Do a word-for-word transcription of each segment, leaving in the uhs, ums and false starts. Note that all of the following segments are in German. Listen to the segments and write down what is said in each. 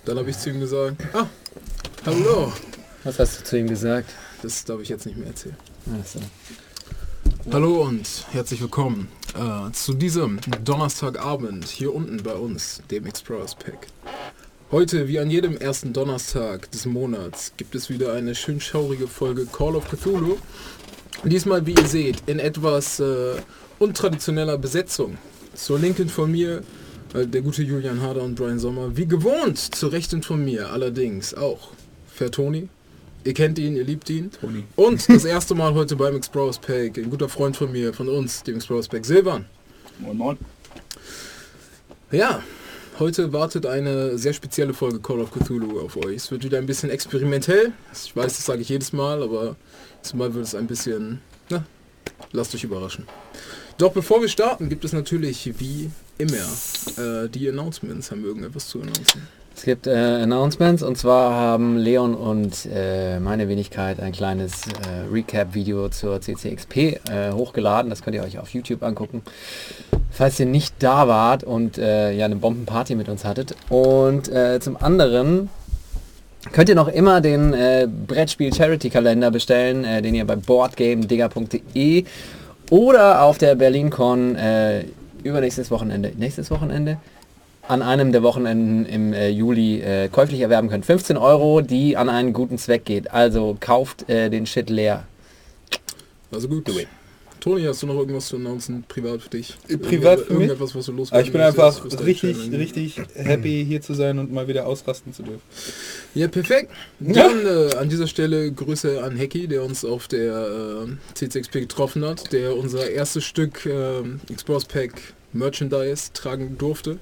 Dann habe ich zu ihm gesagt, ah, hallo. Was hast du zu ihm gesagt? Das darf ich jetzt nicht mehr erzählen. Ach so. Hallo und herzlich willkommen äh, zu diesem Donnerstagabend hier unten bei uns, dem Explorers Pack. Heute, wie an jedem ersten Donnerstag des Monats, gibt es wieder eine schön schaurige Folge Call of Cthulhu. Diesmal, wie ihr seht, in etwas äh, untraditioneller Besetzung. Zur Linken von mir äh, der gute Julian Harder und Brian Sommer. Wie gewohnt, zur Rechten von mir allerdings auch Fair Toni. Ihr kennt ihn, ihr liebt ihn. Toni. Und das erste Mal heute beim Explorers Pack, ein guter Freund von mir, von uns, dem Explorers Pack, Silvan. Moin Moin. Ja, heute wartet eine sehr spezielle Folge Call of Cthulhu auf euch. Es wird wieder ein bisschen experimentell. Ich weiß, das sage ich jedes Mal, aber zumal wird es ein bisschen... Na, lasst euch überraschen. Doch bevor wir starten, gibt es natürlich wie immer äh, die Announcements. Haben wir irgendetwas zu announcen? Es gibt äh, Announcements, und zwar haben Leon und äh, meine Wenigkeit ein kleines äh, Recap-Video zur C C X P äh, hochgeladen. Das könnt ihr euch auf YouTube angucken, falls ihr nicht da wart und äh, ja eine Bombenparty mit uns hattet. Und äh, zum anderen könnt ihr noch immer den äh, Brettspiel-Charity-Kalender bestellen, äh, den ihr bei boardgamedigger punkt de oder auf der BerlinCon äh, übernächstes Wochenende, nächstes Wochenende, an einem der Wochenenden im äh, Juli äh, käuflich erwerben könnt. fünfzehn Euro, die an einen guten Zweck geht. Also kauft äh, den Shit leer. Also gut. Toni, hast du noch irgendwas zu announcen, privat für dich? Privat für mich? Irgendetwas, was du los Ich bin einfach richtig, richtig happy hier zu sein und mal wieder ausrasten zu dürfen. Ja, perfekt. Dann äh, an dieser Stelle Grüße an Hecki, der uns auf der äh, C C X P getroffen hat, der unser erstes Stück äh, Explorers Pack Merchandise tragen durfte.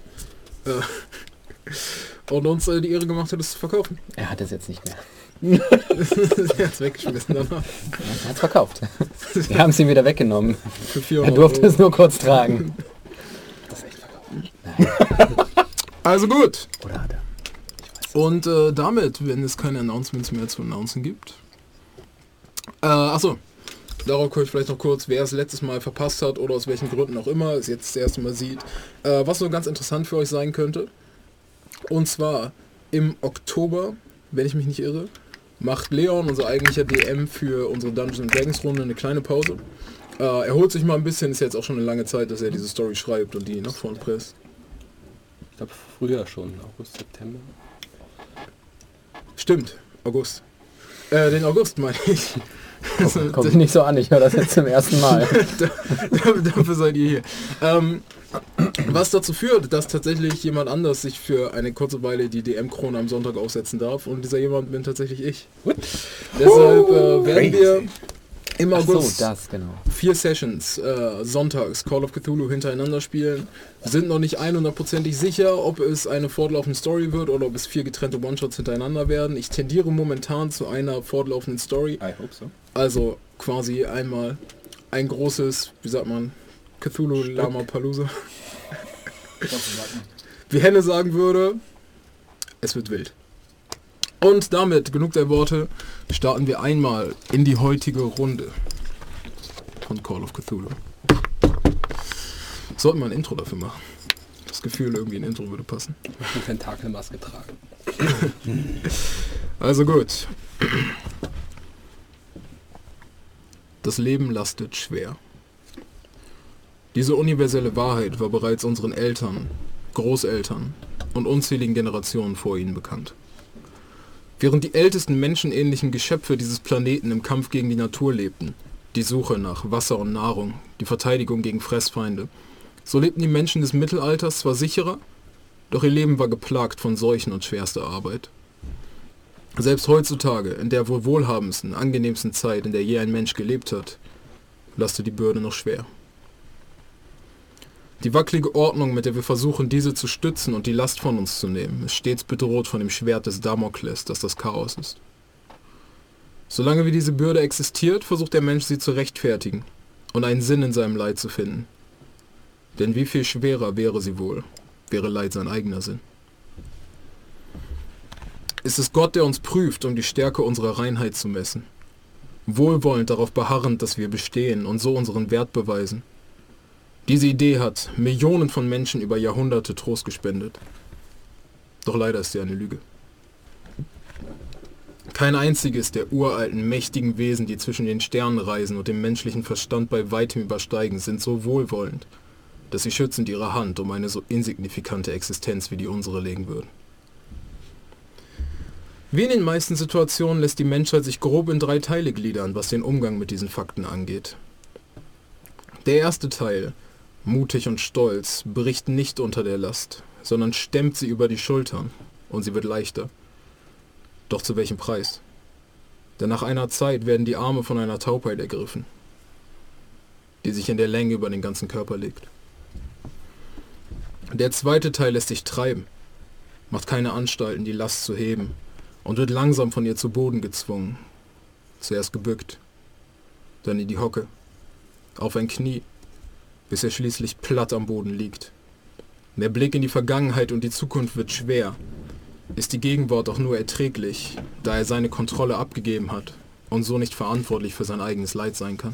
Äh, und uns äh, die Ehre gemacht hat, es zu verkaufen. Er hat es jetzt nicht mehr. Er hat es weggeschmissen danach. Er hat es verkauft. Wir haben es ihm wieder weggenommen. Für vierhundert Er durfte Euro. es nur kurz tragen. Das ist echt verkauft. Nein. Also gut. Oder hat er? Und äh, damit, wenn es keine Announcements mehr zu announcen gibt. Äh, achso. Darauf komme ich vielleicht noch kurz, wer es letztes Mal verpasst hat oder aus welchen Gründen auch immer es jetzt das erste Mal sieht. Äh, was so ganz interessant für euch sein könnte. Und zwar im Oktober, wenn ich mich nicht irre, macht Leon, unser eigentlicher D M für unsere Dungeons and Dragons Runde, eine kleine Pause. Äh, er holt sich mal ein bisschen, ist jetzt auch schon eine lange Zeit, dass er diese Story schreibt und die nach vorn presst. Ich glaube früher schon, August, September. Stimmt, August. Äh, den August meine ich. Kommt, kommt nicht so an, ich höre das jetzt zum ersten Mal. Dafür seid ihr hier. Ähm, was dazu führt, dass tatsächlich jemand anders sich für eine kurze Weile die D M-Krone am Sonntag aufsetzen darf, und dieser jemand bin tatsächlich ich. What? Deshalb äh, werden wir im August so, das, genau. vier Sessions äh, sonntags Call of Cthulhu hintereinander spielen. Sind noch nicht hundertprozentig sicher, ob es eine fortlaufende Story wird oder ob es vier getrennte One-Shots hintereinander werden. Ich tendiere momentan zu einer fortlaufenden Story. I hope so. Also quasi einmal ein großes, wie sagt man, Cthulhu Lama Palooza. Wie Henne sagen würde, es wird wild. Und damit, genug der Worte, starten wir einmal in die heutige Runde von Call of Cthulhu. Sollten wir ein Intro dafür machen. Das Gefühl, irgendwie ein Intro würde passen. Ich habe eine Tentakelmaske tragen. Also gut. Das Leben lastet schwer. Diese universelle Wahrheit war bereits unseren Eltern, Großeltern und unzähligen Generationen vor ihnen bekannt. Während die ältesten menschenähnlichen Geschöpfe dieses Planeten im Kampf gegen die Natur lebten, die Suche nach Wasser und Nahrung, die Verteidigung gegen Fressfeinde, so lebten die Menschen des Mittelalters zwar sicherer, doch ihr Leben war geplagt von Seuchen und schwerster Arbeit. Selbst heutzutage, in der wohl wohlhabendsten, angenehmsten Zeit, in der je ein Mensch gelebt hat, lastet die Bürde noch schwer. Die wackelige Ordnung, mit der wir versuchen, diese zu stützen und die Last von uns zu nehmen, ist stets bedroht von dem Schwert des Damokles, das das Chaos ist. Solange wie diese Bürde existiert, versucht der Mensch sie zu rechtfertigen und einen Sinn in seinem Leid zu finden. Denn wie viel schwerer wäre sie wohl, wäre Leid sein eigener Sinn. Ist es Gott, der uns prüft, um die Stärke unserer Reinheit zu messen? Wohlwollend darauf beharrend, dass wir bestehen und so unseren Wert beweisen? Diese Idee hat Millionen von Menschen über Jahrhunderte Trost gespendet. Doch leider ist sie eine Lüge. Kein einziges der uralten, mächtigen Wesen, die zwischen den Sternen reisen und den menschlichen Verstand bei weitem übersteigen, sind so wohlwollend, dass sie schützend ihre Hand um eine so insignifikante Existenz wie die unsere legen würden. Wie in den meisten Situationen lässt die Menschheit sich grob in drei Teile gliedern, was den Umgang mit diesen Fakten angeht. Der erste Teil, mutig und stolz, bricht nicht unter der Last, sondern stemmt sie über die Schultern, und sie wird leichter. Doch zu welchem Preis? Denn nach einer Zeit werden die Arme von einer Taubheit ergriffen, die sich in der Länge über den ganzen Körper legt. Der zweite Teil lässt sich treiben, macht keine Anstalten, die Last zu heben, und wird langsam von ihr zu Boden gezwungen. Zuerst gebückt, dann in die Hocke, auf ein Knie, bis er schließlich platt am Boden liegt. Der Blick in die Vergangenheit und die Zukunft wird schwer, ist die Gegenwart auch nur erträglich, da er seine Kontrolle abgegeben hat und so nicht verantwortlich für sein eigenes Leid sein kann.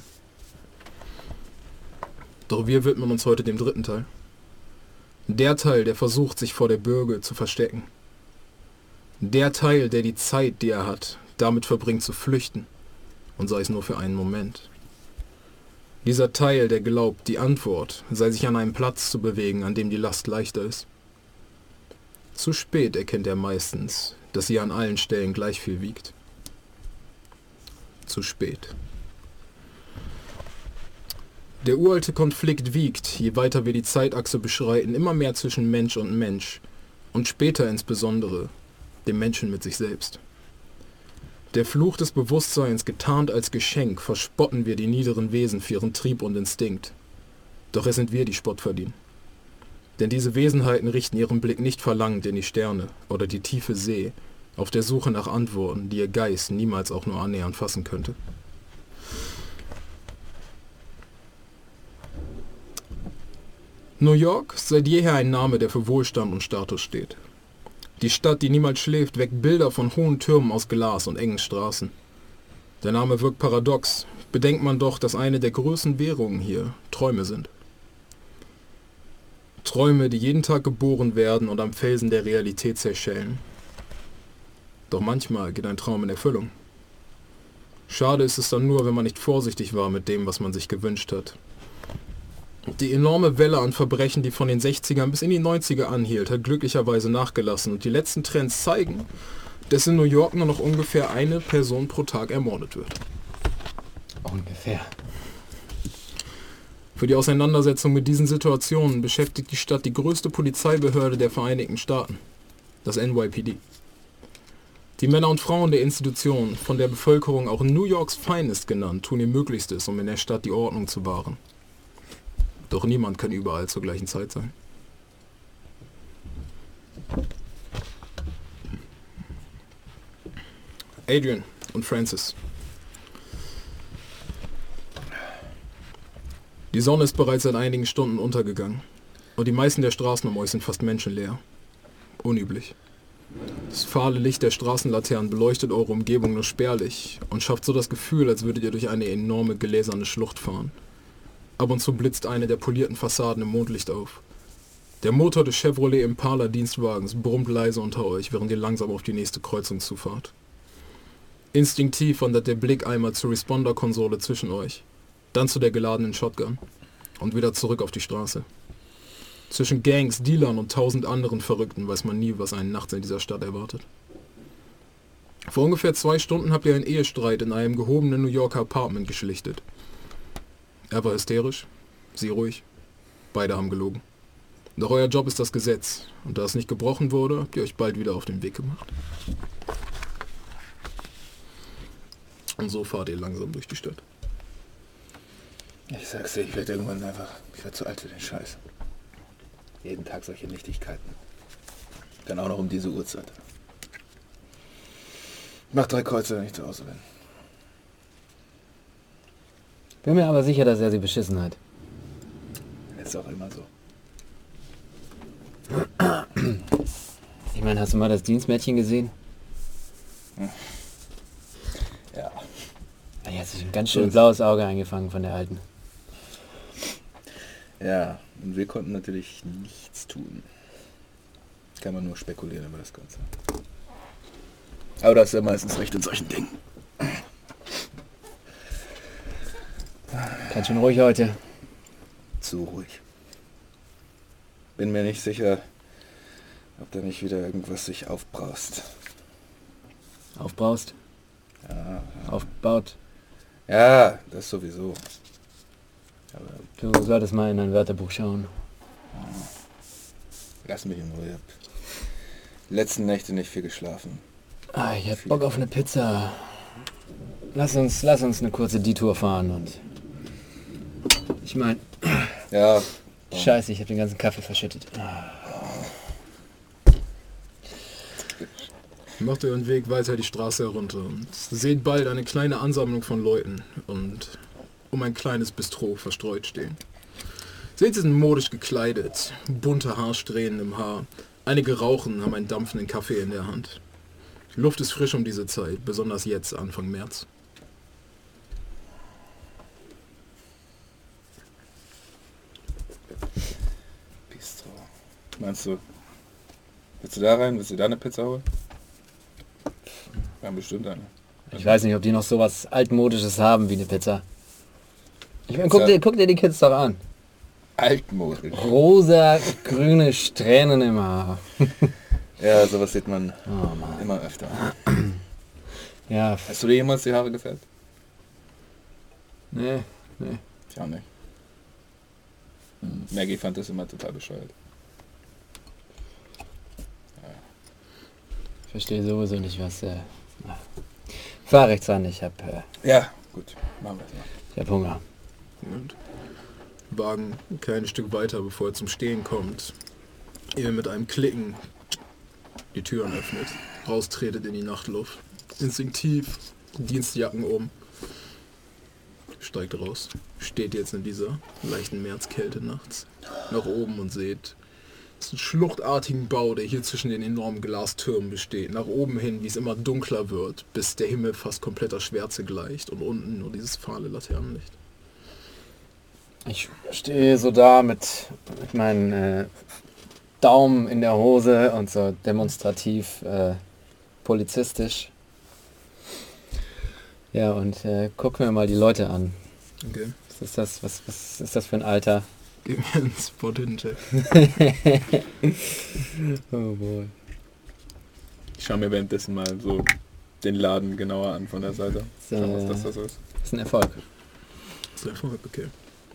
Doch wir widmen uns heute dem dritten Teil. Der Teil, der versucht, sich vor der Bürde zu verstecken. Der Teil, der die Zeit, die er hat, damit verbringt zu flüchten, und sei es nur für einen Moment. Dieser Teil, der glaubt, die Antwort sei sich an einem Platz zu bewegen, an dem die Last leichter ist. Zu spät erkennt er meistens, dass sie an allen Stellen gleich viel wiegt. Zu spät. Der uralte Konflikt wiegt, je weiter wir die Zeitachse beschreiten, immer mehr zwischen Mensch und Mensch und später insbesondere dem Menschen mit sich selbst. Der Fluch des Bewusstseins, getarnt als Geschenk, verspotten wir die niederen Wesen für ihren Trieb und Instinkt. Doch es sind wir, die Spott verdienen. Denn diese Wesenheiten richten ihren Blick nicht verlangend in die Sterne oder die tiefe See, auf der Suche nach Antworten, die ihr Geist niemals auch nur annähernd fassen könnte. New York, seit jeher ein Name, der für Wohlstand und Status steht. Die Stadt, die niemals schläft, weckt Bilder von hohen Türmen aus Glas und engen Straßen. Der Name wirkt paradox, bedenkt man doch, dass eine der größten Währungen hier Träume sind. Träume, die jeden Tag geboren werden und am Felsen der Realität zerschellen. Doch manchmal geht ein Traum in Erfüllung. Schade ist es dann nur, wenn man nicht vorsichtig war mit dem, was man sich gewünscht hat. Die enorme Welle an Verbrechen, die von den sechzigern bis in die neunziger anhielt, hat glücklicherweise nachgelassen und die letzten Trends zeigen, dass in New York nur noch ungefähr eine Person pro Tag ermordet wird. Ungefähr. Für die Auseinandersetzung mit diesen Situationen beschäftigt die Stadt die größte Polizeibehörde der Vereinigten Staaten, das N Y P D. Die Männer und Frauen der Institution, von der Bevölkerung auch New Yorks Finest genannt, tun ihr Möglichstes, um in der Stadt die Ordnung zu wahren. Doch niemand kann überall zur gleichen Zeit sein. Adrian und Francis. Die Sonne ist bereits seit einigen Stunden untergegangen und die meisten der Straßen um euch sind fast menschenleer. Unüblich. Das fahle Licht der Straßenlaternen beleuchtet eure Umgebung nur spärlich und schafft so das Gefühl, als würdet ihr durch eine enorme gläserne Schlucht fahren. Ab und zu blitzt eine der polierten Fassaden im Mondlicht auf. Der Motor des Chevrolet Impala Dienstwagens brummt leise unter euch, während ihr langsam auf die nächste Kreuzung zufahrt. Instinktiv wandert der Blick einmal zur Responder-Konsole zwischen euch, dann zu der geladenen Shotgun und wieder zurück auf die Straße. Zwischen Gangs, Dealern und tausend anderen Verrückten weiß man nie, was einen nachts in dieser Stadt erwartet. Vor ungefähr zwei Stunden habt ihr einen Ehestreit in einem gehobenen New Yorker Apartment geschlichtet. Er war hysterisch, sie ruhig. Beide haben gelogen. Doch euer Job ist das Gesetz. Und da es nicht gebrochen wurde, habt ihr euch bald wieder auf den Weg gemacht. Und so fahrt ihr langsam durch die Stadt. Ich sag's dir, ich werde irgendwann einfach... Ich werde zu alt für den Scheiß. Jeden Tag solche Nichtigkeiten. Dann auch noch um diese Uhrzeit. Ich mach drei Kreuze, wenn ich zu Hause bin. Bin mir aber sicher, dass er sie beschissen hat. Ist auch immer so. Ich meine, hast du mal das Dienstmädchen gesehen? Ja. Die hat sich ein ganz schön blaues Auge eingefangen von der Alten. Ja, und wir konnten natürlich nichts tun. Kann man nur spekulieren über das Ganze. Aber das ist ja meistens recht in solchen Dingen. Ganz schön ruhig heute. Zu ruhig. Bin mir nicht sicher, ob da nicht wieder irgendwas sich aufbraust. Aufbraust? Ja, Aufbaut? ja, das sowieso. Aber Du solltest mal in dein Wörterbuch schauen. lass mich in Ruhe. Ich hab die letzten Nächte nicht viel geschlafen. Ah, ich hab Bock auf eine Pizza. Lass uns, lass uns eine kurze Detour fahren und... Ich mein... Ja, Scheiße, ich hab den ganzen Kaffee verschüttet. Ah. Macht euren Weg weiter die Straße herunter und seht bald eine kleine Ansammlung von Leuten und um ein kleines Bistro verstreut stehen. Seht, sie sind modisch gekleidet, bunte Haarsträhnen im Haar. Einige rauchen, haben einen dampfenden Kaffee in der Hand. Die Luft ist frisch um diese Zeit, besonders jetzt, Anfang März. Bistro. Meinst du, willst du da rein? Willst du da eine Pizza holen? Wir haben bestimmt eine. Ich weiß nicht, ob die noch sowas altmodisches haben wie eine Pizza. Ich meine, guck dir, guck dir die Kids doch an. Altmodisch. Rosa, grüne Strähnen im Haar. Ja, sowas sieht man Oh Mann. immer öfter. Ja, f- Hast du dir jemals die Haare gefärbt? nee, nee. Ich auch nicht. Maggie fand das immer total bescheuert. Ich verstehe sowieso nicht, was... Äh, na. Fahr rechts an, ich hab, äh, Ja, gut. Machen wir es mal. ich hab Hunger. Und Wagen ein kleines Stück weiter, bevor er zum Stehen kommt. Ihr mit einem Klicken die Türen öffnet, raustretet in die Nachtluft. Instinktiv, Dienstjacken um. Steigt raus. Steht jetzt in dieser leichten Märzkälte nachts nach oben und seht diesen schluchtartigen Bau, der hier zwischen den enormen Glastürmen besteht. Nach oben hin, wie es immer dunkler wird, bis der Himmel fast kompletter Schwärze gleicht und unten nur dieses fahle Laternenlicht. Ich stehe so da mit, mit meinen äh, Daumen in der Hose und so demonstrativ äh, polizistisch. Ja, und äh, guck mir mal die Leute an. Okay. Was ist das, was, was ist das für ein Alter? Gib mir einen Spot hin, Jack. Oh boy. Ich schaue mir währenddessen mal so den Laden genauer an von der Seite. So, Schau, was das, das ist. Das ist ein Erfolg. Das ist Erfolg, okay.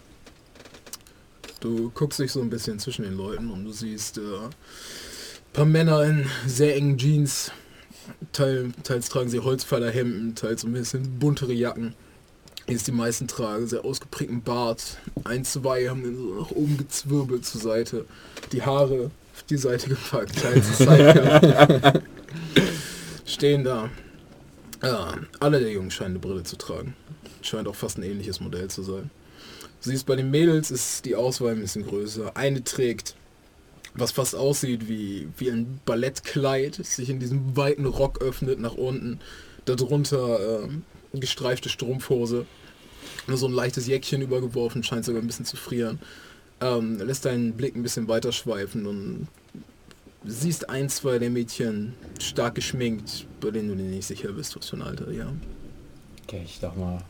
Du guckst dich so ein bisschen zwischen den Leuten und du siehst äh, ein paar Männer in sehr engen Jeans. Teil, teils tragen sie Holzfällerhemden, teils so ein bisschen buntere Jacken. Jetzt die meisten tragen sehr ausgeprägten Bart. Ein, zwei haben den so nach oben gezwirbelt zur Seite. Die Haare auf die Seite gepackt, teils Zeit stehen da. Ja, alle der Jungs scheinen eine Brille zu tragen. Scheint auch fast ein ähnliches Modell zu sein. Du siehst, bei den Mädels ist die Auswahl ein bisschen größer. Eine trägt, was fast aussieht wie, wie ein Ballettkleid, das sich in diesem weiten Rock öffnet nach unten. Darunter ähm, gestreifte Strumpfhose. Nur so ein leichtes Jäckchen übergeworfen, scheint sogar ein bisschen zu frieren. Ähm, lässt deinen Blick ein bisschen weiter schweifen und siehst ein, zwei der Mädchen stark geschminkt, bei denen du dir nicht sicher bist, was für ein Alter die haben. Okay, ich doch mal.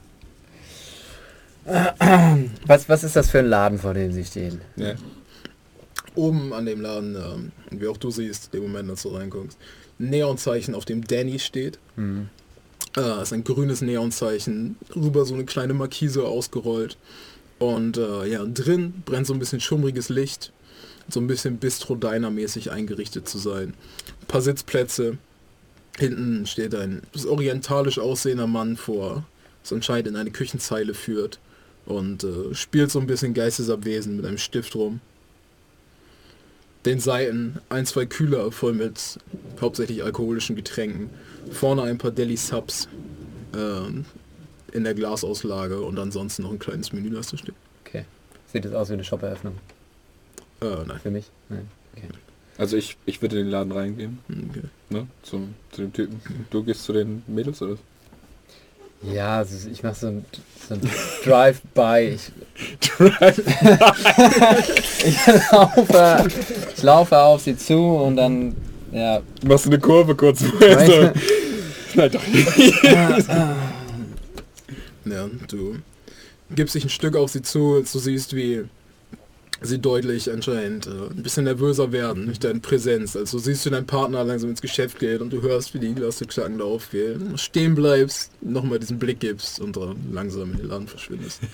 Was, was ist das für ein Laden, vor dem Sie stehen? Ja. Oben an dem Laden, ähm, wie auch du siehst, im Moment, als du reinkommst, ein Neonzeichen, auf dem Danny steht. Hm. Äh, ist ein grünes Neonzeichen, rüber so eine kleine Markise ausgerollt. Und äh, ja, drin brennt so ein bisschen schummriges Licht, so ein bisschen Bistro-Diner-mäßig eingerichtet zu sein. Ein paar Sitzplätze. Hinten steht ein orientalisch aussehender Mann vor, das anscheinend in eine Küchenzeile führt und äh, spielt so ein bisschen geistesabwesend mit einem Stift rum. Den Seiten ein, zwei Kühler voll mit hauptsächlich alkoholischen Getränken. Vorne ein paar Deli-Subs ähm, in der Glasauslage und ansonsten noch ein kleines Menü, das da steht. Okay. Sieht das aus wie eine Shop-Eröffnung? Äh, nein. Für mich? Nein. Okay. Also ich, ich würde in den Laden reingehen, Okay. ne? Zum, zu dem Typen. Du gehst zu den Mädels oder? Ja, also ich mache so ein, so ein Drive-by. Ich, ich, laufe, ich laufe auf sie zu und dann, ja, Machst du eine Kurve kurz vorher? Weißt Nein, doch nicht. Ja, du gibst dich ein Stück auf sie zu, als du siehst, wie sie deutlich anscheinend äh, ein bisschen nervöser werden durch deine Präsenz. Also siehst du deinen Partner langsam ins Geschäft geht und du hörst, wie die Glasstückschlagen da aufgehen. Stehen bleibst, nochmal diesen Blick gibst und dann langsam in den Laden verschwindest.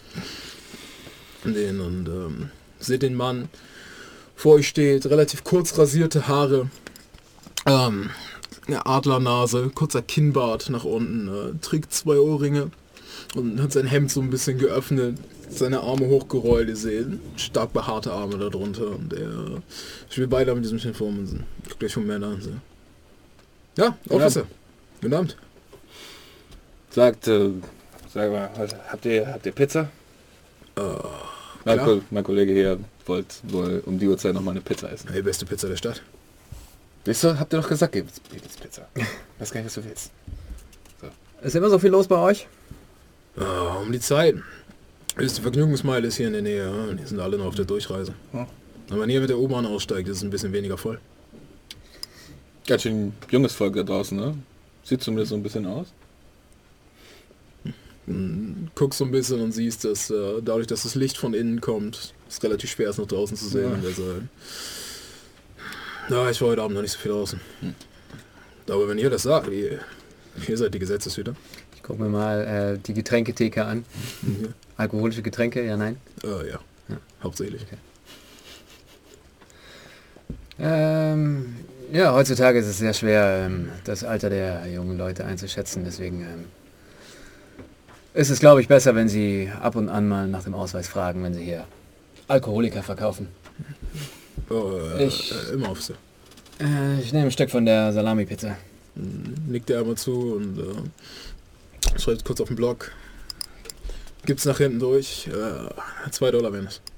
den und ähm, seht den Mann vor euch steht, relativ kurz rasierte Haare, ähm, eine Adlernase, kurzer Kinnbart nach unten, äh, trägt zwei Ohrringe und hat sein Hemd so ein bisschen geöffnet, seine Arme hochgerollt, ihr seht stark behaarte Arme darunter und er spielt beide mit diesem Uniform und sind gleich von Männer an. So. Ja, Officer. Guten Abend. Sagt, äh, sag mal, habt ihr, habt ihr Pizza? Äh, mein, klar. Ko mein Kollege hier wollte wohl um die Uhrzeit noch mal eine Pizza essen. Die beste Pizza der Stadt. Siehst du, habt ihr doch gesagt, gibt's, gibt's Pizza. Weiß gar nicht, was du willst. Ist immer so viel los bei euch? Ah, um die Zeit. Ist die Vergnügungsmeile ist hier in der Nähe, ja? Die sind alle noch auf der Durchreise. Hm. Wenn man hier mit der U-Bahn aussteigt, ist es ein bisschen weniger voll. Ganz schön junges Volk da draußen, ne? Sieht zumindest so ein bisschen aus. Guckst so ein bisschen und siehst, dass äh, dadurch, dass das Licht von innen kommt, es relativ schwer ist, noch draußen zu sehen. Ja. Also, ja, ich war heute Abend noch nicht so viel draußen. Hm. Aber wenn ihr das sagt, ihr, ihr seid die Gesetzeshüter. Ich gucke mir mal äh, die Getränketheke an. Mhm. Alkoholische Getränke, ja, nein? Äh, ja. Ja. Hauptsächlich. Okay. Ähm, ja, heutzutage ist es sehr schwer, ähm, das Alter der jungen Leute einzuschätzen. Deswegen ähm, ist es, glaube ich, besser, wenn Sie ab und an mal nach dem Ausweis fragen, wenn Sie hier Alkoholiker verkaufen. Oh, äh, Ich- äh, immer auf so. Äh, ich nehme ein Stück von der Salami-Pizza. Nickt er einmal zu und äh, schreibt kurz auf den Block. Gibt's nach hinten durch. Äh, zwei Dollar wären es.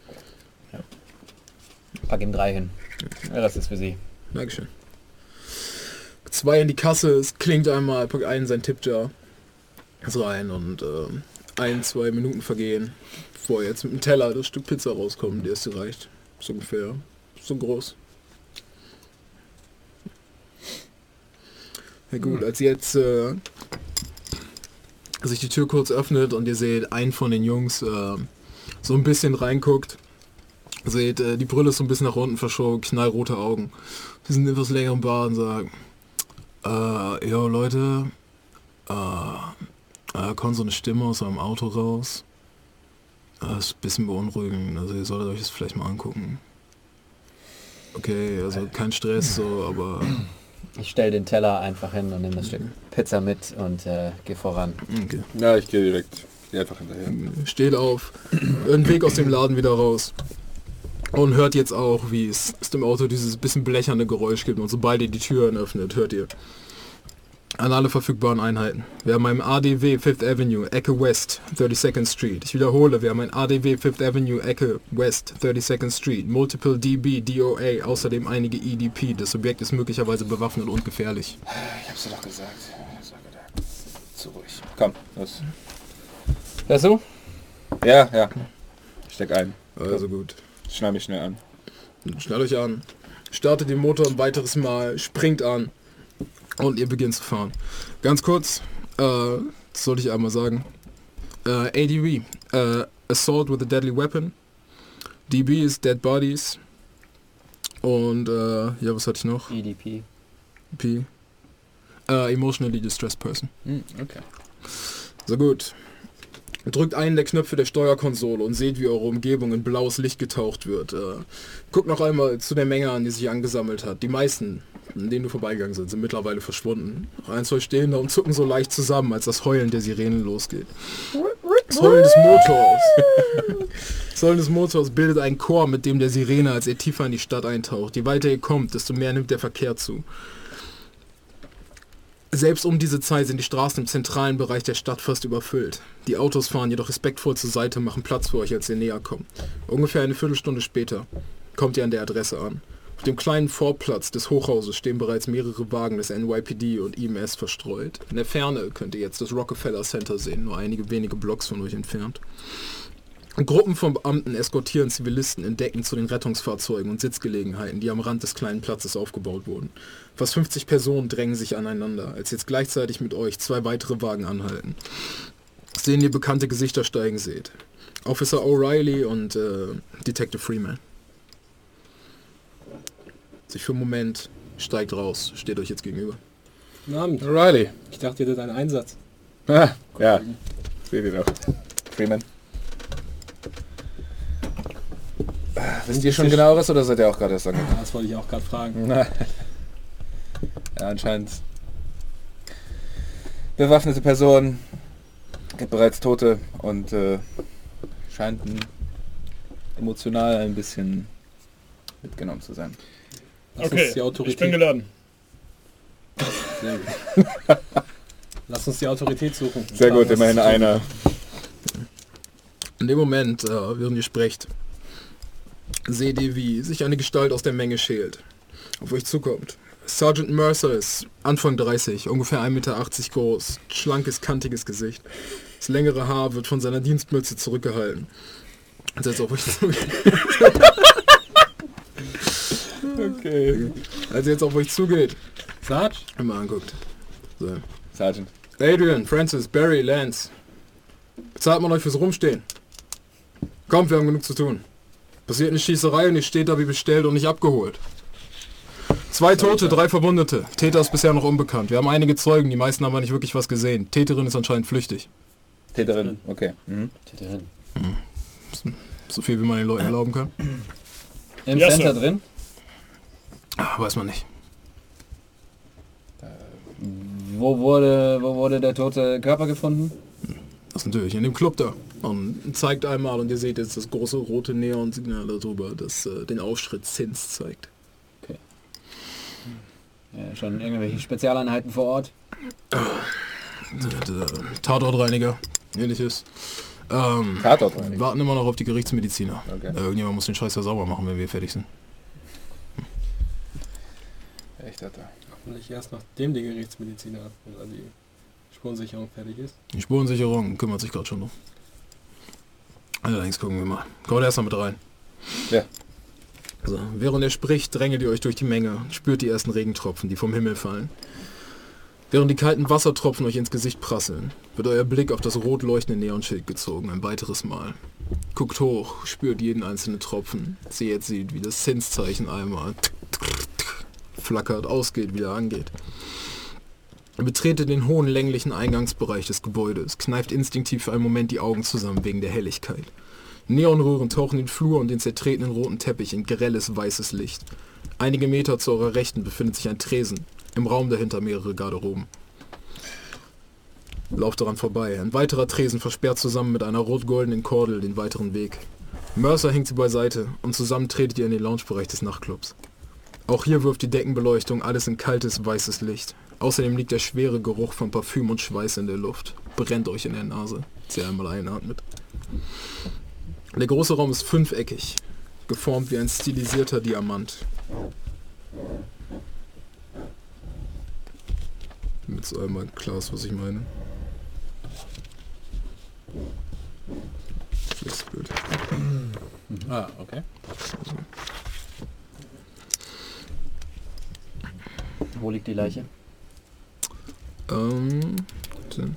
Pack ihm drei hin. Ja, das ist für Sie. Dankeschön. Zwei in die Kasse, es klingt einmal, packt einen sein Tippjar ist rein und äh, ein, zwei Minuten vergehen, bevor jetzt mit dem Teller das Stück Pizza rauskommt, der erste reicht. So ungefähr. So groß. Ja gut, als jetzt äh, sich die Tür kurz öffnet und ihr seht, einen von den Jungs äh, so ein bisschen reinguckt, seht, äh, die Brille ist so ein bisschen nach unten verschoben, knallrote Augen. Die sind etwas länger im Bart und sagen, äh, yo Leute, äh, da kommt so eine Stimme aus eurem Auto raus. Das ist ein bisschen beunruhigend, also ihr solltet euch das vielleicht mal angucken. Okay, also kein Stress so, aber... Ich stelle den Teller einfach hin und nehme das Stück Pizza mit und äh, gehe voran. Okay. Ja, ich gehe direkt. Geh einfach hinterher. Steht auf, einen Weg aus dem Laden wieder raus und hört jetzt auch, wie es aus dem Auto dieses bisschen blechernde Geräusch gibt und sobald ihr die Türen öffnet, hört ihr an alle verfügbaren Einheiten. Wir haben ein A D W Fifth Avenue, Ecke West, thirty-second Street. Ich wiederhole, wir haben ein A D W Fifth Avenue, Ecke West, thirty-second Street. Multiple D B, D O A, außerdem einige E D P. Das Objekt ist möglicherweise bewaffnet und gefährlich. Ich hab's dir doch gesagt. Ich hab's doch gedacht. Zu ruhig. Komm, los. Hörst du? Ja, ja. Ich steck ein. Also gut. Schnall mich schnell an. Schnallt euch an, startet den Motor ein weiteres Mal, springt an und ihr beginnt zu fahren. Ganz kurz, äh, das sollte ich einmal sagen. Äh, A D W, äh, Assault with a Deadly Weapon. D B ist Dead Bodies. Und, äh, ja, was hatte ich noch? E D P. P. Äh, Emotionally Distressed Person. Hm, okay. So gut. Drückt einen der Knöpfe der Steuerkonsole und seht, wie eure Umgebung in blaues Licht getaucht wird. Äh, guckt noch einmal zu der Menge an, die sich angesammelt hat. Die meisten, an denen du vorbeigegangen sind, sind mittlerweile verschwunden. Ein, zwei stehen da und zucken so leicht zusammen, als das Heulen der Sirenen losgeht. Das Heulen des Motors. Das Heulen des Motors bildet einen Chor, mit dem der Sirene, als er tiefer in die Stadt eintaucht. Je weiter ihr kommt, desto mehr nimmt der Verkehr zu. Selbst um diese Zeit sind die Straßen im zentralen Bereich der Stadt fast überfüllt. Die Autos fahren jedoch respektvoll zur Seite, machen Platz für euch, als ihr näher kommt. Ungefähr eine Viertelstunde später kommt ihr an der Adresse an. Auf dem kleinen Vorplatz des Hochhauses stehen bereits mehrere Wagen des N Y P D und I M S verstreut. In der Ferne könnt ihr jetzt das Rockefeller Center sehen, nur einige wenige Blocks von euch entfernt. Gruppen von Beamten eskortieren Zivilisten in Decken zu den Rettungsfahrzeugen und Sitzgelegenheiten, die am Rand des kleinen Platzes aufgebaut wurden. Fast fünfzig Personen drängen sich aneinander, als jetzt gleichzeitig mit euch zwei weitere Wagen anhalten. Sehen ihr bekannte Gesichter steigen seht. Officer O'Reilly und äh, Detective Freeman. Sich für einen Moment steigt raus, steht euch jetzt gegenüber. Guten Abend. O'Reilly. Ich dachte, ihr hättet einen Einsatz. Ah, ja, seht ihr doch. Freeman. Wisst ihr schon genaueres oder seid ihr auch gerade erst angekommen? Das wollte ich auch gerade fragen. Na. Ja, anscheinend bewaffnete Person, gibt bereits Tote und äh, scheint ein, emotional ein bisschen mitgenommen zu sein. Lass Okay, uns die Autorität, ich bin geladen. Sehr gut. Lass uns die Autorität suchen. Sehr gut, Was immerhin ist zu tun? einer. In dem Moment, äh, während ihr sprecht, seht ihr, wie sich eine Gestalt aus der Menge schält. Auf euch zukommt. Sergeant Mercer ist Anfang dreißig, ungefähr ein Meter achtzig groß, schlankes, kantiges Gesicht. Das längere Haar wird von seiner Dienstmütze zurückgehalten. Als er jetzt auf euch zugeht. Okay. Als er jetzt auf euch zugeht, Sarge? immer anguckt. So. Sergeant. Adrian, Francis, Barry, Lance. Bezahlt man euch fürs Rumstehen? Kommt, wir haben genug zu tun. Passiert eine Schießerei und ihr steht da wie bestellt und nicht abgeholt. Zwei Tote, drei Verwundete. Täter ist bisher noch unbekannt. Wir haben einige Zeugen, die meisten haben aber nicht wirklich was gesehen. Täterin ist anscheinend flüchtig. Täterin, okay. Mhm. Täterin. So viel, wie man den Leuten glauben kann. Im Ja, Center Sir. drin? Ah, weiß man nicht. Wo wurde, wo wurde der tote Körper gefunden? Das ist natürlich in dem Club da. Und zeigt einmal und ihr seht jetzt das große rote Neonsignal darüber, das äh, den Aufschritt Zins zeigt. Ja, schon irgendwelche Spezialeinheiten vor Ort? Tatortreiniger, ähnliches. Ähm, Tatortreiniger. warten immer noch auf die Gerichtsmediziner. Okay. Äh, irgendjemand muss den Scheiß ja sauber machen, wenn wir fertig sind. Echt, Alter. Hoffentlich erst nachdem die Gerichtsmediziner oder die Spurensicherung fertig ist. Die Spurensicherung kümmert sich gerade schon drum. Allerdings gucken wir mal. Kommt erst mal mit rein. Ja. So, während er spricht, drängelt ihr euch durch die Menge, spürt die ersten Regentropfen, die vom Himmel fallen. Während die kalten Wassertropfen euch ins Gesicht prasseln, wird euer Blick auf das rot leuchtende Neonschild gezogen, ein weiteres Mal. Guckt hoch, spürt jeden einzelnen Tropfen, seht jetzt sieht, wie das Zinszeichen einmal flackert, ausgeht, wieder angeht. Er betretet den hohen länglichen Eingangsbereich des Gebäudes, kneift instinktiv für einen Moment die Augen zusammen wegen der Helligkeit. Neonröhren tauchen den Flur und den zertretenen roten Teppich in grelles weißes Licht. Einige Meter zu eurer Rechten befindet sich ein Tresen, im Raum dahinter mehrere Garderoben. Lauft daran vorbei. Ein weiterer Tresen versperrt zusammen mit einer rot-goldenen Kordel den weiteren Weg. Mercer hängt sie beiseite und zusammen tretet ihr in den Loungebereich des Nachtclubs. Auch hier wirft die Deckenbeleuchtung alles in kaltes, weißes Licht. Außerdem liegt der schwere Geruch von Parfüm und Schweiß in der Luft. Brennt euch in der Nase, als ihr einmal einatmet. Der große Raum ist fünfeckig, geformt wie ein stilisierter Diamant. Damit es einmal klar ist, was ich meine. Schlechtes Bild. Ah, okay. Wo liegt die Leiche? Ähm, warte.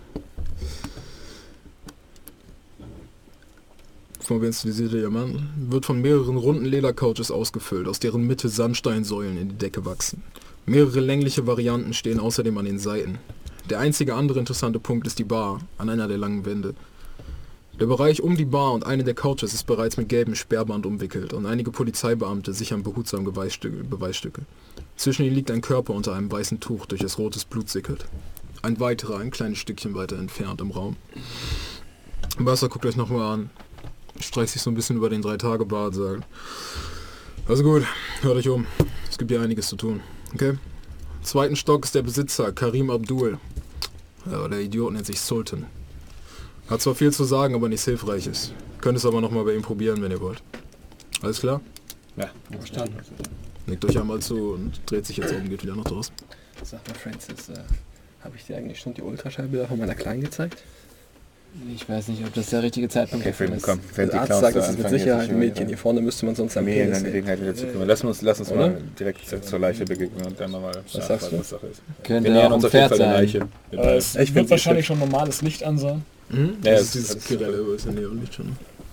Bevor wir ins stilisierte Diamant, wird von mehreren runden Ledercouches ausgefüllt, aus deren Mitte Sandsteinsäulen in die Decke wachsen. Mehrere längliche Varianten stehen außerdem an den Seiten. Der einzige andere interessante Punkt ist die Bar, an einer der langen Wände. Der Bereich um die Bar und eine der Couches ist bereits mit gelbem Sperrband umwickelt und einige Polizeibeamte sichern behutsam Beweisstücke. Beweisstücke. Zwischen ihnen liegt ein Körper unter einem weißen Tuch, durch das rotes Blut sickert. Ein weiterer, ein kleines Stückchen weiter entfernt im Raum. Mercer guckt euch nochmal an, streicht sich so ein bisschen über den Drei-Tage-Bart, sagt: Also gut, hört euch um. Es gibt hier einiges zu tun. Okay? Im zweiten Stock ist der Besitzer, Karim Abdul. Ja, der Idiot nennt sich Sultan. Hat zwar viel zu sagen, aber nichts Hilfreiches. Könnt es aber nochmal bei ihm probieren, wenn ihr wollt. Alles klar? Ja, Verstanden. Nickt euch einmal zu und dreht sich jetzt um, geht wieder nach draußen. Sag mal, Francis, äh, habe ich dir eigentlich schon die Ultraschallbilder von meiner Kleinen gezeigt? Ich weiß nicht, ob das der richtige Zeitpunkt Okay, dafür Freeman, ist. komm. Während Der die Arzt Klaus sagt, da das ist mit anfangen, jetzt Sicherheit schon ein wieder Mädchen. Hier vorne müsste man sonst am Familie in Penis der sehen. Gelegenheit wieder zu kümmern. Lass uns, lass uns Oder? mal direkt zur Leiche begegnen und dann mal Was sagst du? was Sache ist. Könnte Wir auch nähern ein uns auf jeden Pferd Fall der sein. Leiche. Wir Äh, beide. es Ich wird bin wahrscheinlich schon normales Licht an sein. Hm? Ja, das es- ist dieses es- Gerelle, wo ist der Neonlicht schon.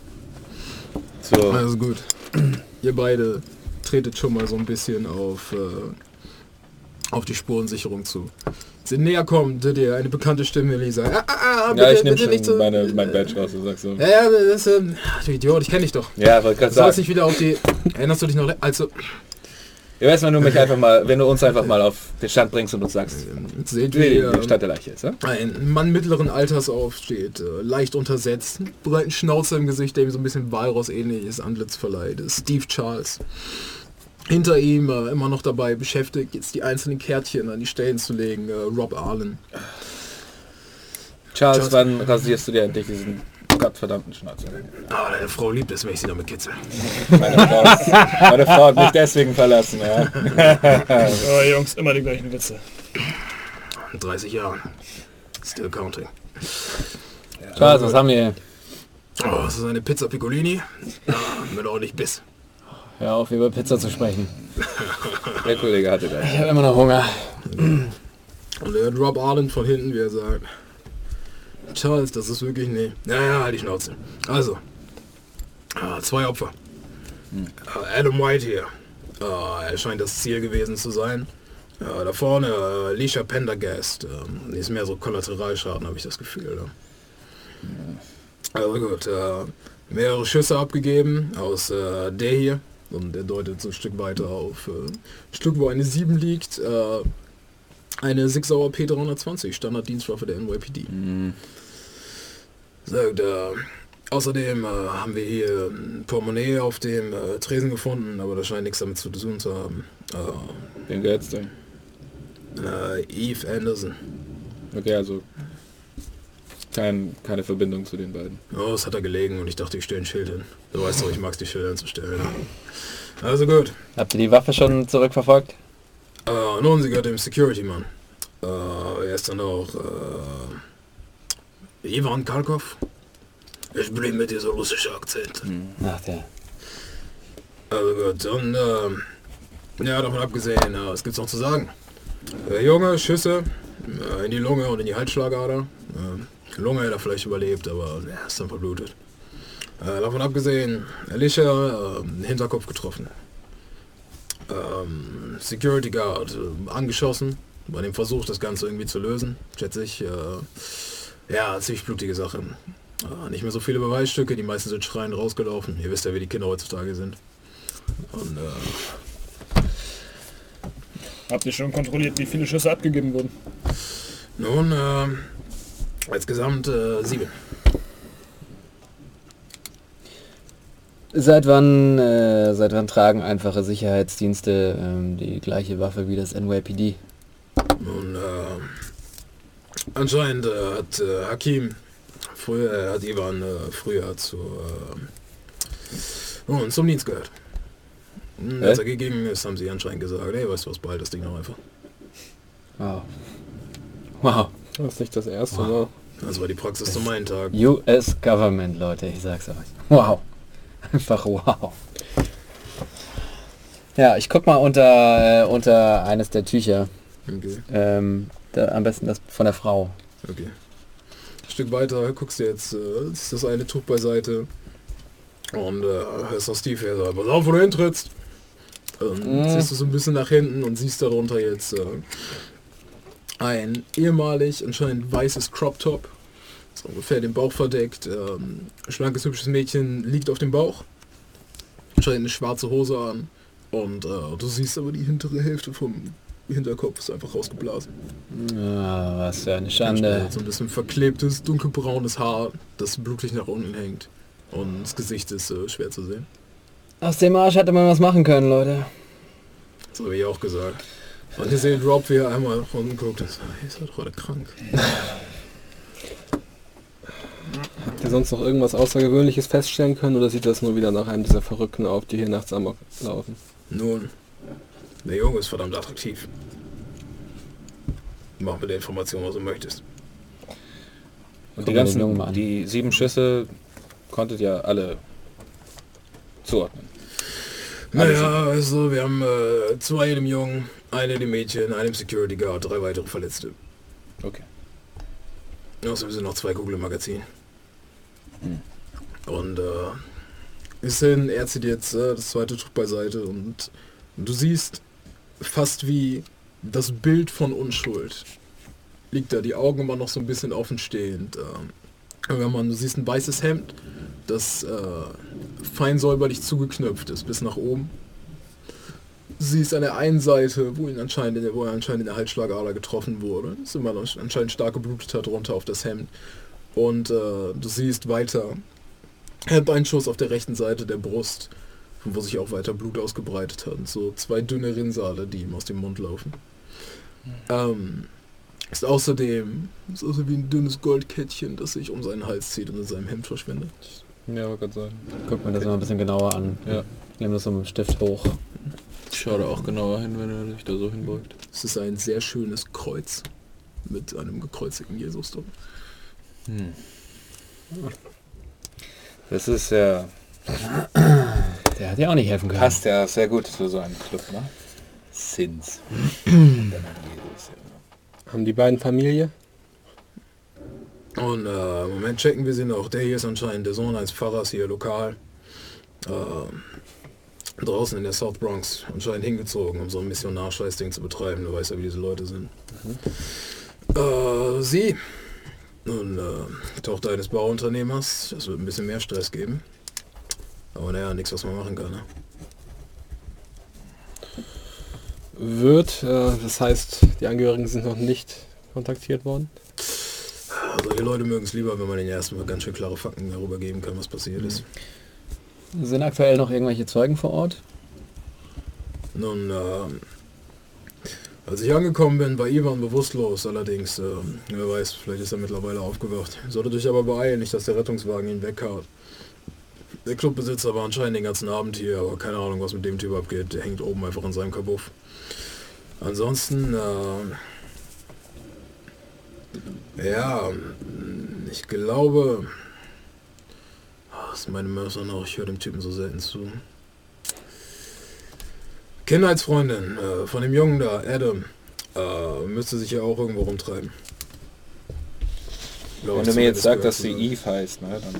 So, Also gut. Ihr beide tretet schon mal so ein bisschen auf, äh, auf die Spurensicherung zu. Als ihr näher kommt, hört ihr eine bekannte Stimme, die sagt, ah, ah, ah, bitte, ja, ich nehme bitte nicht schon so. meine, mein Badge raus und sag so. Ja, ja, das ist, ähm, du Idiot, ich kenne dich doch. Ja, wollte gerade Du sollst sagen. nicht wieder auf die... Erinnerst du dich noch? Also, Ja, weißt du, wenn du mich einfach mal, wenn du uns einfach mal auf den Stand bringst und uns sagst, ähm, seht wie wie die ähm, Stadt der Leiche ist, ja? ein Mann mittleren Alters aufsteht, äh, leicht untersetzt, einen breiten Schnauzer im Gesicht, der ihm so ein bisschen Walross-ähnliches Antlitz verleiht. ist Steve Charles. Hinter ihm äh, immer noch dabei beschäftigt, jetzt die einzelnen Kärtchen an die Stellen zu legen. Äh, Rob Arlen. Charles, wann rasierst du dir endlich diesen gottverdammten Schnauzer? Ah, deine Frau liebt es, wenn ich sie damit kitzel. Meine Frau, meine Frau hat mich deswegen verlassen, ja. Oh, Jungs, immer die gleichen Witze. In dreißig Jahren. Still counting. Charles, was haben wir hier? Oh, das ist eine Pizza Piccolini. Ja, mit ordentlich Biss. Hör auf, über Pizza zu sprechen. Der Kollege hatte Ich gleich. habe immer noch Hunger. Und er hört Rob Arlen von hinten, wie er sagt, Charles, das ist wirklich... Nee. Ja, ja, halt die Schnauze. Also, ah, zwei Opfer. Äh, Adam White hier. Äh, er scheint das Ziel gewesen zu sein. Äh, da vorne, äh, Alicia Pendergast. Ähm, die ist mehr so Kollateralschaden, habe ich das Gefühl. Ne? Also gut, äh, mehrere Schüsse abgegeben aus äh, der hier. Und er deutet so ein Stück weiter auf äh, ein Stück, wo eine sieben liegt. Äh, eine Sig Sauer P dreihundertzwanzig, Standarddienstwaffe der N Y P D. Mhm. Sagt, äh, außerdem äh, haben wir hier ein Portemonnaie auf dem äh, Tresen gefunden, aber das scheint nichts damit zu tun zu haben. Äh, Wen gehört's denn? äh, Eve Anderson. Okay, also kein, keine Verbindung zu den beiden. Oh, es hat er gelegen und ich dachte, ich stelle ein Schild hin. Du weißt doch, ich mag die Schilder hinzustellen. Also gut. Habt ihr die Waffe schon zurückverfolgt? Äh, nun, sie gehört dem Security-Mann. Äh, er ist dann auch äh, Ivan Karkov. Ich bin mit dieser russischen Akzent. Ach, der. Also gut, und äh, ja, davon abgesehen, äh, was gibt's noch zu sagen? Der Junge, Schüsse äh, in die Lunge und in die Halsschlagader. Äh, Lunge hätte er vielleicht überlebt, aber er ist dann verblutet. Äh, davon abgesehen, Alicia, äh, Hinterkopf getroffen. Ähm, Security Guard äh, angeschossen, bei dem Versuch, das Ganze irgendwie zu lösen, schätze ich. Äh, ja, ziemlich blutige Sache. Äh, nicht mehr so viele Beweisstücke, die meisten sind schreiend rausgelaufen. Ihr wisst ja, wie die Kinder heutzutage sind. Und äh, Habt ihr schon kontrolliert, wie viele Schüsse abgegeben wurden? nun, äh, insgesamt äh, sieben. Seit wann, äh, seit wann tragen einfache Sicherheitsdienste ähm, die gleiche Waffe wie das N Y P D? Nun, äh, anscheinend äh, hat äh, Hakim früher, äh, hat Ivan äh, früher zu, äh, nun, zum Dienst gehört. Hm, Als er gegangen ist, haben sie anscheinend gesagt, hey, weißt du was, behalt das Ding noch einfach. Wow. Wow. Das ist nicht das erste, Wow. ne? Das war die Praxis zu meinen Tagen. U S Government, Leute, ich sag's euch. Wow. Einfach wow. Ja, ich guck mal unter, äh, unter eines der Tücher. Okay, Ähm, da, am besten das von der Frau. okay. Ein Stück weiter guckst du jetzt, äh, ist das eine Tuch beiseite und äh, hörst auch Steve her, sagt, pass auf, wo du hintrittst. Ähm, Mm. Siehst du so ein bisschen nach hinten und siehst darunter jetzt äh, ein ehemalig anscheinend weißes Crop Top, so ungefähr den Bauch verdeckt. Ähm, schlankes, hübsches Mädchen liegt auf dem Bauch, anscheinend eine schwarze Hose an und äh, du siehst aber die hintere Hälfte vom Hinterkopf ist einfach rausgeblasen. Ah, was für eine Schande. So ein bisschen verklebtes, dunkelbraunes Haar, das blutig nach unten hängt. Und das Gesicht ist äh, schwer zu sehen. Aus dem Arsch hätte man was machen können, Leute. Das habe ich auch gesagt. Und ihr seht Rob, wie er einmal nach unten guckt und sagt, hey, ist doch heute krank. Habt ihr sonst noch irgendwas Außergewöhnliches feststellen können oder sieht das nur wieder nach einem dieser Verrückten auf, die hier nachts amok laufen? Nun, der Junge ist verdammt attraktiv. Mach mit der Information, was du möchtest. Und Gucken die wir den Jungen mal ganzen, an. die sieben Schüsse konntet ihr alle zuordnen. Naja, also wir haben äh, zwei in dem Jungen, eine in dem Mädchen, eine im Security Guard, drei weitere Verletzte. Okay. Außerdem sind noch zwei Kugeln im Magazin. Hm. Und äh, ist hin, er zieht jetzt äh, das zweite Tuch beiseite und du siehst fast wie das Bild von Unschuld. Liegt da, die Augen immer noch so ein bisschen offen stehend. Ähm, wenn man, du siehst ein weißes Hemd, das äh, fein säuberlich zugeknöpft ist bis nach oben. Du siehst an der einen Seite, wo ihn anscheinend, wo er anscheinend in der Halsschlagader getroffen wurde, ist immer noch anscheinend stark geblutet hat runter auf das Hemd. Und äh, du siehst weiter, er hat einen Schuss auf der rechten Seite der Brust, wo sich auch weiter Blut ausgebreitet hat. Und so zwei dünne Rinnsale, die ihm aus dem Mund laufen. Ähm, ist außerdem ist außerdem wie ein dünnes Goldkettchen, das sich um seinen Hals zieht und in seinem Hemd verschwindet. Ja, wollte gerade sagen. Guck mir das mal ein bisschen genauer an. Ja. Ich nehme das so mit dem Stift hoch. Schau da auch genauer hin, wenn er sich da so hinbeugt. Es ist ein sehr schönes Kreuz mit einem gekreuzigten Jesus drin. Hm. Das ist ja... Der hat ja auch nicht helfen können. Passt ja sehr gut zu so einem Club, ne? Sins. Und dann hat Jesus, ja. Haben die beiden Familie? Und äh, im Moment checken wir sie noch. Der hier ist anscheinend der Sohn eines Pfarrers hier lokal. Äh, draußen in der South Bronx anscheinend hingezogen, um so ein Missionarscheiß-Ding zu betreiben. Du weißt ja, wie diese Leute sind. Mhm. Äh, sie und äh, Tochter eines Bauunternehmers. Das wird ein bisschen mehr Stress geben. Aber naja, nichts, was man machen kann. Ne? Wird, äh, das heißt, die Angehörigen sind noch nicht kontaktiert worden? Solche Leute mögen es lieber, wenn man den ersten Mal ganz schön klare Fakten darüber geben kann, was passiert ist. Sind aktuell noch irgendwelche Zeugen vor Ort? Nun, äh, als ich angekommen bin, war Ivan bewusstlos. Allerdings, äh, wer weiß, vielleicht ist er mittlerweile aufgewacht. Solltet euch aber beeilen, nicht, dass der Rettungswagen ihn weghaut. Der Clubbesitzer war anscheinend den ganzen Abend hier, aber keine Ahnung, was mit dem Typ abgeht. Der hängt oben einfach in seinem Kabuff. Ansonsten, äh, ja, ich glaube, was ist meine Mörser noch? Ich höre dem Typen so selten zu. Kindheitsfreundin äh, von dem Jungen da, Adam, äh, müsste sich ja auch irgendwo rumtreiben. Glaub Wenn ich du mir jetzt zumindest sagst, dass gehört sie zu Eve heißt, ne, dann...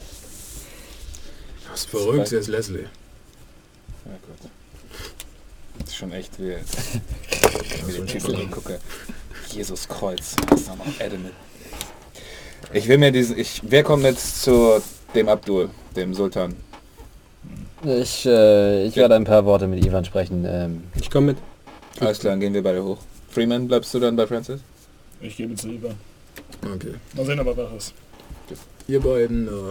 Das ist verrückt, sie ist Leslie. Ja gut. Das ist schon echt wild. Das Wenn ist ich schon den Titel spannend. hingucke. Jesus Kreuz. Was noch Adam mit. Ich will mir diesen... Ich, wer kommt jetzt zu dem Abdul, dem Sultan? Ich, äh, ich werde ein paar Worte mit Ivan sprechen. Ähm, Ich komme mit. Alles klar, dann gehen wir beide hoch. Freeman, bleibst du dann bei Francis? Ich gebe zu Ivan. Okay. Mal sehen, ob er wach ist. Ihr beiden, äh,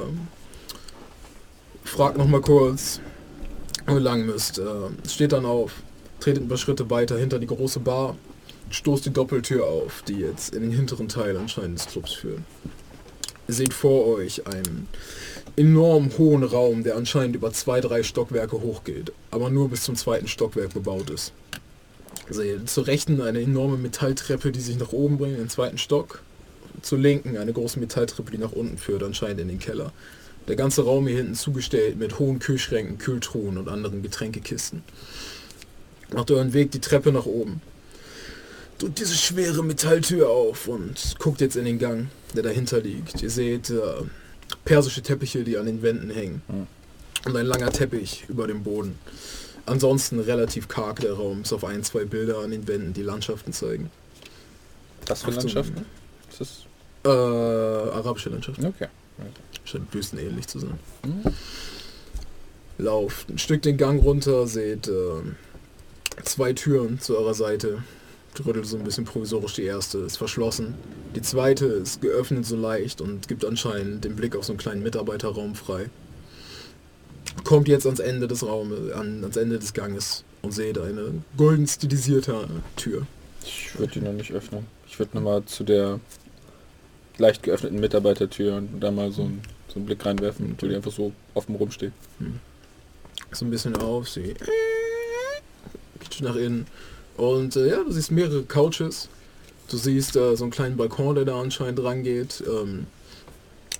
fragt noch mal kurz, wo ihr lang müsst. Äh, steht dann auf, tretet ein paar Schritte weiter hinter die große Bar, stoßt die Doppeltür auf, die jetzt in den hinteren Teil anscheinend des Clubs führt. Ihr seht vor euch einen enorm hohen Raum, der anscheinend über zwei, drei Stockwerke hochgeht, aber nur bis zum zweiten Stockwerk bebaut ist. Seht zur Rechten eine enorme Metalltreppe, die sich nach oben bringt, in den zweiten Stock. Zur Linken eine große Metalltreppe, die nach unten führt, anscheinend in den Keller. Der ganze Raum hier hinten zugestellt mit hohen Kühlschränken, Kühltruhen und anderen Getränkekisten. Macht euren Weg die Treppe nach oben. Tut diese schwere Metalltür auf und guckt jetzt in den Gang, der dahinter liegt. Ihr seht äh, persische Teppiche, die an den Wänden hängen. Hm. Und ein langer Teppich über dem Boden. Ansonsten relativ karg der Raum, bis auf ein, zwei Bilder an den Wänden, die Landschaften zeigen. Was für Auf dem- Landschaften? Ist das... Äh, arabische Landschaften. Okay. Scheint wüstenähnlich zu sein. Lauft ein Stück den Gang runter, seht äh, zwei Türen zu eurer Seite. Rüttelt so ein bisschen provisorisch, die erste ist verschlossen. Die zweite ist geöffnet so leicht und gibt anscheinend den Blick auf so einen kleinen Mitarbeiterraum frei. Kommt jetzt ans Ende des Raumes, an, ans Ende des Ganges und seht eine golden stilisierte Tür. Ich würde die noch nicht öffnen. Ich würde nochmal zu der leicht geöffneten Mitarbeitertür und da mal so einen, so einen Blick reinwerfen, weil die einfach so offen rumsteht. So ein bisschen auf, sie geht nach innen. Und äh, ja, du siehst mehrere Couches. Du siehst äh, so einen kleinen Balkon, der da anscheinend rangeht. Ähm,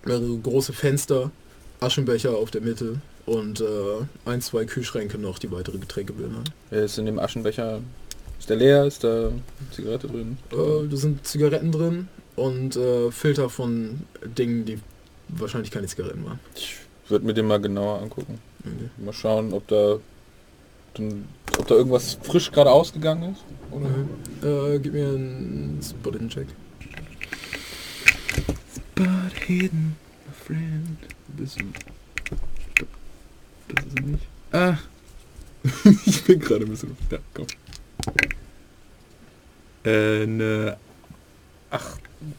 mehrere große Fenster, Aschenbecher auf der Mitte und äh, ein, zwei Kühlschränke noch, die weitere Getränke beinhalten. Wer ist in dem Aschenbecher? Ist der leer? Ist da eine Zigarette drin? Äh, da sind Zigaretten drin und äh, Filter von Dingen, die wahrscheinlich keine Zigaretten waren. Ich würde mir den mal genauer angucken. Okay. Mal schauen, ob da ob da irgendwas frisch gerade ausgegangen ist. Oder? Mhm. Äh, gib mir einen Spot-Hidden-Check. Spot-Hidden, my friend. Bist du... Das ist er nicht. Ah! Ich bin gerade ein bisschen... Ja, komm. Äh, ne... Ach...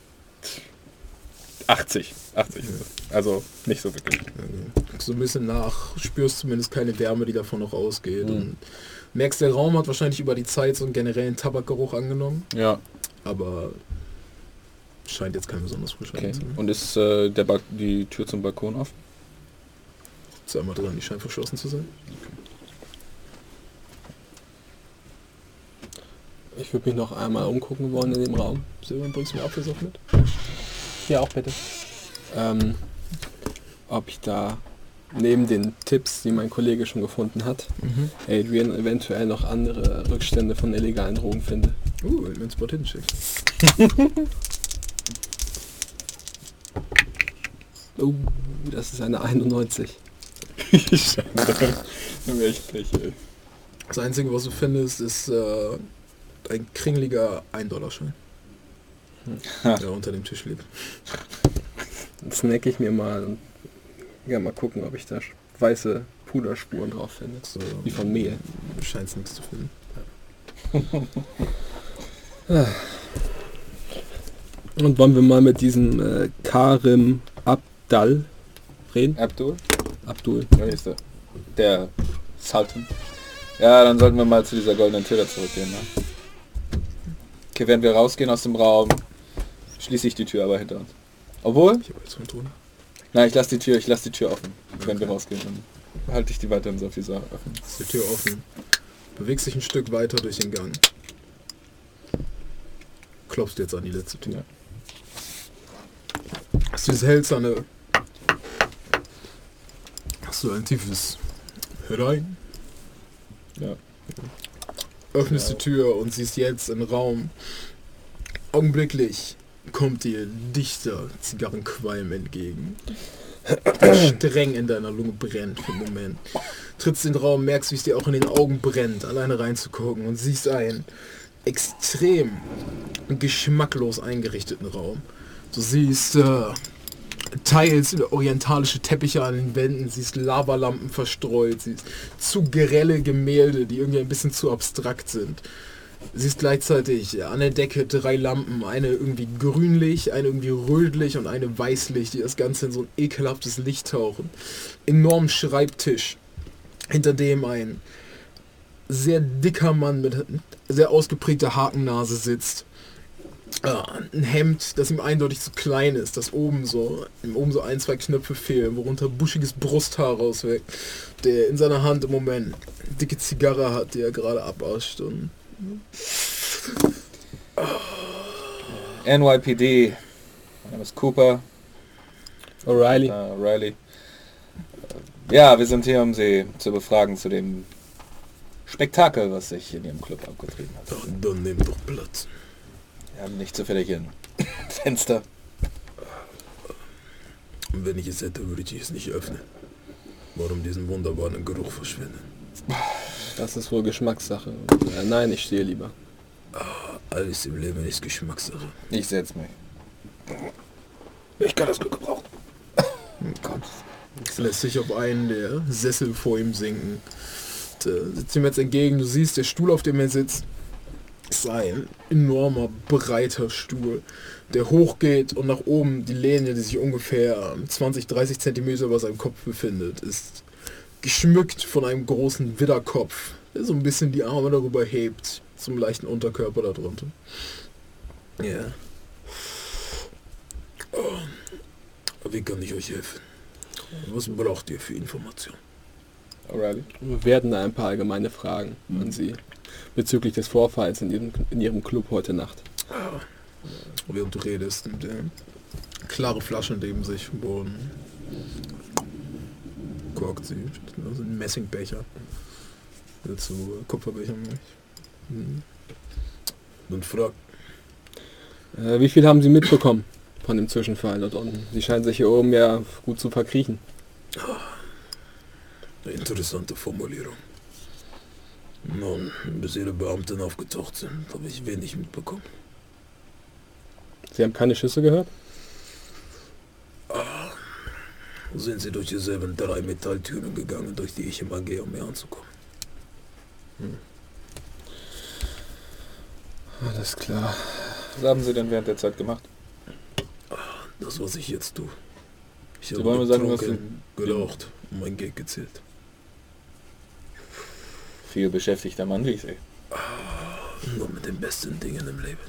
achtzig. achtzig ist es. Also nicht so wirklich. So ein bisschen nach, spürst zumindest keine Wärme, die davon noch ausgeht. Mhm. Und merkst, der Raum hat wahrscheinlich über die Zeit so einen generellen Tabakgeruch angenommen, Ja, aber scheint jetzt kein besonders frischer okay. zu sein. Und ist äh, der ba die Tür zum Balkon offen? Ist einmal dran, die scheint verschlossen zu sein. Ich würde mich noch einmal umgucken wollen in dem Raum. Silvan, bringst du mir Apfelsaft mit? Hier auch bitte. Ähm, ob ich da neben den Tipps, die mein Kollege schon gefunden hat, Mhm. Adrian eventuell noch andere Rückstände von illegalen Drogen finde. Uh, ich bin Spot Hidden-Check. Oh, das ist eine einundneunzig. Scheiße. Echt frech, ey. Das Einzige, was du findest, ist äh, ein kringeliger ein-Dollar-Schein. Der unter dem Tisch liegt. Dann snack ich mir mal und ja, mal gucken, ob ich da sch- weiße Puderspuren drauf finde. So, Wie von Mehl. scheint nichts zu finden. Und wollen wir mal mit diesem äh, Karim Abdal reden? Abdul? Abdul. Wer ist der? Der Sultan. Ja, dann sollten wir mal zu dieser goldenen Tür da zurückgehen, ne? Okay, während wir rausgehen aus dem Raum, schließe ich die Tür aber hinter uns. Obwohl, Ich habe jetzt von Ton. nein, ich lasse die Tür, ich lasse die Tür offen, wenn wir rausgehen. Dann halte ich die weiterhin so viel offen. Ist die Tür offen. Bewegst dich ein Stück weiter durch den Gang. Klopfst jetzt an die letzte Tür. Ja. Hast du dieses hölzerne... Hast du ein tiefes Herein? Ja. Öffnest Ja. die Tür und siehst jetzt einen Raum. Augenblicklich kommt dir dichter Zigarrenqualm entgegen. Der streng in deiner Lunge brennt für einen Moment. Trittst in den Raum, merkst, wie es dir auch in den Augen brennt, alleine reinzugucken und siehst einen extrem geschmacklos eingerichteten Raum. Du siehst äh, teils orientalische Teppiche an den Wänden, siehst Lavalampen verstreut, siehst zu grelle Gemälde, die irgendwie ein bisschen zu abstrakt sind. Siehst gleichzeitig an der Decke drei Lampen, eine irgendwie grünlich, eine irgendwie rötlich und eine weißlich, die das Ganze in so ein ekelhaftes Licht tauchen. Enormen Schreibtisch, hinter dem ein sehr dicker Mann mit sehr ausgeprägter Hakennase sitzt. Ah, ein Hemd, das ihm eindeutig zu klein ist, das oben so, ihm oben so ein, zwei Knöpfe fehlen, worunter buschiges Brusthaar rausweckt, der in seiner Hand im Moment eine dicke Zigarre hat, die er gerade abascht und N Y P D. Mein Name ist Cooper. O'Reilly. Äh, Riley. Ja, wir sind hier, um Sie zu befragen zu dem Spektakel, was sich in Ihrem Club abgetrieben hat. Ach, dann nimm doch Platz. Wir haben nicht zufällig ein Fenster. Und wenn ich es hätte, würde ich es nicht öffnen. Warum diesen wunderbaren Geruch verschwenden? Das ist wohl Geschmackssache. Äh, nein, ich stehe lieber. Alles im Leben ist Geschmackssache. Ich setz mich. Ich kann das Glück gebrauchen. Gott. Es lässt sich auf einen der Sessel vor ihm sinken. Und, äh, sitzt ihm jetzt entgegen, du siehst, der Stuhl, auf dem er sitzt, ist ein enormer, breiter Stuhl, der hochgeht und nach oben die Lehne, die sich ungefähr zwanzig, dreißig Zentimeter über seinem Kopf befindet, ist geschmückt von einem großen Widderkopf, der so ein bisschen die Arme darüber hebt, zum leichten Unterkörper darunter. Ja. Oh. Wie kann ich euch helfen? Was braucht ihr für Informationen? O'Reilly. Wir werden ein paar allgemeine Fragen an Sie bezüglich des Vorfalls in Ihrem, in Ihrem Club heute Nacht. Während du redest, nimmt er klare Flasche neben sich, wo ein korkt sie, also ein Messingbecher. Dazu äh, Kupferbecher. Hm. Und fragt, Äh, wie viel haben Sie mitbekommen von dem Zwischenfall dort unten? Sie scheinen sich hier oben ja gut zu verkriechen. eine interessante Formulierung. Nun, bis Ihre Beamten aufgetaucht sind, habe ich wenig mitbekommen. Sie haben keine Schüsse gehört? Sind Sie durch dieselben drei Metalltüren gegangen, durch die ich immer gehe, um mir anzukommen? Alles klar. Was haben Sie denn während der Zeit gemacht? Das, was ich jetzt tue. Ich Sie habe wollen mir sagen, was getrunken, Sie- geraucht und mein Geld gezählt. Viel beschäftigter Mann wie Sie. Nur mit den besten Dingen im Leben.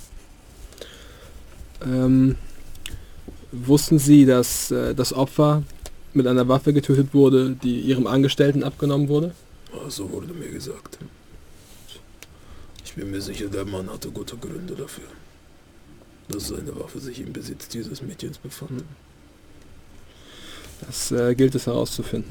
Ähm, wussten Sie, dass äh, das Opfer mit einer Waffe getötet wurde, die Ihrem Angestellten abgenommen wurde? Ah, so wurde mir gesagt. Ich bin mir sicher, der Mann hatte gute Gründe dafür, dass seine Waffe sich im Besitz dieses Mädchens befand. Das äh, gilt es herauszufinden.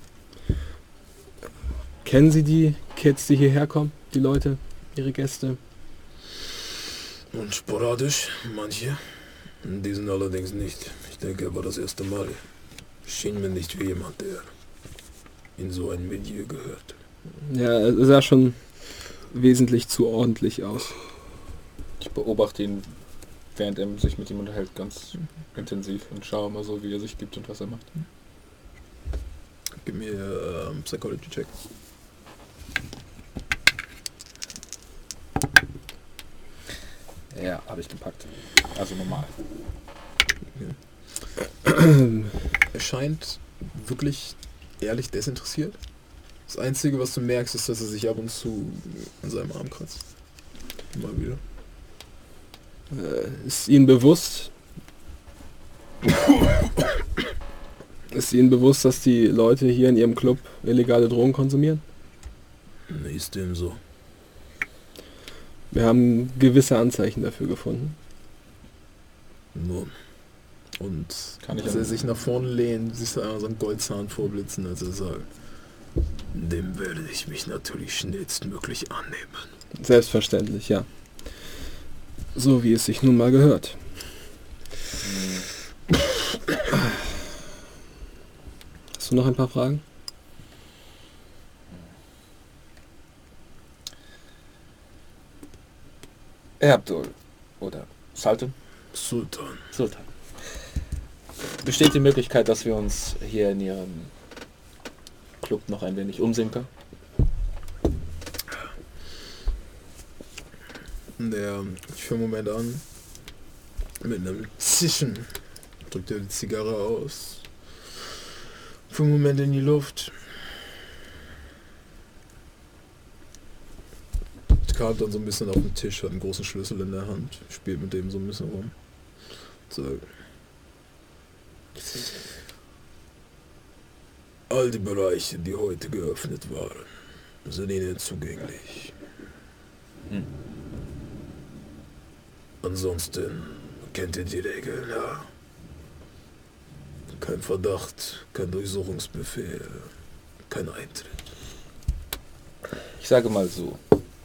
Kennen Sie die Kids, die hierher kommen? Die Leute, Ihre Gäste? Und sporadisch, manche. Diesen allerdings nicht. Ich denke, er war das erste Mal. Schien mir nicht wie jemand, der in so ein Milieu gehört. Ja, er sah schon wesentlich zu ordentlich aus. Ich beobachte ihn, während er sich mit ihm unterhält, ganz intensiv und schaue mal so, wie er sich gibt und was er macht. Gib mir ähm, Psychology-Check. Ja, habe ich gepackt. Also normal. Er scheint wirklich ehrlich desinteressiert. Das Einzige, was du merkst, ist, dass er sich ab und zu an seinem Arm kratzt. Immer wieder. Äh, ist Ihnen bewusst, ist Ihnen bewusst, dass die Leute hier in Ihrem Club illegale Drogen konsumieren? Nee, ist dem so. Wir haben gewisse Anzeichen dafür gefunden. Nun. Und Kann ich als an- er sich nach vorne lehnt, siehst du einmal so einen Goldzahn vorblitzen, als er sagt, dem werde ich mich natürlich schnellstmöglich annehmen. Selbstverständlich, ja. So wie es sich nun mal gehört. Hast du noch ein paar Fragen? Herr Abdul. Oder Sultan? Sultan. Sultan. Besteht die Möglichkeit, dass wir uns hier in Ihrem Club noch ein wenig umsehen können? Der, ich für einen Moment an, mit einem Zischen drückt er die Zigarre aus, für einen Moment in die Luft, kramt dann so ein bisschen auf den Tisch, hat einen großen Schlüssel in der Hand, spielt mit dem so ein bisschen rum. So. All die Bereiche, die heute geöffnet waren, sind Ihnen zugänglich. Hm. Ansonsten kennt ihr die Regeln, ja. Kein Verdacht, kein Durchsuchungsbefehl, kein Eintritt. Ich sage mal so.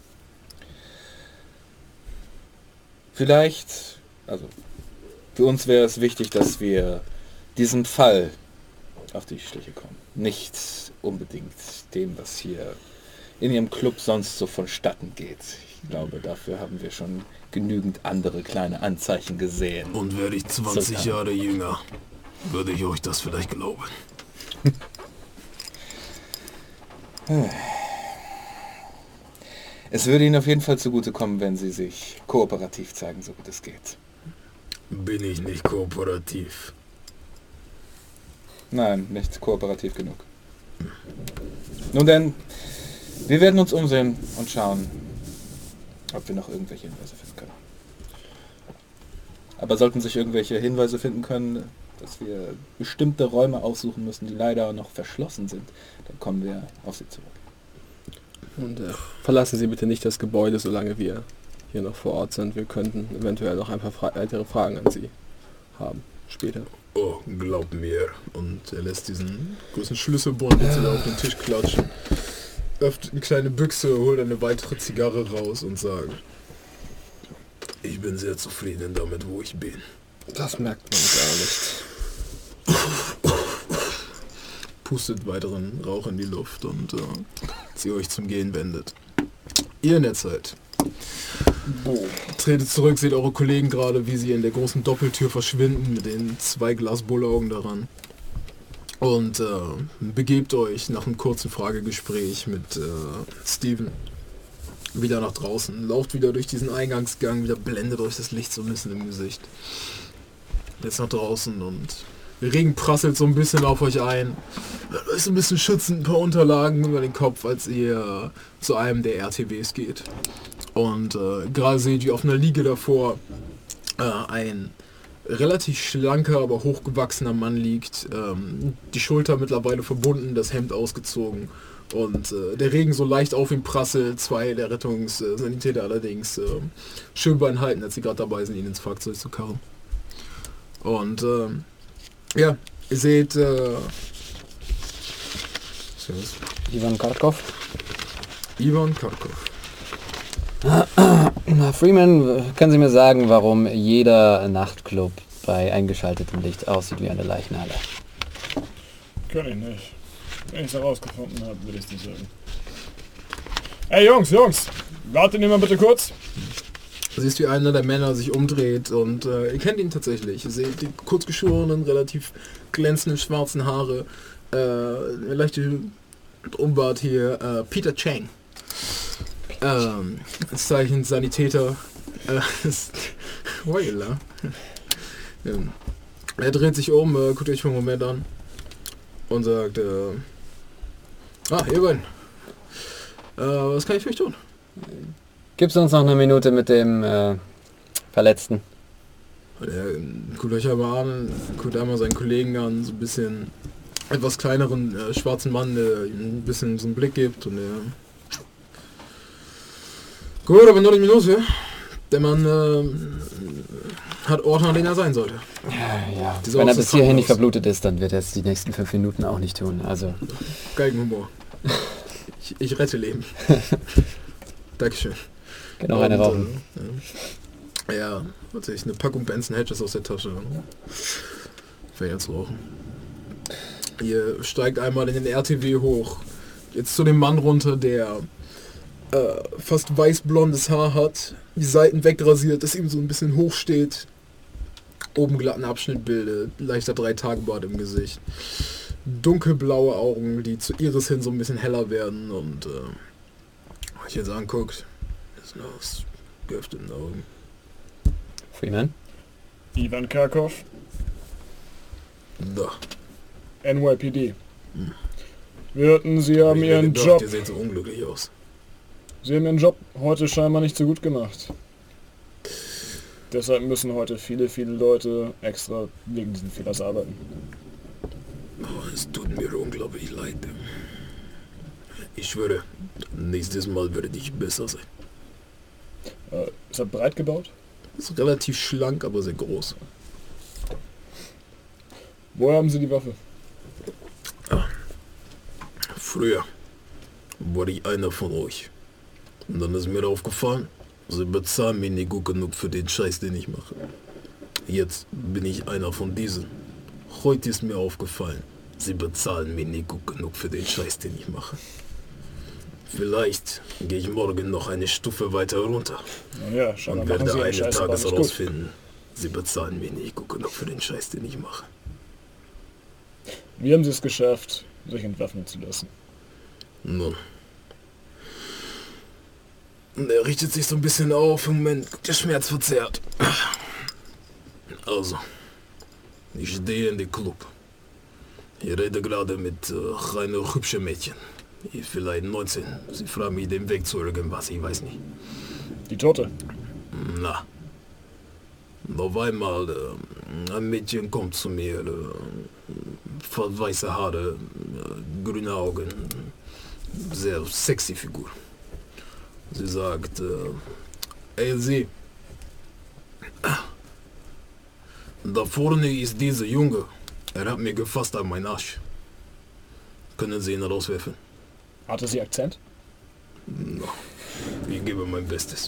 Vielleicht, also für uns wäre es wichtig, dass wir diesem Fall auf die Schliche kommen. Nicht unbedingt dem, was hier in Ihrem Club sonst so vonstatten geht. Ich glaube, dafür haben wir schon genügend andere kleine Anzeichen gesehen. Und wäre ich zwanzig Sultan. Jahre jünger, würde ich euch das vielleicht glauben. Es würde Ihnen auf jeden Fall zugutekommen, wenn Sie sich kooperativ zeigen, so gut es geht. Bin ich nicht kooperativ. Nein, nicht kooperativ genug. Nun denn, wir werden uns umsehen und schauen, ob wir noch irgendwelche Hinweise finden können. Aber sollten sich irgendwelche Hinweise finden können, dass wir bestimmte Räume aussuchen müssen, die leider noch verschlossen sind, dann kommen wir auf Sie zurück. Und äh, verlassen Sie bitte nicht das Gebäude, solange wir hier noch vor Ort sind. Wir könnten eventuell noch ein paar Fra weitere Fragen an Sie haben später. Oh, glaub mir. Und er lässt diesen großen Schlüsselbund jetzt wieder auf den Tisch klatschen. Öffnet eine kleine Büchse, holt eine weitere Zigarre raus und sagt: Ich bin sehr zufrieden damit, wo ich bin. Das merkt man gar nicht. Pustet weiteren Rauch in die Luft und äh, sie euch zum Gehen wendet. Ihr in der Zeit. Tretet zurück, seht eure Kollegen gerade, wie sie in der großen Doppeltür verschwinden mit den zwei Glas Bullaugen daran. Und äh, begebt euch nach einem kurzen Fragegespräch mit äh, Steven wieder nach draußen. Lauft wieder durch diesen Eingangsgang, wieder blendet euch das Licht so ein bisschen im Gesicht. Jetzt nach draußen und der Regen prasselt so ein bisschen auf euch ein. Ist ein bisschen schützend, ein paar Unterlagen über den Kopf, als ihr zu einem der R T Ws geht. Und äh, gerade seht ihr auf einer Liege davor äh, ein relativ schlanker, aber hochgewachsener Mann liegt. Ähm, die Schulter mittlerweile verbunden, das Hemd ausgezogen. Und äh, der Regen so leicht auf ihn prasselt. Zwei der Rettungssanitäter allerdings äh, schön beinhalten, als sie gerade dabei sind, ihn ins Fahrzeug zu karren. Und äh, ja, ihr seht... Äh, Ivan Karkov. Ivan Karkov. Freeman, können Sie mir sagen, warum jeder Nachtclub bei eingeschaltetem Licht aussieht wie eine Leichenhalle? Kann ich nicht. Wenn ich es herausgefunden habe, würde ich es dir sagen. Ey Jungs, Jungs! Wartet ihr mal bitte kurz? Du siehst, wie einer der Männer sich umdreht und äh, ihr kennt ihn tatsächlich. Ihr seht die kurzgeschorenen, relativ glänzenden schwarzen Haare, äh, eine leichte Umbart hier, äh, Peter Chang. Ähm, als Zeichen Sanitäter. Äh, Voila. Ja. Er dreht sich um, äh, guckt euch für einen Moment an und sagt, äh, ah, ihr beiden. Äh, was kann ich für euch tun? Gibst du uns noch eine Minute mit dem äh, Verletzten? Er guckt euch aber an, guckt einmal seinen Kollegen an, so ein bisschen etwas kleineren äh, schwarzen Mann, der ihm ein bisschen so einen Blick gibt und er... Gut, aber nur eine Minute. Der Mann äh, hat Ort, an den er sein sollte. Ja, ja. Dieser Wenn er Ort bis ist hierhin nicht krankenhaus. verblutet ist, dann wird er es die nächsten fünf Minuten auch nicht tun. Also Geigenhumor. Ich, ich rette Leben. Dankeschön. genau eine Und, rauchen. Äh, ja, warte, ich eine Packung Benson Hedges aus der Tasche. Für jetzt rauchen. Ihr steigt einmal in den R T W hoch. Jetzt zu dem Mann runter, der äh, fast weißblondes Haar hat, die Seiten wegrasiert, das ihm so ein bisschen hoch steht. Oben glatten Abschnitt bildet, leichter Drei-Tage-Bart im Gesicht. Dunkelblaue Augen, die zu Iris hin so ein bisschen heller werden und äh, wenn ich jetzt anguckt, ist noch aus geöffneten Augen. Freeman? Ivan Karkov, Da. N Y P D. Wir hörten, Sie haben Ich hätte Ihren gedacht, Job... Ihr seht so unglücklich aus. Sie haben Ihren Job heute scheinbar nicht so gut gemacht. Deshalb müssen heute viele, viele Leute extra wegen diesen Fehlers arbeiten. Oh, es tut mir unglaublich leid. Ich schwöre, nächstes Mal werde ich besser sein. Äh, ist er breit gebaut? Ist relativ schlank, aber sehr groß. Woher haben Sie die Waffe? Früher war ich einer von euch. Und dann ist mir aufgefallen, sie bezahlen mir nicht gut genug für den Scheiß, den ich mache. Jetzt bin ich einer von diesen. Heute ist mir aufgefallen, sie bezahlen mir nicht gut genug für den Scheiß, den ich mache. Vielleicht gehe ich morgen noch eine Stufe weiter runter Naja, scheinbar und machen werde Sie Ihren eines Scheiß aber Tages nicht gut. herausfinden, sie bezahlen mir nicht gut genug für den Scheiß, den ich mache. Wie haben Sie es geschafft, sich entwaffnen zu lassen? Nun. Und er richtet sich so ein bisschen auf. Im Moment der Schmerz verzerrt. Also, ich stehe in den Club. Ich rede gerade mit äh, einer hübschen Mädchen. Die ist vielleicht neunzehn. Sie fragt mich den Weg zu irgendwas, ich weiß nicht. Die Tote? Na. Und auf einmal äh, ein Mädchen kommt zu mir. Äh, weiße Haare, äh, grüne Augen. Sehr sexy Figur. Sie sagt, äh, ey Sie, Da vorne ist dieser Junge. Er hat mir gefasst an meinen Arsch. Können Sie ihn rauswerfen? Hatte sie Akzent? No. Ich gebe mein Bestes.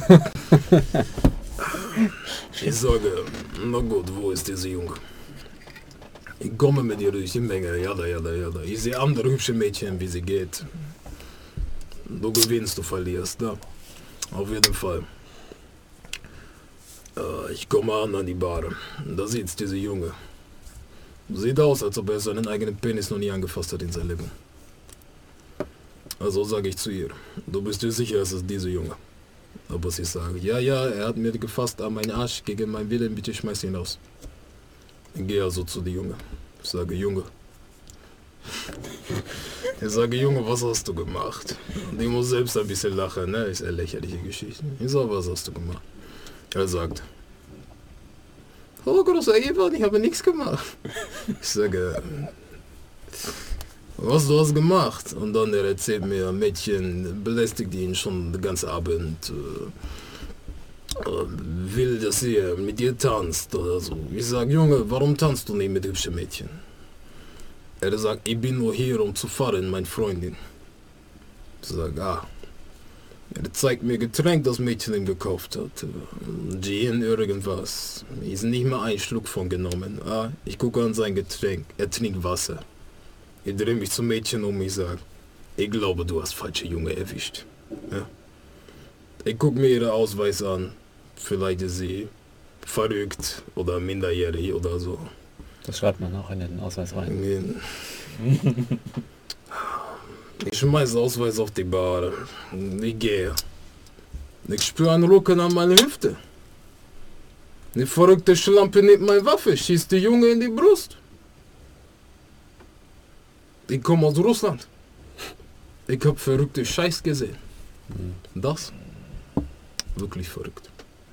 Ich sage, na gut, wo ist dieser Junge? Ich komme mit ihr durch die Menge, jada, jada, jada. Ich sehe andere hübsche Mädchen, wie sie geht. Du gewinnst, du verlierst, da. Auf jeden Fall. Äh, ich komme an an die Bar. Da sitzt dieser Junge. Sieht aus, als ob er seinen eigenen Penis noch nie angefasst hat in seinem Leben. Also sage ich zu ihr, du bist dir sicher, es ist dieser Junge. Aber sie sagt, ja, ja, er hat mir gefasst an meinen Arsch gegen meinen Willen, bitte schmeiß ihn raus. Ich gehe also zu dem Junge. Ich sage, Junge. Ich sage, Junge, was hast du gemacht? Und ich muss selbst ein bisschen lachen, ne? Ist eine lächerliche Geschichte. Ich sage, was hast du gemacht? Er sagt, oh, großer Ewan, ich habe nichts gemacht. Ich sage, was du hast gemacht? Und dann er erzählt mir, ein Mädchen belästigt ihn schon den ganzen Abend, äh, will, dass er mit ihr tanzt oder so. Ich sage, Junge, warum tanzt du nicht mit hübschen Mädchen? Er sagt, ich bin nur hier, um zu fahren, meine Freundin. Ich sage, ah. Er zeigt mir Getränk, das Mädchen ihm gekauft hat. Gin, irgendwas. Ist nicht mal ein Schluck von genommen. Ah, ich gucke an sein Getränk. Er trinkt Wasser. Ich drehe mich zum Mädchen um, ich sage, ich glaube, du hast falsche Junge erwischt. Ja. Ich gucke mir ihre Ausweis an. Vielleicht ist sie verrückt oder minderjährig oder so. Das schreibt man auch in den Ausweis rein. Ich schmeiß Ausweis auf die Bar. Ich gehe. Ich spüre einen Rucken an meiner Hüfte. Die verrückte Schlampe nimmt meine Waffe, schießt die Junge in die Brust. Ich komme aus Russland. Ich habe verrückte Scheiß gesehen. Das? Wirklich verrückt.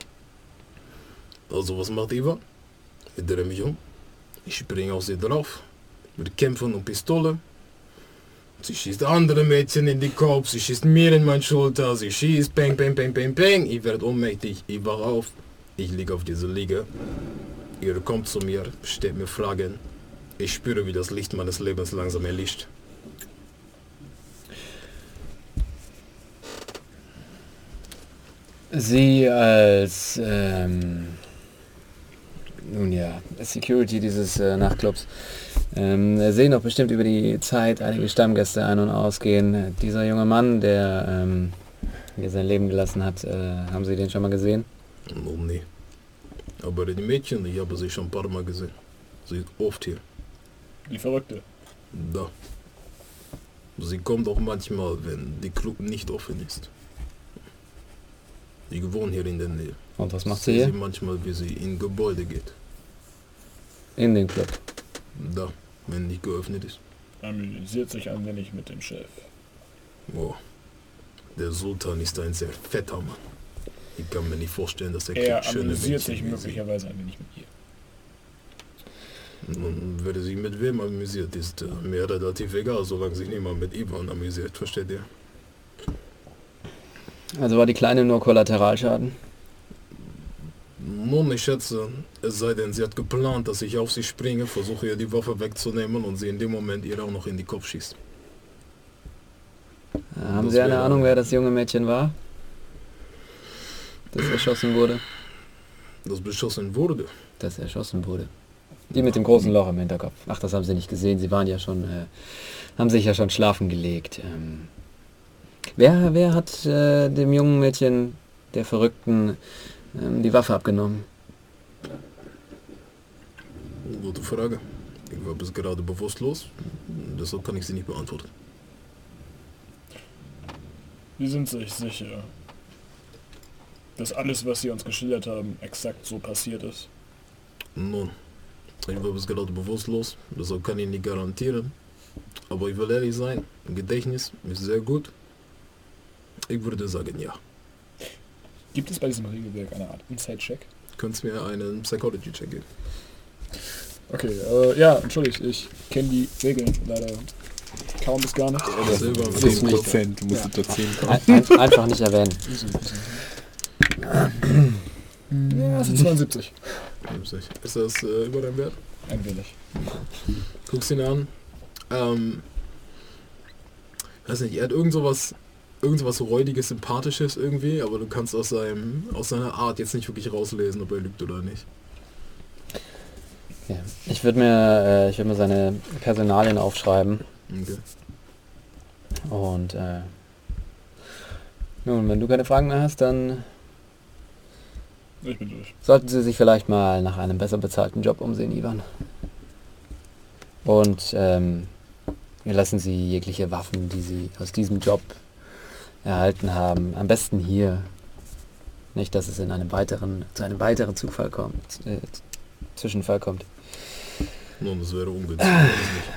Also was macht Ivan? Ich drehe mich um. Ich springe auf sie drauf. Wir kämpfen um Pistole. Sie schießt andere Mädchen in den Kopf, sie schießt mir in meine Schulter, sie schießt, peng, peng, peng, peng, peng. Ich werde ohnmächtig, ich wache auf. Ich liege auf dieser Liege. Ihr kommt zu mir, stellt mir Fragen. Ich spüre, wie das Licht meines Lebens langsam erlischt. Sie als ähm, nun ja, Security dieses äh, Nachtclubs ähm, sehen doch bestimmt über die Zeit einige Stammgäste ein- und ausgehen. Dieser junge Mann, der ähm, hier sein Leben gelassen hat, äh, haben Sie den schon mal gesehen? Noch nie. Aber die Mädchen, ich habe sie schon ein paar Mal gesehen. Sie ist oft hier. Die Verrückte. Da. Sie kommt auch manchmal, wenn die Club nicht offen ist. Ich wohne hier in der Nähe. Und was macht sie Ich sehe hier? sie manchmal, wie sie in Gebäude geht. In den Club. Da, wenn nicht geöffnet ist. Amüsiert sich ein wenig mit dem Chef. Oh. Der Sultan ist ein sehr fetter Mann. Ich kann mir nicht vorstellen, dass er Er kriegt schöne amüsiert Mädchen sich wie sie. möglicherweise ein wenig mit ihr. Nun, wer sich mit wem amüsiert, ist äh, mir relativ egal, solange sich niemand mit Ivan amüsiert, versteht ihr? Also war die Kleine nur Kollateralschaden? Nun, ich schätze, es sei denn, sie hat geplant, dass ich auf sie springe, versuche ihr die Waffe wegzunehmen und sie in dem Moment ihr auch noch in den Kopf schießt. Äh, haben Das Sie eine wäre- Ahnung, wer das junge Mädchen war? Das erschossen wurde? Das beschossen wurde. Das erschossen wurde. Die mit dem großen Loch im Hinterkopf. Ach, das haben Sie nicht gesehen. Sie waren ja schon, äh, haben sich ja schon schlafen gelegt. Ähm, wer, wer hat äh, dem jungen Mädchen, der Verrückten, ähm, die Waffe abgenommen? Gute Frage. Ich war bis gerade bewusstlos, deshalb kann ich sie nicht beantworten. Sie sind sich sicher, dass alles, was Sie uns geschildert haben, exakt so passiert ist. Nun, ich war bis gerade bewusstlos, deshalb kann ich nicht garantieren. Aber ich will ehrlich sein, im Gedächtnis ist sehr gut. Ich würde sagen, ja. Gibt es bei diesem Regelwerk eine Art Inside-Check? Könntest mir einen Psychology-Check geben? Okay, äh, ja, entschuldigt, ich kenne die Regeln leider kaum bis gar nicht. Silber mit zehn dem Kopf. Prozent, du musst unter zehn kommen. Ein, ein, einfach nicht erwähnen. Easy, easy. Ja, das sind zweiundsiebzig. Ist das äh, über deinem Wert? Ein wenig. Guckst ihn an. Ähm, weiß nicht, er hat irgend sowas, irgend sowas räudiges, sympathisches irgendwie, aber du kannst aus seinem, aus seiner Art jetzt nicht wirklich rauslesen, ob er lügt oder nicht. Ja. Ich würde mir, äh, ich würde mir seine Personalien aufschreiben. Okay. Und äh, nun, wenn du keine Fragen mehr hast, dann Ich bin durch. sollten Sie sich vielleicht mal nach einem besser bezahlten Job umsehen, Ivan. Und ähm, wir lassen Sie jegliche Waffen, die Sie aus diesem Job erhalten haben, am besten hier. Nicht, dass es in einem weiteren, zu einem weiteren Zufall kommt, äh, Zwischenfall kommt. Nun, das wäre ungünstig. weiß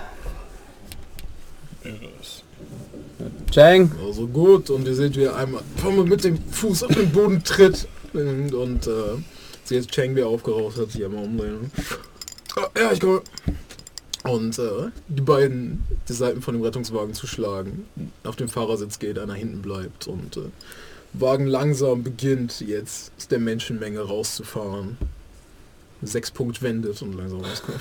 nicht. Irre ist. Chang! Also gut, und ihr seht, wie er einmal mit dem Fuß auf den Boden tritt. Und, und äh, sie jetzt Chang wieder aufgeraucht hat, sich einmal umdrehen. Ah, ja, ich komme. Und äh, die beiden die Seiten von dem Rettungswagen zuschlagen. Auf dem Fahrersitz geht, einer hinten bleibt. Und äh, Wagen langsam beginnt jetzt aus der Menschenmenge rauszufahren. Sechs Punkt wendet und langsam rauskommt.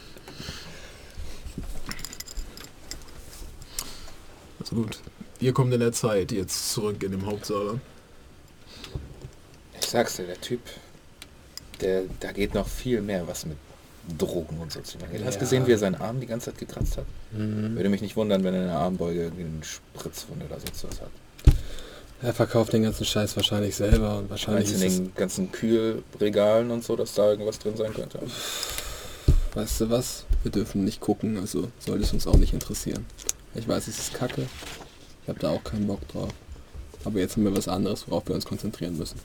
Also gut. Ihr kommt in der Zeit jetzt zurück in dem Hauptsaal an. Ich sag's dir, der Typ, der, da geht noch viel mehr was mit Drogen und so zu tun. Du hast Ja. gesehen, wie er seinen Arm die ganze Zeit gekratzt hat? Mhm. Würde mich nicht wundern, wenn er in der Armbeuge irgendwie eine Spritzwunde oder sonst was hat. Er verkauft den ganzen Scheiß wahrscheinlich selber und wahrscheinlich Meinst du ist in den ganzen Kühlregalen und so, dass da irgendwas drin sein könnte? es, weißt du was, wir dürfen nicht gucken, also soll es uns auch nicht interessieren. Ich weiß, es ist kacke, ich habe da auch keinen Bock drauf. Aber jetzt haben wir was anderes, worauf wir uns konzentrieren müssen.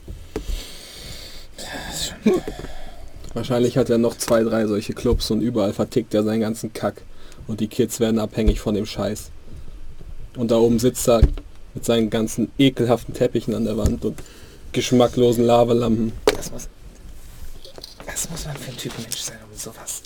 Wahrscheinlich hat er noch zwei, drei solche Clubs und überall vertickt er seinen ganzen Kack. Und die Kids werden abhängig von dem Scheiß. Und da oben sitzt er mit seinen ganzen ekelhaften Teppichen an der Wand und geschmacklosen Lavalampen. Das muss, was muss man für ein Typ Mensch sein, um sowas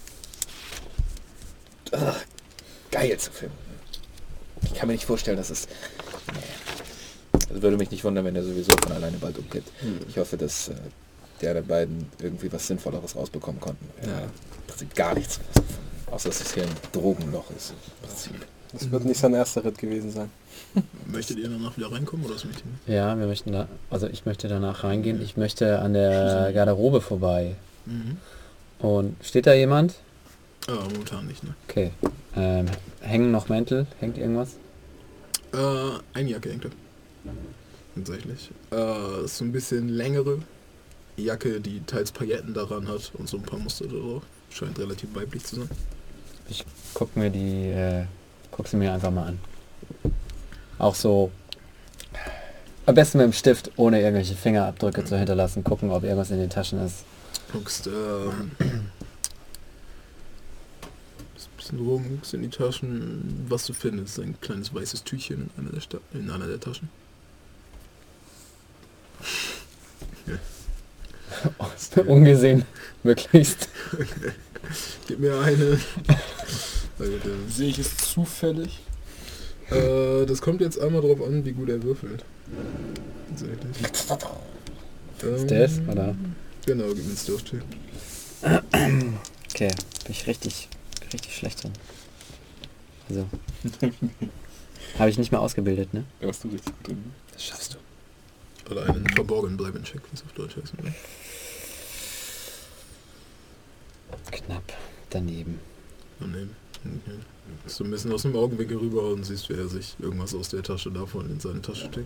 Ugh, geil zu finden? Ich kann mir nicht vorstellen, dass es... Nee. Das würde mich nicht wundern, wenn er sowieso von alleine bald umkippt. Hm. Ich hoffe, dass äh, der der beiden irgendwie was Sinnvolleres rausbekommen konnten. Ja. Ja. Im Prinzip gar nichts mehr davon. Außer dass es hier ein Drogenloch ist. Im Prinzip. Das wird nicht sein erster Ritt gewesen sein. Möchtet ihr danach wieder reinkommen oder was möchtet ihr? Ja, wir möchten da, also ich möchte danach reingehen. Ich möchte an der Garderobe vorbei. Mhm. Und steht da jemand? Ah, momentan nicht, ne? Okay. Ähm, hängen noch Mäntel? Hängt irgendwas? Äh, eine Jacke hängt da. Tatsächlich. Äh, ist so ein bisschen längere Jacke, die teils Pailletten daran hat und so ein paar Muster drauf. Scheint relativ weiblich zu sein. Ich guck mir die, äh, guck sie mir einfach mal an. Auch so, am besten mit dem Stift, ohne irgendwelche Fingerabdrücke zu hinterlassen, gucken, ob irgendwas in den Taschen ist. Guckst, ähm... bist ein bisschen rum, guckst in die Taschen, was du findest. Ein kleines weißes Tütchen in einer der, Sta in einer der Taschen. Ungesehen, möglichst. Gib mir eine. Sehe ich es zufällig? Äh, das kommt jetzt einmal drauf an, wie gut er würfelt. Tatsächlich. Ist der es, oder? Genau, gib mir einen Stealth-Check. Okay, bin ich richtig, richtig schlecht drin. Also. Habe ich nicht mehr ausgebildet, ne? Da warst du richtig gut drin. Das schaffst du. Oder einen verborgenen Bleiben-Check, wie es auf Deutsch heißt. Ne? Knapp daneben. Daneben. Okay. Gehst du ein bisschen aus dem Augenwinkel rüber und siehst, wie er sich irgendwas aus der Tasche davon in seine Tasche steckt.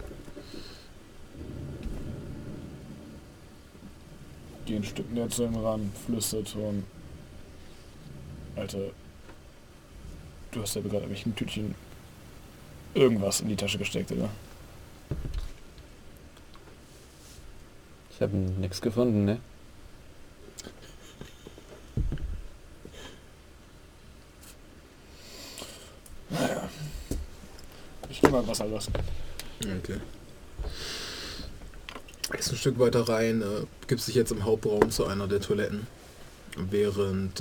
Geh ein Stück näher zu ihm ran, flüstert und... Alter, du hast ja gerade in welchem Tütchen irgendwas in die Tasche gesteckt, oder? Ich habe nichts gefunden, ne? Naja. Ich geh mal Wasser lassen. Okay. Gehst ein Stück weiter rein, äh, gibst dich jetzt im Hauptraum zu einer der Toiletten, während äh,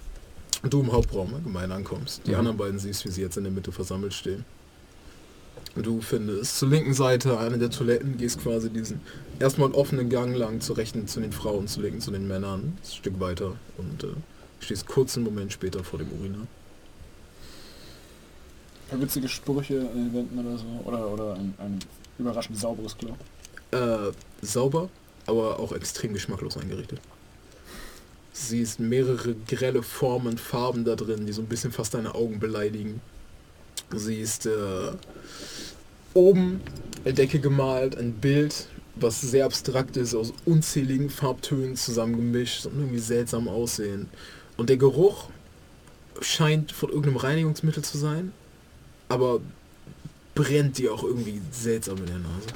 du im Hauptraum allgemein ankommst. Die Mhm. anderen beiden siehst, wie sie jetzt in der Mitte versammelt stehen. Du findest zur linken Seite eine der Toiletten, gehst quasi diesen erstmal offenen Gang lang, zur rechten zu den Frauen, zur linken zu den Männern, ein Stück weiter und äh, stehst kurz einen Moment später vor dem Urinal. Ein paar witzige Sprüche an den Wänden oder so. Oder, oder ein, ein überraschend sauberes Klo. Äh, sauber, aber auch extrem geschmacklos eingerichtet. Siehst mehrere grelle Formen, Farben da drin, die so ein bisschen fast deine Augen beleidigen. Du siehst äh, oben in der Decke gemalt ein Bild, was sehr abstrakt ist, aus unzähligen Farbtönen zusammengemischt und irgendwie seltsam aussehen. Und der Geruch scheint von irgendeinem Reinigungsmittel zu sein, aber brennt dir auch irgendwie seltsam in der Nase.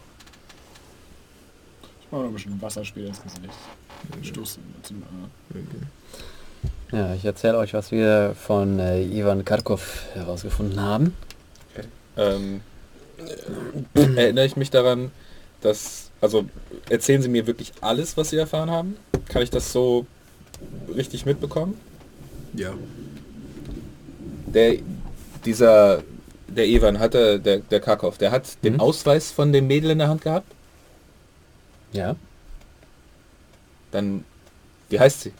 Ich mache noch ein bisschen Wasserspiel ins Gesicht. Stoß zum... Äh, Okay. Ja, ich erzähle euch, was wir von äh, Ivan Karkov herausgefunden haben. Okay. Ähm, äh, erinnere ich mich daran, dass, also erzählen Sie mir wirklich alles, was Sie erfahren haben? Kann ich das so richtig mitbekommen? Ja. Der, dieser, der Ivan hatte, der, der Karkov, der hat den Mhm. Ausweis von dem Mädel in der Hand gehabt? Ja. Dann, wie heißt sie?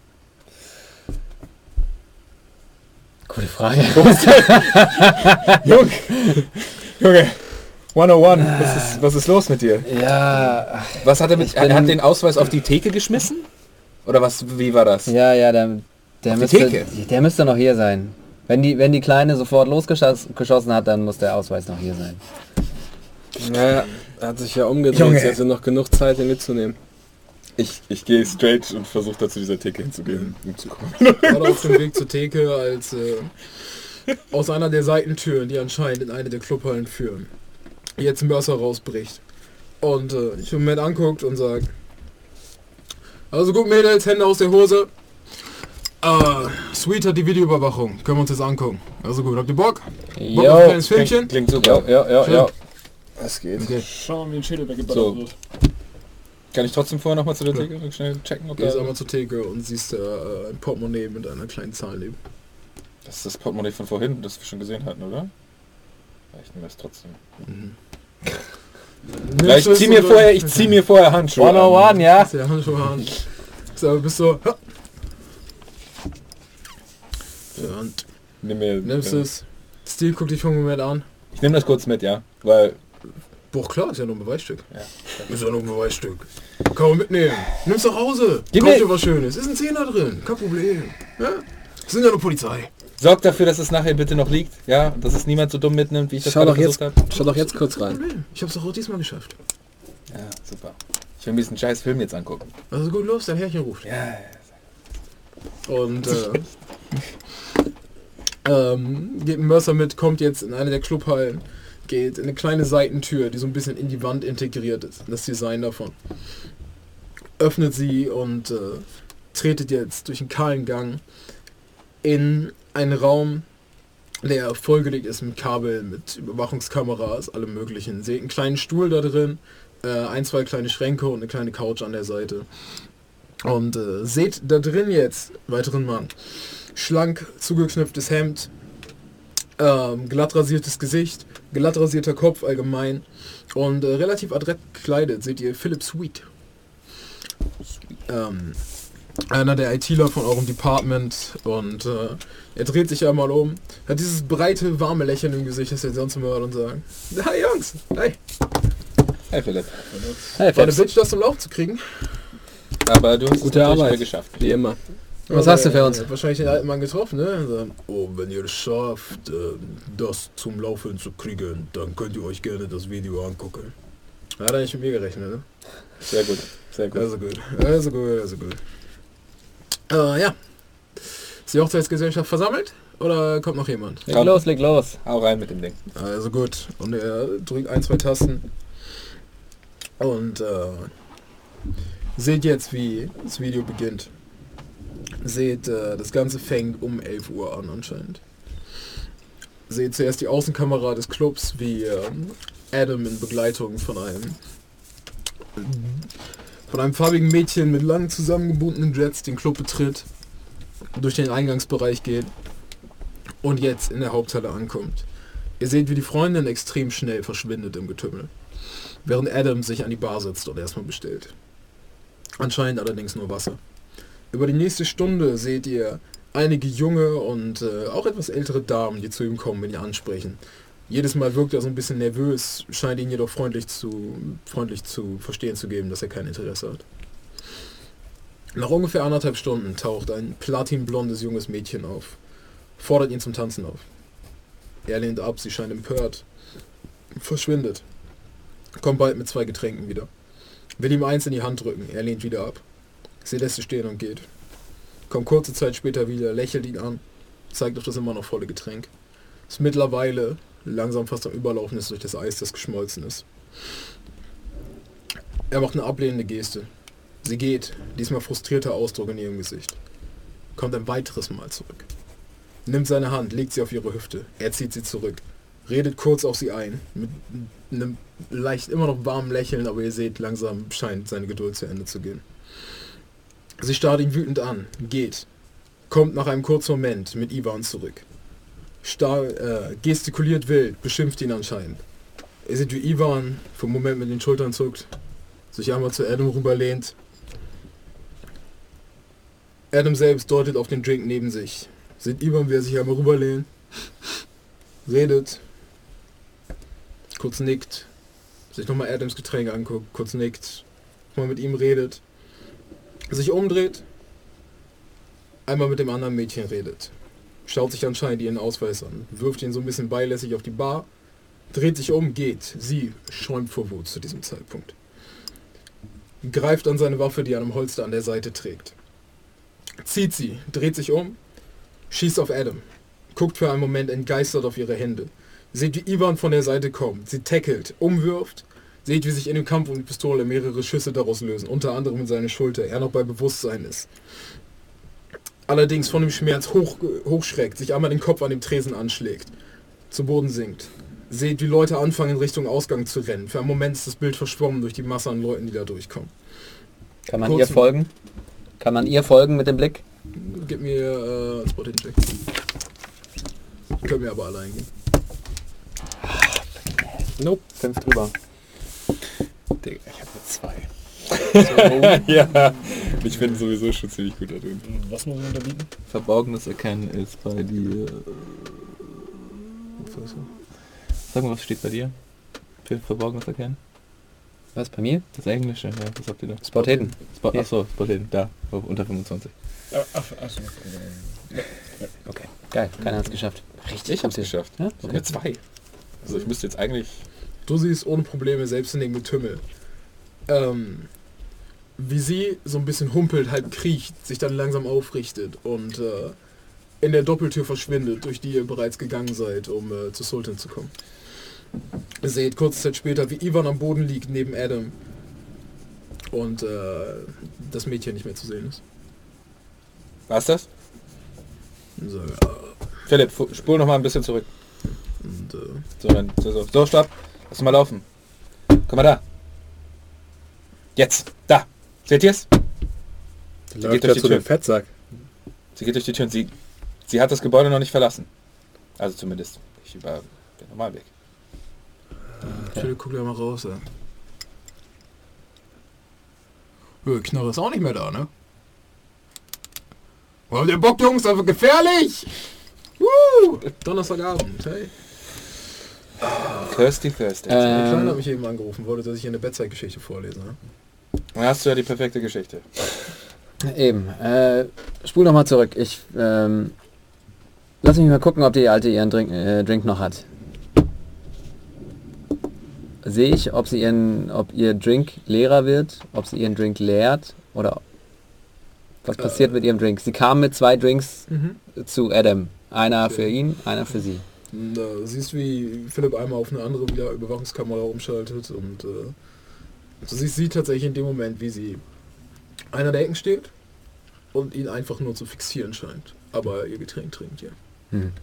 Gute Frage. Junge, Junge, hunderteins, was ist, was ist los mit dir? Ja, Was hat er mit, Ich er bin- hat den Ausweis auf die Theke geschmissen? Oder was, wie war das? ja, ja, der, der, Auf die müsste, Theke? der müsste noch hier sein. Wenn die, wenn die Kleine sofort losgeschossen geschossen hat, dann muss der Ausweis noch hier sein. Naja, er hat sich ja umgedreht, Junge. sie hatte noch genug Zeit, ihn mitzunehmen. Ich, ich gehe straight und versuche da zu dieser Theke hinzugehen, um zu gucken. Gerade auf dem Weg zur Theke, als äh, aus einer der Seitentüren, die anscheinend in eine der Clubhallen führen, jetzt Mercer rausbricht und äh, dich im Moment anguckt und sagt: Also gut, Mädels, Hände aus der Hose. Äh, Sweet hat die Videoüberwachung, können wir uns jetzt angucken. Also gut, habt ihr Bock? Bock auf ein kleines Filmchen? Klingt super. Ja, ja, Schön. ja. Das geht. Okay, schauen, wie ein Schädel weggeballert So. wird. Kann ich trotzdem vorher nochmal zu der Theke und schnell checken, ob gehst da... einmal zur Theke und siehst äh, ein Portemonnaie mit einer kleinen Zahl neben. Das ist das Portemonnaie von vorhin, das wir schon gesehen hatten, oder? Ja, ich nehme das trotzdem. Mhm. Ja, ich zieh mir vorher, ich zieh mir vorher Handschuhe an. hunderteins, ja. Ja, Handschuhe an. So, bist du... Ha. Ja, und Nimm mir, nimmst äh, es. Steve guckt dich vom Moment an. Ich nehme das kurz mit, ja, weil... Boah, klar, ist ja nur ein Beweisstück. Ja. Ist ja nur ein Beweisstück. Kann man mitnehmen. Nimm's nach Hause. Gib Kauf mir- dir was Schönes. Ist ein Zehner drin. Kein Problem. Ja? Wir sind ja nur Polizei. Sorgt dafür, dass es nachher bitte noch liegt, ja, dass es niemand so dumm mitnimmt, wie ich das Schau gerade doch jetzt, versucht habe. schau doch jetzt kurz Kein rein. Problem. Ich hab's doch auch diesmal geschafft. Ja, super. Ich will mir diesen scheiß Film jetzt angucken. Also gut, los, dein Herrchen ruft. Ja, Und äh, ähm, geht ein Mercer mit, kommt jetzt in eine der Clubhallen, geht in eine kleine Seitentür, die so ein bisschen in die Wand integriert ist, das Design davon. Öffnet sie und äh, tretet jetzt durch einen kahlen Gang in einen Raum, der vollgelegt ist mit Kabeln, mit Überwachungskameras, allem möglichen. Seht einen kleinen Stuhl da drin, äh, ein, zwei kleine Schränke und eine kleine Couch an der Seite. Und äh, seht da drin jetzt weiteren Mann. Schlank, zugeknöpftes Hemd, ähm, glatt rasiertes Gesicht, glatt rasierter Kopf allgemein und äh, relativ adrett gekleidet. Seht ihr Philip Sweet. Ähm, einer der ITler von eurem Department und äh, er dreht sich einmal um, hat dieses breite, warme Lächeln im Gesicht, das er sonst immer hört und sagt: Hi Jungs, hey, hey Philipp. Hey, war eine Philips. Bitch, das zum Laufen zu kriegen. Aber du hast Gute es natürlich Arbeit. wieder geschafft. Wie immer. Was hast du für uns? Er hat wahrscheinlich den alten Mann getroffen, ne? Und sagt, oh, wenn ihr es schafft, äh, das zum Laufen zu kriegen, dann könnt ihr euch gerne das Video angucken. Hat er nicht mit mir gerechnet, ne? Sehr gut, sehr gut. Also gut, also gut, also gut. Äh, ja. Ist die Hochzeitsgesellschaft versammelt? Oder kommt noch jemand? Leg los, leg los. Hau rein mit dem Ding. Also gut. Und er drückt ein, zwei Tasten. Und äh, seht jetzt, wie das Video beginnt. Seht, äh, das Ganze fängt um elf Uhr an anscheinend. Seht zuerst die Außenkamera des Clubs, wie ähm, Adam in Begleitung von einem von einem farbigen Mädchen mit langen zusammengebundenen Jets den Club betritt, durch den Eingangsbereich geht und jetzt in der Haupthalle ankommt. Ihr seht, wie die Freundin extrem schnell verschwindet im Getümmel, während Adam sich an die Bar setzt und erstmal bestellt. Anscheinend allerdings nur Wasser. Über die nächste Stunde seht ihr einige junge und äh, auch etwas ältere Damen, die zu ihm kommen, wenn ihr ansprechen. Jedes Mal wirkt er so ein bisschen nervös, scheint ihn jedoch freundlich zu, freundlich zu verstehen zu geben, dass er kein Interesse hat. Nach ungefähr anderthalb Stunden taucht ein platinblondes junges Mädchen auf, fordert ihn zum Tanzen auf. Er lehnt ab, sie scheint empört, verschwindet, kommt bald mit zwei Getränken wieder, will ihm eins in die Hand drücken, er lehnt wieder ab. Sie lässt es stehen und geht. Kommt kurze Zeit später wieder, lächelt ihn an, zeigt auf das immer noch volle Getränk. Ist mittlerweile langsam fast am Überlaufen ist durch das Eis, das geschmolzen ist. Er macht eine ablehnende Geste. Sie geht, diesmal frustrierter Ausdruck in ihrem Gesicht. Kommt ein weiteres Mal zurück. Nimmt seine Hand, legt sie auf ihre Hüfte. Er zieht sie zurück. Redet kurz auf sie ein. Mit einem leicht immer noch warmen Lächeln, aber ihr seht, langsam scheint seine Geduld zu Ende zu gehen. Sie starrt ihn wütend an, geht. Kommt nach einem kurzen Moment mit Ivan zurück. Star äh, gestikuliert wild, beschimpft ihn anscheinend. Ihr seht, wie Ivan für einen Moment mit den Schultern zuckt, sich einmal zu Adam rüberlehnt. Adam selbst deutet auf den Drink neben sich. Seht Ivan, wie er sich einmal rüberlehnt, redet, kurz nickt, sich nochmal Adams Getränk anguckt, kurz nickt, mal mit ihm redet, sich umdreht, einmal mit dem anderen Mädchen redet. Schaut sich anscheinend ihren Ausweis an, wirft ihn so ein bisschen beilässig auf die Bar, dreht sich um, geht. Sie schäumt vor Wut zu diesem Zeitpunkt. Greift an seine Waffe, die er an einem Holster an der Seite trägt. Zieht sie, dreht sich um, schießt auf Adam. Guckt für einen Moment entgeistert auf ihre Hände. Seht, wie Ivan von der Seite kommt. Sie tackelt, umwirft. Seht, wie sich in dem Kampf um die Pistole mehrere Schüsse daraus lösen, unter anderem in seine Schulter. Er noch bei Bewusstsein ist. Allerdings von dem Schmerz hoch, hochschreckt, sich einmal den Kopf an dem Tresen anschlägt, zu Boden sinkt. Seht, wie Leute anfangen, in Richtung Ausgang zu rennen. Für einen Moment ist das Bild verschwommen durch die Masse an Leuten, die da durchkommen. Kann man Kurz ihr folgen? Kann man ihr folgen mit dem Blick? Gib mir äh, Spot Hidden Check. Können wir aber allein gehen. Nope, fünf drüber. Digga, ich habe nur zwei. Ja, ich bin sowieso schon ziemlich gut da drin. Was muss man unterbieten? Verborgenes Erkennen ist bei dir... Sag mal, was steht bei dir? Für Verborgenes Erkennen? Was, bei mir? Das Englische, ja, was habt ihr da? Spot Hidden. Spot, Hier. achso, Spot Hidden, da, auf unter fünfundzwanzig. Ach, ach, achso. Okay, geil, keiner hat es geschafft. Richtig, Ich hab's geschafft. Ja? Okay. Mit zwei. Also ich müsste jetzt eigentlich... Du siehst ohne Probleme selbst in dem Getümmel, ähm, wie sie so ein bisschen humpelt, halb kriecht, sich dann langsam aufrichtet und äh, in der Doppeltür verschwindet, durch die ihr bereits gegangen seid, um äh, zu Sultan zu kommen. Ihr seht kurze Zeit später, wie Ivan am Boden liegt neben Adam und äh, das Mädchen nicht mehr zu sehen ist. War's das? So, ja, Philipp, fu- spul noch mal ein bisschen zurück. und, äh, So, dann, so, so, so, stopp. Lass mal laufen. Guck mal da. Jetzt. Da. Seht ihr's? Die geht läuft durch ja die zu Tür. dem Fettsack. Sie geht durch die Tür und sie, sie hat das Gebäude noch nicht verlassen. Also zumindest nicht über den Normalweg. Philipp, guck da mal raus, ey. Ö, Knarre ist auch nicht mehr da, ne? Wo habt ihr Bock, Jungs? Das wird gefährlich! Woo! Donnerstagabend, hey. Thirsty Thursday. Der Kleine Ähm, hat mich eben angerufen, wollte, dass ich hier eine Bettzeitgeschichte vorlese. Ne? Dann hast du ja die perfekte Geschichte. eben, äh, spul noch mal zurück. Ich, ähm, lass mich mal gucken, ob die Alte ihren Drink, äh, Drink noch hat. Sehe ich, ob sie ihren, ob ihr Drink leerer wird, ob sie ihren Drink leert oder was passiert Äh. mit ihrem Drink. Sie kam mit zwei Drinks Mhm. zu Adam. Einer Okay. für ihn, einer für sie. Und, äh, siehst, wie Philipp einmal auf eine andere wieder Überwachungskamera umschaltet und äh, du siehst sie tatsächlich in dem Moment, wie sie einer der Ecken steht und ihn einfach nur zu fixieren scheint. Aber ihr Getränk trinkt, ja. Hm.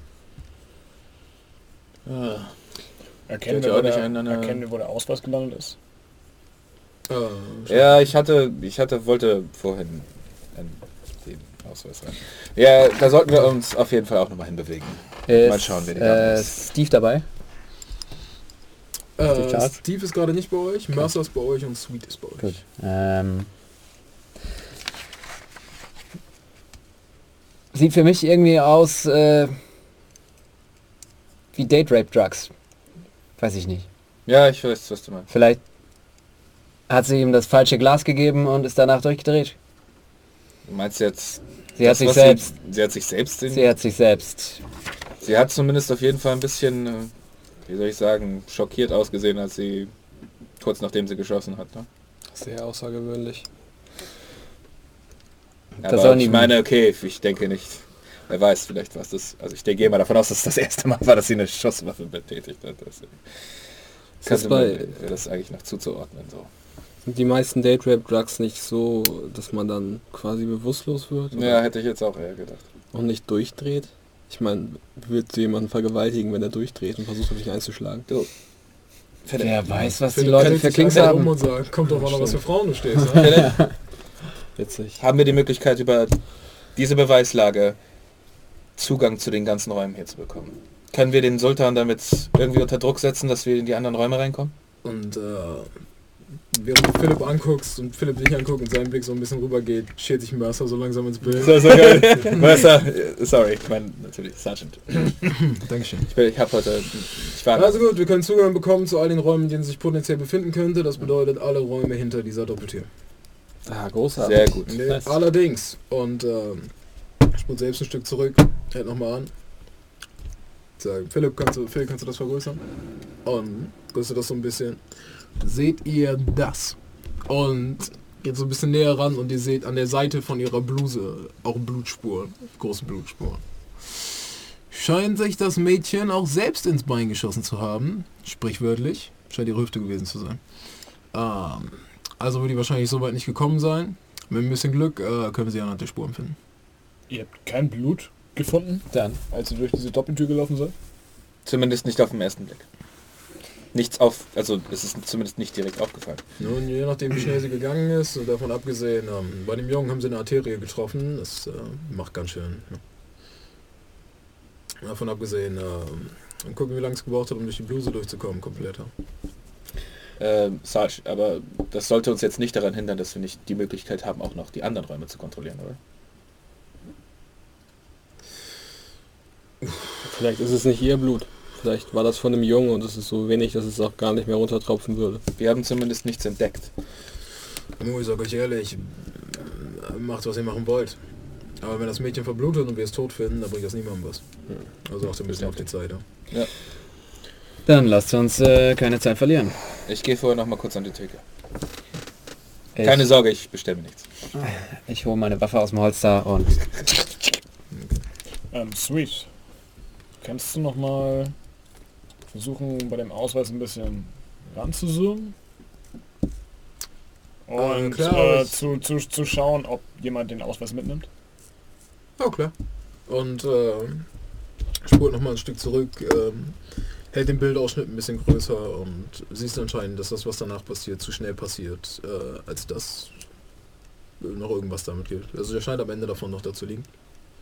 Ah. Erkennen Steht wir, ja wo auch nicht der, ein, eine- erkennen wir, wo der Ausweis gelandet ist? Äh, Ja, ich hatte, ich hatte, wollte vorhin einen, den Ausweis rein. Ja, da sollten wir uns auf jeden Fall auch nochmal hinbewegen. Ist, Mal schauen, wer die Dame äh, ist. Steve dabei? Steve Äh, Charles? Steve ist gerade nicht bei euch, Mercer ist bei euch und Sweet ist bei euch. Gut. Ähm, sieht für mich irgendwie aus äh, wie Date Rape Drugs. Weiß ich nicht. Ja, ich weiß, was du meinst. Vielleicht hat sie ihm das falsche Glas gegeben und ist danach durchgedreht. Du meinst jetzt... Sie hat das, sich was selbst. Sie, sie hat sich selbst... In, Sie hat sich selbst. sie hat zumindest auf jeden Fall ein bisschen, äh, wie soll ich sagen, schockiert ausgesehen, als sie... kurz nachdem sie geschossen hat. Ne? Sehr außergewöhnlich. Das Aber soll ich nie- meine, okay, ich denke nicht. Wer weiß, vielleicht was das... Also ich gehe mal davon aus, dass das das erste Mal war, dass sie eine Schusswaffe betätigt hat. Das, Das ist könnte bei, man das eigentlich noch zuzuordnen. So. sind die meisten Date-Rape-Drugs nicht so, dass man dann quasi bewusstlos wird? oder? Ja, hätte ich jetzt auch eher gedacht. Und nicht durchdreht? Ich meine, wird jemanden vergewaltigen, wenn er durchdreht und versucht, dich einzuschlagen? Du. Wer weiß, was die Philipp Leute dreht für sich Kings einfach haben. um und sagt, kommt doch mal noch, was für Frauen du stehst. Ne? Philipp, Witzig. haben wir die Möglichkeit, über diese Beweislage Zugang zu den ganzen Räumen hier zu bekommen? Können wir den Sultan damit irgendwie unter Druck setzen, dass wir in die anderen Räume reinkommen? Und äh, während du Philipp anguckst und Philipp dich anguckt und sein Blick so ein bisschen rübergeht, schält sich Mercer so langsam ins Bild. So, so geil. Messer, sorry, ich meine natürlich Sergeant. Dankeschön. Ich, bin- ich habe heute... Ich war Also gut, wir können Zugang bekommen zu all den Räumen, in denen sich potenziell befinden könnte. Das bedeutet alle Räume hinter dieser Doppeltür. Ah, großartig. sehr gut. Nee, Nice. allerdings. Und ähm, spult selbst ein Stück zurück, hält nochmal an. Sag, Philipp, kannst du, Philipp, kannst du das vergrößern? Und größer das so ein bisschen. Seht ihr das? Und geht so ein bisschen näher ran und ihr seht an der Seite von ihrer Bluse auch Blutspuren, große Blutspuren. Scheint sich das Mädchen auch selbst ins Bein geschossen zu haben, sprichwörtlich. Scheint ihre Hüfte gewesen zu sein. Ähm, also wird die wahrscheinlich so weit nicht gekommen sein. Mit ein bisschen Glück äh, können wir sie anhand der Spuren finden. Ihr habt kein Blut gefunden, Dann. als ihr durch diese Doppeltür gelaufen seid? Zumindest nicht auf den ersten Blick. Nichts auf... Also es ist zumindest nicht direkt aufgefallen. Nun, je nachdem wie schnell sie gegangen ist und davon abgesehen, ähm, bei dem Jungen haben sie eine Arterie getroffen, das äh, macht ganz schön. Ja. Davon abgesehen, äh, und gucken wie lange es gebraucht hat, um durch die Bluse durchzukommen, kompletter. Ähm, Sarge, aber das sollte uns jetzt nicht daran hindern, dass wir nicht die Möglichkeit haben, auch noch die anderen Räume zu kontrollieren, oder? Vielleicht ist es nicht ihr Blut. Vielleicht war das von einem Jungen und es ist so wenig, dass es auch gar nicht mehr runtertropfen würde. Wir haben zumindest nichts entdeckt. Nur, ich sag euch ehrlich, äh, macht was ihr machen wollt. Aber wenn das Mädchen verblutet und wir es tot finden, dann bringt das niemandem was. Also auch ein bisschen auf die Zeit. Ja. Dann lasst uns äh, keine Zeit verlieren. Ich gehe vorher noch mal kurz an die Theke. Ich, Keine Sorge, ich bestelle mir nichts. ich hole meine Waffe aus dem Holster und Ähm, sweet. Kannst du noch mal versuchen, bei dem Ausweis ein bisschen ranzuzoomen? Und Ähm, klar, äh, ich- zu, zu, zu schauen, ob jemand den Ausweis mitnimmt? Oh, klar. Und äh, spurt nochmal ein Stück zurück, ähm, hält den Bildausschnitt ein bisschen größer und siehst anscheinend, dass das, was danach passiert, zu schnell passiert, äh, als dass noch irgendwas damit gilt. Also der scheint am Ende davon noch dazu liegen.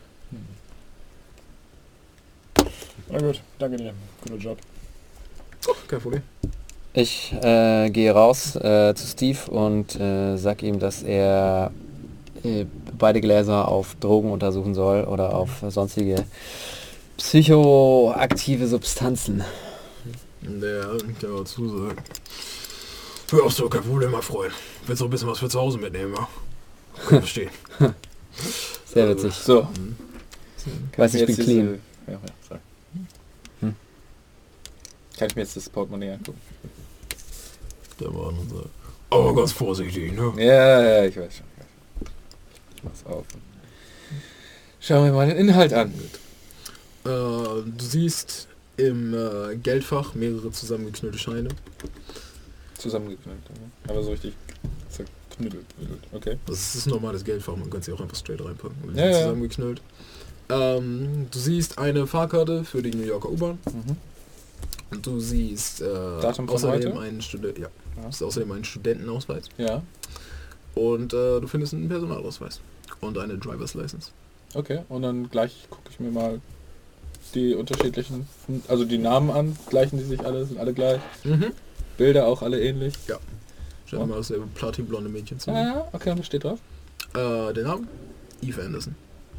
Na gut, danke dir. Guter Job. Oh, kein Problem. ich äh, gehe raus äh, zu Steve und äh, sag ihm, dass er äh, beide Gläser auf Drogen untersuchen soll oder auf sonstige psychoaktive Substanzen. Der kann auch zusagen. Hör auf so, kein Problem, mein Freund. Willst du ein bisschen was für zu Hause mitnehmen, ja? Kann verstehen. Sehr witzig. So, Ich weiß, ich bin jetzt clean. diese- Ja, ja, sorry. Hm. Kann ich mir jetzt das Portemonnaie angucken? Der war unser. Aber ganz vorsichtig, ne? Ja, ja, ich weiß schon. Ich, weiß schon. Ich mach's auf. Schauen wir mal den Inhalt an. Äh, du siehst im äh, Geldfach mehrere zusammengeknüllte Scheine. Zusammengeknüllt. Okay. Aber so richtig zerknüttelt. Okay. Das ist ein normales Geldfach, man kann sie auch einfach straight reinpacken. Die Ja, sind ja. zusammengeknüllt. Ähm, du siehst eine Fahrkarte für die New Yorker U-Bahn. Mhm. Und du siehst äh, Datum von außerdem heute? einen Studen- ja, Ja. du siehst außerdem einen Studentenausweis. Ja. Und äh, du findest einen Personalausweis. Und eine Driver's License. Okay. Und dann gleich gucke ich mir mal die unterschiedlichen, also die Namen an. Gleichen die sich alle? Sind alle gleich? Mhm. Bilder auch alle ähnlich? Stell dir mal dasselbe platinblonde Mädchen zu. Ah, ja, okay, was steht drauf? Äh, der Name? Eve Anderson.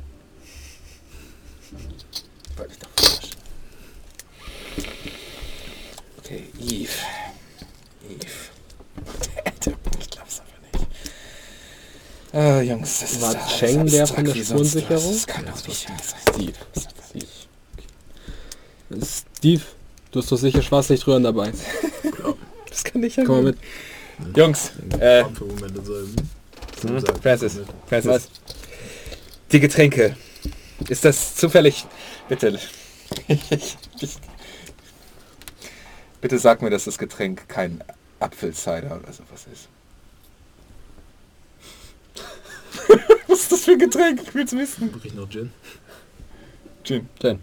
Wollte ich doch verarschen. Okay, Eve. Eve. Ich glaub's aber nicht. Ah, Jungs, das ist War alles Cheng der abstrakt von der wie sonst was. Spurensicherung? Das kann Ja, doch das nicht war sein. Steve. Das ist einfach nicht. Steve, du hast doch sicher Schwarzlichtröhren dabei. Das kann nicht Komm mal mit. Jungs, äh, Für Momente sein. Hm? Francis, Francis. Die Getränke. Ist das zufällig... Bitte. Bitte sag mir, dass das Getränk kein Apfelcider oder sowas ist. Was ist das für ein Getränk? Ich will's wissen. Riecht noch Gin. Gin. Schön.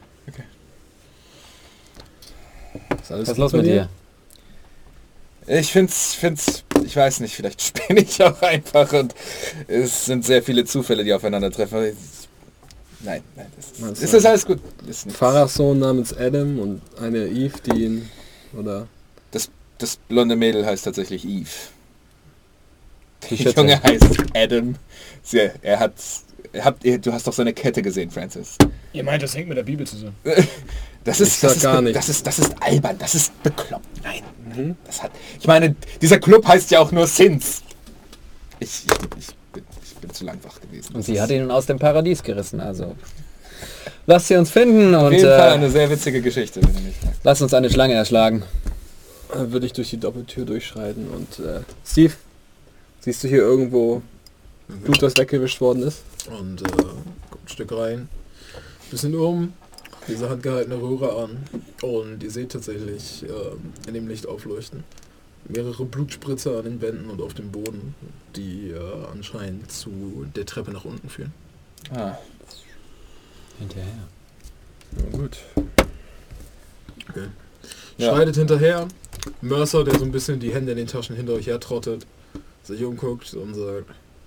Ist alles Was ist gut los bei mit dir? Ich find's, find's, ich weiß nicht, vielleicht spinne ich auch einfach und es sind sehr viele Zufälle, die aufeinandertreffen. Ich, nein, nein, das ist, Was ist das alles gut. Ist Ein nichts. Pfarrerssohn namens Adam und eine Eve, die ihn... Oder... Das, das blonde Mädel heißt tatsächlich Eve. Die Der Schütze. Junge heißt Adam. Sie, er hat, er hat, du hast doch seine Kette gesehen, Francis. Ihr meint, das hängt mit der Bibel zusammen. Das ist, Ich sag das ist, gar be- nicht. das ist, das ist albern, das ist bekloppt. Nein, nein, das hat, ich meine, dieser Club heißt ja auch nur Sins. Ich, ich, ich, bin, ich bin zu lang wach gewesen. Und sie hat ihn aus dem Paradies gerissen, also. Lasst sie uns finden Auf und jeden Fall äh, eine sehr witzige Geschichte, wenn du mich fragst. lasst uns eine Schlange erschlagen. Dann würde ich durch die Doppeltür durchschreiten und... Äh, Steve, siehst du hier irgendwo Blut, das weggewischt worden ist? Und äh, kommt ein Stück rein. Bisschen um. Diese handgehaltene Röhre an. Und ihr seht tatsächlich äh, in dem Licht aufleuchten mehrere Blutspritzer an den Wänden und auf dem Boden, die äh, anscheinend zu der Treppe nach unten führen. Ah, Hinterher. Ja, gut. Okay. Ja. Schreitet hinterher. Mercer, der so ein bisschen die Hände in den Taschen hinter euch her trottet, sich umguckt und sagt: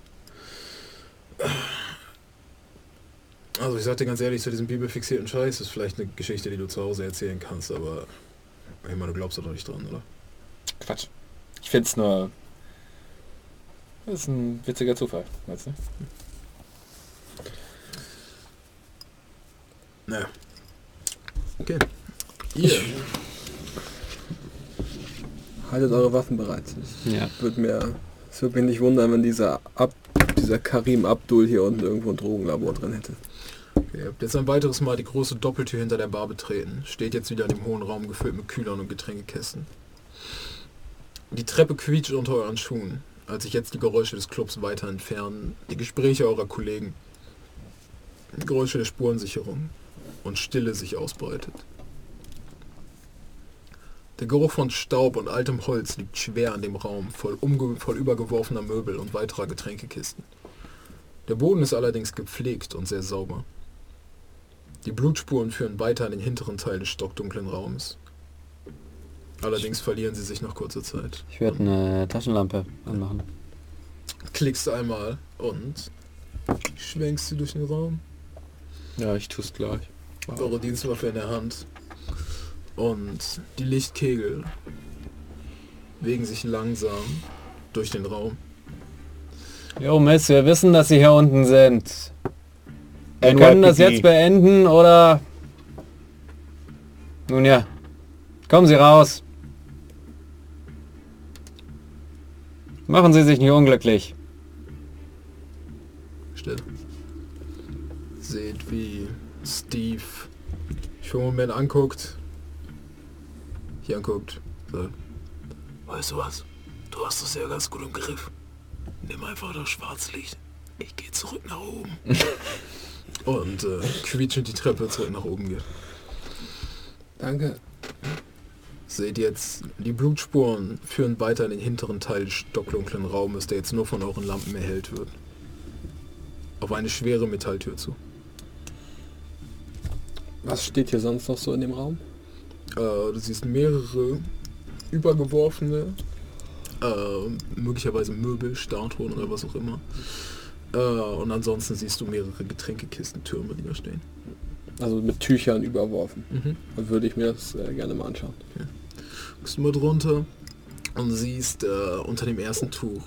Also ich sag dir ganz ehrlich, zu diesem bibelfixierten Scheiß ist vielleicht eine Geschichte, die du zu Hause erzählen kannst, aber ich meine, du glaubst doch nicht dran, oder? Quatsch. Ich find's nur... Das ist ein witziger Zufall, weißt du? Naja. Okay. Ihr. Haltet eure Waffen bereit. Ich Ja. würde mir, es würde mich nicht wundern, wenn dieser Ab, dieser Karim Abdul hier unten irgendwo ein Drogenlabor drin hätte. Okay, ihr habt jetzt ein weiteres Mal die große Doppeltür hinter der Bar betreten. Steht jetzt wieder in dem hohen Raum gefüllt mit Kühlern und Getränkekästen. Die Treppe quietscht unter euren Schuhen, als sich jetzt die Geräusche des Clubs weiter entfernen, die Gespräche eurer Kollegen, die Geräusche der Spurensicherung und Stille sich ausbreitet. Der Geruch von Staub und altem Holz liegt schwer an dem Raum, voll, umge voll übergeworfener Möbel und weiterer Getränkekisten. Der Boden ist allerdings gepflegt und sehr sauber. Die Blutspuren führen weiter in den hinteren Teil des stockdunklen Raums. Allerdings verlieren sie sich nach kurzer Zeit. Ich würde eine Taschenlampe anmachen. Klickst einmal und schwenkst du durch den Raum. Ja, ich tu's gleich. Eure Dienstwaffe in der Hand. Und die Lichtkegel bewegen sich langsam durch den Raum. Jo Mist, wir wissen, dass sie hier unten sind. Wir L K P D. können das jetzt beenden, oder... Nun ja, kommen Sie raus. Machen Sie sich nicht unglücklich. Still. Seht, wie Steve für einen Moment anguckt. Hier anguckt. Sagt: Weißt du was? Du hast es ja ganz gut im Griff. Nimm einfach das Schwarzlicht. Ich gehe zurück nach oben. Und äh, quietschend die Treppe zurück nach oben geht. Danke. Seht jetzt, die Blutspuren führen weiter in den hinteren Teil des stockdunklen Raumes, der jetzt nur von euren Lampen erhellt wird. Auf eine schwere Metalltür zu. Was steht hier sonst noch so in dem Raum? Äh, du siehst mehrere übergeworfene, äh, möglicherweise Möbel, Statuen oder was auch immer. Äh, und ansonsten siehst du mehrere Getränkekistentürme, die da stehen. Also mit Tüchern überworfen. Mhm. Dann würde ich mir das äh, gerne mal anschauen. Guckst du mal drunter und siehst äh, unter dem ersten Tuch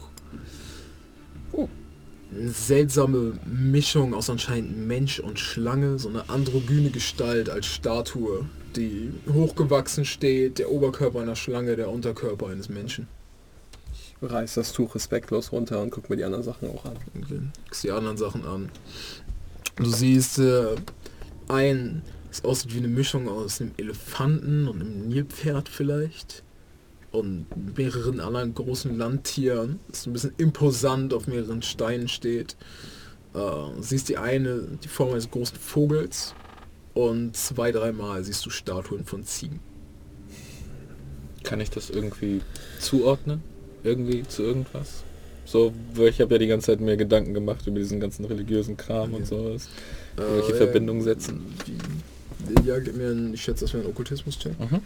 eine seltsame Mischung aus anscheinend Mensch und Schlange, so eine androgyne Gestalt als Statue, die hochgewachsen steht, der Oberkörper einer Schlange, der Unterkörper eines Menschen. Ich reiß das Tuch respektlos runter und guck mir die anderen Sachen auch an. Okay. Guckst die anderen Sachen an. Du siehst äh, ein, es aussieht wie eine Mischung aus einem Elefanten und einem Nilpferd vielleicht. Und mehreren anderen großen Landtieren. Das ein bisschen imposant auf mehreren Steinen steht. Äh, siehst die eine, die Form eines großen Vogels. Und zwei, dreimal siehst du Statuen von Ziegen. Kann ich das irgendwie zuordnen? Irgendwie zu irgendwas? So, weil ich habe ja die ganze Zeit mir Gedanken gemacht über diesen ganzen religiösen Kram Okay. und sowas. Äh, Welche ja, Verbindung setzen? Die, ja, gib mir einen, ich schätze, das wäre ein Okkultismus-Check. Mhm.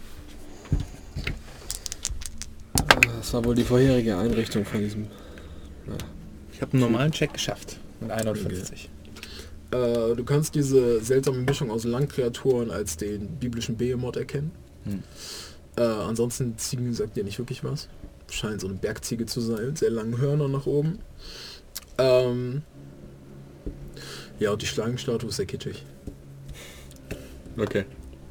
Das war wohl die vorherige Einrichtung von diesem... Ich habe einen normalen Check geschafft. Mit einundfünfzig. Äh, du kannst diese seltsame Mischung aus Landkreaturen als den biblischen Behemoth erkennen. Hm. Äh, ansonsten Ziegen sagt dir nicht wirklich was. Scheint so eine Bergziege zu sein, mit sehr langen Hörnern nach oben. Ähm, ja, und die Schlangenstatue ist sehr kitschig. Okay.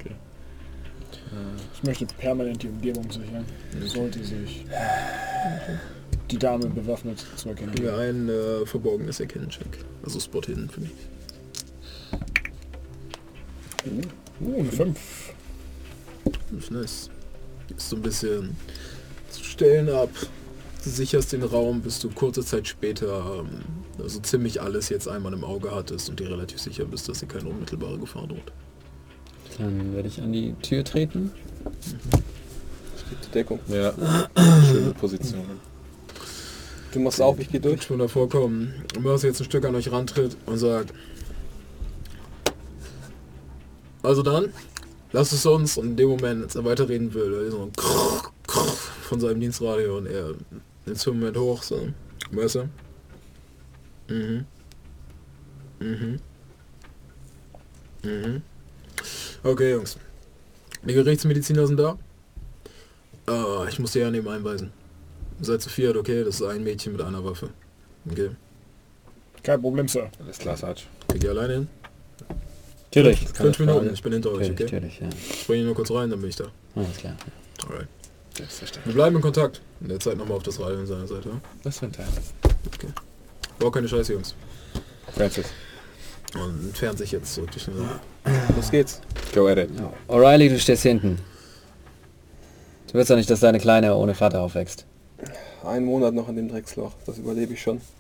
Ich möchte permanent die Umgebung sichern. Sollte sich die Dame bewaffnet zu erkennen Gib mir geben. ein äh, verborgenes Erkennen-Check. Also Spot Hidden für mich. Uh, eine fünf. Das ist nice. Gehst so ein bisschen zu Stellen ab. Du sicherst den Raum, bis du kurze Zeit später ähm, also ziemlich alles jetzt einmal im Auge hattest und dir relativ sicher bist, dass dir keine unmittelbare Gefahr droht. Dann werde ich an die Tür treten. Die Deckung. Ja. Schöne Position. Du machst auf, ich gehe durch. Schon davor kommen. Und Mercy jetzt ein Stück an euch rantritt und sagt: Also dann, lasst es uns. Und in dem Moment, als er weiterreden will, er so ein Krrr, Krrr von seinem Dienstradio und er nimmt zum Moment hoch, so: Mercy. Mhm. Mhm. Mhm. Okay, Jungs. Die Gerichtsmediziner sind da. Äh, ich muss die Herren eben einweisen. Seid zu viert, okay? Das ist ein Mädchen mit einer Waffe. Okay. Kein Problem, Sir. Alles klar, Sarge. Kriegt ihr alleine hin? Natürlich. Fünf Minuten, ich bin hinter euch, Natürlich, okay? natürlich, ja. Ich bringe nur kurz rein, dann bin ich da. Alles klar. Alright. Selbstverständlich. Wir bleiben in Kontakt. In der Zeit nochmal auf das Radio an seiner Seite. Ja? Was für ein Teil? Bau keine Scheiße, Jungs. Francis. Und entfernt sich jetzt zurück durch den Raum. Los geht's. Go at it. Ja. O'Reilly, du stehst hinten. Du willst doch nicht, dass deine Kleine ohne Vater aufwächst. Einen Monat noch in dem Drecksloch. Das überlebe ich schon.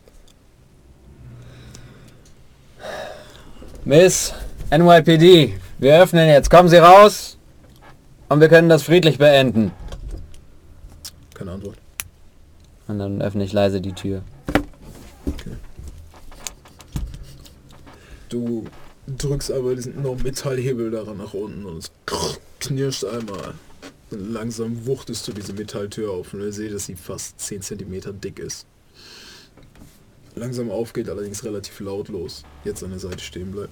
Miss N Y P D, wir öffnen jetzt. Kommen Sie raus und wir können das friedlich beenden. Keine Antwort. Und dann öffne ich leise die Tür. Du drückst aber diesen enormen Metallhebel daran nach unten und es knirscht einmal. Und langsam wuchtest du diese Metalltür auf und ihr seht, dass sie fast zehn Zentimeter dick ist. Langsam aufgeht, allerdings relativ lautlos. Jetzt an der Seite stehen bleibt.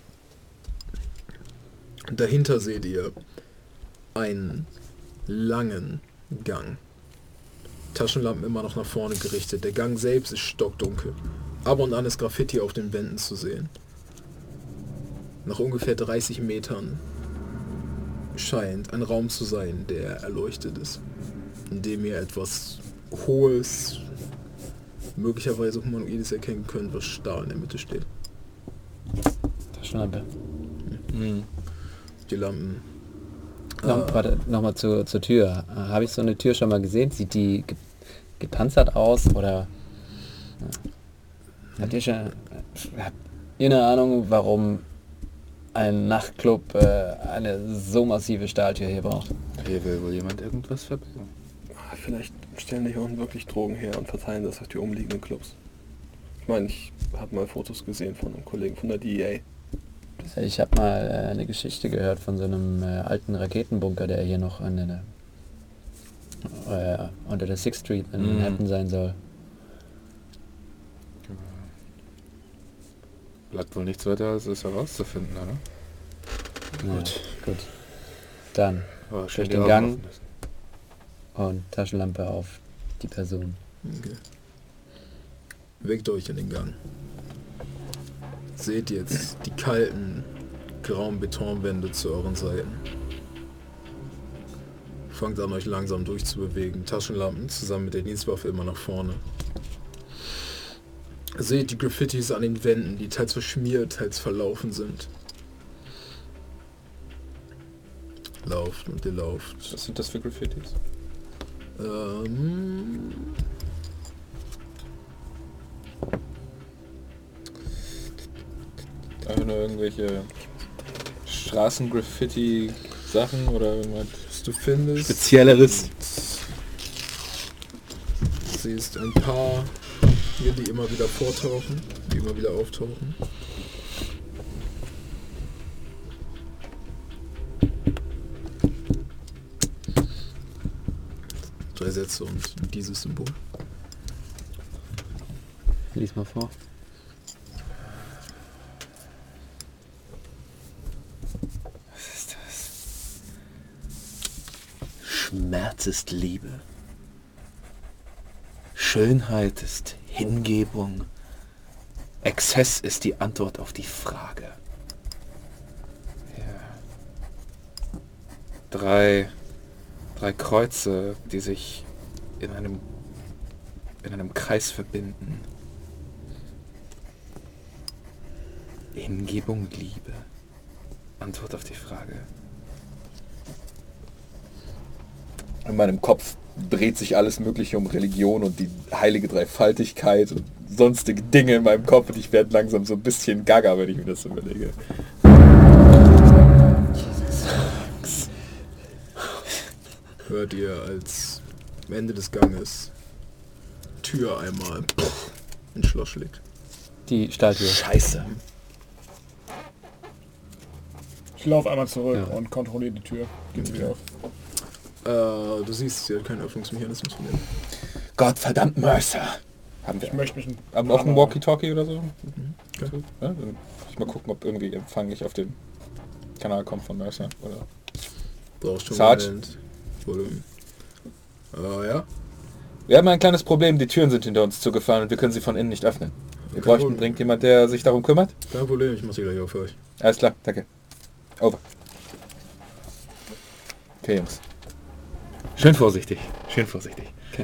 Und dahinter seht ihr einen langen Gang. Taschenlampen immer noch nach vorne gerichtet. Der Gang selbst ist stockdunkel. Ab und an ist Graffiti auf den Wänden zu sehen. Nach ungefähr dreißig Metern scheint ein Raum zu sein, der erleuchtet ist. In dem ihr etwas Hohes, möglicherweise Humanoides erkennen könnt, was starr in der Mitte steht. Taschenlampe. Mhm. Die Lampen. No, äh, warte, nochmal zur, zur Tür. Äh, Habe ich so eine Tür schon mal gesehen? Sieht die ge gepanzert aus oder... Ja. Habt ihr schon... äh, Habt ihr eine Ahnung, warum ein Nachtclub äh, eine so massive Stahltür hier braucht? Hier will wohl jemand irgendwas verbergen. Ah, Vielleicht stellen die hier unten wirklich Drogen her und verteilen das auf die umliegenden Clubs. Ich meine, ich habe mal Fotos gesehen von einem Kollegen von der D E A. Ich habe mal äh, eine Geschichte gehört von so einem äh, alten Raketenbunker, der hier noch an der, äh, unter der Sixth Street in Mhm. Manhattan sein soll. Bleibt wohl nichts weiter, als es herauszufinden, oder? Ja, gut. Dann Aber Durch schön den die Augen Gang. offen lassen. und Taschenlampe auf die Person. Okay. Bewegt euch in den Gang. Seht jetzt die kalten, grauen Betonwände zu euren Seiten. Fangt an, euch langsam durchzubewegen. Taschenlampen zusammen mit der Dienstwaffe immer nach vorne. Seht die Graffitis an den Wänden, die teils verschmiert, teils verlaufen sind. Lauft und ihr lauft. Was sind das für Graffitis? Ähm... Einfach nur irgendwelche Straßen-Graffiti-Sachen oder irgendwas Was du findest. Spezielleres? Siehst ein paar hier, die immer wieder vortauchen, die immer wieder auftauchen. Drei Sätze und dieses Symbol. Lies mal vor. Was ist das? Schmerz ist Liebe. Schönheit ist Hingebung. Exzess ist die Antwort auf die Frage. Ja. Drei, drei Kreuze, die sich in einem, in einem Kreis verbinden. Hingebung, Liebe. Antwort auf die Frage. In meinem Kopf dreht sich alles Mögliche um Religion und die heilige Dreifaltigkeit und sonstige Dinge in meinem Kopf und ich werde langsam so ein bisschen gaga, wenn ich mir das überlege. Hört ihr, als am Ende des Ganges Tür einmal ins Schloss schlägt. Die Stahltür. Scheiße. Ich laufe einmal zurück Ja. und kontrolliere die Tür. Geht sie wieder auf. Äh, du siehst, sie hat keinen Öffnungsmechanismus von dem. Gott verdammt Mercer. Haben wir Ich möchte mich ein haben wir auch ein Walkie-Talkie oder so? Okay. Ja, dann ich mal gucken, ob irgendwie Empfang nicht auf dem Kanal kommt von Mercer. Oder Brauchst schon Sarge. Moment. Volumen. Äh, ja. wir haben ein kleines Problem, die Türen sind hinter uns zugefallen und wir können sie von innen nicht öffnen. Wir Kein bräuchten Problem. dringend jemand, der sich darum kümmert. Kein Problem, ich mach sie gleich auf für euch. Alles klar, danke. Over. Okay, Jungs. Schön vorsichtig. Schön vorsichtig.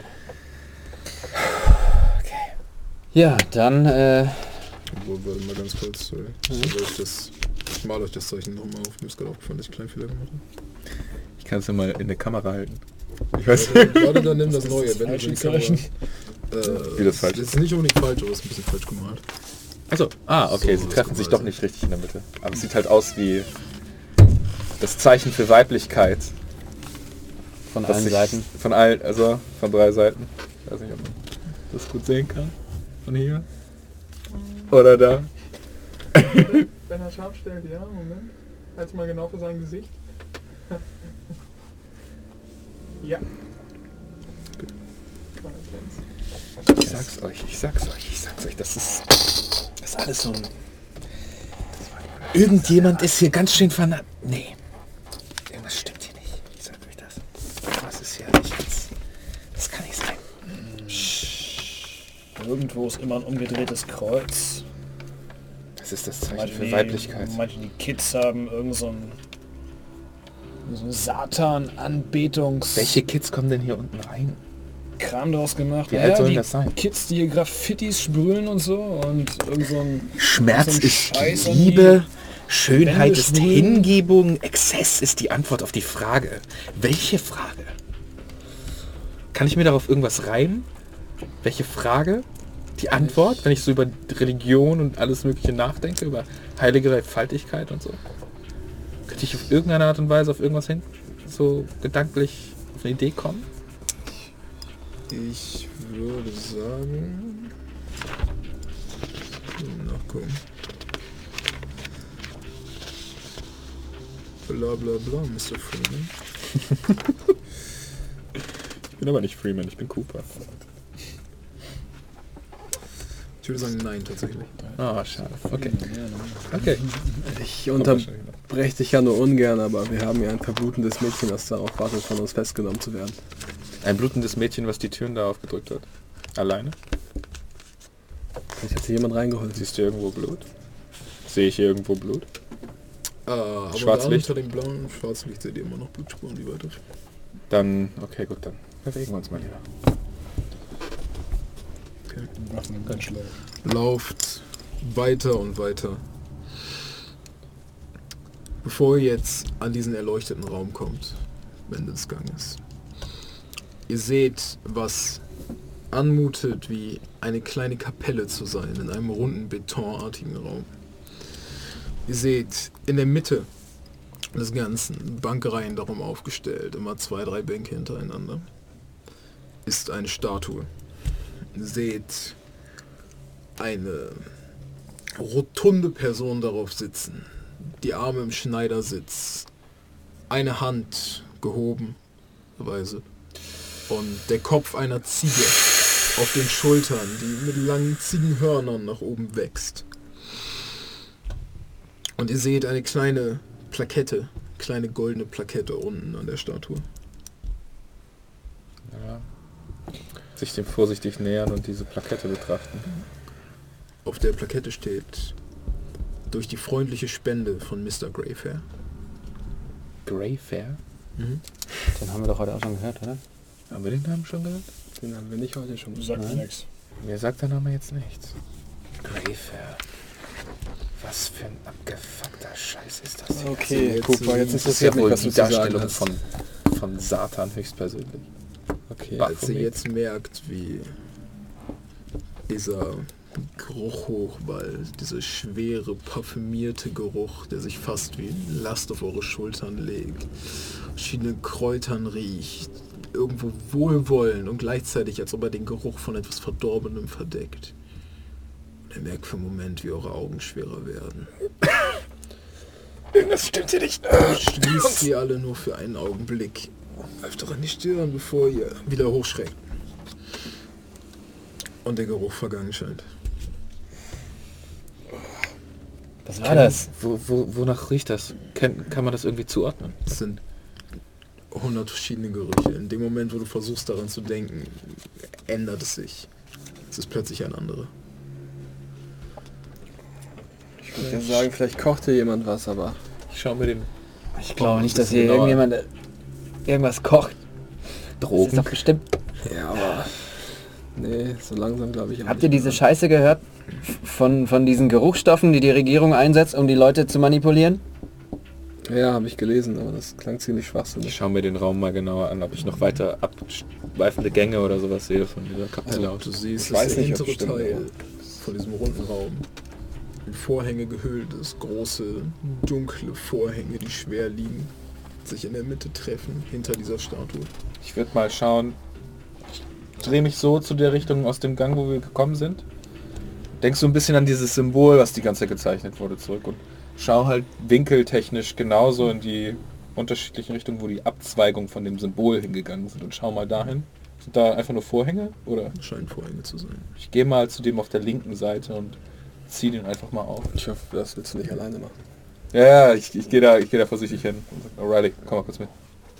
Ja, dann, äh, Obwohl, warte mal ganz kurz, sorry. Mhm. Soll ich das... Ich mal euch das Zeichen nochmal auf. Mir ist gerade aufgefallen, dass ich einen kleinen Fehler gemacht Ich kann es ja mal in der Kamera halten. Ich habe. weiß Warte, warte, dann nimm das neue. Wenn du falsche die Kamera... Zeichen. Äh, Wie das falsch Das ist nicht unbedingt falsch, aber es ist ein bisschen falsch gemalt. Achso, ah, okay, So, sie das treffen kann sich man doch sehen. nicht richtig in der Mitte. Aber es sieht halt aus wie das Zeichen für Weiblichkeit. von das allen sich Seiten. Von allen, also von drei Seiten. Ich weiß nicht, ob man das gut sehen kann. Von hier. Oder da. Wenn er scharf stellt, ja, Moment. Halt's mal genau für sein Gesicht. Ja. Ich sag's euch, ich sag's euch, ich sag's euch, das ist, das ist alles so ein... Irgendjemand ist hier ganz schön vernarrt. Nee. Irgendwas stimmt hier nicht. Ich sag euch das. Was ist hier nicht ganz... Das kann nicht sein. Irgendwo ist immer ein umgedrehtes Kreuz. Das ist das Zeichen Manche, für die- Weiblichkeit. Manche die Kids haben irgend so ein, so ein Satan-Anbetungs... Welche Kids kommen denn hier unten rein? Kram draus gemacht. Wie alt sollen die das sein? Kids, die hier Graffitis sprühen und so und irgend so ein... Schmerz so ein ist Scheiß an Liebe, Schönheit Wände ist schwulen. Hingebung, Exzess ist die Antwort auf die Frage. Welche Frage? Kann ich mir darauf irgendwas reimen? Welche Frage? Die Antwort, wenn ich so über Religion und alles Mögliche nachdenke, über heilige Dreifaltigkeit und so. Könnte ich auf irgendeine Art und Weise auf irgendwas hin, so gedanklich auf eine Idee kommen? Ich würde sagen... Nachgucken. Bla bla bla, Mister Freeman. Ich bin aber nicht Freeman, ich bin Cooper. Ich würde sagen nein, tatsächlich. Ah, schade. Okay. Okay. Ich unterbreche dich ja nur ungern, aber wir haben ja ein verblutendes Mädchen, das darauf wartet, von uns festgenommen zu werden. Ein blutendes Mädchen, was die Türen da aufgedrückt hat. Alleine? Vielleicht hat sich jemand reingeholt. Siehst du irgendwo Blut? Sehe ich hier irgendwo Blut? Äh, aber Schwarzlicht? da unter dem blauen Schwarzlicht seht ihr immer noch Blutspuren, die weiter. Dann, okay, gut, dann bewegen wir uns mal lieber. Okay. Waffen ganz schlau. Lauft weiter und weiter. Bevor ihr jetzt an diesen erleuchteten Raum kommt, Ende des Ganges. Ihr seht, was anmutet wie eine kleine Kapelle zu sein, in einem runden, betonartigen Raum. Ihr seht in der Mitte des Ganzen Bankreihen darum aufgestellt, immer zwei, drei Bänke hintereinander, ist eine Statue. Ihr seht eine rotunde Person darauf sitzen, die Arme im Schneidersitz, eine Hand gehoben, weise, und der Kopf einer Ziege auf den Schultern, die mit langen Ziegenhörnern nach oben wächst. Und ihr seht eine kleine Plakette, kleine goldene Plakette unten an der Statue. Ja. Sich dem vorsichtig nähern und diese Plakette betrachten. Auf der Plakette steht: durch die freundliche Spende von Mister Greyfair. Greyfair? Mhm. Den haben wir doch heute auch schon gehört, oder? Haben wir den Namen schon gehört? Den haben wir nicht heute schon. Sagt Nein. nichts. Mir sagt der Name jetzt nichts. Greyfair. Was für ein abgefuckter Scheiß ist das hier? Okay, jetzt guck mal, so- jetzt Das ist ja interessiert mich, wohl was die du zu sagen Darstellung hast. von, von Satan höchstpersönlich. Okay, Bah. Als ihr jetzt merkt, wie dieser Geruch hochwallt, dieser schwere, parfümierte Geruch, der sich fast wie Last auf eure Schultern legt, verschiedene Kräutern riecht, irgendwo wohlwollend und gleichzeitig, als ob er den Geruch von etwas Verdorbenem verdeckt. Und ihr merkt für einen Moment, wie eure Augen schwerer werden. Irgendwas stimmt hier nicht. Schließt sie alle nur für einen Augenblick. Greift doch an die Stirn, bevor ihr wieder hochschreckt. Und der Geruch vergangen scheint. Was war das? Wo, wo, wonach riecht das? Kann, kann man das irgendwie zuordnen? Es sind hundert verschiedene Gerüche. In dem Moment, wo du versuchst daran zu denken, ändert es sich. Es ist plötzlich ein anderer. Ich würde ja sagen, vielleicht kocht hier jemand was, aber Ich schaue mir den Ich glaube nicht, dass bisschen hier genauer irgendjemand äh, irgendwas kocht. Das ist Drogen. doch bestimmt. ja, aber nee, so langsam glaube ich auch Habt ihr nicht diese mehr. Scheiße gehört? Von, von diesen Geruchsstoffen, die die Regierung einsetzt, um die Leute zu manipulieren? Ja, habe ich gelesen, aber das klang ziemlich Ich schwachsinnig. schaue mir den Raum mal genauer an, ob ich noch weiter abschweifende Gänge oder sowas sehe von dieser Kapelle aus. Du siehst, Ich dass weiß der nicht, ob hintere es stimmt, Teil von diesem runden Raum in Vorhänge gehüllt ist. Große, dunkle Vorhänge, die schwer liegen, sich in der Mitte treffen, hinter dieser Statue. Ich würde mal schauen. Ich drehe mich so zu der Richtung aus dem Gang, wo wir gekommen sind. Denkst du ein bisschen an dieses Symbol, was die ganze Zeit gezeichnet wurde, zurück und schau halt winkeltechnisch genauso in die unterschiedlichen Richtungen, wo die Abzweigungen von dem Symbol hingegangen sind, und schau mal dahin. Sind da einfach nur Vorhänge? Oder? Scheint Vorhänge zu sein. Ich gehe mal zu dem auf der linken Seite und ziehe den einfach mal auf. Ich hoffe, das willst du nicht alleine machen. Ja, ja, ich, ich gehe da, ich gehe da vorsichtig hin. Und sag, O'Reilly, komm mal kurz mit.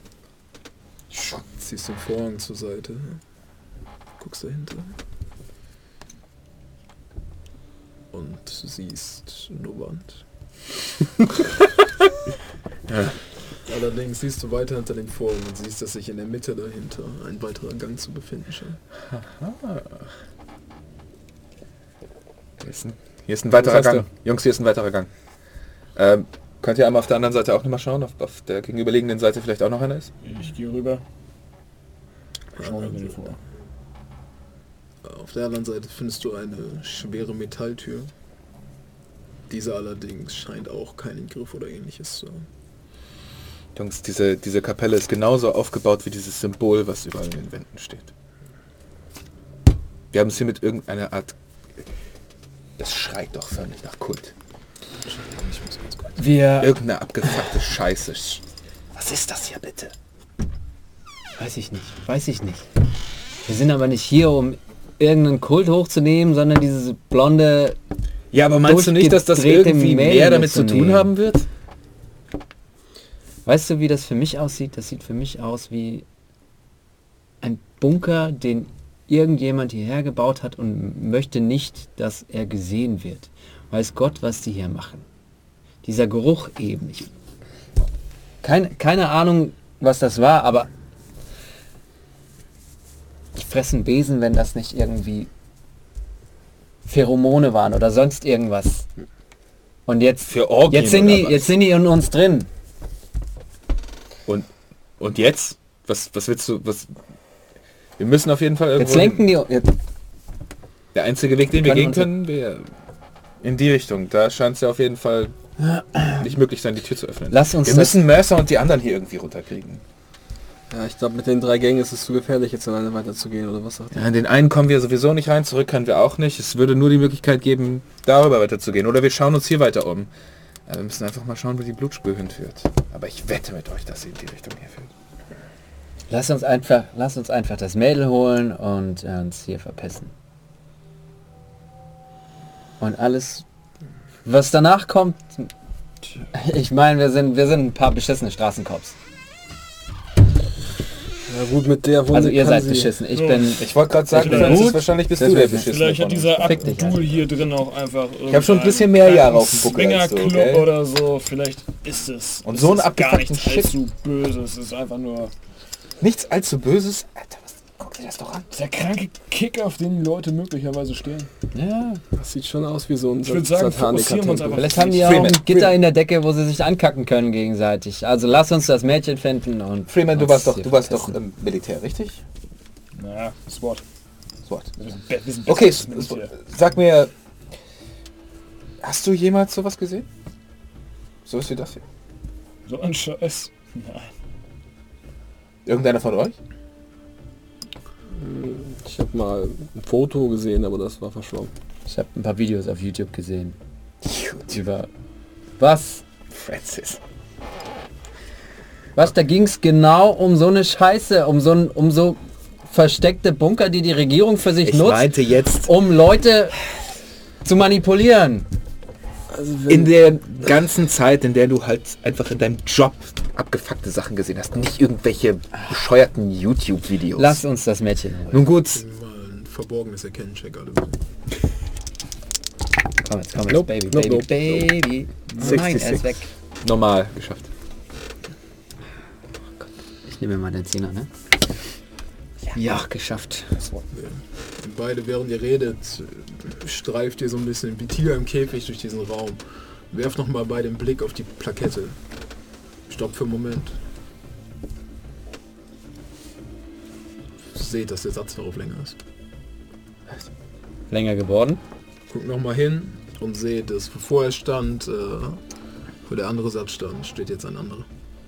Ziehst den Vorhang zur Seite. Guckst dahinter. Und siehst nur Wand. Ja. Allerdings siehst du weiter hinter dem Vorhang und siehst, dass sich in der Mitte dahinter ein weiterer Gang zu befinden scheint. Hier ist ein, hier ist ein weiterer Was hast Gang. Jungs, hier ist ein weiterer Gang. Ähm, könnt ihr einmal auf der anderen Seite auch nochmal schauen, ob auf der gegenüberliegenden Seite vielleicht auch noch einer ist? Ich gehe rüber. Schau mir den vor. Auf der anderen Seite findest du eine schwere Metalltür. Diese allerdings scheint auch keinen Griff oder ähnliches zu haben. Jungs, diese, diese Kapelle ist genauso aufgebaut wie dieses Symbol, was überall in den Wänden steht. Wir haben es hier mit irgendeiner Art... Das schreit doch förmlich nach Kult. Ich muss ganz kurz. Wir... Irgendeine abgefuckte Scheiße. Was ist das hier bitte? Weiß ich nicht, weiß ich nicht. Wir sind aber nicht hier, um irgendeinen Kult hochzunehmen, sondern dieses blonde... Ja, aber meinst du nicht, dass das durchgedrehte irgendwie Mädel mehr damit zu tun mitzunehmen? haben wird? Weißt du, wie das für mich aussieht? Das sieht für mich aus wie ein Bunker, den irgendjemand hierher gebaut hat und möchte nicht, dass er gesehen wird. Weiß Gott, was die hier machen. Dieser Geruch eben. Ich, kein, keine Ahnung, was das war, aber ich fresse einen Besen, wenn das nicht irgendwie Pheromone waren oder sonst irgendwas. Und jetzt, Für Orgien jetzt, sind die, oder was? jetzt sind die in uns drin. Und, und jetzt? Was, was willst du? Was? Wir müssen auf jeden Fall irgendwo. Jetzt lenken die... Jetzt, Der einzige Weg, den wir Können gehen wir können, wäre in die Richtung. Da scheint es ja auf jeden Fall nicht möglich sein, die Tür zu öffnen. lass uns Wir das... müssen Mercer und die anderen hier irgendwie runterkriegen. Ja, ich glaube, mit den drei Gängen ist es zu gefährlich, jetzt alleine weiterzugehen, oder was sagt ihr? Ja, in den einen kommen wir sowieso nicht rein, zurück können wir auch nicht. Es würde nur die Möglichkeit geben, darüber weiterzugehen. Oder wir schauen uns hier weiter um. Ja, wir müssen einfach mal schauen, wo die Blutspur hinführt. Aber ich wette mit euch, dass sie in die Richtung hier führt. Lass uns einfach, lass uns einfach das Mädel holen und äh, uns hier verpissen. Und alles, was danach kommt, ich meine, wir sind, wir sind ein paar beschissene Straßencops. Ja gut, mit der Wunde Also ihr kann seid sie- beschissen. Ich So. bin, Ich wollte gerade sagen, Ich bin Francis, gut. wahrscheinlich bist Sehr du der gut. Beschissene Vielleicht von hat uns. dieser Fick dich, Abdul Alter. hier drin auch einfach Ich habe schon ein bisschen mehr Jahre auf dem Buckel als du, Springer-Club okay? oder so, vielleicht ist es. Und es so einen ist gar abgefuckten nichts Shit. allzu Böses, es ist einfach nur Nichts allzu Böses. Alter, was, guck dir das doch an. der kranke Kick, auf den die Leute möglicherweise stehen. ja, Das sieht schon aus wie so ein Ich würde sagen, fokussieren wir uns einfach. vielleicht haben die auch Freeman, ein Gitter Freeman. in der Decke, wo sie sich ankacken können gegenseitig. Also lass uns das Mädchen finden und... Freeman, du uns warst doch, hier du warst doch verpissen. im Militär, richtig? Naja, SWAT. SWAT. Wir sind be- wir sind Okay, besseres s- Militär. sag mir, hast du jemals sowas gesehen? Sowas wie das hier? So ein Scheiß. Nein. Irgendeiner von euch? Ich habe mal ein Foto gesehen, aber das war verschwommen. Ich habe ein paar Videos auf YouTube gesehen. Über... Was? Francis. Was, da ging es genau um so eine Scheiße, um so, ein, um so versteckte Bunker, die die Regierung für sich Ich nutzt, meinte jetzt um Leute zu manipulieren. Also wenn, in der ganzen Zeit, in der du halt einfach in deinem Job abgefuckte Sachen gesehen hast, nicht irgendwelche bescheuerten YouTube-Videos. Lass uns das Mädchen holen. Nun gut, Mal ein verborgenes Erkennen-Check, alle. Komm jetzt, komm jetzt, Nope, Baby, nope, Baby, nope. Baby. Oh nein, er sechsundsechzig. ist weg. normal geschafft. Ich nehme mal den Zehner, ne? Ja, geschafft. Und beide, während ihr redet, streift ihr so ein bisschen wie Tiger im Käfig durch diesen Raum. Werft noch mal beide einen Blick auf die Plakette. Stopp für einen Moment. Seht, dass der Satz darauf länger ist. Länger geworden. Guckt noch mal hin und seht, dass wo vorher stand, äh, wo der andere Satz stand, steht jetzt ein anderer.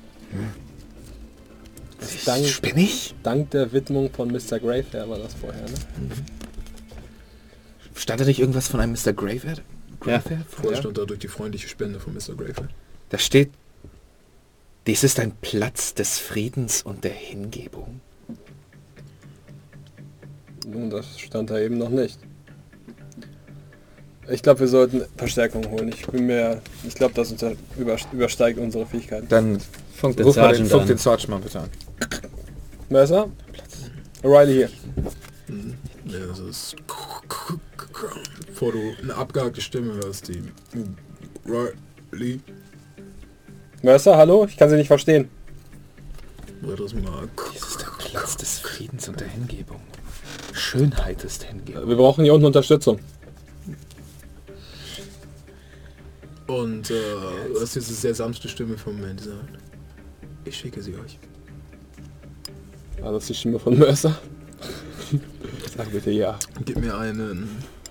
dank, Spinne ich? dank der Widmung von Mister Greyfair war das vorher, ne? Stand da nicht irgendwas von einem Mister Greyfair? Greyfair? Vorher stand da durch die freundliche Spende von Mister Greyfair. Da steht, dies ist ein Platz des Friedens und der Hingebung. Nun, das stand da eben noch nicht. Ich glaube, wir sollten Verstärkung holen. Ich bin mir, ich glaube, das unter, über, übersteigt unsere Fähigkeiten. Dann Funk den ruf mal den, Sergeant funk an. den Sergeant mal bitte an. Messer? O'Reilly hier. Ja, das ist... Bevor du eine abgehackte Stimme hörst, die... Riley. Mercer, hallo? Ich kann Sie nicht verstehen. Weiteres Mal... Dies ist der Platz des Friedens und der Hingebung. Schönheit ist Hingebung. Wir brauchen hier unten Unterstützung. Und äh, du hast diese sehr sanfte Stimme vom Moment, die sagt, ich schicke sie euch. War das die Stimme von Mercer? Sag bitte ja. Gib mir einen...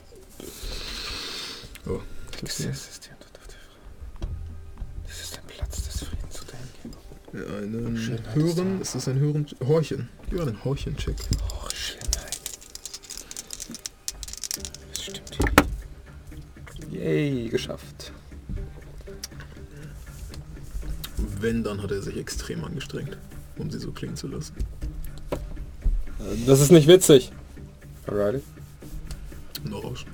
Oh, Das ist ein Platz des Friedens und der Hingebung. einen Schönheit Hören... Ist das ein Hören... Horchen. Ja, ein Horchen-Check. Oh, Schönheit. Das stimmt hier nicht. Yay, geschafft. Wenn, dann hat er sich extrem angestrengt, um sie so klingen zu lassen. Das ist nicht witzig. Alrighty. Nur Rauschen.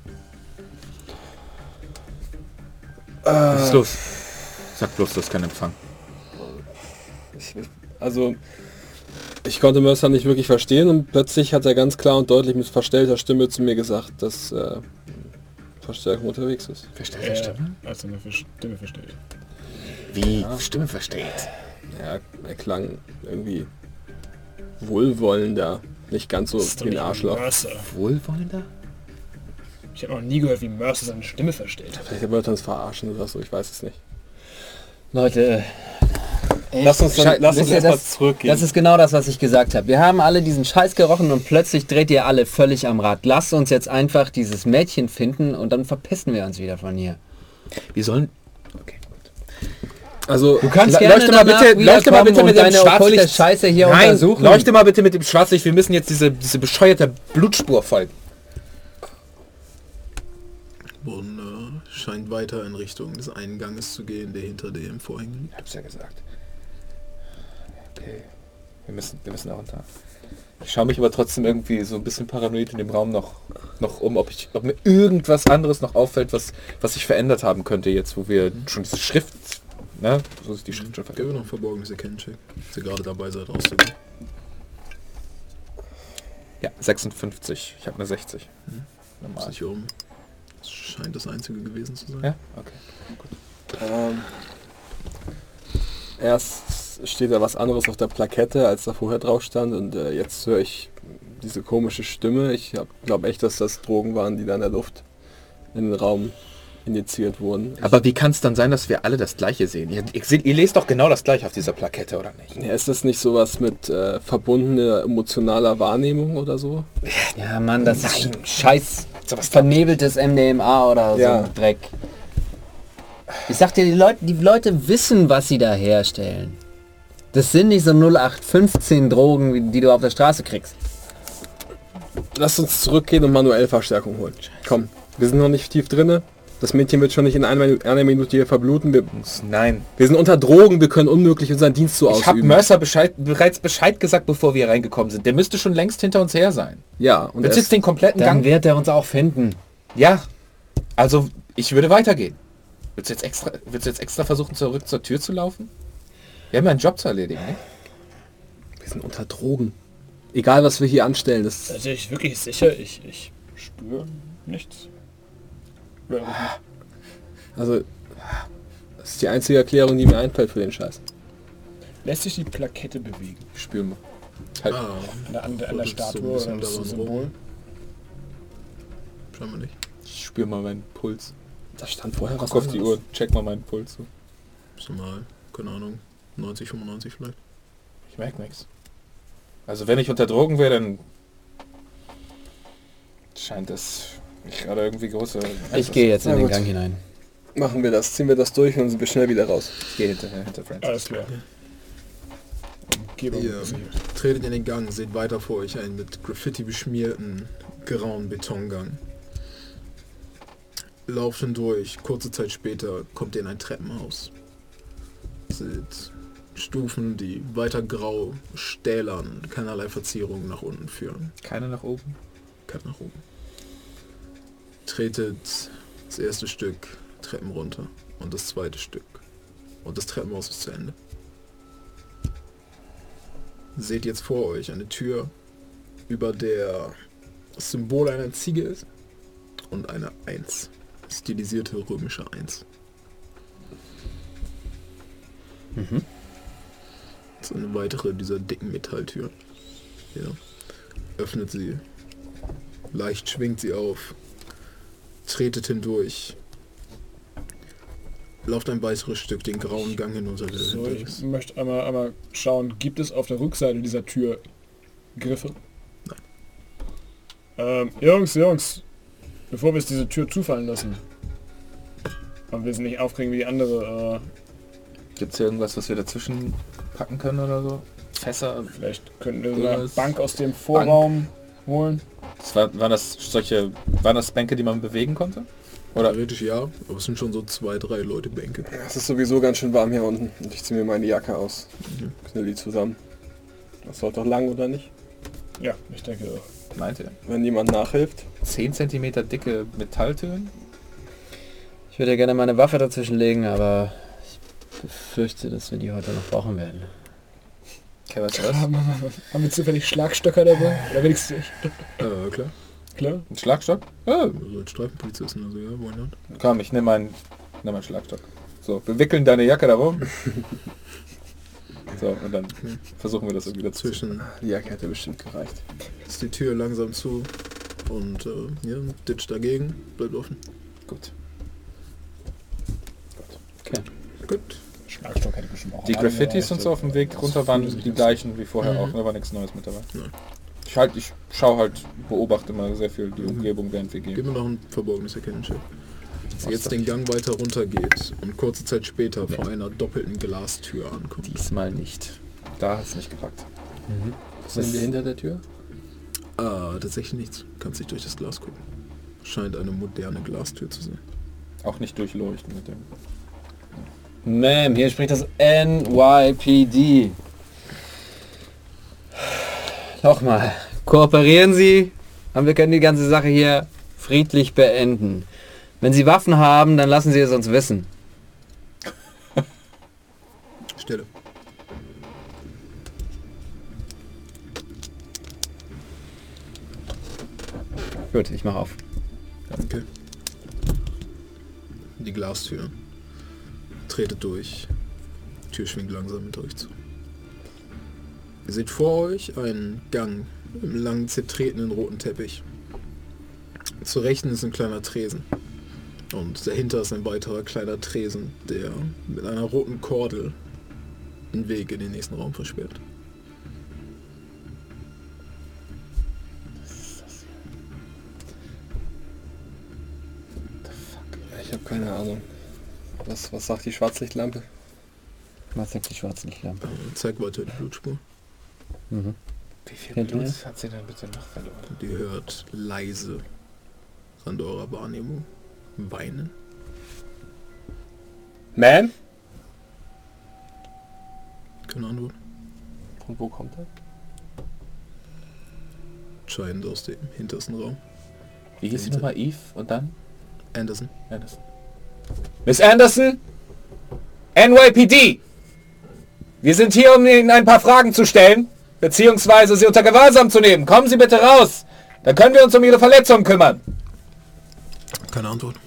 Was ist los? Sag bloß, du hast keinen Empfang. Ich, also, Ich konnte Mercer nicht wirklich verstehen und plötzlich hat er ganz klar und deutlich mit verstellter Stimme zu mir gesagt, dass äh, Verstärkung unterwegs ist. Verstellte Äh, Stimme? also eine Ver- Stimme versteht. Wie? Stimme versteht. Ja, er klang irgendwie wohlwollender, nicht ganz so ist doch wie ein nicht Arschloch. Mercer. Wohlwollender? Ich habe noch nie gehört, wie Mercer seine Stimme versteht. Vielleicht wollte er uns verarschen oder so, ich weiß es nicht. Leute, ey, Lass uns, dann, Schei- lass uns wisst ihr, erstmal das, zurückgehen. das ist genau das, was ich gesagt habe. Wir haben alle diesen Scheiß gerochen und plötzlich dreht ihr alle völlig am Rad. Lasst uns jetzt einfach dieses Mädchen finden und dann verpissen wir uns wieder von hier. Wir sollen... Okay, gut. also, Du kannst Le- gerne leuchte mal danach bitte- leuchte mal wiederkommen bitte mit und dem deine Schwarzlicht- okkulte Scheiße hier Nein, untersuchen. leuchte mal bitte mit dem Schwarzlicht. Wir müssen jetzt diese, diese bescheuerte Blutspur folgen. Und äh, scheint weiter in Richtung des Einganges zu gehen, der hinter dem Vorhang liegt. Ich hab's ja gesagt. Okay. Wir müssen, wir müssen da runter. Ich schaue mich aber trotzdem irgendwie so ein bisschen paranoid in dem Raum noch, noch um, ob, ich, ob mir irgendwas anderes noch auffällt, was, was sich verändert haben könnte jetzt, wo wir schon diese Schrift, ne, so ist die Schrift schon Gib mir verändert. noch ein verborgenes Erkennen-Check, dass ihr gerade dabei seid rauszugehen. Ja, sechsundfünfzig. Ich habe eine sechzig. Hm. Normal. Sich um. Das scheint das einzige gewesen zu sein. Ja, okay. ähm, erst steht da was anderes auf der Plakette, als da vorher drauf stand und äh, jetzt höre ich diese komische Stimme. Ich glaube echt, dass das Drogen waren, die da in der Luft in den Raum injiziert wurden. Ich, Aber wie kann es dann sein, dass wir alle das Gleiche sehen? Ihr, ihr, seht, ihr lest doch genau das Gleiche auf dieser Plakette, oder nicht? ja, ist das nicht sowas mit äh, verbundener emotionaler Wahrnehmung oder so? Ja, Mann, das ist scheiß So was vernebeltes M D M A oder so Ja. ein Dreck. Ich sag dir, die Leute, die Leute wissen, was sie da herstellen. Das sind nicht so null acht fünfzehn Drogen, wie- die du auf der Straße kriegst. Lass uns zurückgehen und manuell Verstärkung holen. Komm, wir sind noch nicht tief drinne. Das Mädchen wird schon nicht in einer, einer Minute hier verbluten. Wir, Nein. wir sind unter Drogen, wir können unmöglich unseren Dienst so Ich habe ausüben. Mercer Bescheid, bereits Bescheid gesagt, bevor wir reingekommen sind. Der müsste schon längst hinter uns her sein. Ja, und Willst er du jetzt ist, den kompletten Dann Gang? wird er uns auch finden. Ja. Also, ich würde weitergehen. Willst du jetzt extra, willst du jetzt extra versuchen, zurück zur Tür zu laufen? Wir haben ja einen Job zu erledigen, ne? wir sind unter Drogen. Egal, was wir hier anstellen, das Also ich wirklich sicher, ich, ich spüre nichts. Ja, also das ist die einzige Erklärung, die mir einfällt für den Scheiß. lässt sich die Plakette bewegen? Spüren wir. Halt. Ah, An der, an der, an der Rüttelst so ein Statue bisschen oder das daran Symbol? rum. Schauen wir nicht. Ich spüre mal meinen Puls. Da stand vorher was Guck auf die anderes. Uhr, check mal meinen Puls. So mal, keine Ahnung, neunzig, fünfundneunzig vielleicht. Ich merke nichts. Also wenn ich unter Drogen wäre, dann scheint das nicht gerade irgendwie große... Ich gehe jetzt in Na den gut. Gang hinein. Machen wir das, ziehen wir das durch und dann sind wir schnell wieder raus. Ich gehe hinterher, hinter Francis. Alles klar. Umgebung Ihr gesichert. tretet in den Gang, seht weiter vor euch einen mit Graffiti beschmierten, grauen Betongang. Lauft hindurch, kurze Zeit später kommt ihr in ein Treppenhaus. Seht Stufen, die weiter grau, stählern, keinerlei Verzierungen nach unten führen. Keine nach oben? Kein nach oben. Tretet das erste Stück Treppen runter und das zweite Stück. Und das Treppenhaus ist zu Ende. Seht jetzt vor euch eine Tür, über der das Symbol einer Ziege ist und eine Eins. Stilisierte römische Eins. Mhm. Das ist eine weitere dieser dicken Metalltüren. Ja. Öffnet sie. Leicht schwingt sie auf. Tretet hindurch. Lauft ein weiteres Stück den grauen Gang hinunter. der So, dahinter ich ist. möchte einmal, einmal schauen, gibt es auf der Rückseite dieser Tür Griffe? Nein. Ähm, Jungs, Jungs, bevor wir es diese Tür zufallen lassen und wir sind nicht aufkriegen wie die andere, äh, Gibt es hier irgendwas, was wir dazwischen packen können oder so? Fässer? vielleicht könnten wir so eine Was? Bank aus dem Vorraum holen. Das war, waren das solche, waren das Bänke, die man bewegen konnte? Oder? Theoretisch ja, aber es sind schon so zwei, drei Leute Bänke. Es ist sowieso ganz schön warm hier unten und ich ziehe mir meine Jacke aus. Mhm. Knall die zusammen. Das sollte doch lang, oder nicht? Ja, ich denke auch. Meint ihr? Wenn niemand nachhilft. zehn Zentimeter dicke Metalltüren? Ich würde ja gerne meine Waffe dazwischen legen, aber ich befürchte, dass wir die heute noch brauchen werden. Okay, weißt du was? Haben wir, haben wir zufällig Schlagstöcker dabei? Oder wenigstens nicht? Äh, klar. Klar? Ein Schlagstock? Ja, Also als Streifenpolizisten, also ja, why not? komm, ich nehme meinen nimm meinen Schlagstock. So, wir wickeln deine Jacke darum. So, und dann versuchen wir das irgendwie dazu. Zwischen Die Jacke hätte bestimmt gereicht. ist die Tür langsam zu und äh, ja, Ditch dagegen, bleibt offen. Gut. Okay. Gut. Schlagstock hätte bestimmt auch. Die alleine Graffitis und so auf dem Weg Das runter waren fühlte sich die das- gleichen wie vorher Mhm. auch, da war nichts Neues mit dabei. Nein. Ich halt, ich schaue halt, beobachte mal sehr viel die Umgebung, während wir Gib gehen. mir noch ein verborgenes Erkennen-Check. Dass ihr jetzt den Gang weiter runter geht und kurze Zeit später vor einer doppelten Glastür ankommt. Diesmal nicht. Da hat es nicht gepackt. Sind wir hinter der Tür? Ah, tatsächlich nichts. Kannst nicht durch das Glas gucken. Scheint eine moderne Glastür zu sein. Auch nicht durchleuchten mit dem. Ma'am, hier spricht das N Y P D. Nochmal, kooperieren Sie und wir können die ganze Sache hier friedlich beenden. Wenn Sie Waffen haben, dann lassen Sie es uns wissen. Stille. Gut, ich mache auf. Okay. Die Glastür. Tretet durch. Die Tür schwingt langsam mit euch zu. Ihr seht vor euch einen Gang im langen, zertretenen roten Teppich. Zur Rechten ist ein kleiner Tresen. Und dahinter ist ein weiterer kleiner Tresen, der mit einer roten Kordel den Weg in den nächsten Raum versperrt. Ich habe keine Ahnung. Was, was sagt die Schwarzlichtlampe? Was sagt die Schwarzlichtlampe? Zeig weiter die Blutspur. Mhm. Wie viel Hinter Blut mir? hat sie denn bitte noch verloren? Und ihr hört leise an eurer Wahrnehmung weinen. Man? Keine Antwort. Und wo kommt er? Scheint aus dem hintersten Raum. Wie hieß die nochmal? Eve und dann? Anderson. Anderson. Miss Anderson? N Y P D! Wir sind hier, um Ihnen ein paar Fragen zu stellen, beziehungsweise Sie unter Gewahrsam zu nehmen. Kommen Sie bitte raus! Dann können wir uns um Ihre Verletzungen kümmern. Keine Antwort.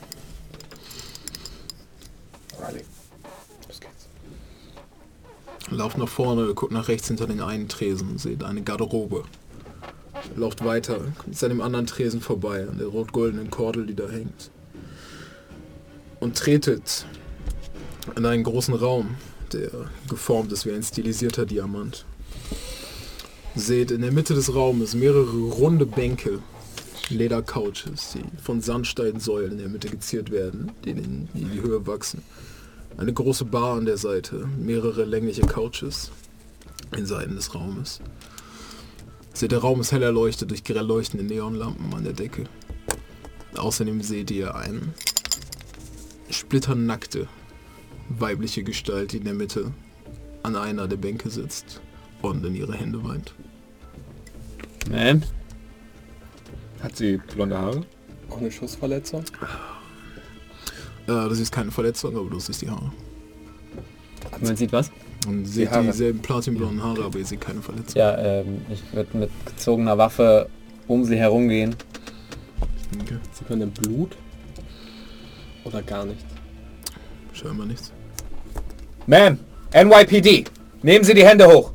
Riley. Los geht's. Lauft nach vorne, guckt nach rechts hinter den einen Tresen, seht eine Garderobe. Lauft weiter, kommt an dem anderen Tresen vorbei, an der rot-goldenen Kordel, die da hängt. Und tretet in einen großen Raum, der geformt ist wie ein stilisierter Diamant. Seht in der Mitte des Raumes mehrere runde Bänke, Ledercouches, die von Sandsteinsäulen in der Mitte geziert werden, die in die, in die Höhe wachsen. Eine große Bar an der Seite, mehrere längliche Couches in Seiten des Raumes. Seht, der Raum ist hell erleuchtet durch grell leuchtende Neonlampen an der Decke. Außerdem seht ihr eine splitternackte weibliche Gestalt, die in der Mitte an einer der Bänke sitzt und in ihre Hände weint. Ma'am? Hat sie blonde Haare? Auch eine Schussverletzung? Äh, du siehst keine Verletzung, aber du siehst die Haare. Man sieht was? Und seht Haare. dieselben platinblonden Haare, aber ihr seht keine Verletzung. Ja, ähm, ich würde mit gezogener Waffe um sie herumgehen. Okay. Sieht man denn Blut? Oder gar nicht? Scheinbar nichts. Ma'am, N Y P D, nehmen Sie die Hände hoch.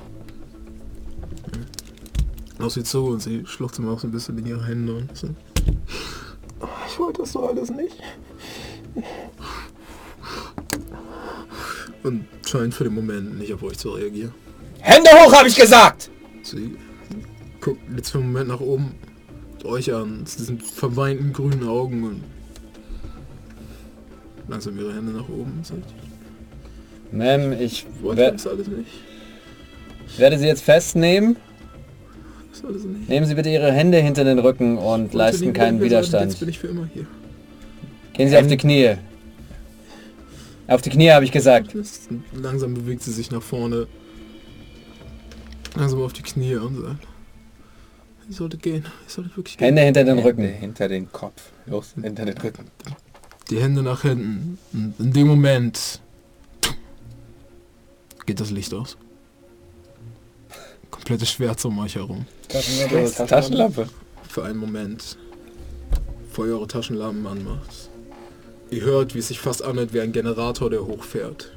Lass sie zu und sie schluchzt immer auch so ein bisschen in ihre Hände und so. Ich wollte das doch alles nicht. Und scheint für den Moment nicht auf euch zu reagieren. Hände hoch, habe ich gesagt! Sie guckt jetzt für einen Moment nach oben, euch an, zu diesen verweinten grünen Augen und langsam ihre Hände nach oben und sagt, Ma'am, ich wollte wer das alles nicht. werde sie jetzt festnehmen. Das alles nicht. Nehmen Sie bitte Ihre Hände hinter den Rücken und Wollte leisten nie keinen wieder sein, Widerstand. Jetzt bin ich für immer hier. Gehen Sie auf die Knie. Auf die Knie habe ich gesagt. Und langsam bewegt sie sich nach vorne. Langsam auf die Knie und sagt, ich sollte gehen. Ich sollte wirklich gehen. Hände hinter den Hände Rücken. hinter den Kopf. Los, hinter den Rücken. Die Hände nach hinten. Und in dem Moment geht das Licht aus. komplette Schwärze um euch herum. Taschenlampe. Taschenlampe. Für einen Moment, bevor ihr eure Taschenlampen anmacht. Ihr hört, wie es sich fast anhört wie ein Generator, der hochfährt.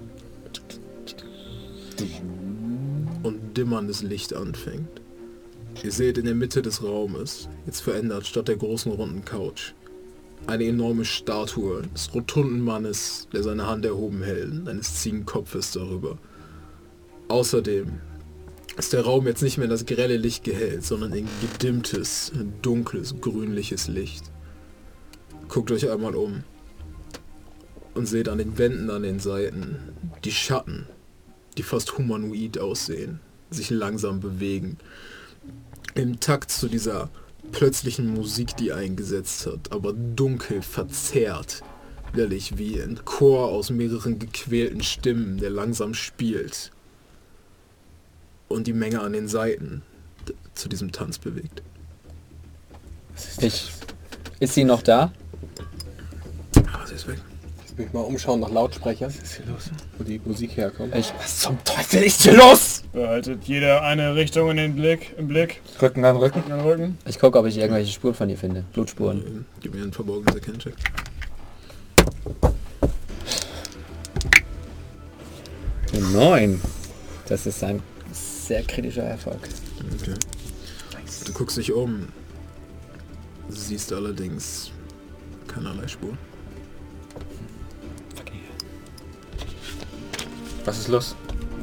Und dimmerndes Licht anfängt. Ihr seht in der Mitte des Raumes, jetzt verändert statt der großen runden Couch, eine enorme Statue des rotunden Mannes, der seine Hand erhoben hält, eines Ziegenkopfes darüber. Außerdem ist der Raum jetzt nicht mehr in das grelle Licht gehellt, sondern in gedimmtes, dunkles, grünliches Licht. Guckt euch einmal um und seht an den Wänden an den Seiten die Schatten, die fast humanoid aussehen, sich langsam bewegen. Im Takt zu dieser plötzlichen Musik, die eingesetzt hat, aber dunkel, verzerrt, widerlich wie ein Chor aus mehreren gequälten Stimmen, der langsam spielt und die Menge an den Seiten zu diesem Tanz bewegt. Ich, ist sie noch da? Ah, sie ist weg. Ich will mich mal umschauen nach Lautsprechern. Was ist hier los? Wo die Musik herkommt. Ich, was zum Teufel ist hier los? Behaltet jeder eine Richtung in den Blick, im Blick. Rücken an Rücken. Rücken an Rücken. Ich gucke, ob ich irgendwelche Spuren von ihr finde. Blutspuren. Gib mir einen verborgenen Erkenncheck. Neun. Das ist ein sehr kritischer Erfolg. Okay. Du guckst dich um, siehst allerdings keinerlei Spur. Was ist los?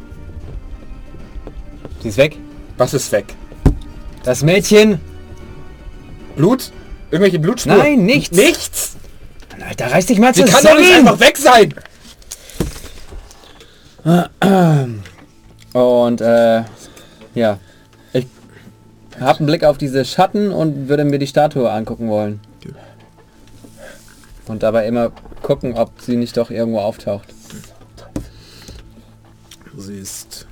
Sie ist weg. Was ist weg? Das Mädchen? Blut? Irgendwelche Blutspuren? Nein, nichts. Nichts? Alter, reiß dich mal Sie zusammen. kann doch nicht einfach weg sein! Und äh, ja, ich habe einen Blick auf diese Schatten und würde mir die Statue angucken wollen. Okay. Und dabei immer gucken, ob sie nicht doch irgendwo auftaucht. Du siehst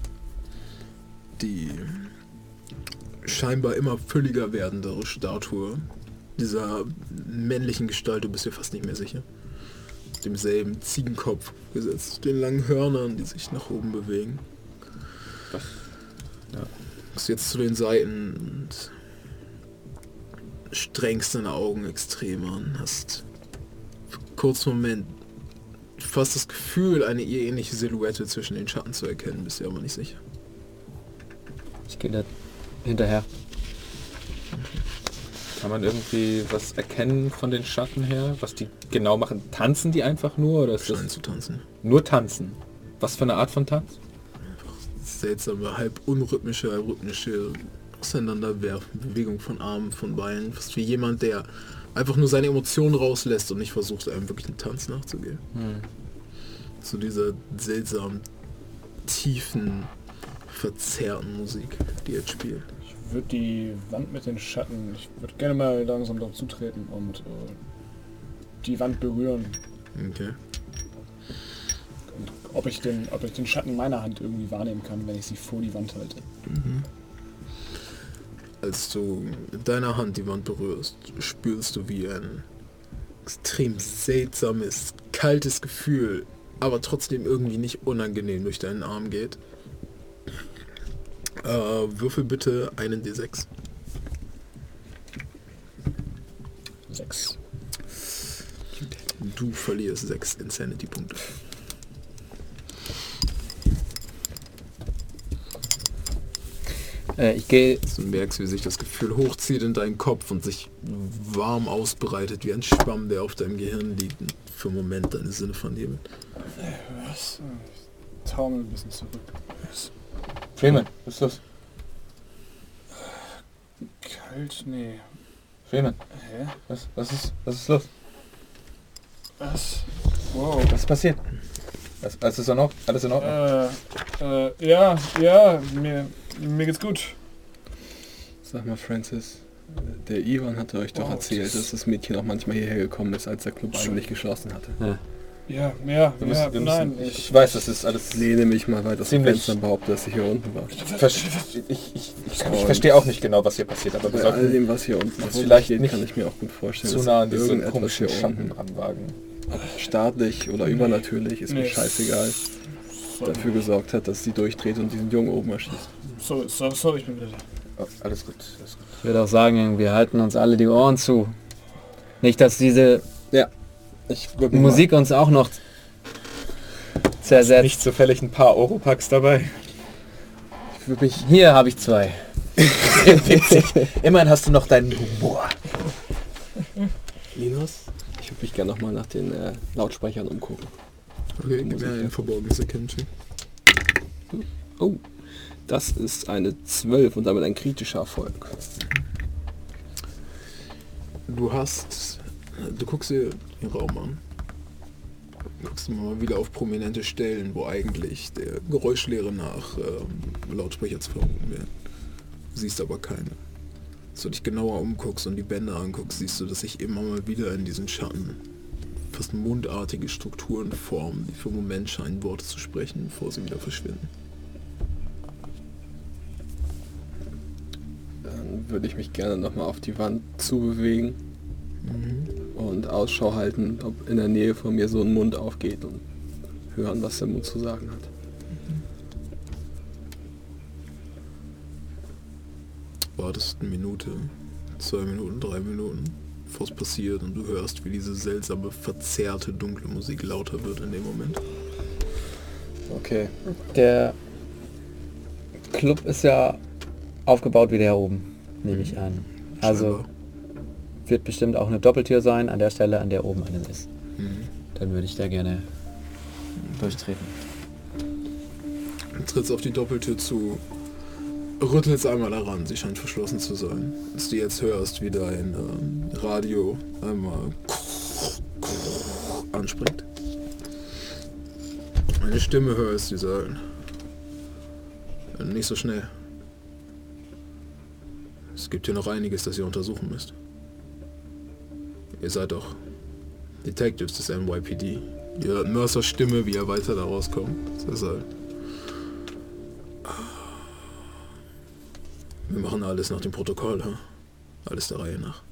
die scheinbar immer fülliger werdende Statue dieser männlichen Gestalt, du bist dir fast nicht mehr sicher. Demselben Ziegenkopf gesetzt, den langen Hörnern, die sich nach oben bewegen. Ja. Guckst jetzt zu den Seiten und strengst deine Augen extrem an, hast für einen kurzen Moment fast das Gefühl, eine ihr ähnliche Silhouette zwischen den Schatten zu erkennen, bist dir aber nicht sicher. Ich gehe da hinterher. Kann man irgendwie was erkennen von den Schatten her? Was die genau machen? Tanzen die einfach nur? Oder ist Scheinen das zu tanzen. nur tanzen? Was für eine Art von Tanz? Seltsame, halb unrhythmische, halb rhythmische Auseinanderwerfen, Bewegung von Armen, von Beinen, fast wie jemand, der einfach nur seine Emotionen rauslässt und nicht versucht, einem wirklich einen Tanz nachzugehen. Hm. Zu dieser seltsamen, tiefen, verzerrten Musik, die jetzt spielt. Ich würde die Wand mit den Schatten, ich würde gerne mal langsam darauf zutreten und äh, die Wand berühren. Okay. Und ob ich, den, ob ich den Schatten meiner Hand irgendwie wahrnehmen kann, wenn ich sie vor die Wand halte. Mhm. Als du mit deiner Hand die Wand berührst, spürst du, wie ein extrem seltsames, kaltes Gefühl, aber trotzdem irgendwie nicht unangenehm durch deinen Arm geht. Äh, würfel bitte einen D sechs. Sechs. Du verlierst sechs Insanity-Punkte. Äh, ich gehe... Du merkst, wie sich das Gefühl hochzieht in deinen Kopf und sich warm ausbreitet wie ein Schwamm, der auf deinem Gehirn liegt und für einen Moment deine Sinne vernebelt. Was? Ich taumel ein bisschen zurück. Freeman, was ist los? Kalt? Nee. Freeman, Hä? was, was, ist, was ist los? Was? Wow. Was ist passiert? Was, alles ist in Ordnung? Alles in Ordnung? Äh, äh, ja, ja, mir, mir geht's gut. Sag mal, Francis, der Ivan hatte euch doch Oh, erzählt, das- dass das Mädchen auch manchmal hierher gekommen ist, als der Club eigentlich geschlossen hatte. Ja. Ja, ja, Wir müssen, ja, wir nein. müssen, ich weiß, das ist alles... Ich lehne mich mal weit aus dem Ziemlich- Fenster und behaupte, dass ich hier unten war. Ver ich ich, ich, ich, ich verstehe auch nicht genau, was hier passiert, aber wir Bei all sollten dem, was hier unten uns vor vielleicht sich geht, nicht kann ich mir auch gut vorstellen, zu nah an dass diese irgendetwas komischen hier Schatten unten, ranwagen. staatlich oder übernatürlich, ist mir Nee. scheißegal, dafür gesorgt hat, dass sie durchdreht und diesen Jungen oben erschießt. So, so, sorry, ich bin wieder da. Oh, alles gut, alles gut. Ich würde auch sagen, wir halten uns alle die Ohren zu. Nicht, dass diese Ich würde mich Musik uns auch noch zersetzt. Nicht zufällig ein paar Europacks dabei. Mal, ich würde mich Hier habe ich zwei. Immerhin hast du noch deinen Humor. Linus, ich würde mich gerne nochmal nach den äh, Lautsprechern umgucken. Okay, gib mir ein verborgenes Erkennen-Check. Oh, das ist eine zwölf und damit ein kritischer Erfolg. Du hast... Du guckst dir den Raum an. Guckst immer mal wieder auf prominente Stellen, wo eigentlich der Geräuschlehre nach ähm, Lautsprecher zu vermuten wäre. Siehst aber keine. Als du dich genauer umguckst und die Bänder anguckst, siehst du, dass sich immer mal wieder in diesen Schatten fast mundartige Strukturen formen, die für einen Moment scheinen, Worte zu sprechen, bevor sie wieder verschwinden. Dann würde ich mich gerne nochmal auf die Wand zubewegen und Ausschau halten, ob in der Nähe von mir so ein Mund aufgeht und hören, was der Mund zu sagen hat. Wartest eine Minute, zwei Minuten, drei Minuten, bevor es passiert und du hörst, wie diese seltsame, verzerrte, dunkle Musik lauter wird in dem Moment. Okay. Der Club ist ja aufgebaut wie der oben, nehme ich an. Also Scheinbar. wird bestimmt auch eine Doppeltür sein an der Stelle, an der oben eine ist. Mhm. Dann würde ich da gerne durchtreten. Du trittst auf die Doppeltür zu, rüttelst einmal daran, sie scheint verschlossen zu sein. Als du jetzt hörst, wie dein ähm, Radio einmal anspringt. Eine Stimme hörst, die sagt, nicht so schnell. Es gibt hier noch einiges, das ihr untersuchen müsst. Ihr seid doch Detectives des N Y P D. Ihr hört Mercers Stimme, wie er weiter da rauskommt. Deshalb. Wir machen alles nach dem Protokoll, ha? Alles der Reihe nach.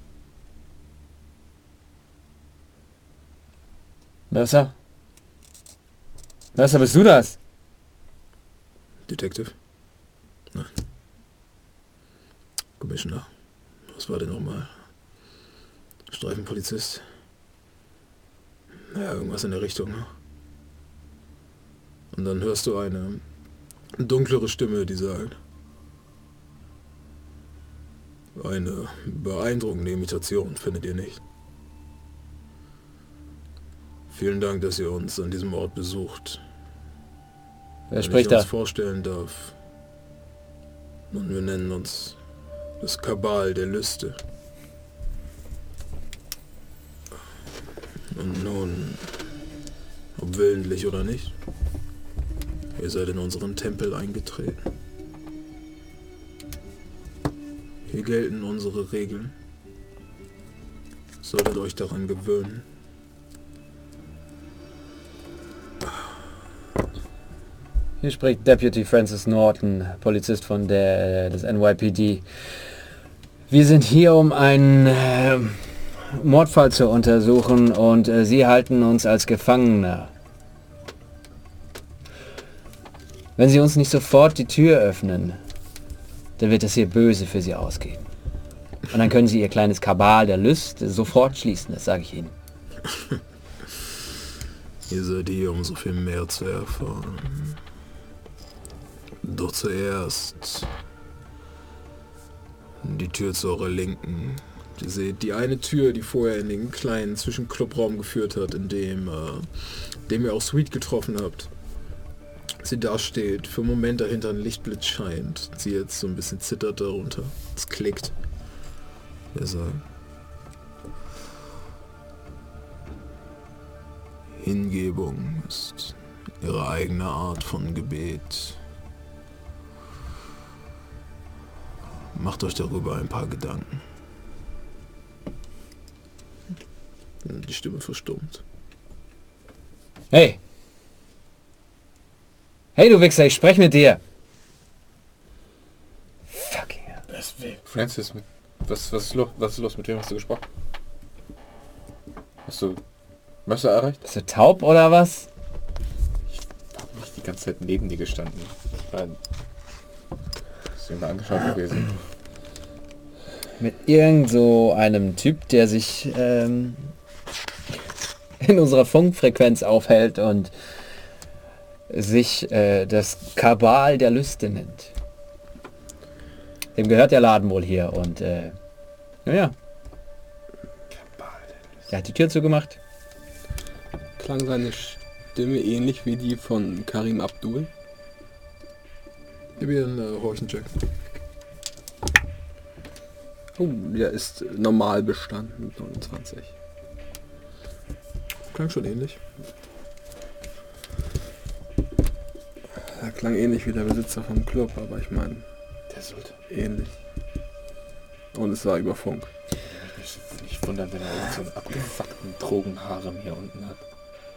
Mercer? Mercer, bist du das? Detective? Nein. Commissioner. Was war denn nochmal? Streifenpolizist? Ja, irgendwas in der Richtung. Ne? Und dann hörst du eine dunklere Stimme, die sagt: Eine beeindruckende Imitation, findet ihr nicht? Vielen Dank, dass ihr uns an diesem Ort besucht. Wer Wenn spricht ich da? uns vorstellen darf. Nun, wir nennen uns das Kabal der Lüste. Und nun, ob willentlich oder nicht, ihr seid in unseren Tempel eingetreten. Hier gelten unsere Regeln. Solltet euch daran gewöhnen. Hier spricht Deputy Francis Norton, Polizist von der, des N Y P D. Wir sind hier, um einen äh, Mordfall zu untersuchen und äh, Sie halten uns als Gefangener. Wenn Sie uns nicht sofort die Tür öffnen, dann wird es hier böse für Sie ausgehen. Und dann können Sie Ihr kleines Kabal der Lüste sofort schließen, das sage ich Ihnen. Ihr seid hier, um so viel mehr zu erfahren. Doch zuerst die Tür zu eurer Linken. Ihr seht die eine Tür, die vorher in den kleinen Zwischenclubraum geführt hat, in dem, äh, dem ihr auch Sweet getroffen habt. Sie da steht, für einen Moment dahinter ein Lichtblitz scheint. Sie jetzt so ein bisschen zittert darunter. Es klickt. Er sagt: Hingebung ist ihre eigene Art von Gebet. Macht euch darüber ein paar Gedanken. Die Stimme verstummt. Hey! Hey, du Wichser, ich spreche mit dir! Fucking hell. Deswegen. Francis, mit, was, was, ist los, was ist los? Mit wem hast du gesprochen? Hast du Messer erreicht? Bist du taub oder was? Ich habe nicht die ganze Zeit neben dir gestanden. Nein. Ist ihm mal angeschaut gewesen. Mit irgend so einem Typ, der sich ähm, in unserer Funkfrequenz aufhält und sich äh, das Kabal der Lüste nennt. Dem gehört der Laden wohl hier und äh, naja. Er hat die Tür zugemacht. Klang seine Stimme ähnlich wie die von Karim Abdul? Gib mir einen äh, Horchencheck. Oh, der ist normal bestanden mit neunundzwanzig. Klang schon ähnlich. Er klang ähnlich wie der Besitzer vom Club, aber ich meine, Der sollte ähnlich. Und es war über Funk. mich nicht wundern, wenn er irgend so einen abgefuckten Drogenharem hier unten hat.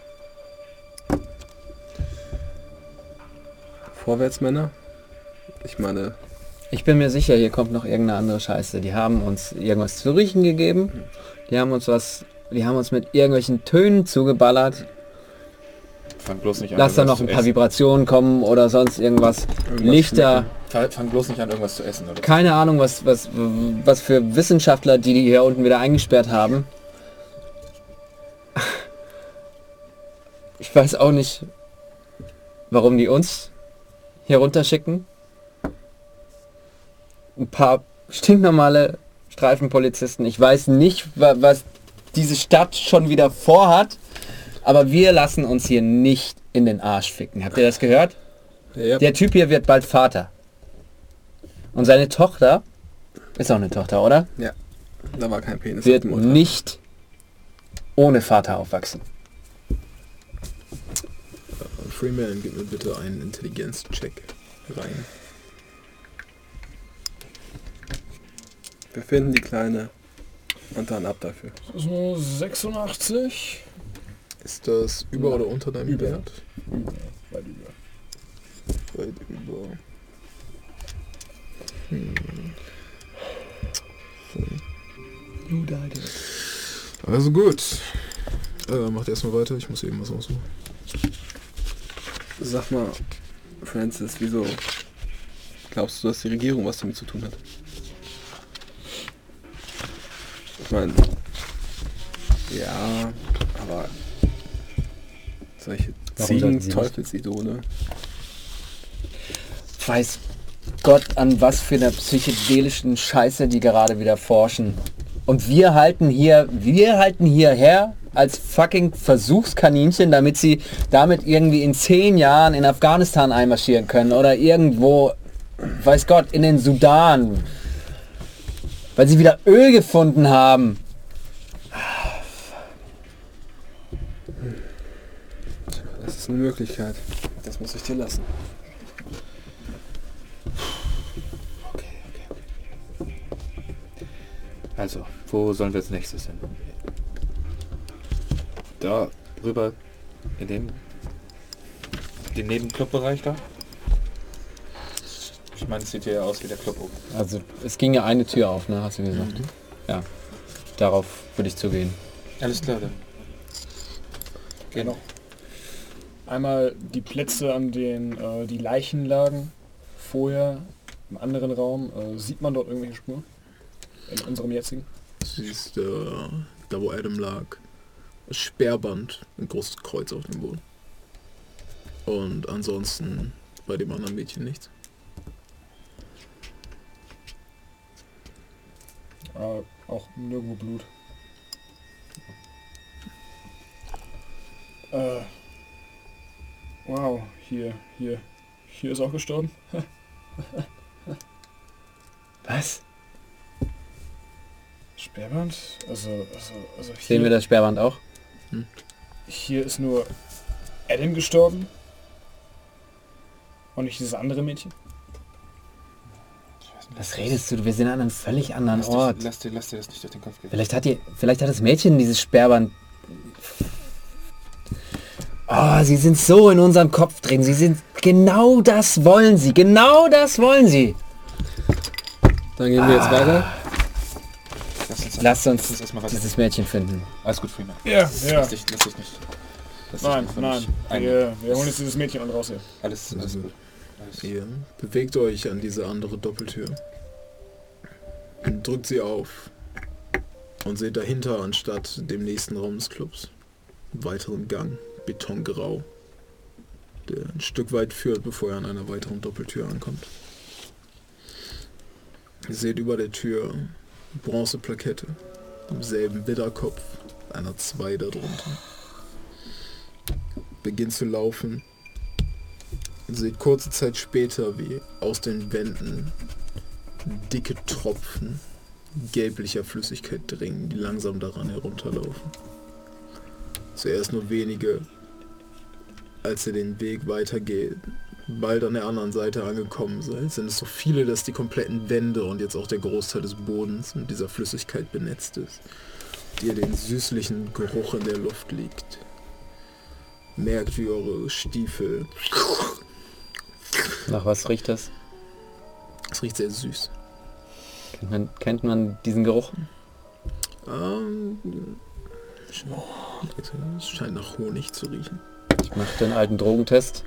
Vorwärtsmänner? Ich meine, Ich bin mir sicher, hier kommt noch irgendeine andere Scheiße. Die haben uns irgendwas zu riechen gegeben. Die haben uns was, die haben uns mit irgendwelchen Tönen zugeballert. Fang bloß nicht an. Lass da noch irgendwas ein zu paar essen. Vibrationen kommen oder sonst irgendwas. irgendwas Lichter. Fang- Fang bloß nicht an, irgendwas zu essen, oder? Keine Ahnung, was, was, was für Wissenschaftler, die die hier unten wieder eingesperrt haben. Ich weiß auch nicht, warum die uns hier runterschicken. Ein paar stinknormale Streifenpolizisten. Ich weiß nicht, wa- was diese Stadt schon wieder vorhat, aber wir lassen uns hier nicht in den Arsch ficken. Habt ihr das gehört? Ja, Der Typ hier wird bald Vater. Und seine Tochter, ist auch eine Tochter, oder? da war kein Penis. Wird auf dem Ultra. nicht ohne Vater aufwachsen. Äh, Freeman, gib mir bitte einen Intelligenz-Check rein. Wir finden die Kleine und dann ab dafür. So sechsundachtzig. Ist das über oder unter deinem Über. Wert? Weit über. Weit über. Hm. Also gut. Äh, macht erstmal weiter, ich muss eben was aussuchen. Sag mal, Francis, wieso glaubst du, dass die Regierung was damit zu tun hat? Ich meine, ja, aber solche Warum sollten sie Ziegen-Teufelsidole. Weiß Gott, an was für einer psychedelischen Scheiße die gerade wieder forschen. Und wir halten hier, wir halten hierher als fucking Versuchskaninchen, damit sie damit irgendwie in zehn Jahren in Afghanistan einmarschieren können oder irgendwo, weiß Gott, in den Sudan. Weil sie wieder Öl gefunden haben. Das ist eine Möglichkeit. Das muss ich dir lassen. Okay, okay, okay. Also, wo sollen wir als nächstes hin? Da rüber in den, den Nebenclubbereich da? Ich meine, es sieht hier aus wie der Club oben. Also es ging ja eine Tür auf, ne, hast du gesagt. Ja, darauf würde ich zugehen. Alles klar, dann. Genau. Einmal die Plätze, an denen äh, die Leichen lagen. Vorher im anderen Raum. Äh, sieht man dort irgendwelche Spuren? In unserem jetzigen? Siehst äh, da wo Adam lag, das Sperrband, ein großes Kreuz auf dem Boden. Und ansonsten bei dem anderen Mädchen nichts. Äh, auch nirgendwo Blut. Äh, wow, hier, hier, hier ist auch gestorben. Was? Sperrband? Also, also, also hier, Sehen wir das Sperrband auch? hier ist nur Adam gestorben. Und nicht dieses andere Mädchen. Was redest du? Wir sind an einem völlig anderen Lass, Ort. dich, lass, dir, lass dir das nicht durch den Kopf gehen. Vielleicht hat die, vielleicht hat das Mädchen dieses Sperrband. Oh, sie sind so in unserem Kopf drin. Sie sind, genau das wollen sie. Genau das wollen sie. Dann gehen wir jetzt weiter. Lass uns, Lasst uns uns erstmal was. dieses Mädchen finden. Alles gut, Freeman. Ja, ja. Lass dich, lass dich nicht. Lass dich Nein, einfach nein. nicht ein- Wir, wir holen jetzt dieses Mädchen und raus hier. Alles, alles gut. Ihr bewegt euch an diese andere Doppeltür. Und drückt sie auf. Und seht dahinter, anstatt dem nächsten Raum des Clubs, einen weiteren Gang, betongrau, der ein Stück weit führt, bevor er an einer weiteren Doppeltür ankommt. Ihr seht über der Tür Bronzeplakette, im selben Widderkopf, einer zwei darunter. Beginnt zu laufen. Ihr seht kurze Zeit später, wie aus den Wänden dicke Tropfen gelblicher Flüssigkeit dringen, die langsam daran herunterlaufen. Zuerst nur wenige, als ihr den Weg weitergeht, bald an der anderen Seite angekommen seid, sind es so viele, dass die kompletten Wände und jetzt auch der Großteil des Bodens mit dieser Flüssigkeit benetzt ist, die ihr den süßlichen Geruch in der Luft liegt. Merkt, wie eure Stiefel... Nach was riecht das? Es riecht sehr süß. Kennt man, kennt man diesen Geruch? Ähm, es scheint nach Honig zu riechen. Ich mache den alten Drogentest.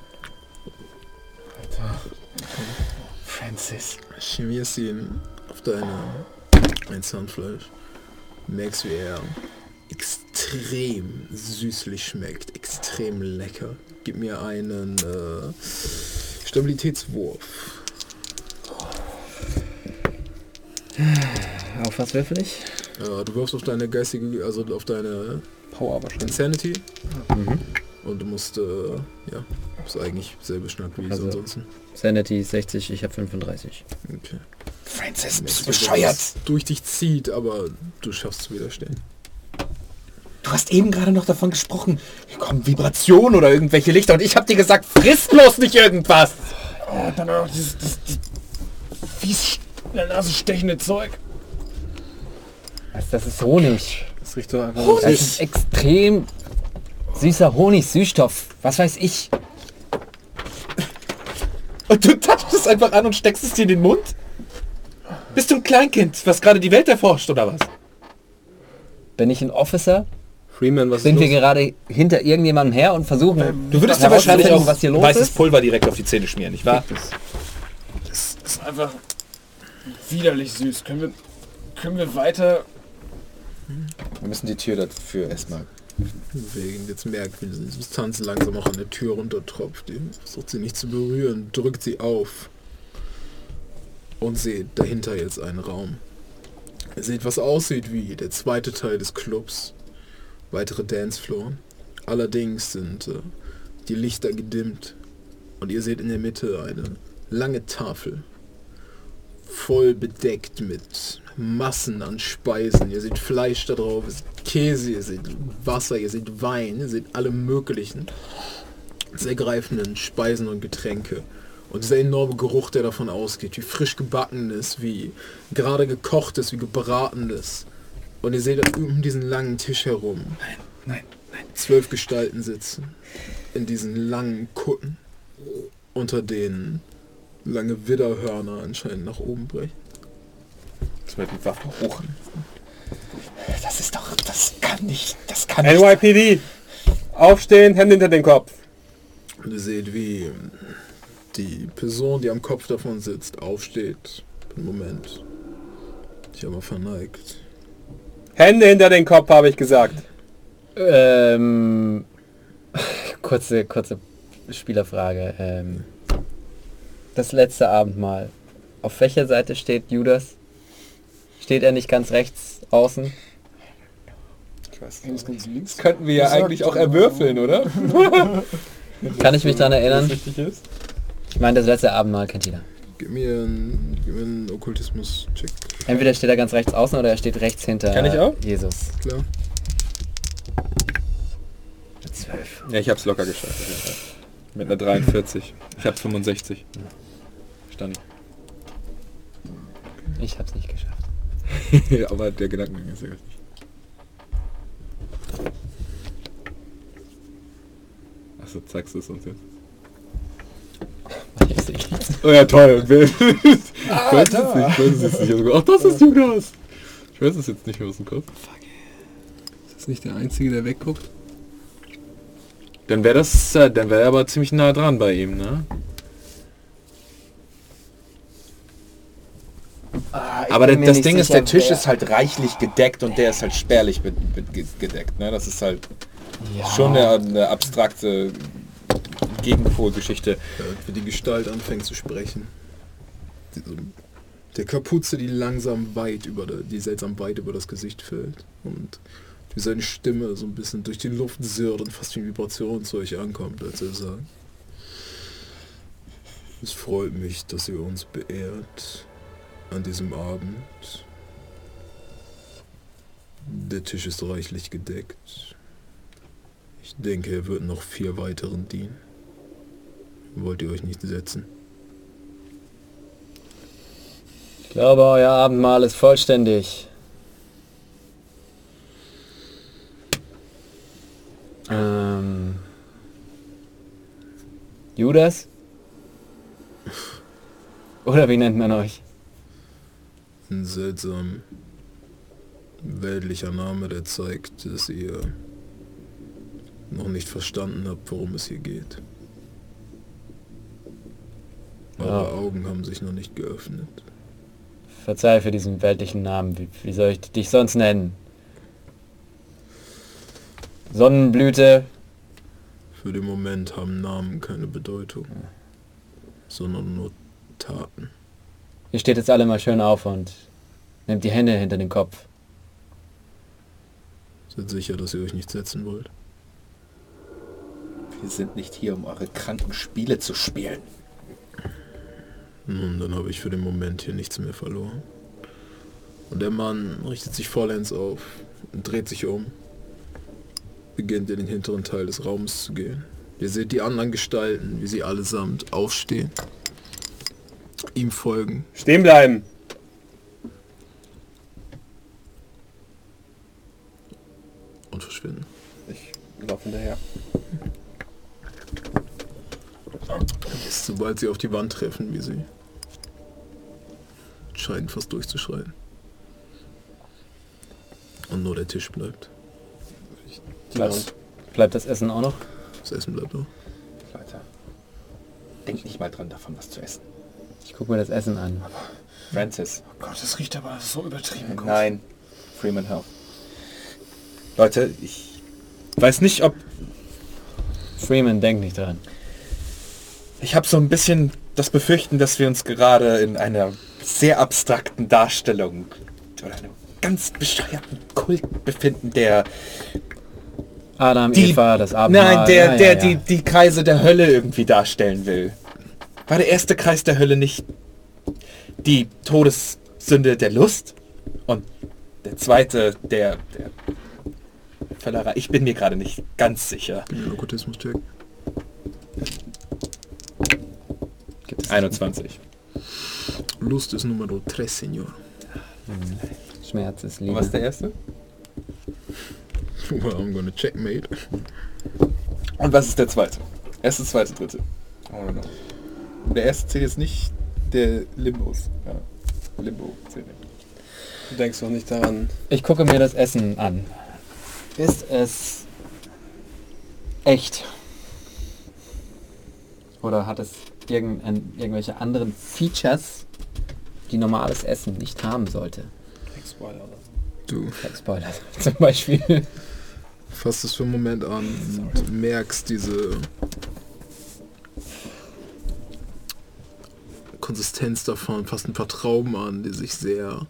Francis. Chemierst ihn auf deine ein Zahnfleisch. Merkst, wie er extrem süßlich schmeckt. Extrem lecker. Gib mir einen äh, Stabilitätswurf. Auf was würfel ich? Ja, du wirfst auf deine geistige, also auf deine Power wahrscheinlich. Insanity. Mhm. Und du musst, äh, ja, ist eigentlich selbe Schnack wie Also- ansonsten. Sanity sechzig, ich habe fünfunddreißig. Okay. Francis, bist du Merkst, wie bescheuert? das durch dich zieht, aber du schaffst zu widerstehen. Du hast eben gerade noch davon gesprochen, hier kommen Vibrationen oder irgendwelche Lichter und ich hab dir gesagt, friss bloß nicht irgendwas. Ja, dann auch dieses, dieses, dieses fies, in der Nase stechende Zeug. Was, das ist Honig. Das riecht doch einfach Das ist extrem süßer Honig, Süßstoff. Was weiß ich. Und du touchst es einfach an und steckst es dir in den Mund? Bist du ein Kleinkind, was gerade die Welt erforscht, oder was? Bin ich ein Officer? Freeman, was Sind ist wir los? gerade hinter irgendjemandem her und versuchen, Du würdest dir wahrscheinlich herauszufinden, auch was hier los weißes ist? Pulver direkt auf die Zähne schmieren, nicht wahr? Das ist einfach widerlich süß. Können wir, können wir weiter... Wir müssen die Tür dafür erstmal... Wegen jetzt merkt, wie die Substanz langsam auch an der Tür runtertropft. Ihr versucht sie nicht zu berühren, drückt sie auf. Und seht dahinter jetzt einen Raum. Ihr seht, was aussieht wie der zweite Teil des Clubs. Weitere Dancefloor. Allerdings sind äh, die Lichter gedimmt. Und ihr seht in der Mitte eine lange Tafel. Voll bedeckt mit Massen an Speisen. Ihr seht Fleisch da drauf, ihr seht Käse, ihr seht Wasser, ihr seht Wein, ihr seht alle möglichen sehr greifenden Speisen und Getränke. Und dieser enorme Geruch, der davon ausgeht, wie frisch gebackenes, wie gerade gekochtes, wie gebratenes. Und ihr seht um diesen langen Tisch herum Nein, nein, nein. zwölf Gestalten sitzen. In diesen langen Kutten, unter denen lange Widderhörner anscheinend nach oben brechen. Das wird mit Waffen hoch. Das ist doch... Das kann nicht... Das kann nicht... N Y P D! Aufstehen, Hände hinter den Kopf. Und ihr seht, wie die Person, die am Kopf davon sitzt, aufsteht. Einen Moment. Sich aber verneigt. Hände hinter den Kopf, habe ich gesagt. Ähm, kurze, kurze Spielerfrage. Ähm, das letzte Abendmahl. Auf welcher Seite steht Judas? Steht er nicht ganz rechts außen? Ich weiß Ganz, ganz links. Das könnten wir ja Gesagt, eigentlich auch aber- erwürfeln, oder? Kann ich mich daran erinnern? richtig ist. Ich meine, das letzte Abendmahl kennt jeder. Gib mir einen, gib mir einen Okkultismus-Check. Entweder steht er ganz rechts außen oder er steht rechts hinter Kann ich auch? Jesus. Klar. zwölf. Ja, ich hab's locker geschafft. auf jeden Fall. Mit einer dreiundvierzig. Ich hab fünfundsechzig. Stand. Ich hab's nicht geschafft. Ja, aber der Gedankengang ist ja richtig. Achso, zeigst du es uns jetzt? Ich sehe nichts. Oh ja, toll. ich weiß es nicht, ich weiß es jetzt nicht. Ach, das ist Judas. Ich weiß es jetzt nicht mehr aus dem Kopf. Ist das nicht der Einzige, der wegguckt? Dann wäre das, äh, dann wäre er aber ziemlich nah dran bei ihm, ne? ich Aber bin mir das nicht Ding ist, sicher, der Tisch wer- ist halt reichlich gedeckt und der ist halt spärlich be- be- ge- gedeckt. Ne? Das ist halt Ja. schon eine, eine abstrakte Gegenpolgeschichte. Ja, wie die Gestalt anfängt zu sprechen. Die, so, der Kapuze, die langsam weit über der, die seltsam weit über das Gesicht fällt. Und wie seine Stimme so ein bisschen durch die Luft sirrt und fast wie Vibration zu euch ankommt, als er sagt: Es freut mich, dass ihr uns beehrt an diesem Abend. Der Tisch ist reichlich gedeckt. Ich denke, er wird noch vier weiteren dienen. Wollt ihr euch nicht setzen? Ich glaube, euer Abendmahl ist vollständig. Ähm, Judas? Oder wie nennt man euch? Ein seltsam weltlicher Name, der zeigt, dass ihr noch nicht verstanden habt, worum es hier geht. Eure Ja. Augen haben sich noch nicht geöffnet. Verzeih für diesen weltlichen Namen. Wie, wie soll ich dich sonst nennen? Sonnenblüte? Für den Moment haben Namen keine Bedeutung, sondern nur Taten. Ihr steht jetzt alle mal schön auf und nehmt die Hände hinter den Kopf. Seid sicher, dass ihr euch nicht setzen wollt? Wir sind nicht hier, um eure kranken Spiele zu spielen. Nun, dann habe ich für den Moment hier nichts mehr verloren. Und der Mann richtet sich vollends auf und dreht sich um, beginnt in den hinteren Teil des Raums zu gehen. Ihr seht die anderen Gestalten, wie sie allesamt aufstehen, ihm folgen. Stehen bleiben! Und verschwinden. Ich laufe hinterher. Ist, sobald sie auf die Wand treffen, wie sie scheinen fast durchzuschreien. Und nur der Tisch bleibt. Bleibt, bleibt das Essen auch noch? Das Essen bleibt auch. Leute, denkt nicht mal dran, davon was zu essen. Ich gucke mir das Essen an. Francis. Oh Gott, das riecht aber so übertrieben gut. Nein. Freeman Health. Leute, ich weiß nicht, ob... Freeman, denk nicht dran. Ich habe so ein bisschen das Befürchten, dass wir uns gerade in einer sehr abstrakten Darstellung oder einem ganz bescheuerten Kult befinden, der... Adam, Die- Eva, das Abendmahl. Nein, der, ja, der ja, Die, ja. die Kreise der Hölle irgendwie darstellen will. War der erste Kreis der Hölle nicht die Todessünde der Lust? Und der zweite der, der Völlerei? Ich bin mir gerade nicht ganz sicher. Ja, Okkultismus-Check. Gibt es einundzwanzig. Lust ist Nummer drei, Senor. Schmerz ist Und Liebe. was ist der erste? Well, I'm gonna checkmate. Und was ist der zweite? Erste, zweite, dritte. Oh, no. Und der erste zählt jetzt nicht der Limbos. Ja. Limbo zählt nicht. Du denkst doch nicht daran. Ich gucke mir das Essen an. Ist es echt? Oder hat es irgendein, irgendwelche anderen Features, die normales Essen nicht haben sollte? Spoiler. Du Spoiler zum Beispiel. fasst es für einen Moment an und merkst diese Konsistenz davon, fast ein paar Trauben an, die sich sehr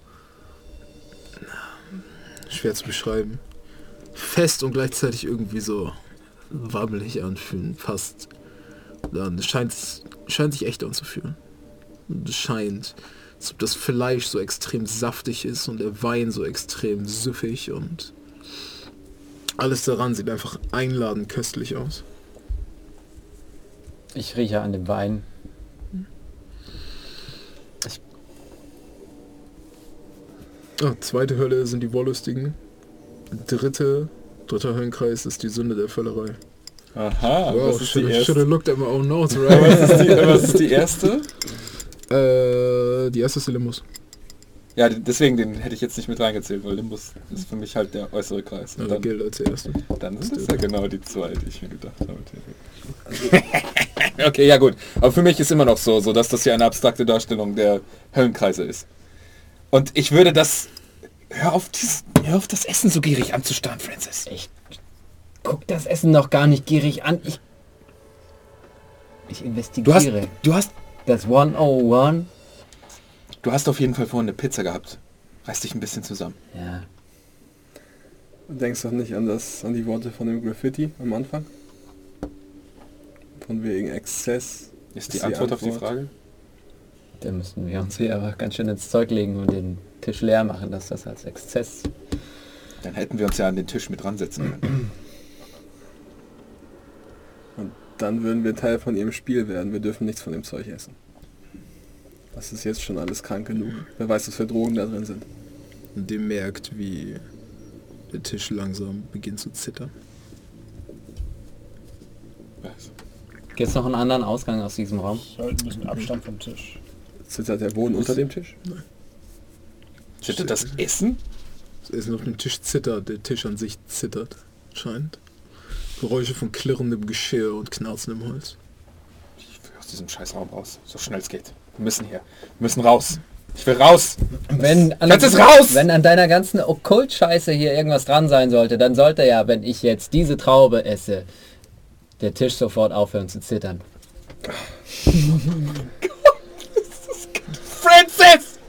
schwer zu beschreiben, fest und gleichzeitig irgendwie so wabbelig anfühlen, fast. Dann es scheint, scheint sich echt anzufühlen. Und es scheint, als ob das Fleisch so extrem saftig ist und der Wein so extrem süffig und alles daran sieht einfach einladend köstlich aus. Ich rieche an dem Wein. Ah, zweite Hölle sind die Wollüstigen. Dritte, dritter Höllenkreis ist die Sünde der Völlerei. Aha, Wow, was ist die should, erste? should have looked at my own notes, was, right? ist die, was ist die erste? äh, die erste ist der Limbus. Ja, deswegen den hätte ich jetzt nicht mit reingezählt, weil Limbus ist für mich halt der äußere Kreis. Und Also dann, gilt als erste. dann sind es ja genau die zwei, die ich mir gedacht habe. Okay, ja gut. Aber für mich ist immer noch so, so dass das hier eine abstrakte Darstellung der Höllenkreise ist. Und ich würde das... Hör auf, dieses, hör auf das Essen so gierig anzustarren, Francis. Ich guck das Essen noch gar nicht gierig an. Ich, ich Du hast, investigiere. du hast, Das hundertundeins. du hast auf jeden Fall vorhin eine Pizza gehabt. Reiß dich ein bisschen zusammen. Ja. Du denkst doch nicht an das, an die Worte von dem Graffiti am Anfang? Von wegen Exzess. Ist die Antwort auf die Frage? Da müssen wir uns hier aber ganz schön ins Zeug legen und den Tisch leer machen, dass das als Exzess... Dann hätten wir uns ja an den Tisch mit dran setzen können. Und dann würden wir Teil von ihrem Spiel werden. Wir dürfen nichts von dem Zeug essen. Das ist jetzt schon alles krank genug. Wer weiß, was für Drogen da drin sind. Und ihr merkt, wie der Tisch langsam beginnt zu zittern. Was? Gibt es noch einen anderen Ausgang aus diesem Raum? Ich halte ein bisschen Abstand vom Tisch. Zittert der Boden unter dem Tisch? Zittert das Essen? Das Essen auf dem Tisch zittert, der Tisch an sich zittert, scheint. Geräusche von klirrendem Geschirr und knarzendem Holz. Ich will aus diesem Scheißraum raus. So schnell es geht. Wir müssen hier. Wir müssen raus. Ich will raus. Wenn an, Jetzt ist raus! wenn an deiner ganzen Okkult-Scheiße hier irgendwas dran sein sollte, dann sollte ja, wenn ich jetzt diese Traube esse, der Tisch sofort aufhören zu zittern. Francis!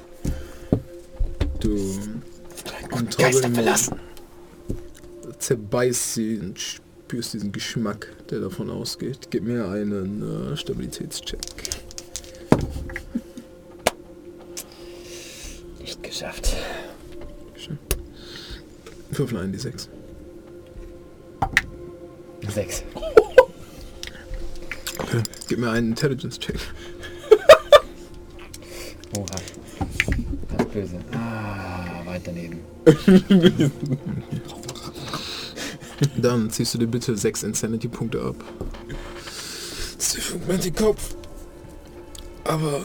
Du und Geister verlassen. zerbeißt sie und spürst diesen Geschmack, der davon ausgeht. Gib mir einen äh, Stabilitätscheck. Nicht geschafft. Schön. Würfel ein, die sechs. Sechs. Okay. Gib mir einen Intelligence-Check. Oha. Ganz böse. Ah, weit daneben. Dann ziehst du dir bitte sechs Insanity-Punkte ab. Sie funkt mir den Kopf. Aber...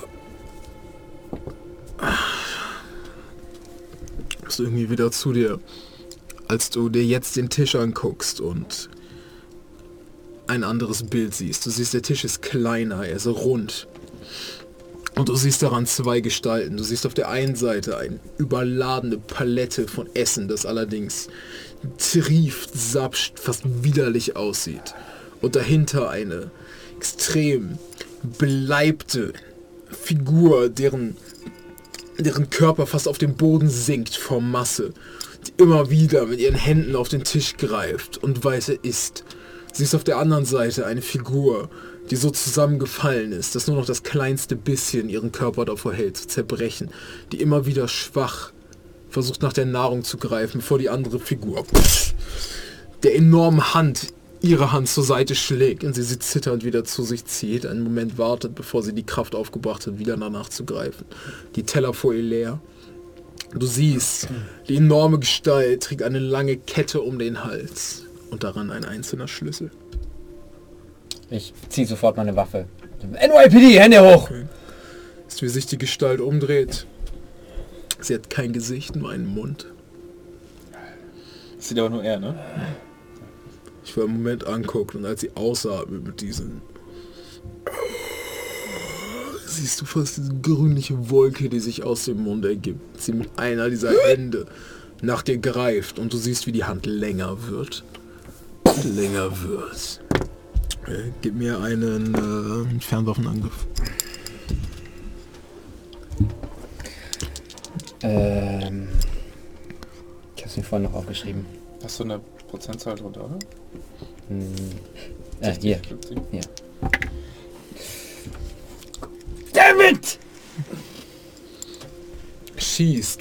Bist du irgendwie wieder zu dir, als du dir jetzt den Tisch anguckst und ein anderes Bild siehst. Du siehst, der Tisch ist kleiner, er ist rund. Und du siehst daran zwei Gestalten. Du siehst auf der einen Seite eine überladene Palette von Essen, das allerdings trieft, sapscht, fast widerlich aussieht. Und dahinter eine extrem beleibte Figur, deren, deren Körper fast auf den Boden sinkt vor Masse, die immer wieder mit ihren Händen auf den Tisch greift und weiter isst. Siehst auf der anderen Seite eine Figur, die so zusammengefallen ist, dass nur noch das kleinste bisschen ihren Körper davor hält zu zerbrechen, die immer wieder schwach versucht nach der Nahrung zu greifen, bevor die andere Figur der enormen Hand ihre Hand zur Seite schlägt und sie sie zitternd wieder zu sich zieht, einen Moment wartet, bevor sie die Kraft aufgebracht hat, wieder danach zu greifen. Die Teller vor ihr leer. Du siehst, die enorme Gestalt trägt eine lange Kette um den Hals und daran ein einzelner Schlüssel. Ich ziehe sofort meine Waffe. N Y P D, Hände hoch! Okay. Ist, wie sich die Gestalt umdreht. Sie hat kein Gesicht, nur einen Mund. Das sieht aber nur er, ne? Ich war im Moment anguckt und als sie ausatmet mit diesen... Siehst du fast diese grünliche Wolke, die sich aus dem Mund ergibt. Sie mit einer dieser Hände nach dir greift und du siehst, wie die Hand länger wird. Länger wird. Okay, gib mir einen äh, Fernwaffenangriff. Ähm, ich habe es mir vorhin noch aufgeschrieben. Hast du eine Prozentzahl drunter, oder? Hm. Äh, hier. Hier. Damn it! Schießt.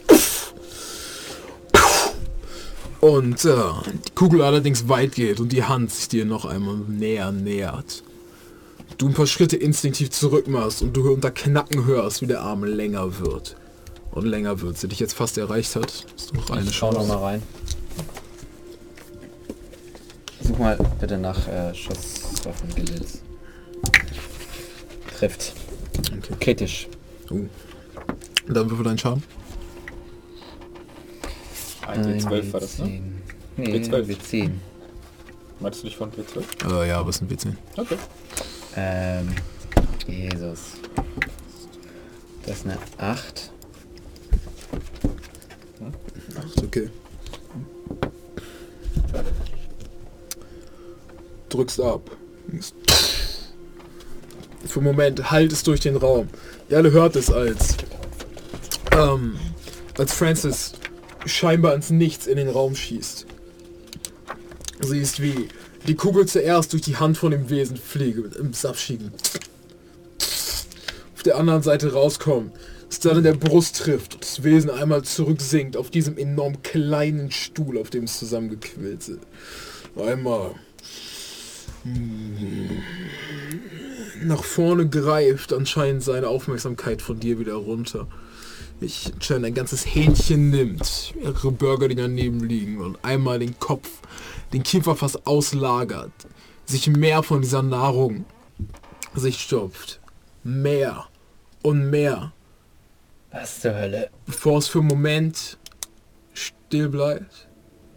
Und äh, die Kugel allerdings weit geht und die Hand sich dir noch einmal näher nähert. Du ein paar Schritte instinktiv zurückmachst und du unter Knacken hörst, wie der Arm länger wird. Und länger wird. Sie dich jetzt fast erreicht hat. Hast du noch eine Ich schau noch Chance. mal rein. Such mal bitte nach äh, Schusswaffen-Skills. Trifft. Okay. Kritisch. Uh. Und dann würfel deinen Schaden. ein W zwölf war das, ne? zehn. Nee, W zwölf. W zehn. Meinst du nicht von W zwölf? Äh, ja, was ist ein W zehn? Okay. Ähm, Jesus. Das ist eine acht. Okay. Drückst ab. Für einen Moment halt es durch den Raum. Ihr alle hört es als ähm, als Francis scheinbar ins Nichts in den Raum schießt. Siehst, wie die Kugel zuerst durch die Hand von dem Wesen fliegt, im Sapschigen. Auf der anderen Seite rauskommt, es dann in der Brust trifft und das Wesen einmal zurücksinkt auf diesem enorm kleinen Stuhl, auf dem es zusammengequillt ist. Einmal nach vorne greift anscheinend seine Aufmerksamkeit von dir wieder runter. Ich anscheinend ein ganzes Hähnchen nimmt, mehrere Burger, die daneben liegen und einmal den Kopf, den Kiefer fast auslagert, sich mehr von dieser Nahrung sich stopft. Mehr und mehr. Was zur Hölle? Bevor es für einen Moment still bleibt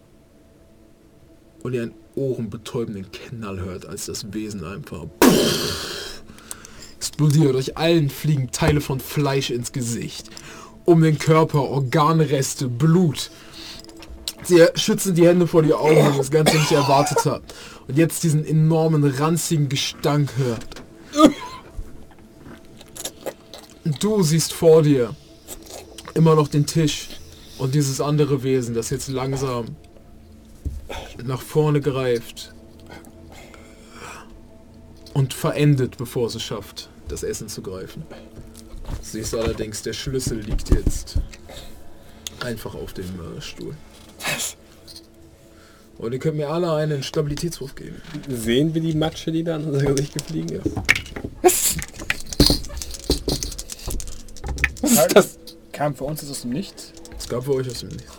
und ihr einen ohrenbetäubenden Knall hört, als das Wesen einfach explodiert. Euch allen fliegen Teile von Fleisch ins Gesicht. Um den Körper, Organreste, Blut. Sie schützen die Hände vor die Augen, wenn ihr das Ganze nicht erwartet habt. Und jetzt diesen enormen, ranzigen Gestank hört. Und du siehst vor dir immer noch den Tisch und dieses andere Wesen, das jetzt langsam nach vorne greift und verendet, bevor es es schafft, das Essen zu greifen. Siehst allerdings, der Schlüssel liegt jetzt einfach auf dem äh, Stuhl. Und ihr könnt mir alle einen Stabilitätswurf geben. Sehen wir die Matsche, die da an unser Gesicht gefliegen ist? Was ist das? Kam für uns ist aus dem Nichts. Es gab für euch aus dem Nichts.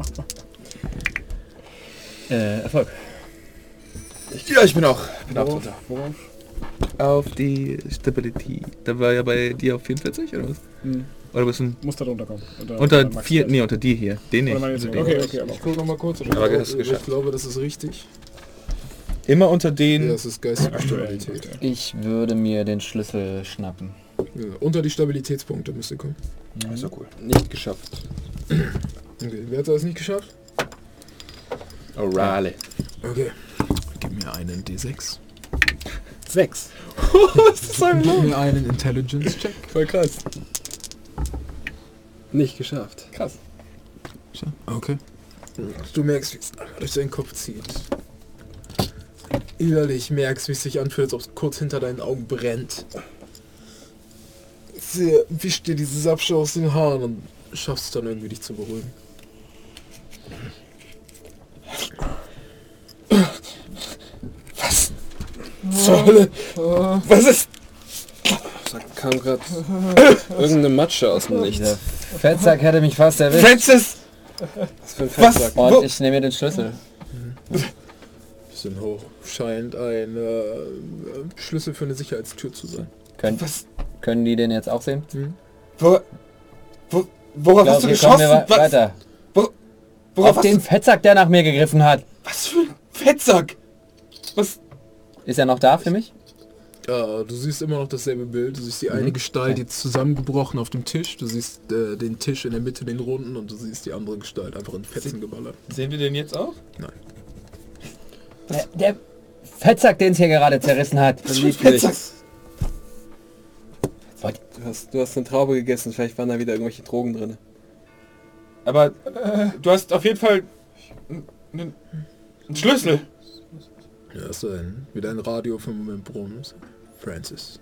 Äh, Erfolg. Ja, ich bin auch. Bin auch Worauf? drunter. Worauf? Auf die Stability. Da war ja bei dir auf vierundvierzig oder was? Hm. Oder bist du Muss da drunter kommen. Unter, unter Max vier? Wert. Nee, unter die hier. Den nicht. Oder meine Also jetzt- den. okay, okay, aber Ich gucke nochmal kurz. Ich, Aber glaube, hast du ich geschafft. glaube, das ist richtig. Immer unter den. Ja, es ist geistige Aktuell. Stabilität. Ich würde mir den Schlüssel schnappen. Ja, unter die Stabilitätspunkte müsst ihr kommen. Ist doch cool. Nicht geschafft. Okay, wer hat das nicht geschafft? O'Reilly. Okay. Gib mir einen D sechs. Sechs. Gib mir einen Intelligence-Check. Voll krass. Nicht geschafft. Krass. Okay. Du merkst, wie es einmal durch deinen Kopf zieht. Innerlich merkst, wie es sich anfühlt, als ob es kurz hinter deinen Augen brennt. Sie wischt dir diese Sapsche aus den Haaren und schaffst es dann irgendwie, dich zu beruhigen. Zur Hölle. Was ist? Da kam gerade irgendeine Matsche aus dem Nichts. Dieser Fettsack hätte mich fast erwischt. Francis! Was für ein Was? Fettsack. Und Wo- ich nehme mir den Schlüssel. Bisschen hoch. Scheint ein äh, Schlüssel für eine Sicherheitstür zu sein. Können, Was? können die den jetzt auch sehen? Wo, wo, worauf Ich hast du glaub, hier kommen geschossen? wir wa- Was? weiter. Worauf Auf hast den du... Fettsack, der nach mir gegriffen hat. Was für ein Fettsack? Was? Ist er noch da für mich? Ja, du siehst immer noch dasselbe Bild. Du siehst die eine Gestalt jetzt zusammengebrochen auf dem Tisch. Du siehst äh, den Tisch in der Mitte, den runden, und du siehst die andere Gestalt einfach in Fetzen geballert. Sehen wir den jetzt auch? Der, der Fettsack, den es hier gerade zerrissen hat. Verliebt mich. Du hast, du hast eine Traube gegessen, vielleicht waren da wieder irgendwelche Drogen drin. Aber du hast auf jeden Fall einen, einen Schlüssel. Ja, ist so ein, wieder ein Radio vom Moment Brunns. Francis.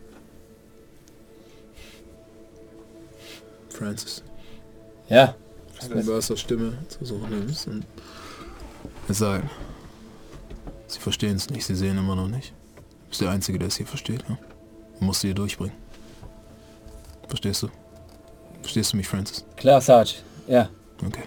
Francis. Ja, Wenn du aus der Stimme zu suchen nimmst und es sagen. Sie verstehen es nicht, sie sehen immer noch nicht. Du bist der Einzige, der es hier versteht, ja? Du musst sie hier durchbringen. Verstehst du? Verstehst du mich, Francis? klar, Sarge. Ja. Okay.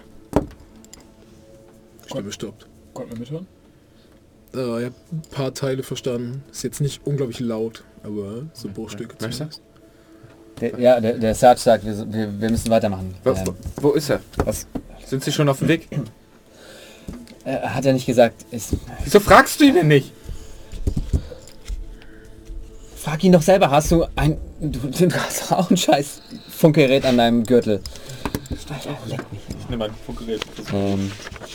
Stimme stoppt. Konnten wir mithören? Äh, ich habe ein paar Teile verstanden. Ist jetzt nicht unglaublich laut, aber so Bruchstücke Möchtest du? zumindest. Der, ja, der, der Sarge sagt, wir, wir, wir müssen weitermachen. Wo, Ähm, wo ist er? was? Sind sie schon auf dem Weg? äh, hat er nicht gesagt, ist, Wieso fragst du ihn denn nicht? frag ihn doch selber, hast du ein, du, du hast auch ein scheiß Funkgerät an deinem Gürtel. Ich nehme einen Funkgerät. Ähm,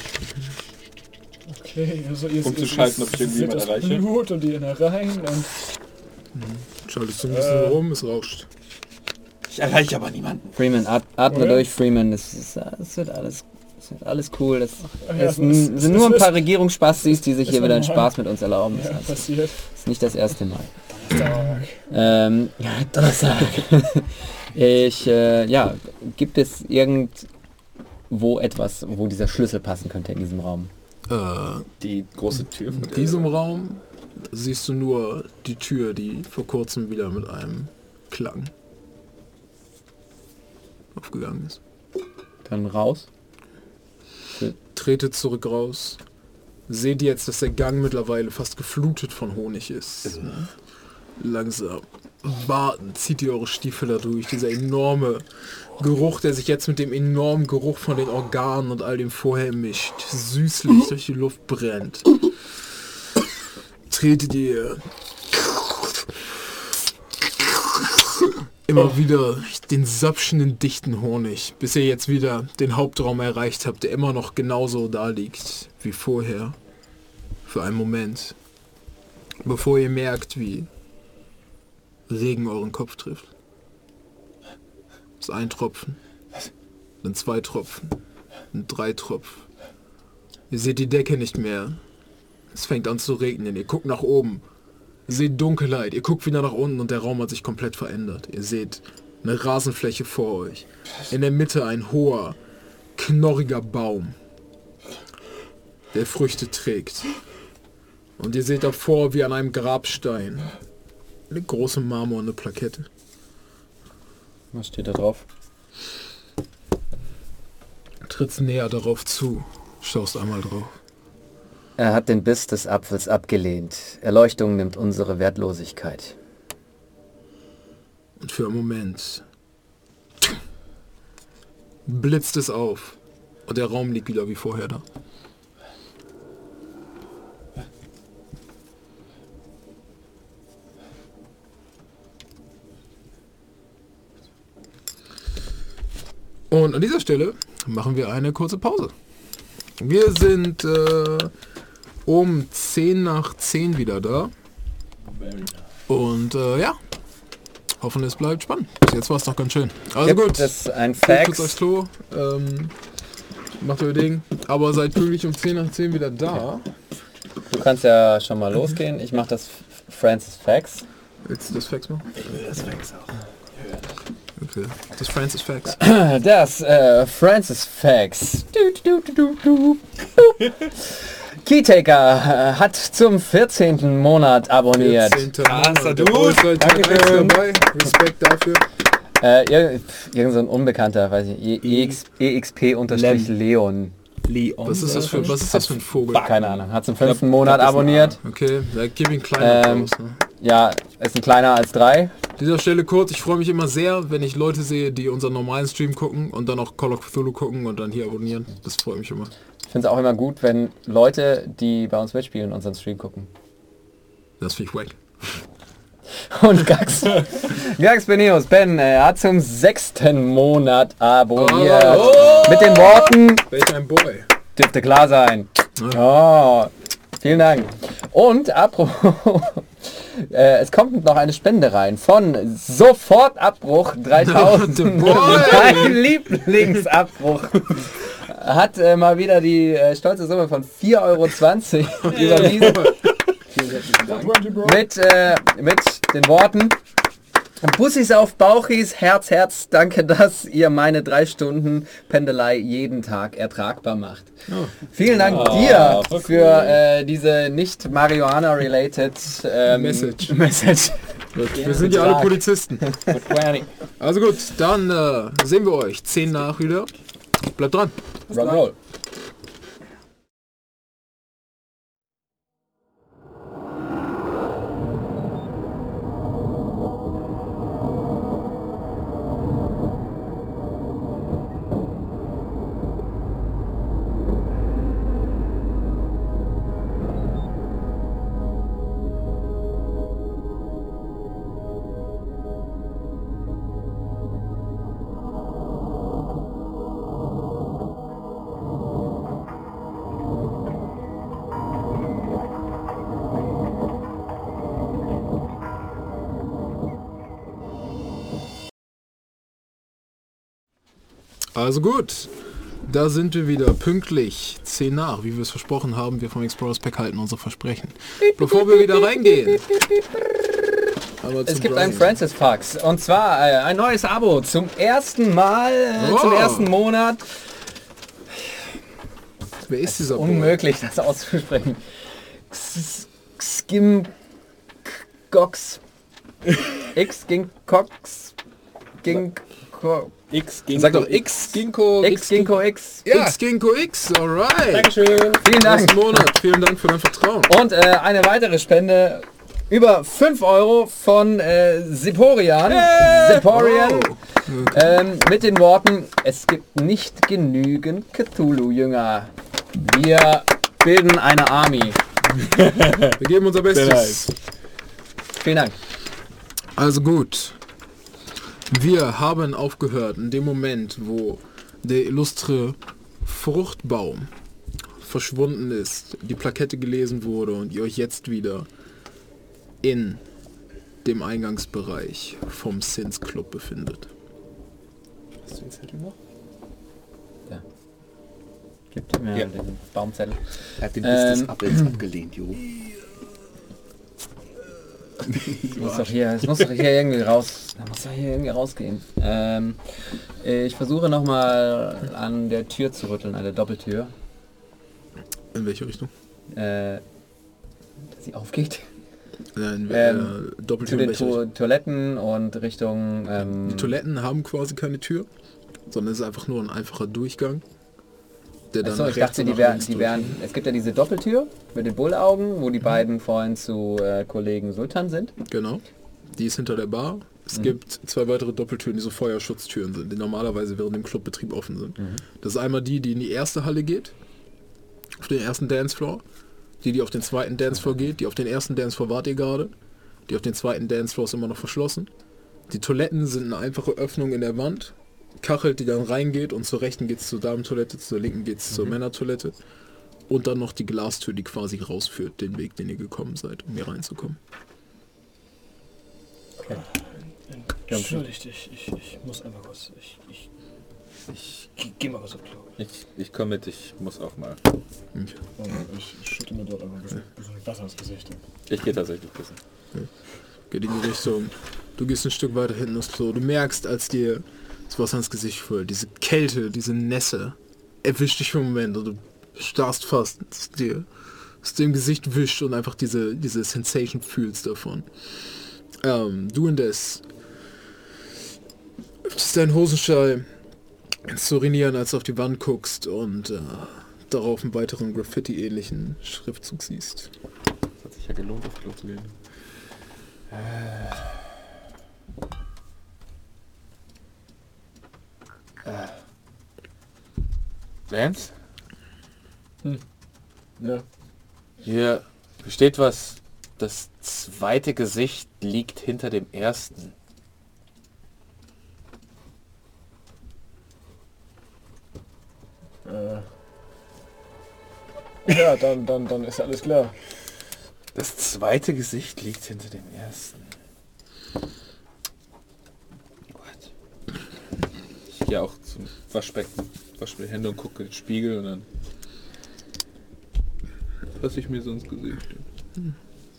Okay, also ihr Um zu ihr- schalten, ihr ob ich irgendwie seht jemanden das erreiche. Blut und die Innereien und Schaltest du ein bisschen Äh. rum, es rauscht. Ich erreiche aber niemanden. Freeman, at, atme Oder? durch, Freeman. Das, ist, das, wird alles, das wird alles cool. Das, Ach ja, es es ist- sind es nur ein ist- paar Regierungsspastis, die sich ist hier wieder einen normal. Spaß mit uns erlauben. Das ja, ist passiert. ist nicht das erste Mal. Stark. Ähm, ja, Donnerstag. Ich, äh, ja, gibt es irgendwo etwas, wo dieser Schlüssel passen könnte in diesem Raum? Äh, Die große Tür. in diesem Raum siehst du nur die Tür, die vor kurzem wieder mit einem Klang aufgegangen ist. Dann raus. Tretet zurück raus. Seht jetzt, dass der Gang mittlerweile fast geflutet von Honig ist. Langsam. Warten, zieht ihr eure Stiefel da durch. Dieser enorme Geruch, der sich jetzt mit dem enormen Geruch von den Organen und all dem vorher mischt. Süßlich durch die Luft brennt. Tretet ihr immer wieder den sapschenden, dichten Honig, bis ihr jetzt wieder den Hauptraum erreicht habt, der immer noch genauso da liegt wie vorher. Für einen Moment. Bevor ihr merkt, wie Regen euren Kopf trifft. Das ist ein Tropfen. Dann zwei Tropfen. Dann drei Tropfen. Ihr seht die Decke nicht mehr. Es fängt an zu regnen. Ihr guckt nach oben. Ihr seht Dunkelheit. Ihr guckt wieder nach unten und der Raum hat sich komplett verändert. Ihr seht eine Rasenfläche vor euch. In der Mitte ein hoher, knorriger Baum, der Früchte trägt. Und ihr seht davor wie an einem Grabstein eine große marmorne Plakette. Was steht da drauf? Trittst näher darauf zu. Schaust einmal drauf. Er hat den Biss des Apfels abgelehnt. Erleuchtung nimmt unsere Wertlosigkeit. Und für einen Moment blitzt es auf. Und der Raum liegt wieder wie vorher da. Und an dieser Stelle machen wir eine kurze Pause. Wir sind äh, um zehn nach zehn wieder da. Und äh, ja, hoffen es bleibt spannend. Bis jetzt war es doch ganz schön. Also Gibt gut, es ein geht kurz aufs Fax? Klo, ähm, macht euer Ding. Aber seid pünktlich um zehn nach zehn wieder da. Du kannst ja schon mal losgehen. Ich mache das Francis Fax. Willst du das Fax machen? Ich will das Fax auch. Okay, das Francis Fax. Das äh, Francis Fax. Du, du, du, du, du. Keytaker äh, hat zum vierzehnten Monat abonniert. vierzehnten Krasser Monat. Dude. Obwohl, seid ihr Dankeschön. eins dabei. Respekt dafür. Äh, ir irgend so ein Unbekannter, weiß ich, E X, E X P-Leon. Leon. Was ist das für, was ist das für ein Vogel? Keine Ahnung, hat zum fünften Monat abonniert. Okay, ja, gib ihn kleiner Ähm, raus. Ne? Ja, ist ein kleiner als drei. An dieser Stelle kurz, ich freue mich immer sehr, wenn ich Leute sehe, die unseren normalen Stream gucken und dann auch Call of Cthulhu gucken und dann hier abonnieren. Das freut mich immer. Ich finde es auch immer gut, wenn Leute, die bei uns mitspielen, unseren Stream gucken. Das finde ich wack. Und Gax, Gax Beneus, Ben, äh, hat zum sechsten Monat abonniert. Oh. Mit den Worten, Welch ein Boy. dürfte klar sein. Oh, vielen Dank. Und apropos, äh, es kommt noch eine Spende rein von Sofortabbruch dreitausend. Mein Lieblingsabbruch. Hat äh, mal wieder die äh, stolze Summe von vier Euro zwanzig überwiesen. Mit, äh, mit den Worten: Bussis auf Bauchis, Herz, Herz, danke, dass ihr meine drei Stunden Pendelei jeden Tag ertragbar macht. Vielen Dank dir voll für äh, diese nicht Marihuana-related ähm, Message. Message. Wir sind ja alle Betrag. Polizisten. Also gut, dann äh, sehen wir euch zehn nach wieder. Bleibt dran. Rock'n'Roll. Also gut, da sind wir wieder pünktlich zehn nach, wie wir es versprochen haben. Wir vom Explorers Pack halten unsere Versprechen. Bevor wir wieder reingehen. Es gibt einen Francis Fax und zwar äh, ein neues Abo zum ersten Mal, äh, Oh. zum ersten Monat. Wer ist dieser Boy? Unmöglich, das auszusprechen. X- Skim Gox. X ging Cox. Ging Co X ging Sag doch X, Ginkgo. X Ginkgo X. Ja. X Ginkgo X, alright. Dankeschön. Vielen Dank. Ersten Monat, vielen Dank für dein Vertrauen. Und äh, eine weitere Spende über fünf Euro von äh, Siporian. Siporian. Oh. Ähm, mit den Worten, es gibt nicht genügend Cthulhu-Jünger. Wir bilden eine Army. Wir geben unser Bestes. Vielen Dank. Also gut. Wir haben aufgehört in dem Moment, wo der illustre Fruchtbaum verschwunden ist, die Plakette gelesen wurde und ihr euch jetzt wieder in dem Eingangsbereich vom Sins Club befindet. Hast du den Zettel noch? Gibt mir Ja. den Baumzettel. Er hat den Ähm, Biss des Appels abgelehnt, Jo. Es muss doch hier, es muss doch hier irgendwie raus. Da muss doch hier irgendwie rausgehen. Ähm, ich versuche nochmal an der Tür zu rütteln, an der Doppeltür. In welche Richtung? Äh, dass sie aufgeht. Nein, Ähm, äh, doppelt Zu in den welche to Richtung? Toiletten und Richtung. Ähm, Die Toiletten haben quasi keine Tür, sondern es ist einfach nur ein einfacher Durchgang. Der dann Achso, nach ich rechts dachte, und die nach wären, links die durch- wären. Es gibt ja diese Doppeltür mit den Bullaugen, wo die beiden vorhin zu äh, Kollegen Sultan sind. Genau. Die ist hinter der Bar. Es Mhm. gibt zwei weitere Doppeltüren, die so Feuerschutztüren sind, die normalerweise während dem Clubbetrieb offen sind. Mhm. Das ist einmal die, die in die erste Halle geht, auf den ersten Dancefloor. Die, die auf den zweiten Dancefloor geht. Die auf den ersten Dancefloor wart ihr gerade. Die auf den zweiten Dancefloor ist immer noch verschlossen. Die Toiletten sind eine einfache Öffnung in der Wand. Kachel, die dann reingeht und zur rechten geht es zur Damentoilette, zur linken geht es zur Männertoilette. Und dann noch die Glastür, die quasi rausführt, den Weg, den ihr gekommen seid, um hier reinzukommen. Entschuldigt, ich, ich, ich muss einmal kurz. Ich, ich, ich geh- geh mal kurz auf Klo. Ich, ich komme mit, ich muss auch mal. Okay. Und ich schütte mir dort einfach ein bisschen, bisschen Wasser ins Gesicht. Ich gehe tatsächlich pissen. Geht in die Richtung. Du gehst ein Stück weiter hinten ins Klo. Du merkst, als dir das Wasser ins Gesicht fällt, diese Kälte, diese Nässe, erwischt dich für einen Moment und du starrst fast, dass es dir aus dem Gesicht wischt und einfach diese, diese Sensation fühlst davon. Ähm, du indes öffnest deinen Hosenstall, kannst urinieren, als du auf die Wand guckst und äh, darauf einen weiteren Graffiti-ähnlichen Schriftzug siehst. Das hat sich ja gelohnt, auf Klo zu gehen. Äh. Lance? Ja. Hier steht was. Das zweite Gesicht liegt hinter dem ersten. Äh. Ja, dann, dann, dann ist ja alles klar. Das zweite Gesicht liegt hinter dem ersten. What? Ich gehe auch zum Waschbecken, wasche mir die Hände und gucke in den Spiegel und dann fasse ich mir so ins Gesicht. Hm.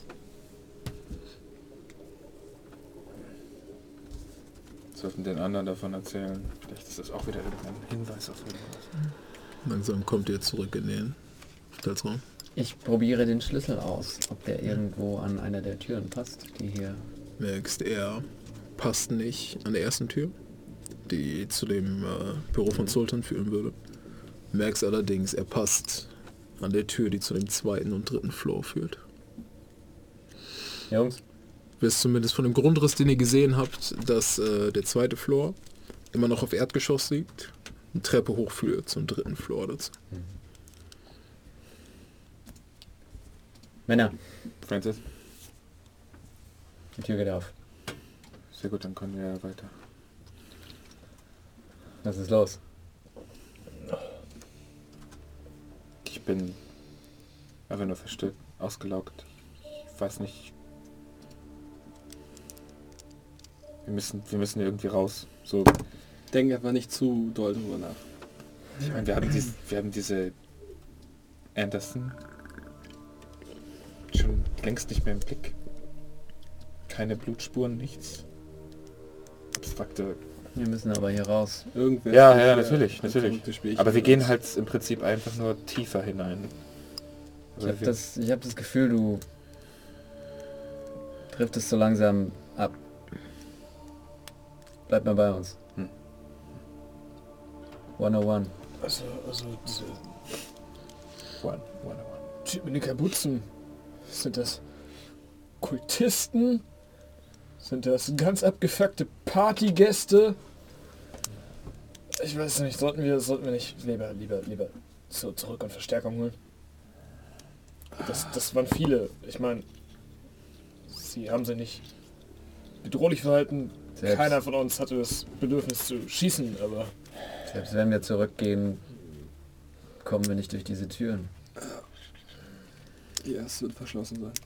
Sollten den anderen davon erzählen. Vielleicht ist das auch wieder irgendein Hinweis auf irgendwas. Langsam kommt ihr zurück in den Aufenthaltsraum. Ich probiere den Schlüssel aus, ob der irgendwo an einer der Türen passt, die hier. Merkst, er passt nicht an der ersten Tür, die zu dem äh, Büro von Sultan führen würde. Merkst allerdings, er passt an der Tür, die zu dem zweiten und dritten Floor führt. Jungs, Wisst zumindest von dem Grundriss, den ihr gesehen habt, dass äh, der zweite Floor immer noch auf Erdgeschoss liegt, eine Treppe hochführt zum dritten Floor dazu. Männer, Francis? die Tür geht auf. Sehr gut, dann können wir ja weiter. Was ist los? Ich bin einfach nur verstört, ausgelaugt. Ich weiß nicht. Wir müssen, wir müssen irgendwie raus. So, denke einfach nicht zu doll drüber nach. Ich meine, wir haben, dies, wir haben diese Anderson schon längst nicht mehr im Blick. Keine Blutspuren, nichts. Abstrakte. Wir müssen aber hier raus. Irgendwer Ja, spielt ja, hier natürlich, ein natürlich. verrücktes Spielchen Aber wir mit gehen uns. halt im Prinzip einfach nur tiefer hinein. Ich Weil habe wir- das, ich hab das Gefühl, du driftest so langsam ab. Bleib mal bei uns. Hm. hundertundeins. Also, also diese One, one, one. Typen in den Kapuzen. Sind das Kultisten? Sind das ganz abgefuckte Partygäste? Ich weiß nicht, sollten wir, sollten wir nicht lieber, lieber, lieber zu, zurück und Verstärkung holen? Das, das waren viele. Ich meine, sie haben sich nicht bedrohlich verhalten. Selbst- Keiner von uns hatte das Bedürfnis zu schießen, aber Selbst wenn wir zurückgehen, kommen wir nicht durch diese Türen. Ja, es wird verschlossen sein.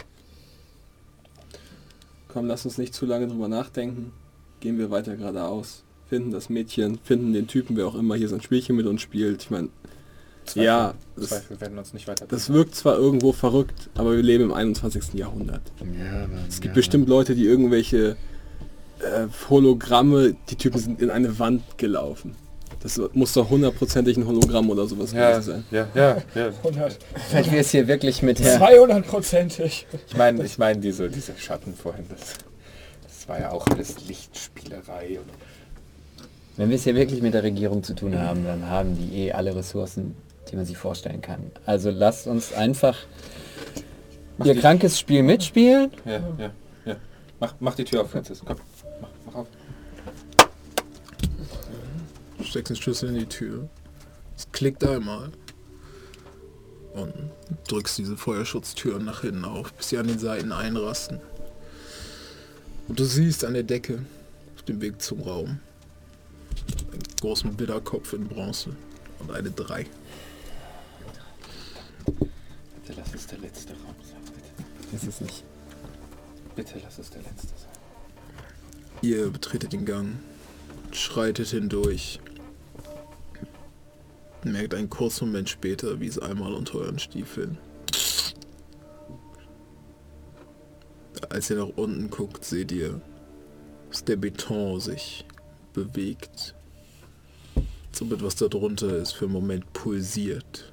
Komm, lass uns nicht zu lange drüber nachdenken. Gehen wir weiter geradeaus. Finden das Mädchen, finden den Typen, wer auch immer hier sein Spielchen mit uns spielt. Ich meine, Zweifel, ja, das, Zweifel werden uns nicht weiter. das wirkt zwar irgendwo verrückt, aber wir leben im einundzwanzigsten Jahrhundert. Ja, aber, Es gibt bestimmt Leute, die irgendwelche äh, Hologramme, die Typen sind in eine Wand gelaufen. Das muss doch hundertprozentig ein Hologramm oder sowas Ja, gewesen sein. ja, ja, ja. hundert, Wenn wir es hier wirklich mit der... zweihundertprozentig. Ich meine, ich meine diese, diese Schatten vorhin, das, das war ja auch alles Lichtspielerei. Und Wenn wir es hier wirklich mit der Regierung zu tun haben, dann haben die eh alle Ressourcen, die man sich vorstellen kann. Also lasst uns einfach Mach ihr die- krankes Spiel mitspielen. ja, ja, ja. Mach, mach die Tür auf, Francis. Komm, mach, mach auf. Du steckst den Schlüssel in die Tür. Es klickt einmal. Und drückst diese Feuerschutztüren nach hinten auf, bis sie an den Seiten einrasten. Und du siehst an der Decke, auf dem Weg zum Raum, einen großen Widderkopf in Bronze und eine drei. Bitte lass es der letzte Raum sein. Bitte, Das ist nicht. bitte lass es der letzte sein. Ihr betretet den Gang, schreitet hindurch, merkt einen kurzen Moment später, wie es einmal unter euren Stiefeln. Als ihr nach unten guckt, seht ihr, dass der Beton sich bewegt. So etwas darunter ist für einen Moment pulsiert,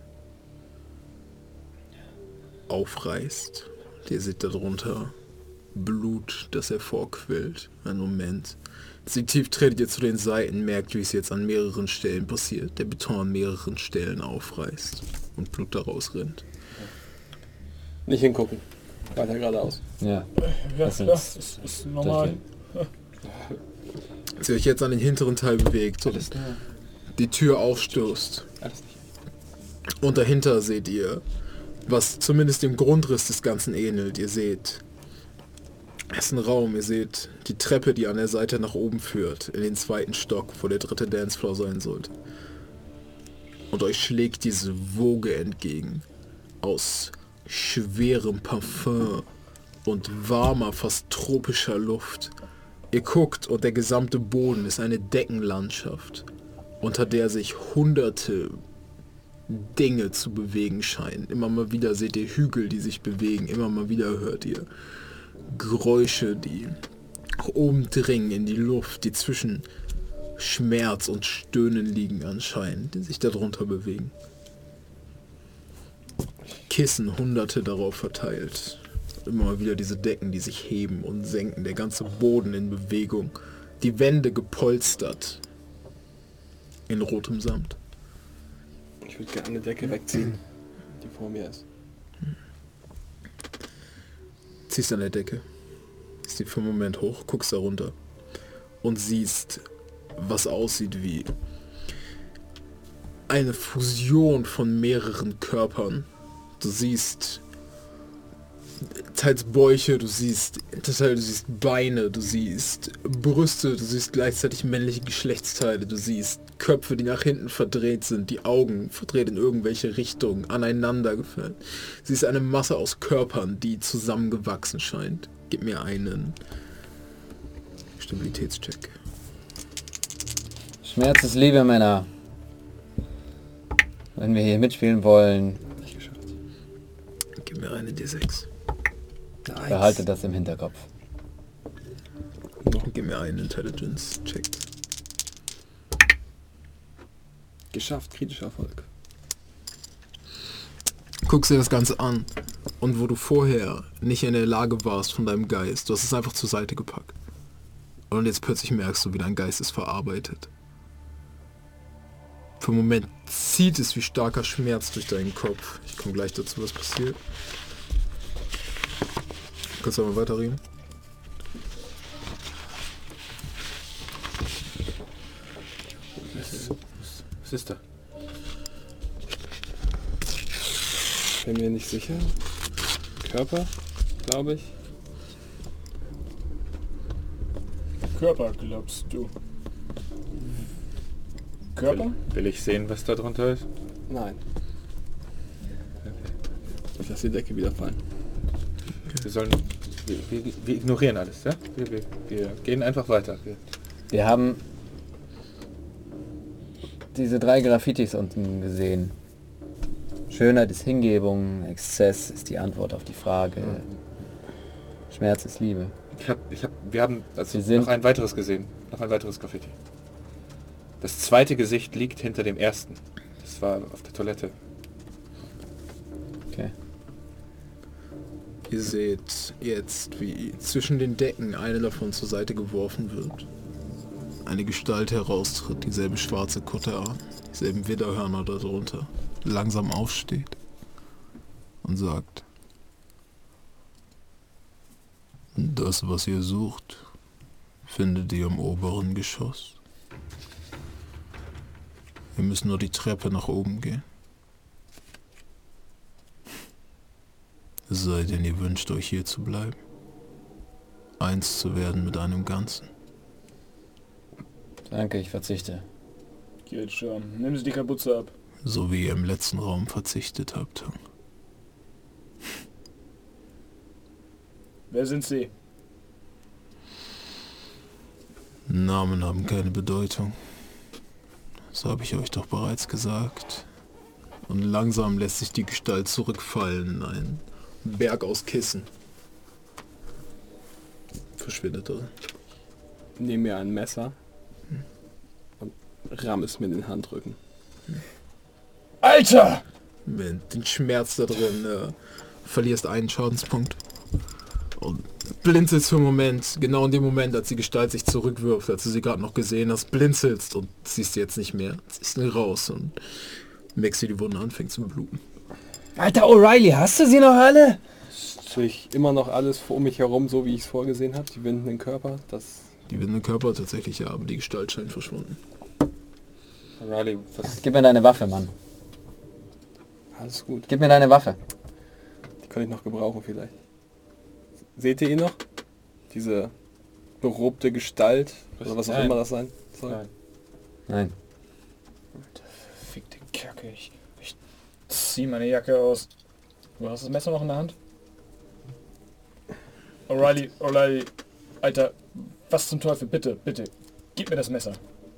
aufreißt. Ihr seht darunter Blut, das hervorquillt. Einen Moment. Instinktiv tretet ihr zu den Seiten, merkt, wie es jetzt an mehreren Stellen passiert. Der Beton an mehreren Stellen aufreißt und Blut daraus rinnt. Nicht hingucken. Weiter geradeaus. Ja. Ja, Das ja, sind- das ist normal. Als ihr euch jetzt an den hinteren Teil bewegt und die Tür aufstoßt Alles nicht. und dahinter seht ihr, was zumindest dem Grundriss des Ganzen ähnelt. Ihr seht, es ist ein Raum, ihr seht die Treppe, die an der Seite nach oben führt, in den zweiten Stock, wo der dritte Dancefloor sein sollte. Und euch schlägt diese Woge entgegen aus schwerem Parfum und warmer, fast tropischer Luft. Ihr guckt und der gesamte Boden ist eine Deckenlandschaft, unter der sich hunderte Dinge zu bewegen scheinen. Immer mal wieder seht ihr Hügel, die sich bewegen. Immer mal wieder hört ihr Geräusche, die nach oben dringen in die Luft, die zwischen Schmerz und Stöhnen liegen anscheinend, die sich darunter bewegen. Kissen, hunderte darauf verteilt. Immer mal wieder diese Decken, die sich heben und senken. Der ganze Boden in Bewegung. Die Wände gepolstert. In rotem Samt. Ich würde gerne eine Decke wegziehen, die vor mir ist. Ziehst an der Decke. Ziehst die für einen Moment hoch, guckst da runter. Und siehst, was aussieht wie eine Fusion von mehreren Körpern. Du siehst teils Bäuche, du siehst Teil, du siehst Beine, du siehst Brüste, du siehst gleichzeitig männliche Geschlechtsteile, du siehst Köpfe, die nach hinten verdreht sind, die Augen verdreht in irgendwelche Richtungen, aneinander gefallen. Du siehst eine Masse aus Körpern, die zusammengewachsen scheint. Gib mir einen Stabilitätscheck. Schmerz ist Liebe, Männer. Wenn wir hier mitspielen wollen, Nicht geschafft. Gib mir eine D sechs. Nice. behaltet das im Hinterkopf. Gib mir einen Intelligence-Check. Geschafft, kritischer Erfolg. Guckst dir das Ganze an. Und wo du vorher nicht in der Lage warst von deinem Geist, du hast es einfach zur Seite gepackt. Und jetzt plötzlich merkst du, wie dein Geist ist verarbeitet. Für einen Moment zieht es wie starker Schmerz durch deinen Kopf. Ich komme gleich dazu, was passiert. Kannst du mal weiterreden? Was ist da? Bin mir nicht sicher. Körper, glaube ich. Körper, glaubst du? Körper? Will, will ich sehen, was da drunter ist? Nein. Ich lasse die Decke wieder fallen. Wir sollen... Wir, wir, wir ignorieren alles, ja? Wir, wir, wir gehen einfach weiter. Wir, Wir haben diese drei Graffitis unten gesehen. Schönheit ist Hingebung, Exzess ist die Antwort auf die Frage. Schmerz ist Liebe. ich hab, ich hab, wir haben also Wir sind- noch ein weiteres gesehen. Noch ein weiteres Graffiti. Das zweite Gesicht liegt hinter dem ersten. Das war auf der Toilette. Okay. Ihr seht jetzt, wie zwischen den Decken eine davon zur Seite geworfen wird. Eine Gestalt heraustritt, dieselbe schwarze Kutte an, dieselben Widderhörner darunter, langsam aufsteht und sagt: Das, was ihr sucht, findet ihr im oberen Geschoss. Wir müssen nur die Treppe nach oben gehen. Es sei denn, ihr wünscht euch hier zu bleiben. Eins zu werden mit einem Ganzen. Danke, ich verzichte. Geht schon. Nimm sie die Kapuze ab. So wie ihr im letzten Raum verzichtet habt. Wer sind sie? Namen haben keine Bedeutung. So habe ich euch doch bereits gesagt. Und langsam lässt sich die Gestalt zurückfallen in einen Berg aus Kissen. Verschwindet er. Nehme mir ein Messer und ramm es mir in den Handrücken. Alter! Mit dem Schmerz da drin äh, verlierst einen Schadenspunkt. Und blinzelst für einen Moment, genau in dem Moment, als die Gestalt sich zurückwirft, als du sie gerade noch gesehen hast, blinzelst und siehst sie jetzt nicht mehr. Ziehst sie raus und merkst, wie die Wunde anfängt zu bluten. Alter O'Reilly, hast du sie noch alle? Sehe ich immer noch alles um mich herum, so wie ich es vorgesehen habe, die windenden Körper, das... Die windende Körper tatsächlich, ja, aber die Gestalt scheint verschwunden. Riley, was... Gib mir deine Waffe, Mann. Alles gut. Gib mir deine Waffe. Die kann ich noch gebrauchen vielleicht. Seht ihr ihn noch? Diese berobte Gestalt, Was? oder was auch Nein. immer das sein soll. Nein. Nein. Fickte Kacke. Ich, ich zieh meine Jacke aus. Du hast das Messer noch in der Hand? O'Reilly, O'Reilly. Alter, was zum Teufel? Bitte, bitte. Gib mir das Messer.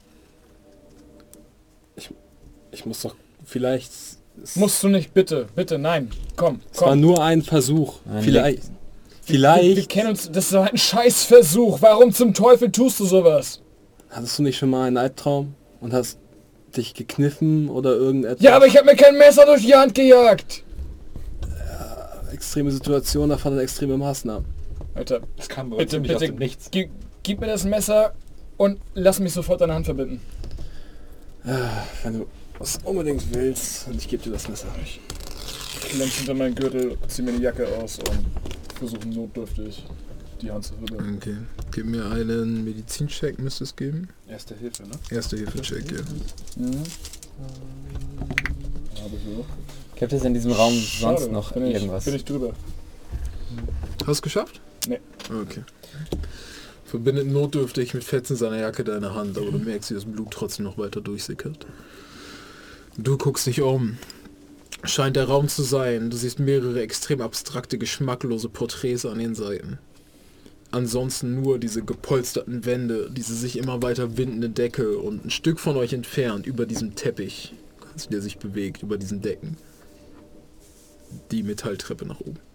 Ich muss doch vielleicht... Es, Musst du nicht, bitte, bitte, nein. Komm, es war komm. nur ein Versuch. Ein Vielleicht... Wir, wir Vielleicht... kennen uns, das ist ein Scheißversuch. Warum zum Teufel tust du sowas? Hattest du nicht schon mal einen Albtraum und hast dich gekniffen oder irgendetwas? Ja, aber ich habe mir kein Messer durch die Hand gejagt. Extreme Situation erfordert extreme Maßnahmen. Alter, Das kam aber bitte, ziemlich aus bitte, dem Nichts. gib, gib mir das Messer und lass mich sofort deine Hand verbinden. Wenn du was unbedingt willst, und ich gebe dir das Messer. Ich klemms hinter meinen Gürtel, zieh mir die Jacke aus und versuche notdürftig die Hand zu verbinden. Okay. Gib mir einen Medizincheck, müsste es geben. Erste Hilfe, ne? Erste-Hilfe-Check, ja. Mhm. Aber so. Gibt es in diesem Raum sonst Schade, noch bin ich, irgendwas? Bin ich drüber. Hast du es geschafft? Nee. Okay. Verbindet notdürftig mit Fetzen seiner Jacke deine Hand, aber du merkst, wie das Blut trotzdem noch weiter durchsickert. Du guckst dich um. Scheint der Raum zu sein. Du siehst mehrere extrem abstrakte, geschmacklose Porträts an den Seiten. ansonsten nur diese gepolsterten Wände, diese sich immer weiter windende Decke und ein Stück von euch entfernt über diesem Teppich, also der sich bewegt, über diesen Decken, die Metalltreppe nach oben.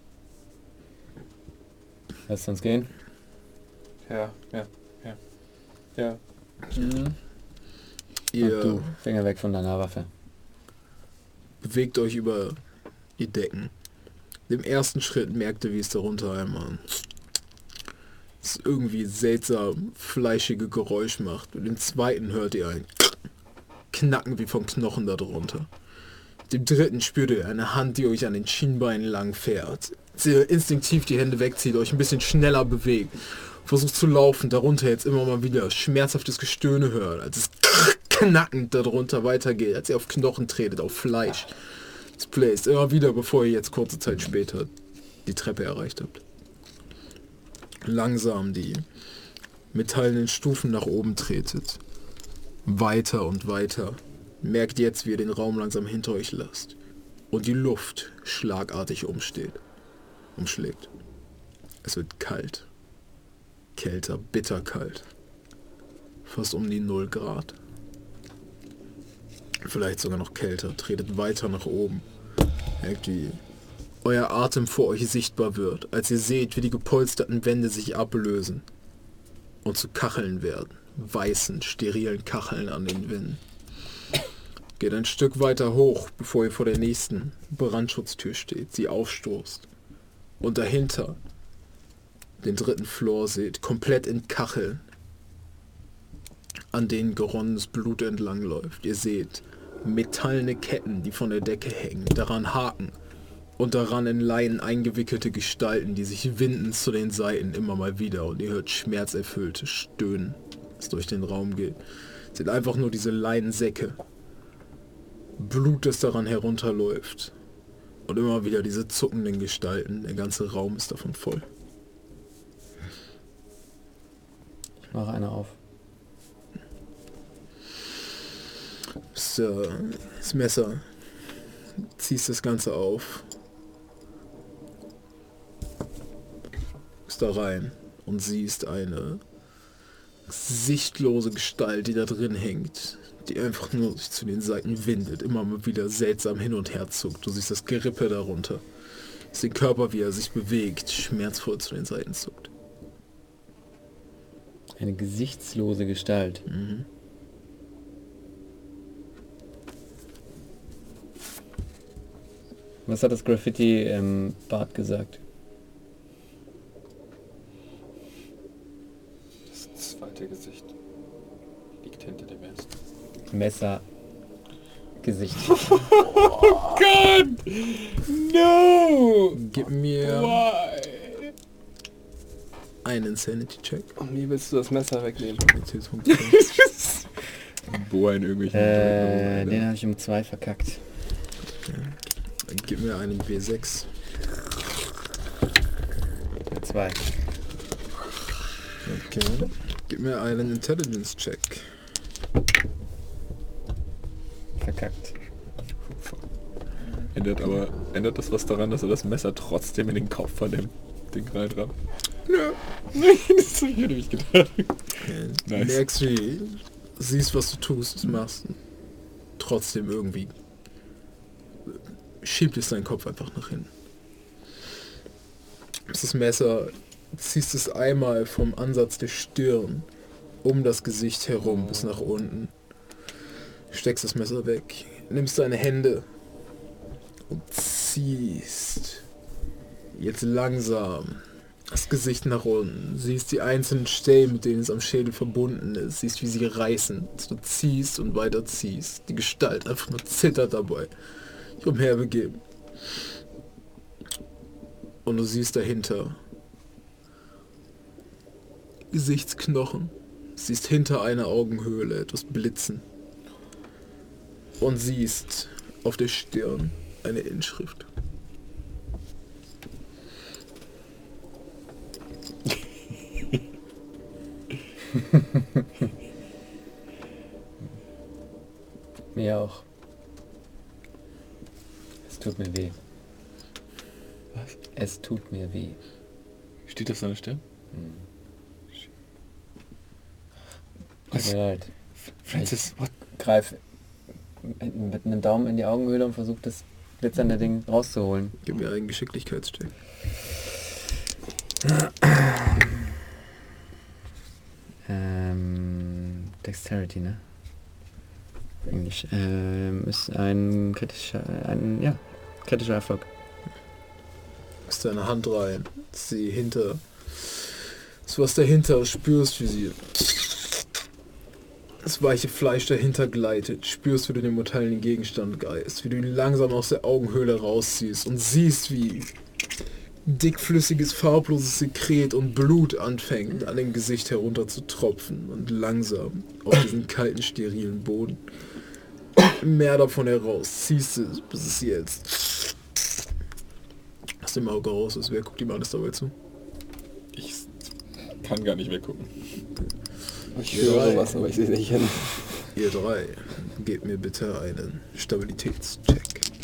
Lass uns gehen. Ja, ja, ja. Ja. Mhm. Und Ihr du, Finger weg von deiner Waffe. bewegt euch über die Decken. Im ersten Schritt merkt ihr, wie es darunter einmal das irgendwie seltsam fleischige Geräusch macht. Und im zweiten hört ihr ein Knacken wie von Knochen darunter. Im dritten spürt ihr eine Hand, die euch an den Schienbeinen lang fährt. Als ihr instinktiv die Hände wegzieht, euch ein bisschen schneller bewegt, versucht zu laufen, darunter jetzt immer mal wieder schmerzhaftes Gestöhne hört, als es knackend darunter weitergeht, als ihr auf Knochen tretet, auf Fleisch. Es bläst immer wieder, bevor ihr jetzt kurze Zeit später die Treppe erreicht habt. Langsam die metallenen Stufen nach oben tretet. Weiter und weiter. Merkt jetzt, wie ihr den Raum langsam hinter euch lasst. Und die Luft schlagartig umsteht. Umschlägt. Es wird kalt. Kälter, bitterkalt. Fast um die null Grad. Vielleicht sogar noch kälter. Tretet weiter nach oben. Merkt, wie euer Atem vor euch sichtbar wird, als ihr seht, wie die gepolsterten Wände sich ablösen und zu Kacheln werden. Weißen, sterilen Kacheln an den Wänden. Geht ein Stück weiter hoch, bevor ihr vor der nächsten Brandschutztür steht, sie aufstoßt. Und dahinter den dritten Floor seht, komplett in Kacheln, an denen geronnenes Blut entlangläuft. Ihr seht metallene Ketten, die von der Decke hängen, daran Haken und daran in Leinen eingewickelte Gestalten, die sich winden zu den Seiten immer mal wieder, und ihr hört schmerzerfüllte Stöhnen, das durch den Raum geht. Es sind einfach nur diese Leinensäcke. Blut, das daran herunterläuft. Und immer wieder diese zuckenden Gestalten. Der ganze Raum ist davon voll. Ich mache eine auf. Das, äh, das Messer. Ziehst das Ganze auf. Ist da rein und siehst eine sichtlose Gestalt, die da drin hängt, die einfach nur sich zu den Seiten windet, immer mal wieder seltsam hin und her zuckt. Du siehst das Gerippe darunter. Du siehst den Körper, wie er sich bewegt, schmerzvoll zu den Seiten zuckt. Eine gesichtslose Gestalt. Mhm. Was hat das Graffiti im Bad gesagt? Das zweite Gesicht liegt hinter dem ersten. Messer. Gesicht. Oh Gott! No! Gib mir Why? einen Insanity-Check. Und wie willst du das Messer wegnehmen? Boah, in irgendwelchen... Äh, den habe ich um zwei verkackt. Dann gib mir einen W sechs. Zwei. Okay. Gib mir einen Intelligence-Check. Verkackt. Ändert aber, ändert das was daran, dass er das Messer trotzdem in den Kopf von dem Ding reinrammt? Nö. Das hab ich mir nämlich gedacht. Okay. Du Nice. merkst, wie siehst, was du tust, was machst. Trotzdem irgendwie schiebt es deinen Kopf einfach nach hinten. Das Messer, ziehst es einmal vom Ansatz der Stirn um das Gesicht herum bis nach unten. Steckst das Messer weg, nimmst deine Hände und ziehst jetzt langsam das Gesicht nach unten. Siehst die einzelnen Stellen, mit denen es am Schädel verbunden ist. Siehst, wie sie reißen. Du ziehst und weiter ziehst. Die Gestalt einfach nur zittert dabei. Sich umherbegeben. Und du siehst dahinter Gesichtsknochen. Siehst hinter einer Augenhöhle etwas blitzen. Und siehst auf der Stirn eine Inschrift. Mir auch. Es tut mir weh. Was? Es tut mir weh. Steht das an der Stirn? Hm. Tut mir leid. Francis, what? Greif mit einem Daumen in die Augenhöhle und versuch das glitzernde Ding rauszuholen. Gib mir einen Geschicklichkeitscheck. Ähm, Dexterity, ne? Englisch. Ähm, ist ein kritischer, ein, ja, kritischer Erfolg. Ist deine Hand rein, sie hinter, das was dahinter, spürst wie sie, das weiche Fleisch dahinter gleitet, spürst wie du den metalligen Gegenstand greifst, wie du ihn langsam aus der Augenhöhle rausziehst und siehst wie dickflüssiges, farbloses Sekret und Blut anfängt an dem Gesicht herunter zu tropfen und langsam auf diesen kalten, sterilen Boden. Mehr davon heraus, ziehst es, bis es jetzt aus dem Auge raus ist. Wer guckt ihm alles dabei zu? Ich kann gar nicht weggucken. Ich höre sowas, aber ich sehe nicht hin. Ihr drei, gebt mir bitte einen Stabilitätscheck.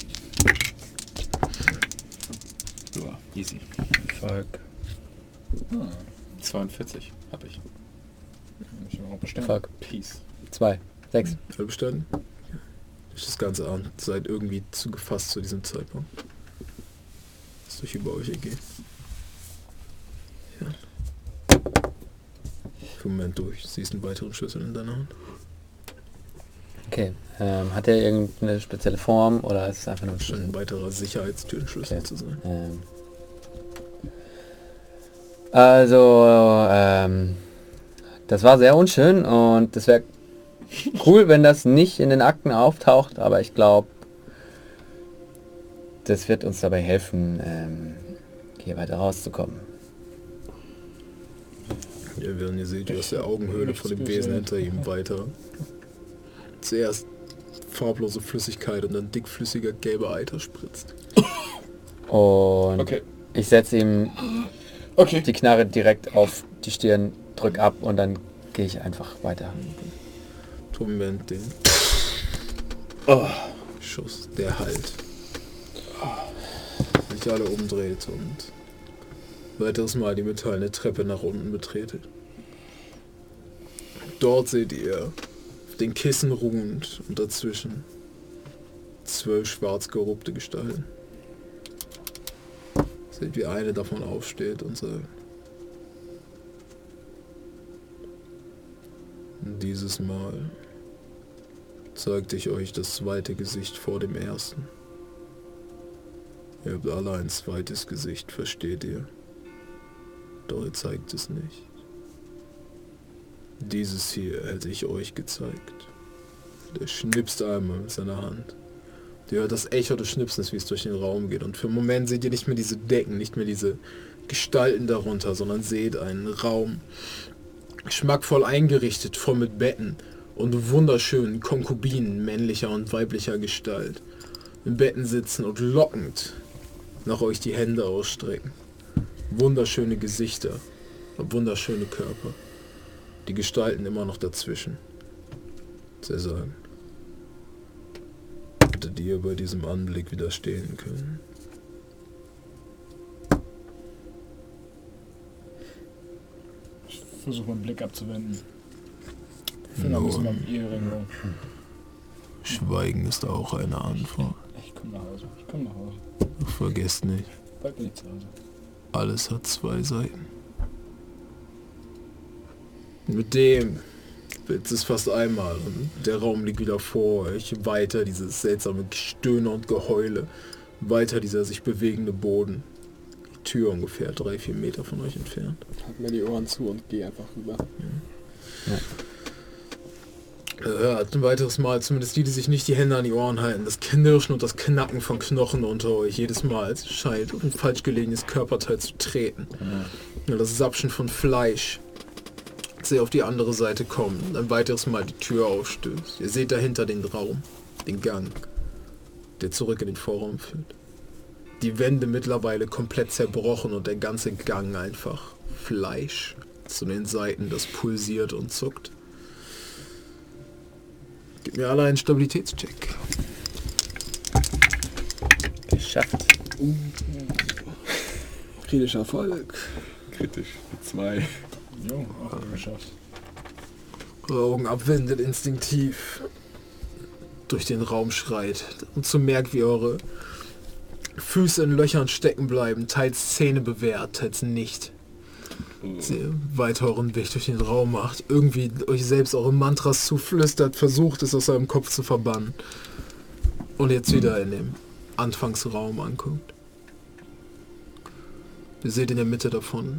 Ja, easy. Erfolg. Hm. zweiundvierzig habe ich. Ich auch bestimmt. Erfolg. Peace. Zwei. Sechs. Alle bestanden? Durch das ganze Abend seid irgendwie zu gefasst zu diesem Zeitpunkt. Ist durch über euch ergeht. Ja. Für einen Moment durch. Siehst einen weiteren Schlüssel in deiner Hand. Okay. Ähm, hat er irgendeine spezielle Form oder ist es einfach nur ein Scheint Schlüssel? ein weiterer Sicherheitstürenschlüssel Okay. zu sein. Ähm. Also, ähm, das war sehr unschön und das wäre cool, wenn das nicht in den Akten auftaucht, aber ich glaube, das wird uns dabei helfen, ähm, hier weiter rauszukommen. Ja, während ihr seht, wie aus der Augenhöhle von dem Wesen hinter ihm weiter zuerst farblose Flüssigkeit und dann dickflüssiger gelber Eiter spritzt. Und Okay. ich setze ihm Okay. die Knarre direkt auf die Stirn, drück ab und dann gehe ich einfach weiter. Moment den Oh. Schuss, der halt sich alle umdreht und weiteres Mal die metallene Treppe nach unten betretet. Dort seht ihr auf den Kissen ruhend und dazwischen zwölf schwarz gerobte Gestalten. Seht, wie eine davon aufsteht und sagt: Dieses Mal zeigte ich euch das zweite Gesicht vor dem ersten. Ihr habt alle ein zweites Gesicht, versteht ihr? Doch ihr zeigt es nicht. Dieses hier hätte ich euch gezeigt. Der schnipst einmal mit seiner Hand. Ihr hört das Echo des Schnipsens, wie es durch den Raum geht. Und für einen Moment seht ihr nicht mehr diese Decken, nicht mehr diese Gestalten darunter, sondern seht einen Raum, geschmackvoll eingerichtet, voll mit Betten und wunderschönen Konkubinen männlicher und weiblicher Gestalt. Im Betten sitzen und lockend nach euch die Hände ausstrecken. Wunderschöne Gesichter, wunderschöne Körper. Die Gestalten immer noch dazwischen. Sie sagen: Hättet ihr bei diesem Anblick widerstehen können? Ich versuche meinen Blick abzuwenden. Finger müssen wir am Ehering rum. Schweigen ist auch eine Antwort. Ich komme nach Hause. Ich komme nach Hause. Doch vergesst nicht, Bald bin ich zu Hause. alles hat zwei Seiten. Mit dem blitzt es fast einmal und der Raum liegt wieder vor euch. Weiter dieses seltsame Gestöhne und Geheule. Weiter dieser sich bewegende Boden. Die Tür ungefähr drei, vier Meter von euch entfernt. Halt mir die Ohren zu und geh einfach rüber. Ihr hört ein weiteres Mal, zumindest die, die sich nicht die Hände an die Ohren halten, das Knirschen und das Knacken von Knochen unter euch. Jedes Mal es scheint auf ein falsch gelegenes Körperteil zu treten. Ja, das Sapschen von Fleisch. Als ihr auf die andere Seite kommt und ein weiteres Mal die Tür aufstößt. Ihr seht dahinter den Raum, den Gang, der zurück in den Vorraum führt. Die Wände mittlerweile komplett zerbrochen und der ganze Gang einfach Fleisch zu den Seiten, das pulsiert und zuckt. Gib mir alle einen Stabilitätscheck. Geschafft. Kritischer Erfolg. Kritisch. Zwei. Jo, auch geschafft. Eure Augen abwendet instinktiv durch den Raum schreit und zu merkt, wie eure Füße in Löchern stecken bleiben, teils Zähne bewehrt, teils nicht. Sie weiter euren Weg durch den Raum macht, irgendwie euch selbst eure Mantras zuflüstert, versucht es aus eurem Kopf zu verbannen und jetzt wieder in dem Anfangsraum anguckt. Ihr seht in der Mitte davon,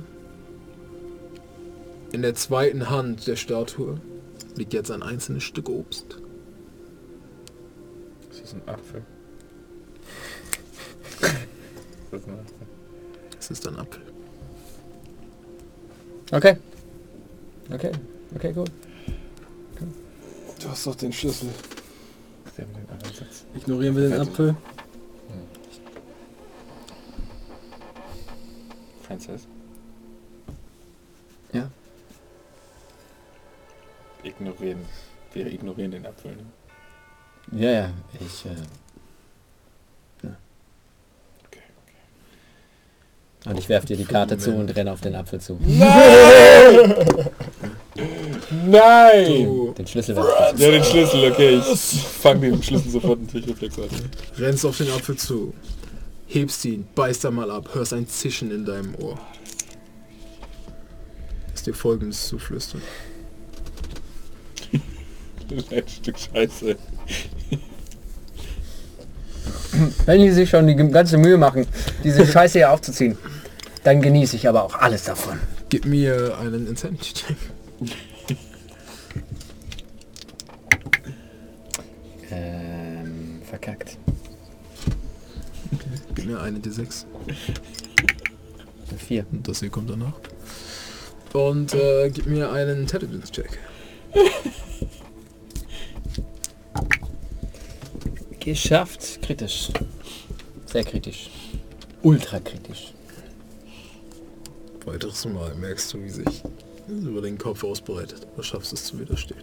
in der zweiten Hand der Statue liegt jetzt ein einzelnes Stück Obst. Das ist ein Apfel. Das ist ein Apfel. Es ist ein Apfel. Okay. Okay. Okay, gut. Du hast doch den Schlüssel. Sie haben den anderen Satz. Ignorieren wir den Fertig. Apfel. Francis? Ja. Ignorieren. Wir ignorieren den Apfel. Ne? Ja, ja. Ich, äh, Okay, okay. und ich werf dir die Karte zu und renne auf den Apfel zu. Nein! Du Den Schlüssel werf ich dir zu. Ja, den Schlüssel, okay. Ich fange den Schlüssel sofort durch Reflex an. rennst auf den Apfel zu, hebst ihn, beißt einmal ab, hörst ein Zischen in deinem Ohr. Ist dir Folgendes zuflüstern. Ein Stück Scheiße. Wenn die sich schon die ganze Mühe machen, diese Scheiße hier aufzuziehen, dann genieße ich aber auch alles davon. Gib mir einen Insanity-Check. Ähm, verkackt. Gib mir eine D sechs. Vier. Und das hier kommt danach. Und äh, gib mir einen Intelligence-Check. Geschafft. Kritisch. Sehr kritisch. Ultra kritisch. Weiteres Mal merkst du, wie sich über den Kopf ausbreitet. Du schaffst es zu widerstehen.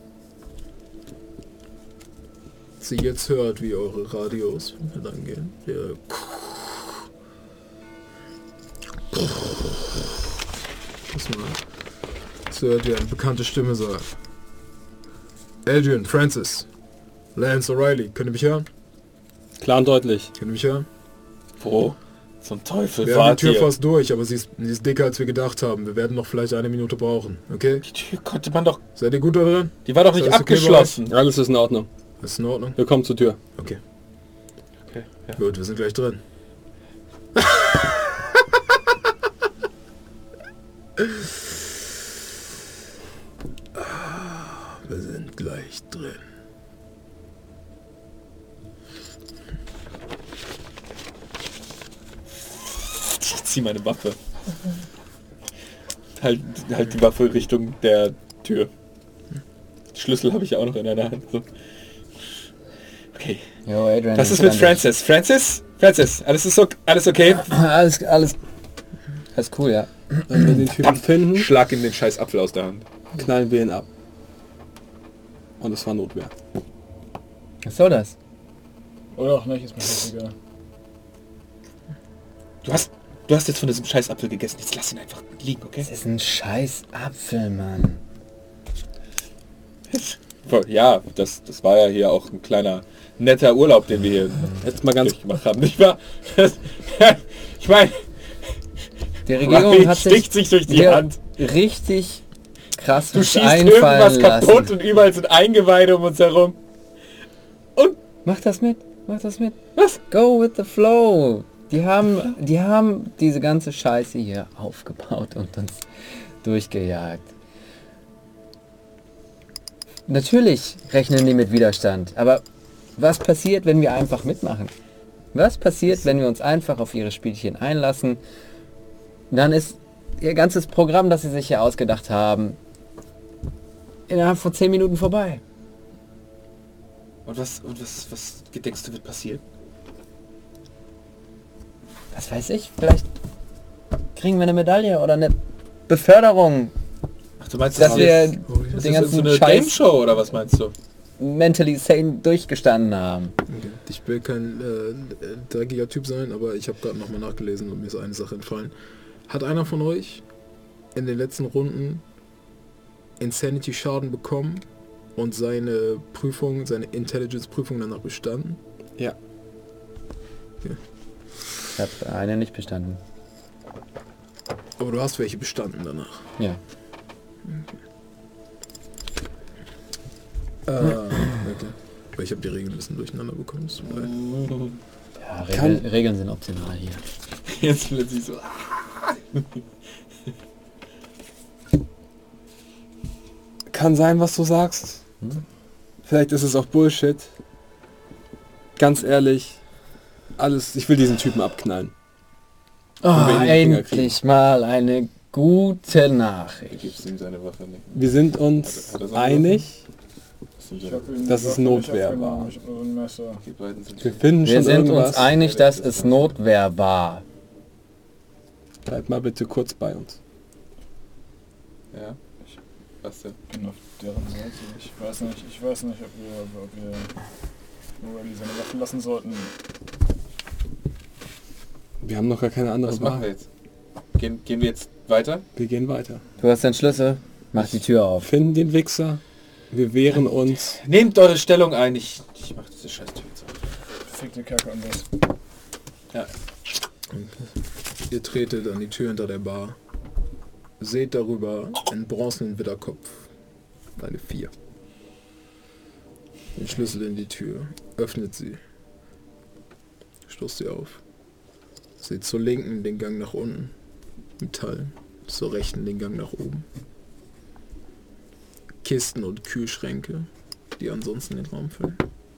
Sie jetzt hört, wie eure Radios angehen. Der das mal. Sie hört, wie eine bekannte Stimme sagt. Adrian, Francis, Lance, O'Reilly, könnt ihr mich hören? Klar und deutlich. Könnt ihr mich hören? Wo? Zum Teufel Wir haben die wart Tür ihr? fast durch, aber sie ist, sie ist dicker, als wir gedacht haben. Wir werden noch vielleicht eine Minute brauchen, okay? Die Tür konnte man doch... Seid ihr gut da drin? Die war doch nicht Ist alles okay bei abgeschlossen. Alles ist in Ordnung. Ist in Ordnung? Wir kommen zur Tür. Okay. Okay, ja. Gut, wir sind gleich drin. Wir sind gleich drin. Ich zieh meine Waffe. Halt, halt die Waffe Richtung der Tür. Schlüssel habe ich ja auch noch in einer Hand. So. Okay. Jo, Adrian. Was ist mit Francis? Francis? Francis, alles ist okay? Alles okay? Alles, alles, alles cool, ja. Wenn wir den Typen finden, Schlag ihm den scheiß Apfel aus der Hand. knallen wir ihn ab. Und es war Notwehr. Was soll das? Oder auch nicht, ist mir scheißegal. Du hast, du hast jetzt von diesem scheiß Apfel gegessen. Jetzt lass ihn einfach liegen, okay? Das ist ein scheiß Apfel, Mann. Ja, das, das war ja hier auch ein kleiner netter Urlaub, den wir hier Jetzt mal ganz durchgemacht haben. Nicht wahr? Ich meine, Die Regierung Riley hat sticht sich sich durch die hier Hand. richtig krass Du was schießt einfallen irgendwas kaputt lassen. und überall sind Eingeweide um uns herum. Und Mach das mit, mach das mit. was? Go with the flow. Die haben, die haben diese ganze Scheiße hier aufgebaut und uns durchgejagt. Natürlich rechnen die mit Widerstand, aber was passiert, wenn wir einfach mitmachen? Was passiert, wenn wir uns einfach auf ihre Spielchen einlassen? Dann ist ihr ganzes Programm, das sie sich hier ausgedacht haben, innerhalb von zehn Minuten vorbei. Und was, und was, was denkst du wird passieren? Was weiß ich, vielleicht kriegen wir eine Medaille oder eine Beförderung, Ach, du meinst, dass wir ist, das den ist ganzen so eine Scheiß Game Show oder was meinst du? mentally sane durchgestanden haben. Okay. Ich will kein äh, dreckiger Typ sein, aber ich habe gerade nochmal nachgelesen und mir ist eine Sache entfallen. Hat einer von euch in den letzten Runden Insanity-Schaden bekommen und seine Prüfung, seine Intelligence-Prüfung danach bestanden? Ja. Ich habe eine nicht bestanden. Aber du hast welche bestanden danach. Ja. Äh, okay. Weil ich habe die Regeln ein bisschen durcheinander bekommen. Das tut mir leid. Ja, Regel, Regeln sind optional hier. Jetzt plötzlich so. Kann sein, was du sagst. Hm? Vielleicht ist es auch Bullshit. Ganz ehrlich, alles, ich will diesen Typen abknallen. Oh, wir ihn in die Finger endlich mal eine gute Du Nachricht. gibst ihm seine Waffe nicht. Wir sind uns Hat er- hat er so eine einig, Das sind Ich seine- hab ihm Dass die es Waffe nicht Notwehr abgenommen, war. ich hab nur ein Messer. Die beiden sind wir finden Wir schon sind irgendwas. uns einig, dass es Notwehr war. Bleib mal bitte kurz bei uns. Ja. Was denn? Ich bin auf deren Seite. Ich weiß nicht, ich weiß nicht, ob wir, ob wir Morelli seine Waffe lassen sollten. Wir haben noch gar keine andere Was machen wir Wahl. jetzt? Gehen, gehen wir jetzt weiter? Wir gehen weiter. Du hast den Schlüssel, mach die Tür auf. Finden den Wichser. Wir wehren uns. Nehmt eure Stellung ein. Ich, ich mach diese scheiß Tür jetzt auf. Fick die Kacke an das. Ja. Ihr tretet an die Tür hinter der Bar. Seht darüber einen bronzenen Widderkopf. Eine vier. Den Schlüssel in die Tür. Öffnet sie. Stoßt sie auf. Seht zur linken den Gang nach unten. Metall. Zur rechten den Gang nach oben. Kisten und Kühlschränke, die ansonsten den Raum füllen.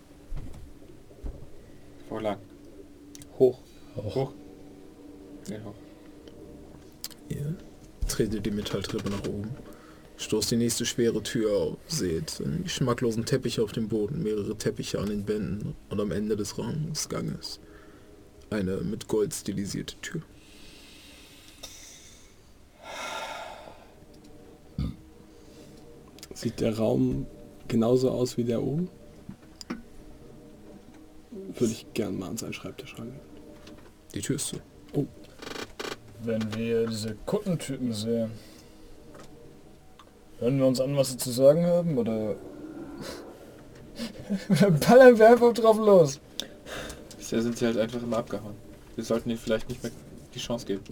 Vorlang. Hoch. Hoch. Ja, hoch. Ihr tretet die Metalltreppe nach oben. Stoßt die nächste schwere Tür auf. Seht einen geschmacklosen Teppich auf dem Boden, mehrere Teppiche an den Wänden und am Ende des Raums des Ganges eine mit Gold stilisierte Tür. Sieht der Raum genauso aus wie der oben? Würde ich gern mal an seinen Schreibtisch rangehen. Die Tür ist zu. Wenn wir diese Kuttentypen sehen, hören wir uns an, was sie zu sagen haben, oder oder ballern wir einfach drauf los? Bisher sind sie halt einfach immer abgehauen. Wir sollten ihnen vielleicht nicht mehr die Chance geben.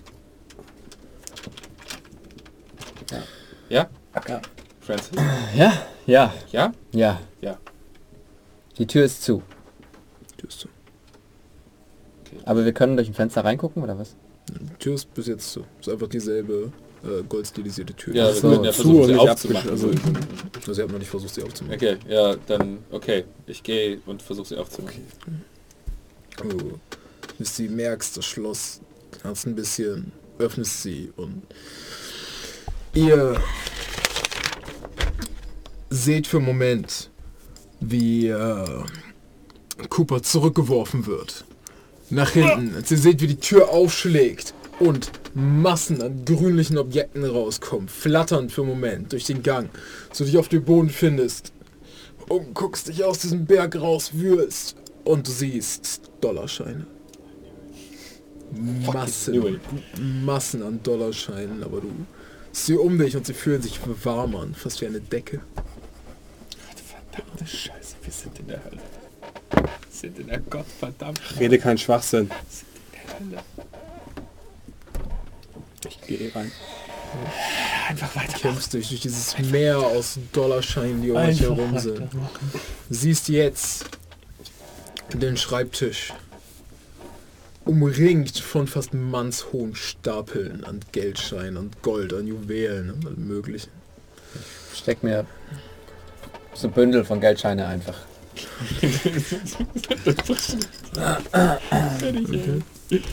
Ja. Ja? Ja. Francis? Ja, ja, Ja? ja. Ja. Die Tür ist zu. Die Tür ist zu. Aber wir können durch ein Fenster reingucken, oder was? Die Tür ist bis jetzt zu. Ist einfach dieselbe äh, goldstilisierte Tür. Ja, Ach wir so, können ja zu versuchen, und sie nicht aufzumachen. abgesch- also- Also sie haben noch nicht versucht, sie aufzumachen. Okay, ja, dann, okay. Ich gehe und versuche sie aufzumachen. Oh, bis du merkst, das Schloss kannst ein bisschen, öffnest sie und ihr seht für einen Moment, wie äh, Cooper zurückgeworfen wird. Nach hinten. Als ihr seht, wie die Tür aufschlägt und Massen an grünlichen Objekten rauskommen, flatternd für einen Moment durch den Gang, so dich auf dem Boden findest und guckst dich aus diesem Berg rauswühlst und du siehst Dollarscheine. Massen, Massen an Dollarscheinen, aber du siehst um dich und sie fühlen sich warm an, fast wie eine Decke. Verdammte Scheiße, wir sind in der Hölle. Wir sind in der gottverdammten Rede kein Schwachsinn. Hölle. Ich gehe rein. Einfach weiter. Kämpfst dich durch dieses Meer aus Dollarscheinen, die um euch herum sind. Siehst jetzt den Schreibtisch umringt von fast mannshohen Stapeln an Geldscheinen und Gold, an Juwelen und allem möglichen. Steck mir so Bündel von Geldscheine einfach. Okay.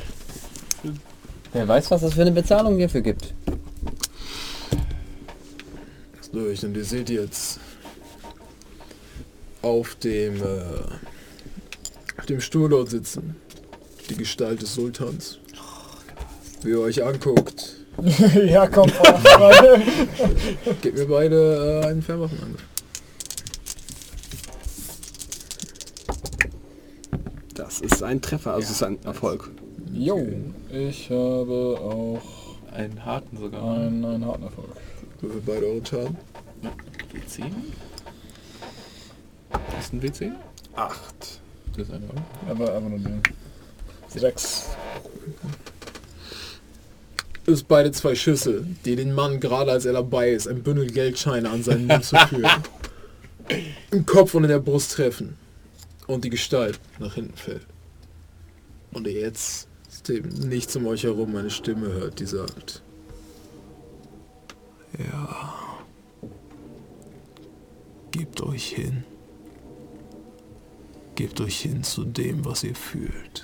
Wer weiß, was es für eine Bezahlung hierfür gibt. Das durch und ihr seht jetzt auf dem äh, auf dem Stuhl dort sitzen die Gestalt des Sultans. Wie ihr euch anguckt, Ja, komm, frei. gebt mir beide äh, einen Fernwaffenangriff. Das ist ein Treffer, also es ist ein Erfolg. Jo, ich habe auch Einen harten sogar. einen, einen harten Erfolg. Würfelt beide eure Schaden. W zehn? Das ist ein W zehn? Acht. Das ist eine, oder? Aber, aber nur den. Sechs. Ist beide zwei Schüsse, die den Mann gerade als er dabei ist, ein Bündel Geldscheine an seinen Mund zu führen, im Kopf und in der Brust treffen und die Gestalt nach hinten fällt. Und ihr jetzt dem nichts um euch herum eine Stimme hört, die sagt: Ja, gebt euch hin. Gebt euch hin zu dem, was ihr fühlt.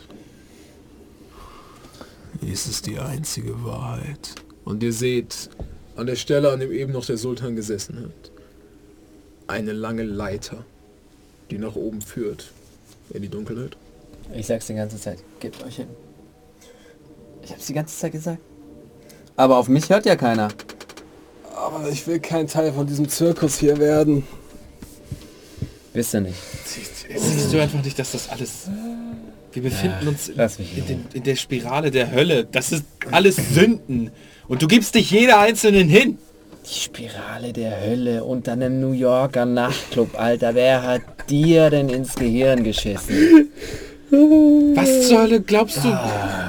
Dies ist die einzige Wahrheit. Und ihr seht, an der Stelle, an dem eben noch der Sultan gesessen hat, eine lange Leiter, die nach oben führt, in die Dunkelheit. Ich sag's die ganze Zeit. Gebt euch hin. Ich hab's die ganze Zeit gesagt. Aber auf mich hört ja keiner. Aber ich will kein Teil von diesem Zirkus hier werden. Wisst ihr nicht. Siehst du einfach nicht, dass das alles... Wir befinden Ja, uns in, lass mich in in, den, in der Spirale der Hölle. Das ist alles Sünden. Und du gibst dich jeder Einzelnen hin. Die Spirale der Hölle unter einem New Yorker Nachtclub, Alter. Wer hat dir denn ins Gehirn geschissen? Was zur Hölle glaubst du?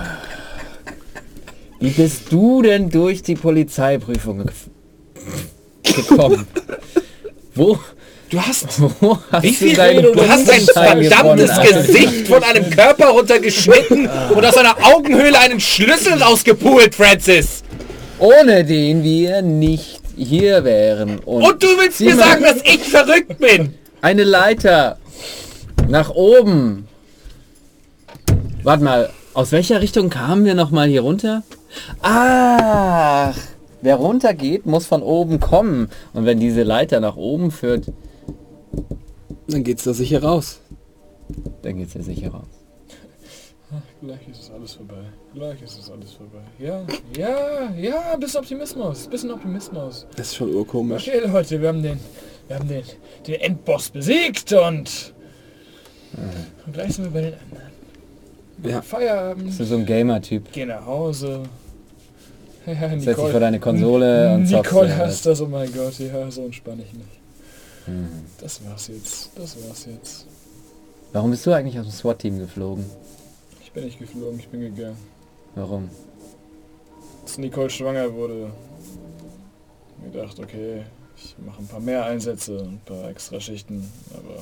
Wie bist du denn durch die Polizeiprüfung ge- gekommen? Wo, Du hast... wo hast Wie du viel deinen Du hast ein Führerschein verdammtes gewonnen, Alter? Gesicht von einem Körper runtergeschnitten und aus einer Augenhöhle einen Schlüssel rausgepult, Francis. Ohne den wir nicht hier wären. Und du willst Sieh mir mal, sagen, dass ich verrückt bin? eine Leiter nach oben. Warte mal, aus welcher Richtung kamen wir nochmal hier runter? Ach, wer runtergeht, muss von oben kommen. Und wenn diese Leiter nach oben führt, Dann geht's da sicher raus. dann geht's ja sicher raus. Gleich ist es alles vorbei. Gleich ist es alles vorbei. Ja, ja, ja, bisschen Optimismus. Bisschen Optimismus. Das ist schon urkomisch. Okay, Leute, wir haben den, wir haben den, den Endboss besiegt und, und gleich sind wir bei den anderen. Ja. Feierabend, Bist du so ein Gamer-Typ? geh nach Hause. Ja, Setz dich vor deine Konsole und zockst. Nicole oder was? hasst das, oh mein Gott, ja, so entspanne ich mich. Mhm. Das war's jetzt, das war's jetzt. Warum bist du eigentlich aus dem SWAT-Team geflogen? Ich bin nicht geflogen, ich bin gegangen. Warum? Als Nicole schwanger wurde, hab ich gedacht, okay, ich mache ein paar mehr Einsätze, ein paar extra Schichten, aber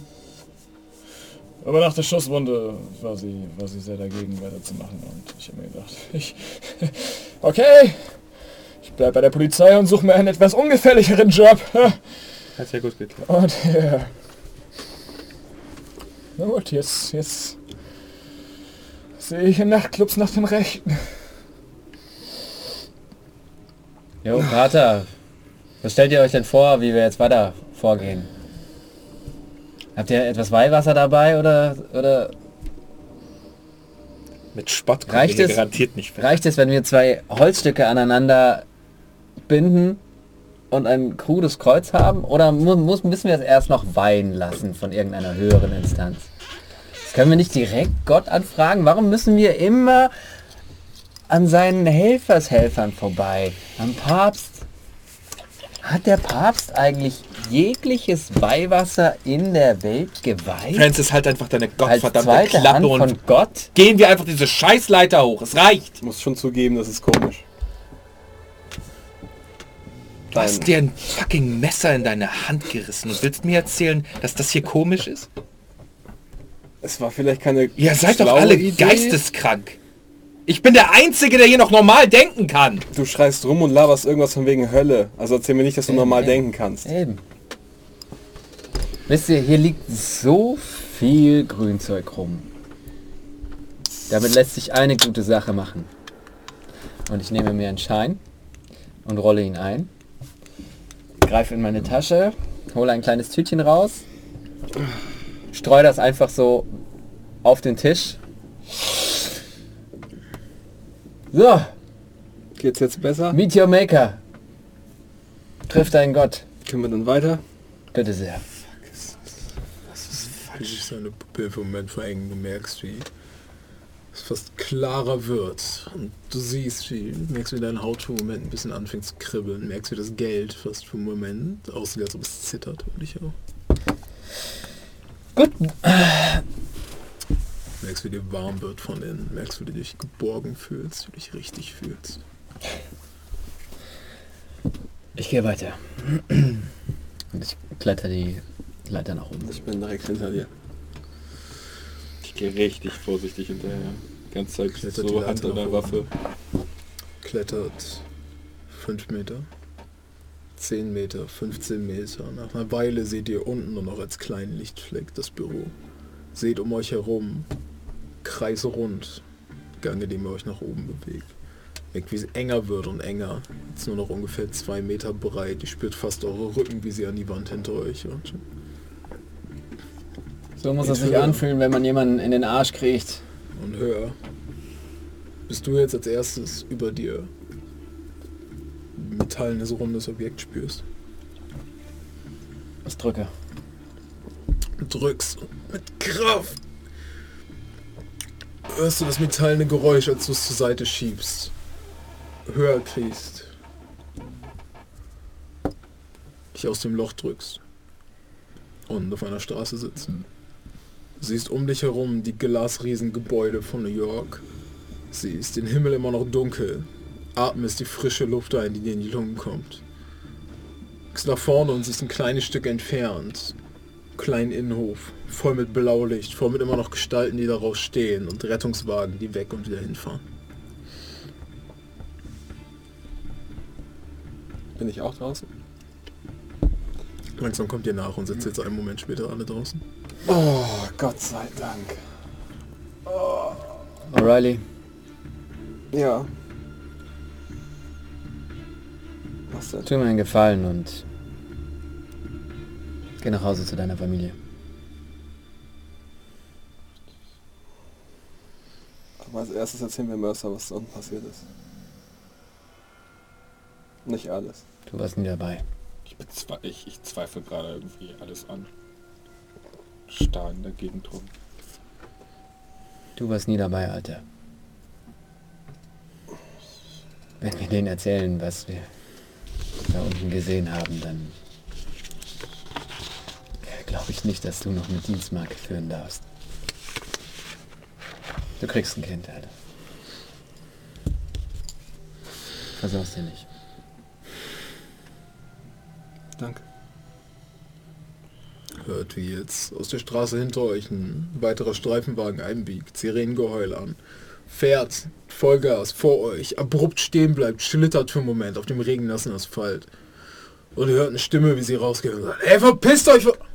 aber nach der Schusswunde war sie, war sie sehr dagegen weiterzumachen und ich habe mir gedacht, ich, okay, ich bleib bei der Polizei und suche mir einen etwas ungefährlicheren Job. Hat ja gut geklappt. Und ja. Na gut, jetzt, jetzt sehe ich in Nachtclubs nach dem Rechten. Jo, Vater, was stellt ihr euch denn vor, wie wir jetzt weiter vorgehen? Habt ihr etwas Weihwasser dabei oder, oder Mit Spott kommt Reicht ihr es? garantiert nicht weg. reicht es, wenn wir zwei Holzstücke aneinander binden und ein krudes Kreuz haben? Oder mu muss, müssen wir es erst noch weihen lassen von irgendeiner höheren Instanz? Das können wir nicht direkt Gott anfragen? Warum müssen wir immer an seinen Helfershelfern vorbei? Am Papst? Hat der Papst eigentlich jegliches Weihwasser in der Welt geweiht? Francis, halt einfach deine Als gottverdammte zweite Klappe Hand und von Gott? gehen wir einfach diese Scheißleiter hoch. Es reicht. Ich muss schon zugeben, das ist komisch. Du hast dir ein fucking Messer in deine Hand gerissen und willst mir erzählen, dass das hier komisch ist? Es war vielleicht keine Ihr seid doch schlaue alle Idee. geisteskrank. Ich bin der Einzige, der hier noch normal denken kann. Du schreist rum und laberst irgendwas von wegen Hölle. Also erzähl mir nicht, dass du Eben, normal eben. denken kannst. Eben. Wisst ihr, hier liegt so viel Grünzeug rum. Damit lässt sich eine gute Sache machen. Und ich nehme mir einen Schein und rolle ihn ein. Greife in meine Tasche, hole ein kleines Tütchen raus, streue das einfach so auf den Tisch. So, Geht's jetzt besser? meet your maker. Triff deinen Gott. Können wir dann weiter? Bitte sehr. Du siehst deine Pupille im Moment verengen, du merkst, wie es fast klarer wird. Und du siehst, wie, merkst wie deine Haut für einen Moment ein bisschen anfängt zu kribbeln, merkst wie das Geld fast für einen Moment aussieht, als ob es zittert um dich auch. Gut. Merkst wie dir warm wird von innen, merkst wie du dich geborgen fühlst, wie du dich richtig fühlst. Ich gehe weiter. Und ich kletter die Leiter nach oben. Ich bin direkt hinter dir. Ich gehe richtig vorsichtig hinterher. Die ganze Zeit Klettert die so Leiter Hand an nach der oben. Waffe. Klettert fünf Meter, zehn Meter, fünfzehn Meter. Nach einer Weile seht ihr unten nur noch als kleinen Lichtfleck das Büro. Seht um euch herum, kreisrund, Gange, dem ihr euch nach oben bewegt. Merkt, wie es enger wird und enger. Jetzt nur noch ungefähr zwei Meter breit. Ihr spürt fast eure Rücken, wie sie an die Wand hinter euch und So muss Geht es sich höher. anfühlen, wenn man jemanden in den Arsch kriegt. und höher. Bis du jetzt als erstes über dir ein metallenes, rundes Objekt spürst. Ich drücke. Drückst und mit Kraft hörst du das metallene Geräusch, als du es zur Seite schiebst. Höher kriegst. Dich aus dem Loch drückst. Und auf einer Straße sitzen. Du siehst um dich herum die Glasriesengebäude von New York. Siehst den Himmel immer noch dunkel. Atmest die frische Luft ein, die dir in die Lungen kommt. Guckst nach vorne und siehst ein kleines Stück entfernt kleinen Innenhof, voll mit Blaulicht, voll mit immer noch Gestalten, die daraus stehen und Rettungswagen, die weg und wieder hinfahren. Bin ich auch draußen? Langsam kommt ihr nach und sitzt jetzt einen Moment später alle draußen. Oh, Gott sei Dank. O'Reilly, Ja. Was denn? tu mir einen Gefallen und geh nach Hause zu deiner Familie. Aber als erstes erzählen wir Mercer, was da unten passiert ist. Nicht alles. Du warst nie dabei. Ich, bezwe ich, ich zweifle gerade irgendwie alles an. Starr in der Gegend rum. Du warst nie dabei, Alter. Wenn wir denen erzählen, was wir da unten gesehen haben, dann glaube ich nicht, dass du noch eine Dienstmarke führen darfst. Du kriegst ein Kind, Alter. Versaust dir nicht. Danke. Hört, wie jetzt aus der Straße hinter euch ein weiterer Streifenwagen einbiegt, Sirenengeheul an, fährt, Vollgas vor euch, abrupt stehen bleibt, schlittert für einen Moment auf dem regennassen Asphalt. Und ihr hört eine Stimme, wie sie rausgeht und sagt, ey, verpisst euch! ver-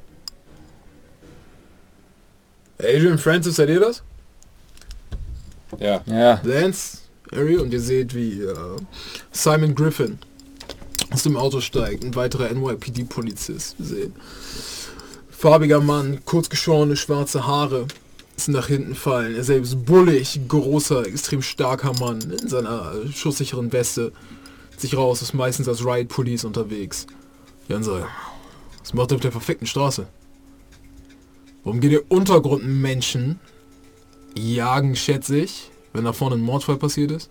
Adrian Francis, seid ihr das? Ja, Ja, Lance, Harry, und ihr seht, wie äh, Simon Griffin aus dem Auto steigt, ein weiterer N Y P D-Polizist. Wir sehen. Farbiger Mann, kurzgeschorene schwarze Haare, ist nach hinten fallen. Er selbst bullig, großer, extrem starker Mann in seiner äh, schusssicheren Weste. Sich raus, ist meistens als Riot Police unterwegs. Jan sagt, was macht ihr auf der verfickten Straße? Warum geht ihr Untergrundmenschen jagen, schätze ich, wenn da vorne ein Mordfall passiert ist?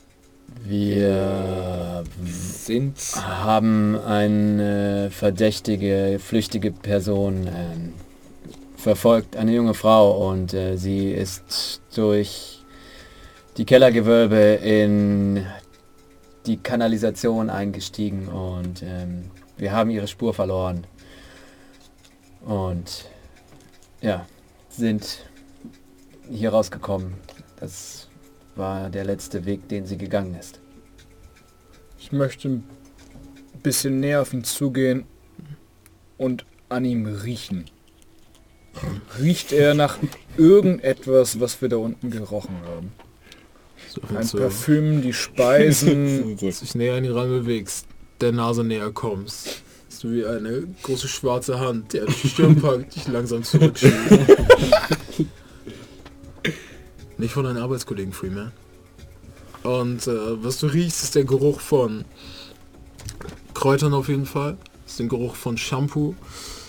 wir sind haben eine verdächtige, flüchtige Person ähm, verfolgt, eine junge Frau, und äh, sie ist durch die Kellergewölbe in die Kanalisation eingestiegen und ähm, wir haben ihre Spur verloren und ja, sind hier rausgekommen. Das war der letzte Weg, den sie gegangen ist. Ich möchte ein bisschen näher auf ihn zugehen und an ihm riechen. Riecht er nach irgendetwas, was wir da unten gerochen haben? So, Ein wenn du Parfüm, die Speisen. dich näher an ihn ran bewegst, der Nase näher kommst, siehst du wie eine große schwarze Hand, die an die Stirn packt, dich langsam zurückschiebt. Nicht von deinen Arbeitskollegen, Freeman. Und äh, was du riechst, ist der Geruch von Kräutern auf jeden Fall. Das ist der Geruch von Shampoo.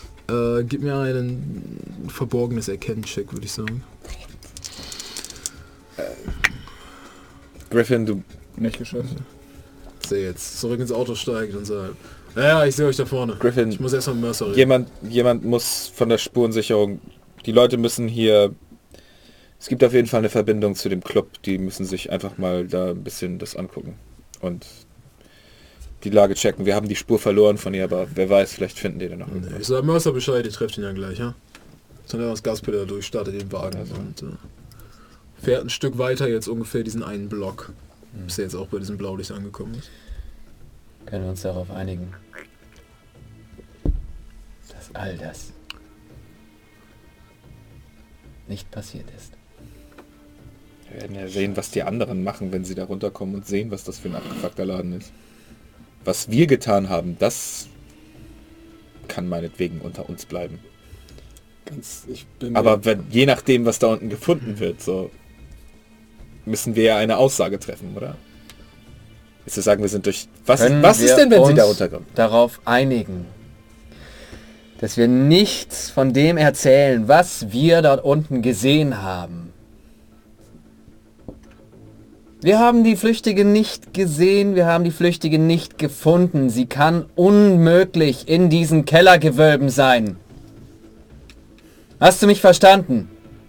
Äh, gib mir einen verborgenes Erkennen-Check, würde ich sagen. Griffin, du... Nicht geschossen. Der jetzt zurück ins Auto steigt und sagt, naja, ich sehe euch da vorne. Griffin, Ich muss erst mal mit Mercer reden. Jemand, jemand muss von der Spurensicherung... Die Leute müssen hier... Es gibt auf jeden Fall eine Verbindung zu dem Club. Die müssen sich einfach mal da ein bisschen das angucken. Und die Lage checken. Wir haben die Spur verloren von ihr, aber wer weiß, vielleicht finden die den noch. Nee, ich sag Mercer Bescheid, ihr trefft ihn dann gleich, ja? Dann er das Gaspedal durch, startet den Wagen Also. und äh, fährt ein Stück weiter, jetzt ungefähr diesen einen Block, bis er jetzt auch bei diesem Blaulicht angekommen ist. Können wir uns darauf einigen, dass all das nicht passiert ist. Wir werden ja sehen, was die anderen machen, wenn sie da runterkommen und sehen, was das für ein abgefuckter Laden ist. Was wir getan haben, das kann meinetwegen unter uns bleiben. Ganz, ich bin mir- Aber wenn, je nachdem, was da unten gefunden wird, so müssen wir ja eine Aussage treffen, oder? Ist zu sagen, wir sind durch... Was, Können was ist wir denn, wenn sie uns da runterkommen? darauf einigen, dass wir nichts von dem erzählen, was wir dort unten gesehen haben. Wir haben die Flüchtige nicht gesehen, wir haben die Flüchtige nicht gefunden. Sie kann unmöglich in diesen Kellergewölben sein. Hast du mich verstanden?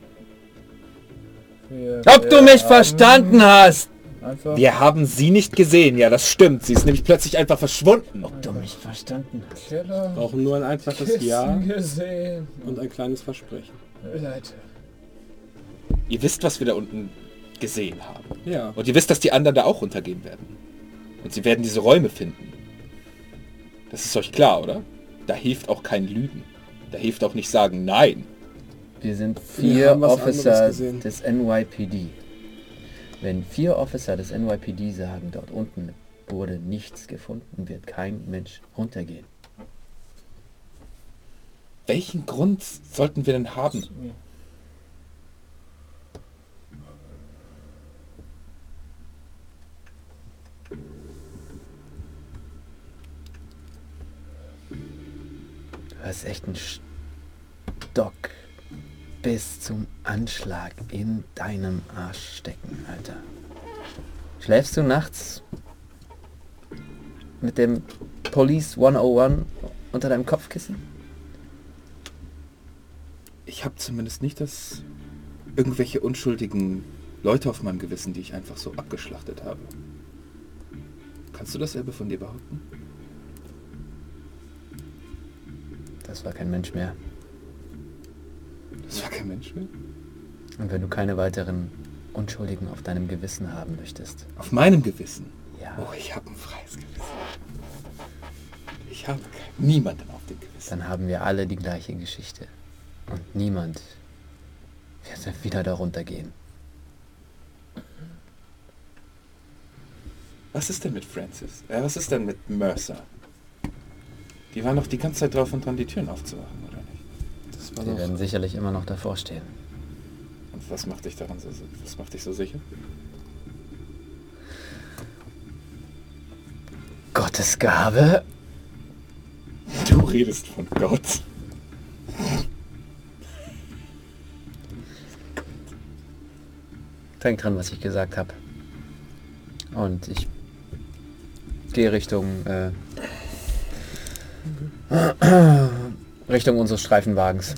Wir, Ob wir du mich haben verstanden hast! Einfach Wir haben sie nicht gesehen, ja, das stimmt. Sie ist nämlich plötzlich einfach verschwunden. Ob du mich verstanden hast. Keller brauchen nur ein einfaches Kissen Ja gesehen. und ein kleines Versprechen. Leute. Ihr wisst, was wir da unten gesehen haben. Ja. Und ihr wisst, dass die anderen da auch runtergehen werden. Und sie werden diese Räume finden. Das ist euch klar, oder? Da hilft auch kein Lügen. Da hilft auch nicht sagen Nein. Wir sind Wir vier haben was anderes Officer gesehen. des N Y P D. Wenn vier Officer des N Y P D sagen, dort unten wurde nichts gefunden, wird kein Mensch runtergehen. Welchen Grund sollten wir denn haben? Du hast echt einen Stock bis zum Anschlag in deinem Arsch stecken, Alter. Schläfst du nachts mit dem Police hunderteins unter deinem Kopfkissen? Ich habe zumindest nicht das irgendwelche unschuldigen Leute auf meinem Gewissen, die ich einfach so abgeschlachtet habe. Kannst du dasselbe von dir behaupten? Das war kein Mensch mehr. Das war kein Mensch mehr. Und wenn du keine weiteren Unschuldigen auf deinem Gewissen haben möchtest, Auf meinem Gewissen. ja, Oh, ich habe ein freies Gewissen. Ich habe kein- niemanden auf dem Gewissen. dann haben wir alle die gleiche Geschichte. Und niemand wird wieder darunter gehen. Was ist denn mit Francis? Äh, was ist denn mit Mercer? Die waren doch die ganze Zeit drauf und dran, die Türen aufzumachen, oder nicht? Das war Sie doch werden sicherlich immer noch davor stehen. Und was macht dich daran so, was macht dich so sicher? Gottes Gabe? Du redest von Gott. Denk dran, was ich gesagt habe. Und ich gehe Richtung äh, Richtung unseres Streifenwagens.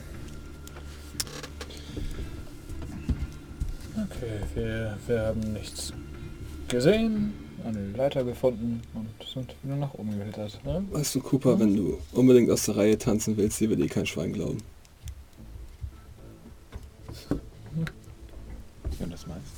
Okay, wir, wir haben nichts gesehen, eine Leiter gefunden und sind wieder nach oben geklettert. Ne? Weißt du, Cooper, wenn du unbedingt aus der Reihe tanzen willst, dir wird eh kein Schwein glauben. Wenn du das meinst.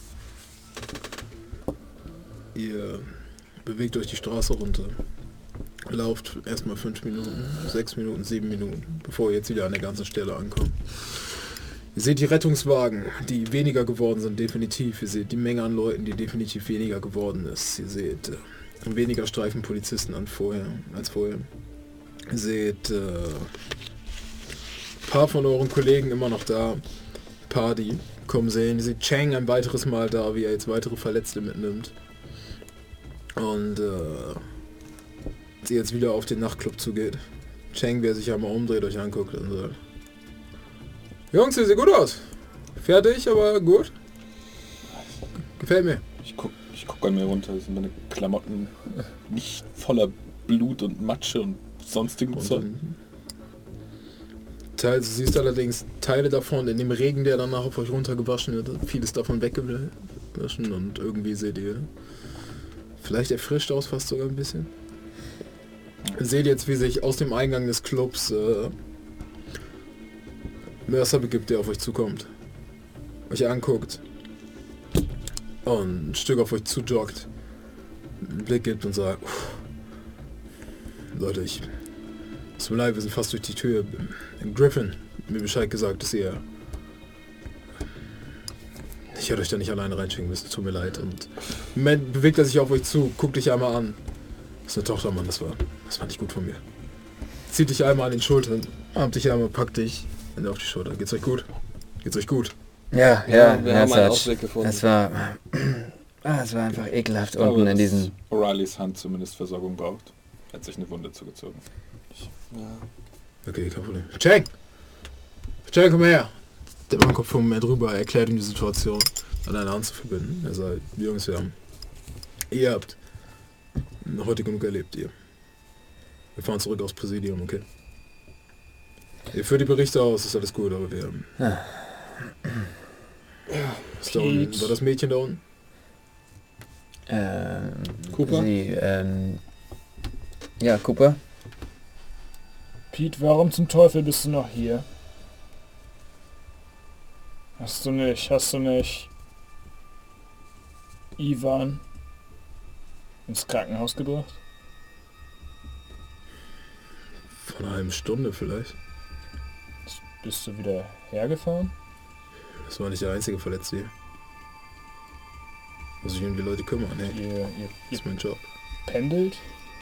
Ihr bewegt euch die Straße runter. Lauft erstmal fünf Minuten, sechs Minuten, sieben Minuten, bevor ihr jetzt wieder an der ganzen Stelle ankommt. Ihr seht die Rettungswagen, die weniger geworden sind, definitiv. Ihr seht die Menge an Leuten, die definitiv weniger geworden ist. Ihr seht äh, weniger Streifenpolizisten an vorher, als vorher. Ihr seht äh, ein paar von euren Kollegen immer noch da. Ein paar, die kommen sehen. Ihr seht Chang ein weiteres Mal da, wie er jetzt weitere Verletzte mitnimmt. Und äh, sie jetzt wieder auf den Nachtclub zugeht. Chang, wer sich einmal umdreht, euch anguckt und sagt: Jungs, ihr seht gut aus. Fertig, aber gut. Gefällt mir. Ich guck, ich guck an mir runter, sind meine Klamotten nicht voller Blut und Matsche und sonstigen Und Zeug. dann Teil, du siehst allerdings Teile davon in dem Regen, der danach auf euch runtergewaschen wird, vieles davon weggewaschen und irgendwie seht ihr vielleicht erfrischt aus, fast sogar ein bisschen. Seht jetzt, wie sich aus dem Eingang des Clubs äh, Mercer begibt, der auf euch zukommt, euch anguckt und ein Stück auf euch zujoggt, einen Blick gibt und sagt, "Uff, Leute, ich tut mir leid, wir sind fast durch die Tür. Griffin hat mir Bescheid gesagt, dass ihr... Ich hätte euch da nicht alleine reinschicken müssen, tut mir leid. Und im Moment bewegt er sich auf euch zu, guckt dich einmal an. Das ist eine Tochter, Mann, das war, das war nicht gut von mir. Zieht dich einmal an den Schultern, armt dich einmal, packt dich auf die Schulter. Geht's euch gut? Geht's euch gut? Ja, ja, Ja, wir Herr haben einen Sarge. Ausweg gefunden. Es war, ah, es war einfach ekelhaft Ich glaube, unten in dass diesen... O'Reillys Hand zumindest Versorgung braucht. Er hat sich eine Wunde zugezogen. Ja. Okay, kein Problem. Cheng! Cheng, komm her! Der Mann kommt vom Moment rüber, erklärt ihm die Situation, an eine Hand zu verbinden. Er sagt, Jungs, wir haben... Ihr habt heute genug erlebt, ihr. Wir fahren zurück aufs Präsidium, okay? Ihr führt die Berichte aus, ist alles gut, aber wir haben... Ah. Ist da unten, war das Mädchen da unten? Ähm, Cooper? Sie, ähm, ja, Cooper. Pete, warum zum Teufel bist du noch hier? Hast du nicht, hast du nicht Ivan ins Krankenhaus gebracht? Vor einer halben Stunde vielleicht. Bist du wieder hergefahren? Das war nicht der einzige Verletzte hier. Muss ich um die Leute kümmern, hey. Ihr, ihr, Das ihr ist mein Job. pendelt?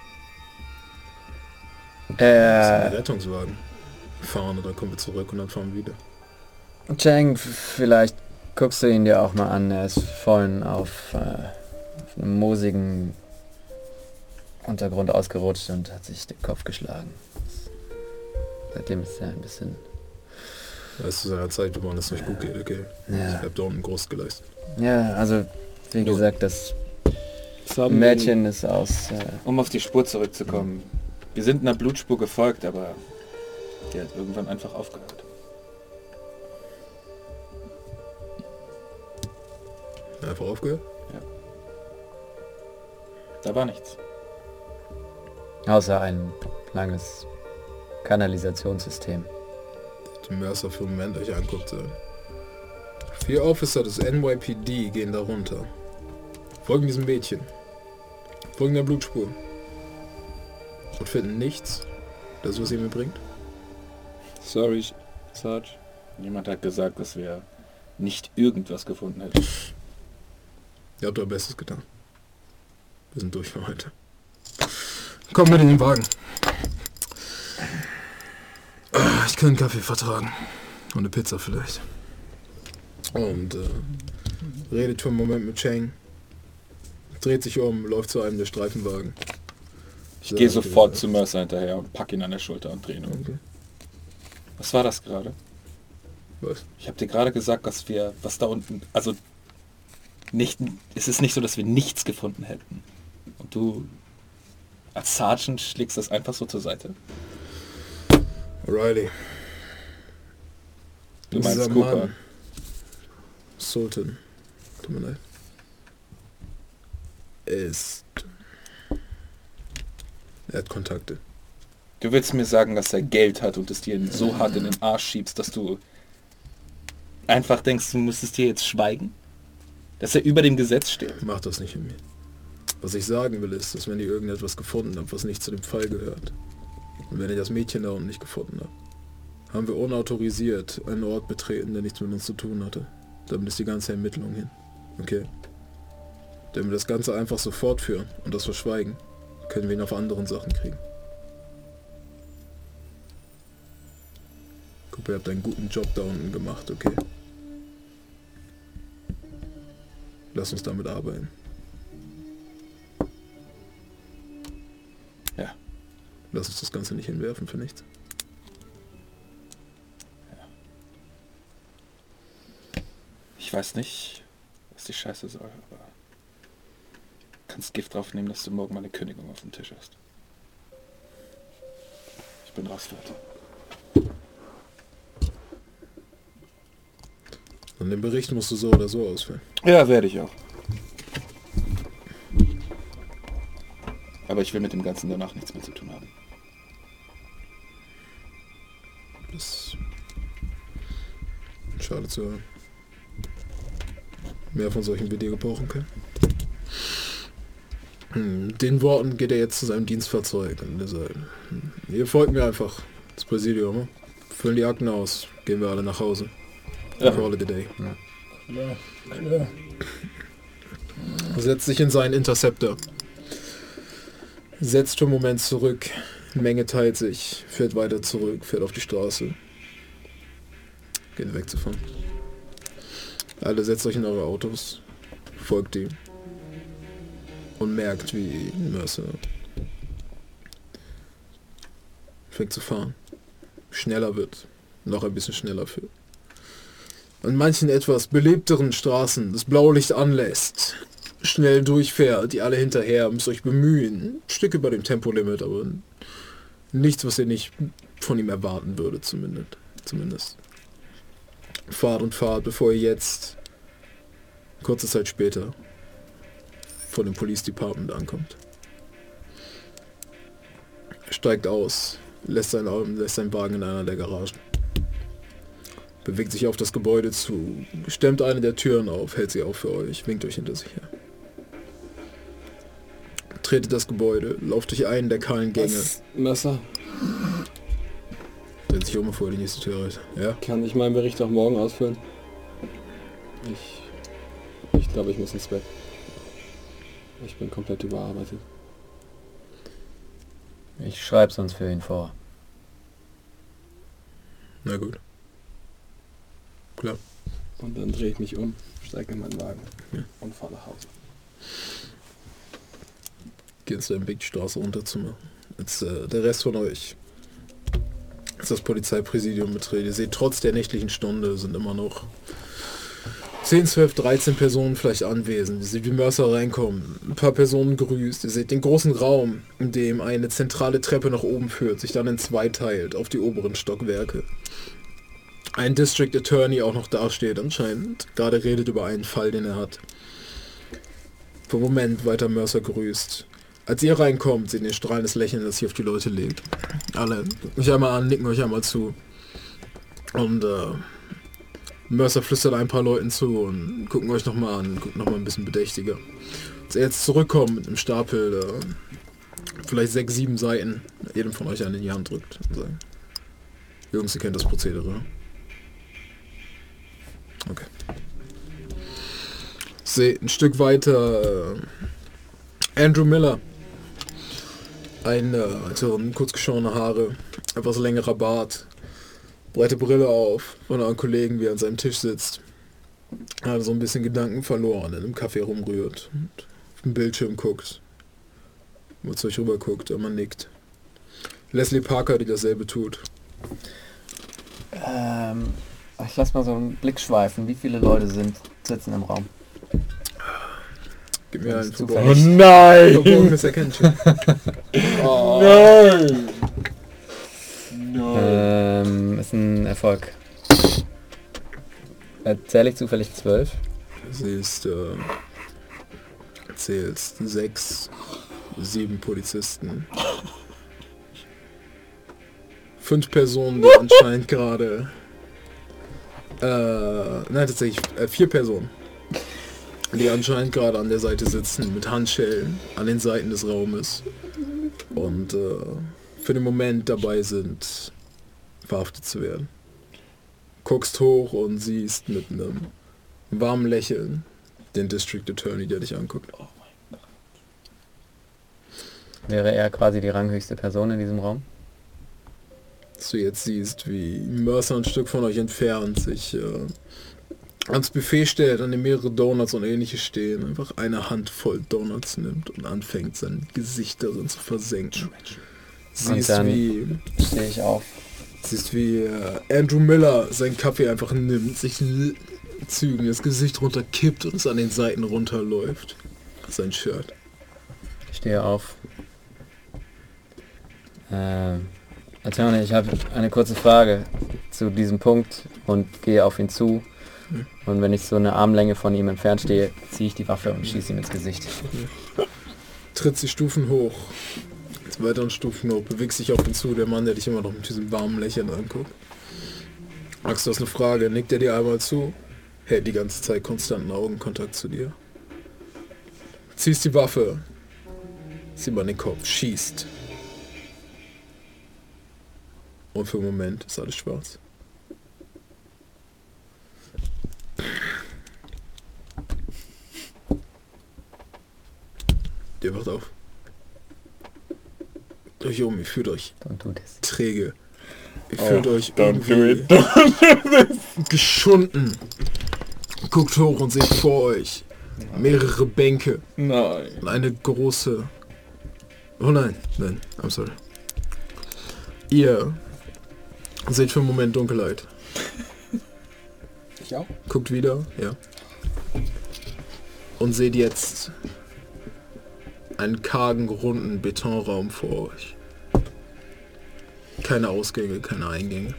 Das ist ein Äh, Rettungswagen. Wir fahren und dann kommen wir zurück und dann fahren wir wieder. Cheng, f- vielleicht guckst du ihn dir auch mal an. Er ist vorhin auf, äh, auf einem moosigen Untergrund ausgerutscht und hat sich den Kopf geschlagen. Seitdem ist er ein bisschen... Da ist zu seiner Zeit geworden, dass es euch gut geht, okay? Ja. Ich hab da unten groß geleistet. Ja, also wie gesagt, das Das haben Mädchen ist aus... Äh, Um auf die Spur zurückzukommen. Wir sind einer Blutspur gefolgt, aber die hat irgendwann einfach aufgehört. Einfach aufgehört? Da war nichts. außer ein langes Kanalisationssystem. Die Mercer für einen Moment euch anguckt. Äh. Vier Officer des N Y P D gehen da runter. Folgen diesem Mädchen. Folgen der Blutspur. Und finden nichts, das was ihr mir bringt. Sorry, Sarge. Niemand hat gesagt, dass wir nicht irgendwas gefunden hätten. Ihr habt euer Bestes getan. Wir sind durch für heute. Kommt mit in den Wagen. Ah, Ich kann einen Kaffee vertragen. Und eine Pizza vielleicht. Und äh, redet für einen Moment mit Cheng. Dreht sich um, läuft zu einem der Streifenwagen. Ich gehe sofort zu Mercer hinterher und pack ihn an der Schulter und drehe ihn um. Okay. Was war das gerade? Was? Ich habe dir gerade gesagt, dass wir, was da unten, also nicht, es ist nicht so, dass wir nichts gefunden hätten. Und du als Sergeant schlägst das einfach so zur Seite. O'Reilly. Du meinst Dieser Cooper. Mann, Sultan. Tut mir leid. Ist... Er hat Kontakte. Du willst mir sagen, dass er Geld hat und es dir so hart in den Arsch schiebst, dass du einfach denkst, du müsstest hier jetzt schweigen? Dass er über dem Gesetz steht? Mach das nicht in mir. Was ich sagen will ist, dass wenn ihr irgendetwas gefunden habt, was nicht zu dem Fall gehört, und wenn ihr das Mädchen da unten nicht gefunden habt, haben wir unautorisiert einen Ort betreten, der nichts mit uns zu tun hatte. Damit ist die ganze Ermittlung hin. Okay? Wenn wir das Ganze einfach so fortführen und das verschweigen, können wir ihn auf anderen Sachen kriegen. Guck, ihr habt einen guten Job da unten gemacht, okay? Lass uns damit arbeiten. Ja. Lass uns das Ganze nicht hinwerfen für nichts. Ich weiß nicht, was die scheiße soll, aber kannst Gift drauf nehmen, dass du morgen mal eine Kündigung auf dem Tisch hast. Ich bin raus, Leute. Und den Bericht musst du so oder so ausfüllen. Ja, werde ich auch. Aber ich will mit dem Ganzen danach nichts mehr zu tun haben. Das ist schade zu hören. Mehr von solchen wie dir gebrauchen können. Hm, den Worten geht er jetzt zu seinem Dienstfahrzeug und er sagt, hm, ihr folgt mir einfach ins Präsidium, füllen die Akten aus, gehen wir alle nach Hause. Ja. Call it a day. Klar, klar. Setzt sich in seinen Interceptor. Setzt für einen Moment zurück. Menge teilt sich, fährt weiter zurück, fährt auf die Straße. Geht wegzufahren. Alle setzt euch in eure Autos, folgt ihm und merkt, wie Mercer fängt zu fahren. Schneller wird, noch ein bisschen schneller für. An manchen etwas belebteren Straßen das Blaulicht anlässt, schnell durchfährt, die alle hinterher, müsst euch bemühen. Ein Stück über dem Tempolimit, aber nichts, was ihr nicht von ihm erwarten würde, zumindest. zumindest. Fahrt und Fahrt, bevor ihr jetzt, kurze Zeit später, vor dem Police Department ankommt. Er steigt aus, lässt seinen, lässt seinen Wagen in einer der Garagen. Bewegt sich auf das Gebäude zu, stemmt eine der Türen auf, hält sie auf für euch, winkt euch hinter sich her. Tretet das Gebäude, lauft durch einen der kahlen Gänge. Was? Messer? Dreht sich um, bevor er die nächste Tür reicht. Ja? Kann ich meinen Bericht auch morgen ausfüllen? Ich... Ich glaube, ich muss ins Bett. Ich bin komplett überarbeitet. Ich schreibe sonst für ihn vor. Na gut. Klar. Und dann drehe ich mich um, steige in meinen Wagen Ja. und fahre nach Hause. Geht ins Weg die Straße runterzumachen. Jetzt äh, der Rest von euch. Als das Polizeipräsidium betritt. Ihr seht, trotz der nächtlichen Stunde sind immer noch zehn, zwölf, dreizehn Personen vielleicht anwesend. Ihr seht, wie Mercer reinkommen. Ein paar Personen grüßt. Ihr seht den großen Raum, in dem eine zentrale Treppe nach oben führt, sich dann in zwei teilt, auf die oberen Stockwerke. Ein District Attorney auch noch dasteht anscheinend. Gerade redet über einen Fall, den er hat. Für einen Moment weiter Mercer grüßt. Als ihr reinkommt, seht ihr ein strahlendes Lächeln, das sich auf die Leute legt. Alle gucken euch einmal an, nicken euch einmal zu. Und äh, Mercer flüstert ein paar Leuten zu und gucken euch nochmal an, guckt nochmal ein bisschen bedächtiger. Als er jetzt zurückkommt mit einem Stapel, äh, vielleicht sechs, sieben Seiten, jedem von euch einen in die Hand drückt und sagt, Jungs, ihr kennt das Prozedere. Okay. Seht ein Stück weiter äh, Andrew Miller. Ein äh, also kurz geschorene Haare, etwas längerer Bart, breite Brille auf, von einem Kollegen, wie er an seinem Tisch sitzt. Er hat so ein bisschen Gedanken verloren, in einem Café rumrührt und auf den Bildschirm guckt. Wo zu euch rüber guckt, und man nickt. Leslie Parker, die dasselbe tut. Ähm, ich lass mal so einen Blick schweifen. Wie viele Leute sind sitzen im Raum? Gib mir Das einen ist verborgenes, zufällig. Nein! verborgenes Erkenntnis. Oh. Nein! Ähm, ist ein Erfolg. Erzähle ich zufällig zwölf? Du siehst, äh, zählst sechs, sieben Polizisten. Fünf Personen, die anscheinend gerade... Äh, nein, tatsächlich äh, vier Personen. Die anscheinend gerade an der Seite sitzen, mit Handschellen an den Seiten des Raumes. Und äh, für den Moment dabei sind, verhaftet zu werden. Guckst hoch und siehst mit einem warmen Lächeln den District Attorney, der dich anguckt. Wäre er quasi die ranghöchste Person in diesem Raum? Dass du jetzt siehst, wie Mercer ein Stück von euch entfernt sich äh, ans Buffet stellt, an dem mehrere Donuts und ähnliches stehen, einfach eine Handvoll Donuts nimmt und anfängt, sein Gesicht darin zu versenken. Siehst dann wie, Stehe ich auf. siehst wie äh, Andrew Miller seinen Kaffee einfach nimmt, sich Zügen das Gesicht runterkippt und es an den Seiten runterläuft. Sein Shirt. Ich stehe auf. Äh, Attorney, ich habe eine kurze Frage zu diesem Punkt und gehe auf ihn zu. Und wenn ich so eine Armlänge von ihm entfernt stehe, ziehe ich die Waffe und schieße ihm ins Gesicht. Tritt die Stufen hoch. Jetzt weiteren Stufen hoch. Bewegst dich auf ihn zu. Der Mann, der dich immer noch mit diesem warmen Lächeln anguckt. Max, du hast eine Frage. Nickt er dir einmal zu? Hält die ganze Zeit konstanten Augenkontakt zu dir. Ziehst die Waffe. Zieh mal den Kopf. Schießt. Und für einen Moment ist alles schwarz. Ihr wacht auf. Euch um, ihr fühlt euch Don't do this. träge. Ihr fühlt Oh, euch don't do irgendwie it. Don't do this. geschunden. Guckt hoch und seht vor euch mehrere Bänke Nein. und eine große... Oh nein, nein, I'm sorry. Ihr seht für einen Moment Dunkelheit. Ich auch? Guckt wieder, ja. Und seht jetzt einen kargen, runden Betonraum vor euch. Keine Ausgänge, keine Eingänge.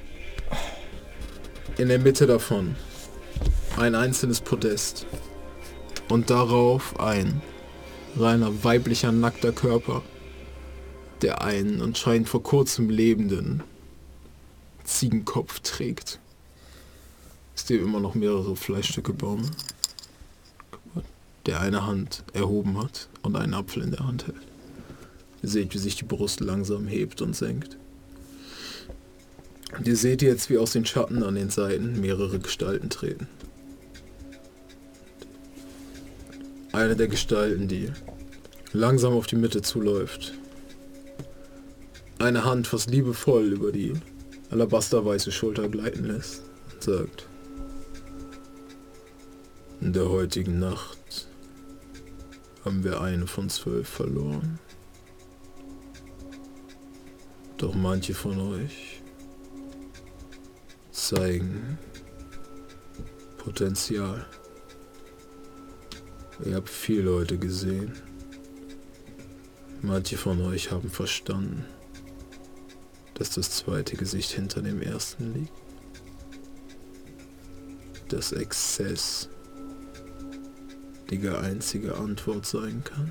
In der Mitte davon ein einzelnes Podest. Und darauf ein reiner weiblicher, nackter Körper, der einen anscheinend vor kurzem lebenden Ziegenkopf trägt. Ist dem immer noch mehrere Fleischstücke Baume, der eine Hand erhoben hat und einen Apfel in der Hand hält. Ihr seht, wie sich die Brust langsam hebt und senkt. Und ihr seht jetzt, wie aus den Schatten an den Seiten mehrere Gestalten treten. Eine der Gestalten, die langsam auf die Mitte zuläuft. Eine Hand fast liebevoll über die alabasterweiße Schulter gleiten lässt und sagt: In der heutigen Nacht haben wir eine von zwölf verloren. Doch manche von euch zeigen Potenzial. Ihr habt viele Leute gesehen. Manche von euch haben verstanden, dass das zweite Gesicht hinter dem ersten liegt. Dass Exzess die einzige Antwort sein kann.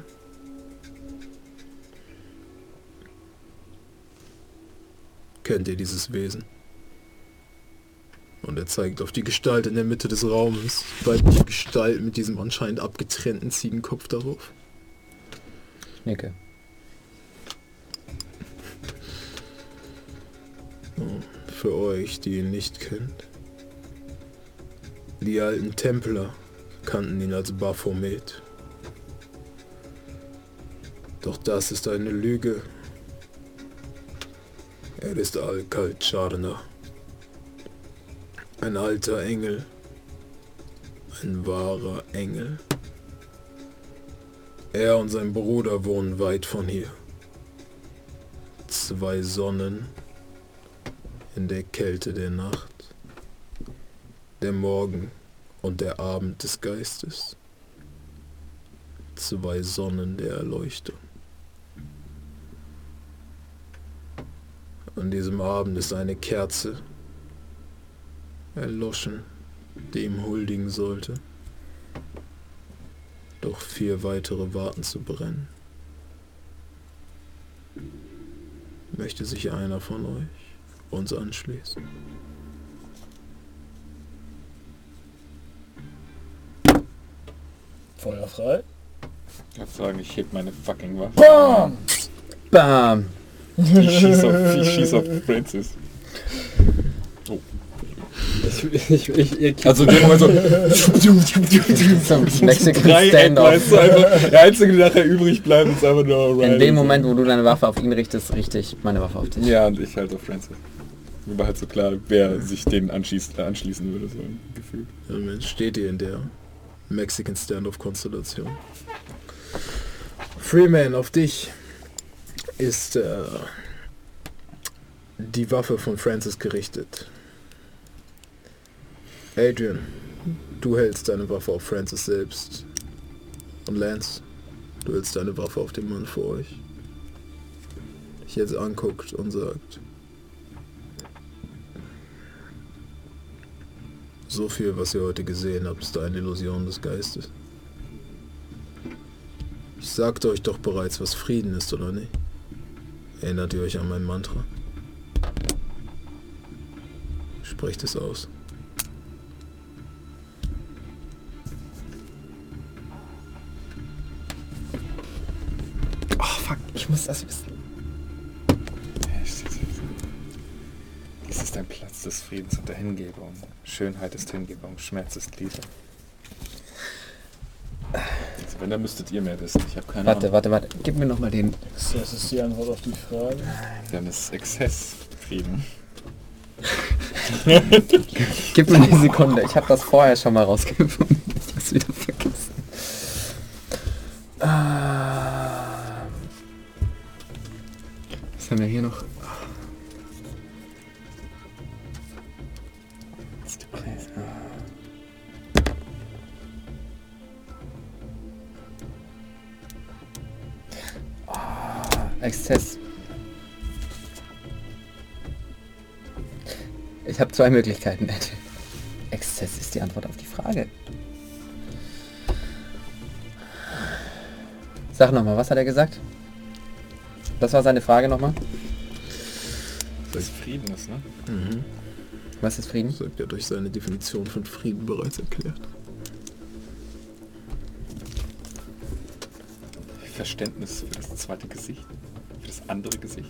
Kennt ihr dieses Wesen? Und er zeigt auf die Gestalt in der Mitte des Raumes, weibliche Gestalt mit diesem anscheinend abgetrennten Ziegenkopf darauf. Ich nicke. Oh, für euch, die ihn nicht kennt. Die alten Templer kannten ihn als Baphomet. Doch das ist eine Lüge. Er ist Al-Kalcharna. Ein alter Engel. Ein wahrer Engel. Er und sein Bruder wohnen weit von hier. Zwei Sonnen in der Kälte der Nacht. Der Morgen und der Abend des Geistes. Zwei Sonnen der Erleuchtung. An diesem Abend ist eine Kerze erloschen, die ihm huldigen sollte. Doch vier weitere warten zu brennen. Möchte sich einer von euch uns anschließen? Feuer frei. Ich kann sagen, ich heb meine fucking Waffe. Bam! Bam! Ich schieß auf, ich schieß auf Francis. Ich, ich, ich, ich, Also in dem Moment so... Zum Mexican Dreieck, Standoff. weißt du, einfach, der einzige, der nachher übrig bleibt, ist einfach nur Riley. In dem Moment, wo du deine Waffe auf ihn richtest, richte ich meine Waffe auf dich. Ja, und ich halt auf Francis. Mir war halt so klar, wer sich den anschließt, äh, anschließen würde, so ein Gefühl. Ja, Mensch, steht ihr in der Mexican Standoff-Konstellation. Freeman, auf dich ist äh, die Waffe von Francis gerichtet. Adrian, Du hältst deine Waffe auf Francis selbst. Und Lance, du hältst deine Waffe auf den Mann vor euch. Dich jetzt anguckt und sagt: So viel, was ihr heute gesehen habt, ist eine Illusion des Geistes. Ich sagte euch doch bereits, was Frieden ist, oder nicht? Erinnert ihr euch an mein Mantra? Sprecht es aus. Oh fuck, ich muss das wissen. Dies ist ein Platz des Friedens und der Hingebung. Schönheit ist Hingebung, Schmerz ist Liebe. Also wenn, dann müsstet ihr mehr wissen. Ich habe keine Warte, Ahnung. warte, warte. Gib mir nochmal den. Das ist die Antwort auf die Frage. Dann ist Exzess Frieden. Gib mir eine Sekunde. Ich habe das vorher schon mal rausgefunden. Ich hab's wieder vergessen. Ah. Was haben wir hier noch? Exzess. Ich habe zwei Möglichkeiten. Exzess ist die Antwort auf die Frage. Sag nochmal, was hat er gesagt? Das war seine Frage nochmal. Das Frieden ist, ne? Mhm. Was ist Frieden? Sagt er durch seine Definition von Frieden bereits erklärt. Verständnis für das zweite Gesicht, für das andere Gesicht.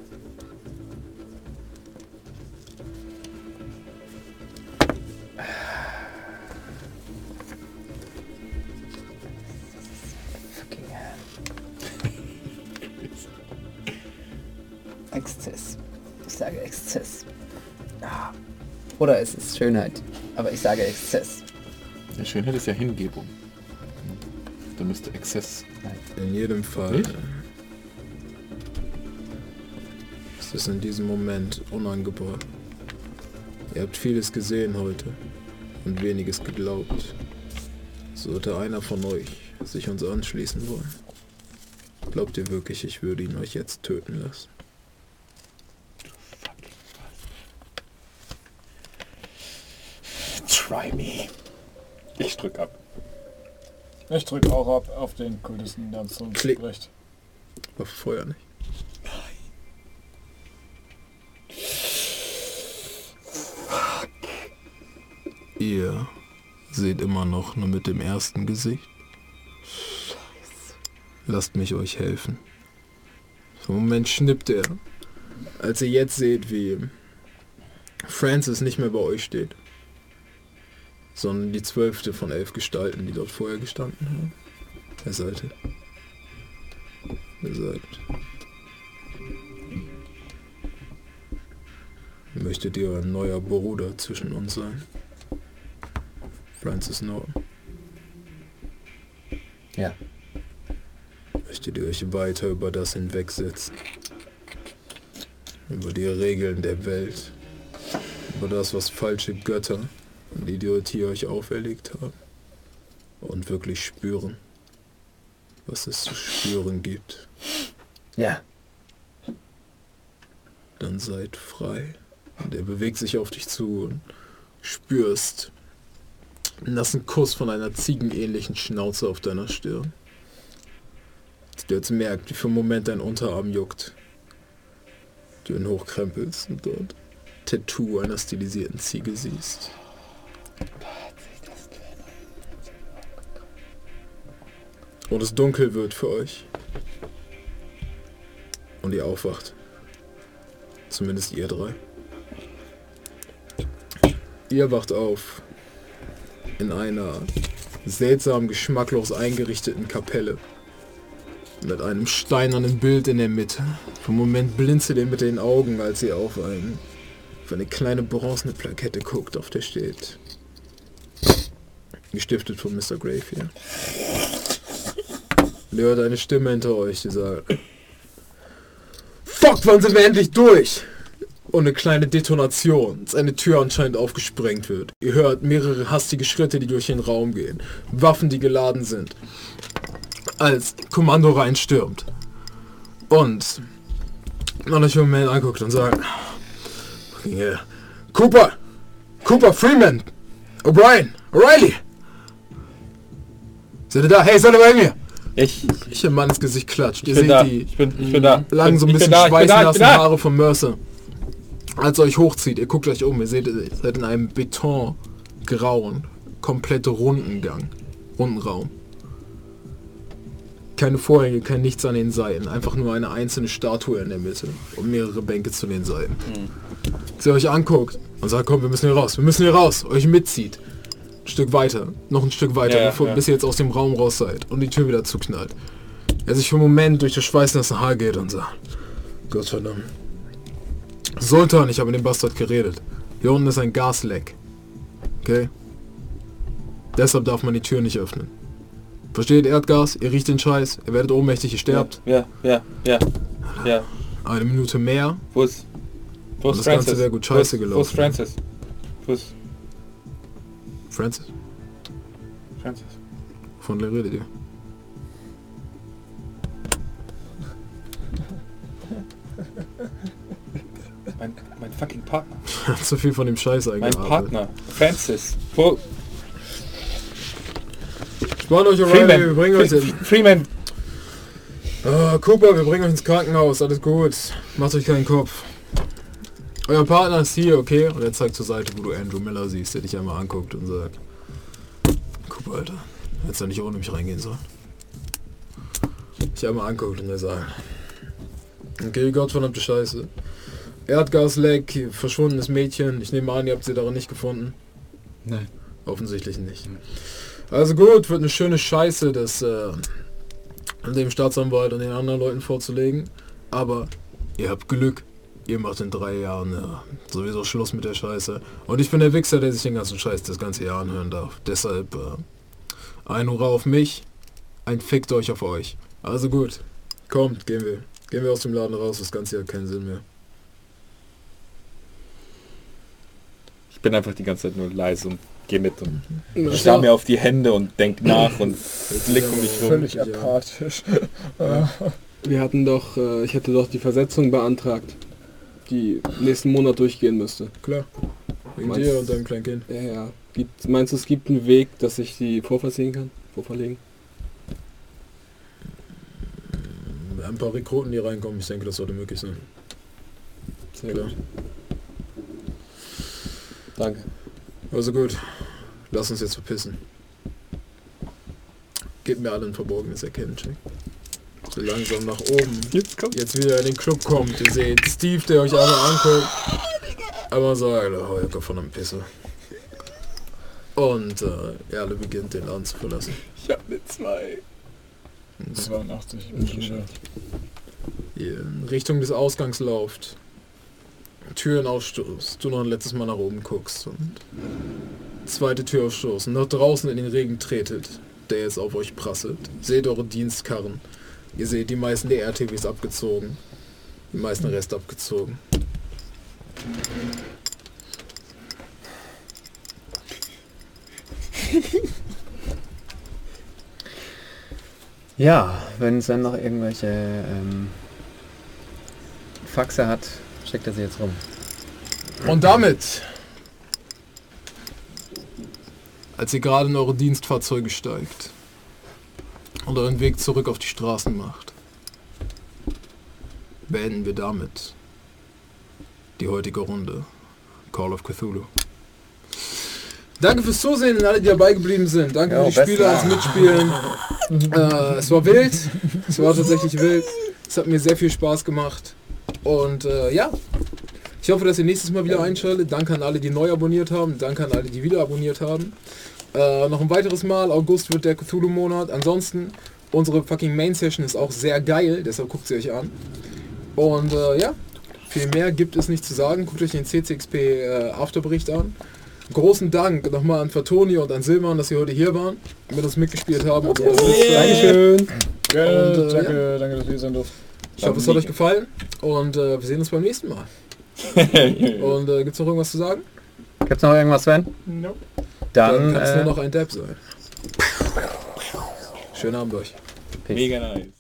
Exzess. Ich sage Exzess. Ah. Oder es ist Schönheit. Aber ich sage Exzess. Ja, Schönheit ist ja Hingebung. Da müsste Exzess. In jedem Fall Nicht? ist es in diesem Moment unangebracht. Ihr habt vieles gesehen heute und weniges geglaubt. Sollte einer von euch sich uns anschließen wollen, glaubt ihr wirklich, ich würde ihn euch jetzt töten lassen? Try me. Ich drück ab. Ich drücke auch ab auf den Kultisten, der uns Klick. spricht. Aber Feuer nicht. Ihr seht immer noch nur mit dem ersten Gesicht. Lasst mich euch helfen. Für einen Moment schnippt er, als ihr jetzt seht, wie Francis nicht mehr bei euch steht, sondern die zwölfte von elf Gestalten, die dort vorher gestanden haben. Er sagte, er sagt, möchtet ihr ein neuer Bruder zwischen uns sein? Francis Norton. Ja. Möchtet ihr euch weiter über das hinwegsetzen? Über die Regeln der Welt? Über das, was falsche Götter und Idiotie euch auferlegt haben? Und wirklich spüren, was es zu spüren gibt? Ja. Dann seid frei. Und er bewegt sich auf dich zu und spürst einen nassen Kuss von einer ziegenähnlichen Schnauze auf deiner Stirn. Du jetzt merkst, wie für einen Moment dein Unterarm juckt. Du ihn hochkrempelst und dort Tattoo einer stilisierten Ziege siehst. Und es dunkel wird für euch. Und ihr aufwacht. Zumindest ihr drei. Ihr wacht auf in einer seltsam geschmacklos eingerichteten Kapelle mit einem steinernen Bild in der Mitte. Für einen Moment blinzelt ihr mit den Augen, als ihr auf, ein, auf eine kleine bronzene Plakette guckt, auf der steht: gestiftet von Mister Grave hier. Und ihr hört eine Stimme hinter euch, die sagt: Fuck, wann sind wir endlich durch? und eine kleine Detonation, als eine Tür anscheinend aufgesprengt wird. Ihr hört mehrere hastige Schritte, die durch den Raum gehen. Waffen, die geladen sind. Als Kommando reinstürmt. Und man euch im Moment anguckt und sagt, yeah. Cooper! Cooper, Freeman! O'Brien! O'Reilly! Seid ihr da? Hey, seid ihr bei mir? Ich, Ich im Mann ins Gesicht klatscht. Ihr ich bin seht da. die Ich bin, ich bin da. lang so ein Ich bin bisschen da, ich bin da, ich bin schweißnassen da. Haare von Mercer. Als ihr euch hochzieht, ihr guckt euch um, ihr seht, ihr seid in einem betongrauen, komplett runden Gang. Rundenraum. Keine Vorhänge, kein nichts an den Seiten. Einfach nur eine einzelne Statue in der Mitte und mehrere Bänke zu den Seiten. Mhm. Als ihr euch anguckt und sagt, komm, wir müssen hier raus, wir müssen hier raus, euch mitzieht. Ein Stück weiter, noch ein Stück weiter, Ja, ja, bevor, ja. bis ihr jetzt aus dem Raum raus seid und die Tür wieder zuknallt. Er sich für einen Moment durch das schweißnasse Haar geht und sagt, Gott verdammt. Sultan, ich habe mit dem Bastard geredet. Hier unten ist ein Gasleck. Okay? Deshalb darf man die Tür nicht öffnen. Versteht, Erdgas, ihr riecht den Scheiß, ihr werdet ohnmächtig, ihr sterbt. Ja, ja, ja, ja. Eine Minute mehr. Wo ist, wo Und ist das Ganze Francis? wäre gut Wo scheiße ist, wo ist gelaufen. Francis? Wo ist Francis, Francis? von der redet ihr? Mein, mein fucking Partner. Zu viel von dem Scheiß Mein eingearbeitet. Partner. Francis. Wo? Spann euch O'Reilly, wir bringen euch in... Freeman. Ah, Cooper, wir bringen euch ins Krankenhaus, alles gut. Macht euch keinen Kopf. Euer Partner ist hier, okay? Und er zeigt zur Seite, wo du Andrew Miller siehst, der dich einmal anguckt und sagt, Cooper, Alter, hättest du nicht ohne mich reingehen sollen. Ich einmal anguckt und er sagt, okay, gottverdammte Scheiße. Erdgasleck, verschwundenes Mädchen. Ich nehme an, ihr habt sie darin nicht gefunden. Nein. Offensichtlich nicht. Also gut, wird eine schöne Scheiße, das äh, dem Staatsanwalt und den anderen Leuten vorzulegen. Aber ihr habt Glück. Ihr macht in drei Jahren ja, sowieso Schluss mit der Scheiße. Und ich bin der Wichser, der sich den ganzen Scheiß das ganze Jahr anhören darf. Deshalb äh, ein Hurra auf mich, ein Fickt euch auf euch. Also gut, kommt, gehen wir. Gehen wir aus dem Laden raus, das ganze hat keinen Sinn mehr. Ich bin einfach die ganze Zeit nur leise und geh mit und Ja. ich starr mir auf die Hände und denk nach und blick um mich rum. Völlig Ja. apathisch. Wir hatten doch, äh, ich hätte doch die Versetzung beantragt, die nächsten Monat durchgehen müsste. Klar. Wegen Meinst- dir und deinem kleinen Kind. Ja, ja. Gibt, meinst du, es gibt einen Weg, dass ich die vorversehen kann? Vorverlegen? Ein paar Rekruten, die reinkommen, ich denke, das sollte möglich sein. Sehr Klar. gut. Danke. Also gut, lass uns jetzt verpissen. Gebt mir alle ein verborgenes Erkennen-Check. So langsam nach oben. Jetzt kommt. Jetzt wieder in den Club kommt. Ihr seht Steve, der euch einmal anguckt. Aber sagt, oh, ihr von einem Pisse. Und äh, Erle beginnt den Laden zu verlassen. Ich hab eine zwei. zweiundachtzig. Ich bin schon wieder. Ihr in Richtung des Ausgangs lauft. Türen aufstoßt, du noch ein letztes Mal nach oben guckst und zweite Tür aufstoßen, nach draußen in den Regen tretet, der jetzt auf euch prasselt. Seht eure Dienstkarren. Ihr seht die meisten der R T Ws abgezogen, die meisten Rest abgezogen. Ja, wenn Sven noch irgendwelche ähm, Faxe hat, schickt er sie jetzt rum. Und damit, als ihr gerade in eure Dienstfahrzeuge steigt und euren Weg zurück auf die Straßen macht, beenden wir damit die heutige Runde Call of Cthulhu. Danke fürs Zusehen und alle, die dabei geblieben sind. Danke Jo, für die besten Spieler ans Mitspielen. äh, es war wild. Es war tatsächlich wild. Es hat mir sehr viel Spaß gemacht. Und äh, ja, ich hoffe, dass ihr nächstes Mal wieder einschaltet. Danke an alle, die neu abonniert haben. Danke an alle, die wieder abonniert haben. Äh, noch ein weiteres Mal. August wird der Cthulhu-Monat. Ansonsten, unsere fucking Main-Session ist auch sehr geil. Deshalb guckt sie euch an. Und äh, ja, viel mehr gibt es nicht zu sagen. Guckt euch den C C X P äh, Afterbericht an. Großen Dank nochmal an Fatonio und an Silvan, dass sie heute hier waren, mit uns mitgespielt haben. Und Yeah. Dankeschön. Gerne, Und, äh, danke, danke, dass ihr sein durften. ich hoffe, es hat euch gefallen und äh, wir sehen uns beim nächsten Mal. Und äh, gibt's noch irgendwas zu sagen? Gibt's noch irgendwas, Sven? Nope. Dann, Dann kann es äh, nur noch ein Depp sein. Schönen Abend euch. Peace. Mega nice.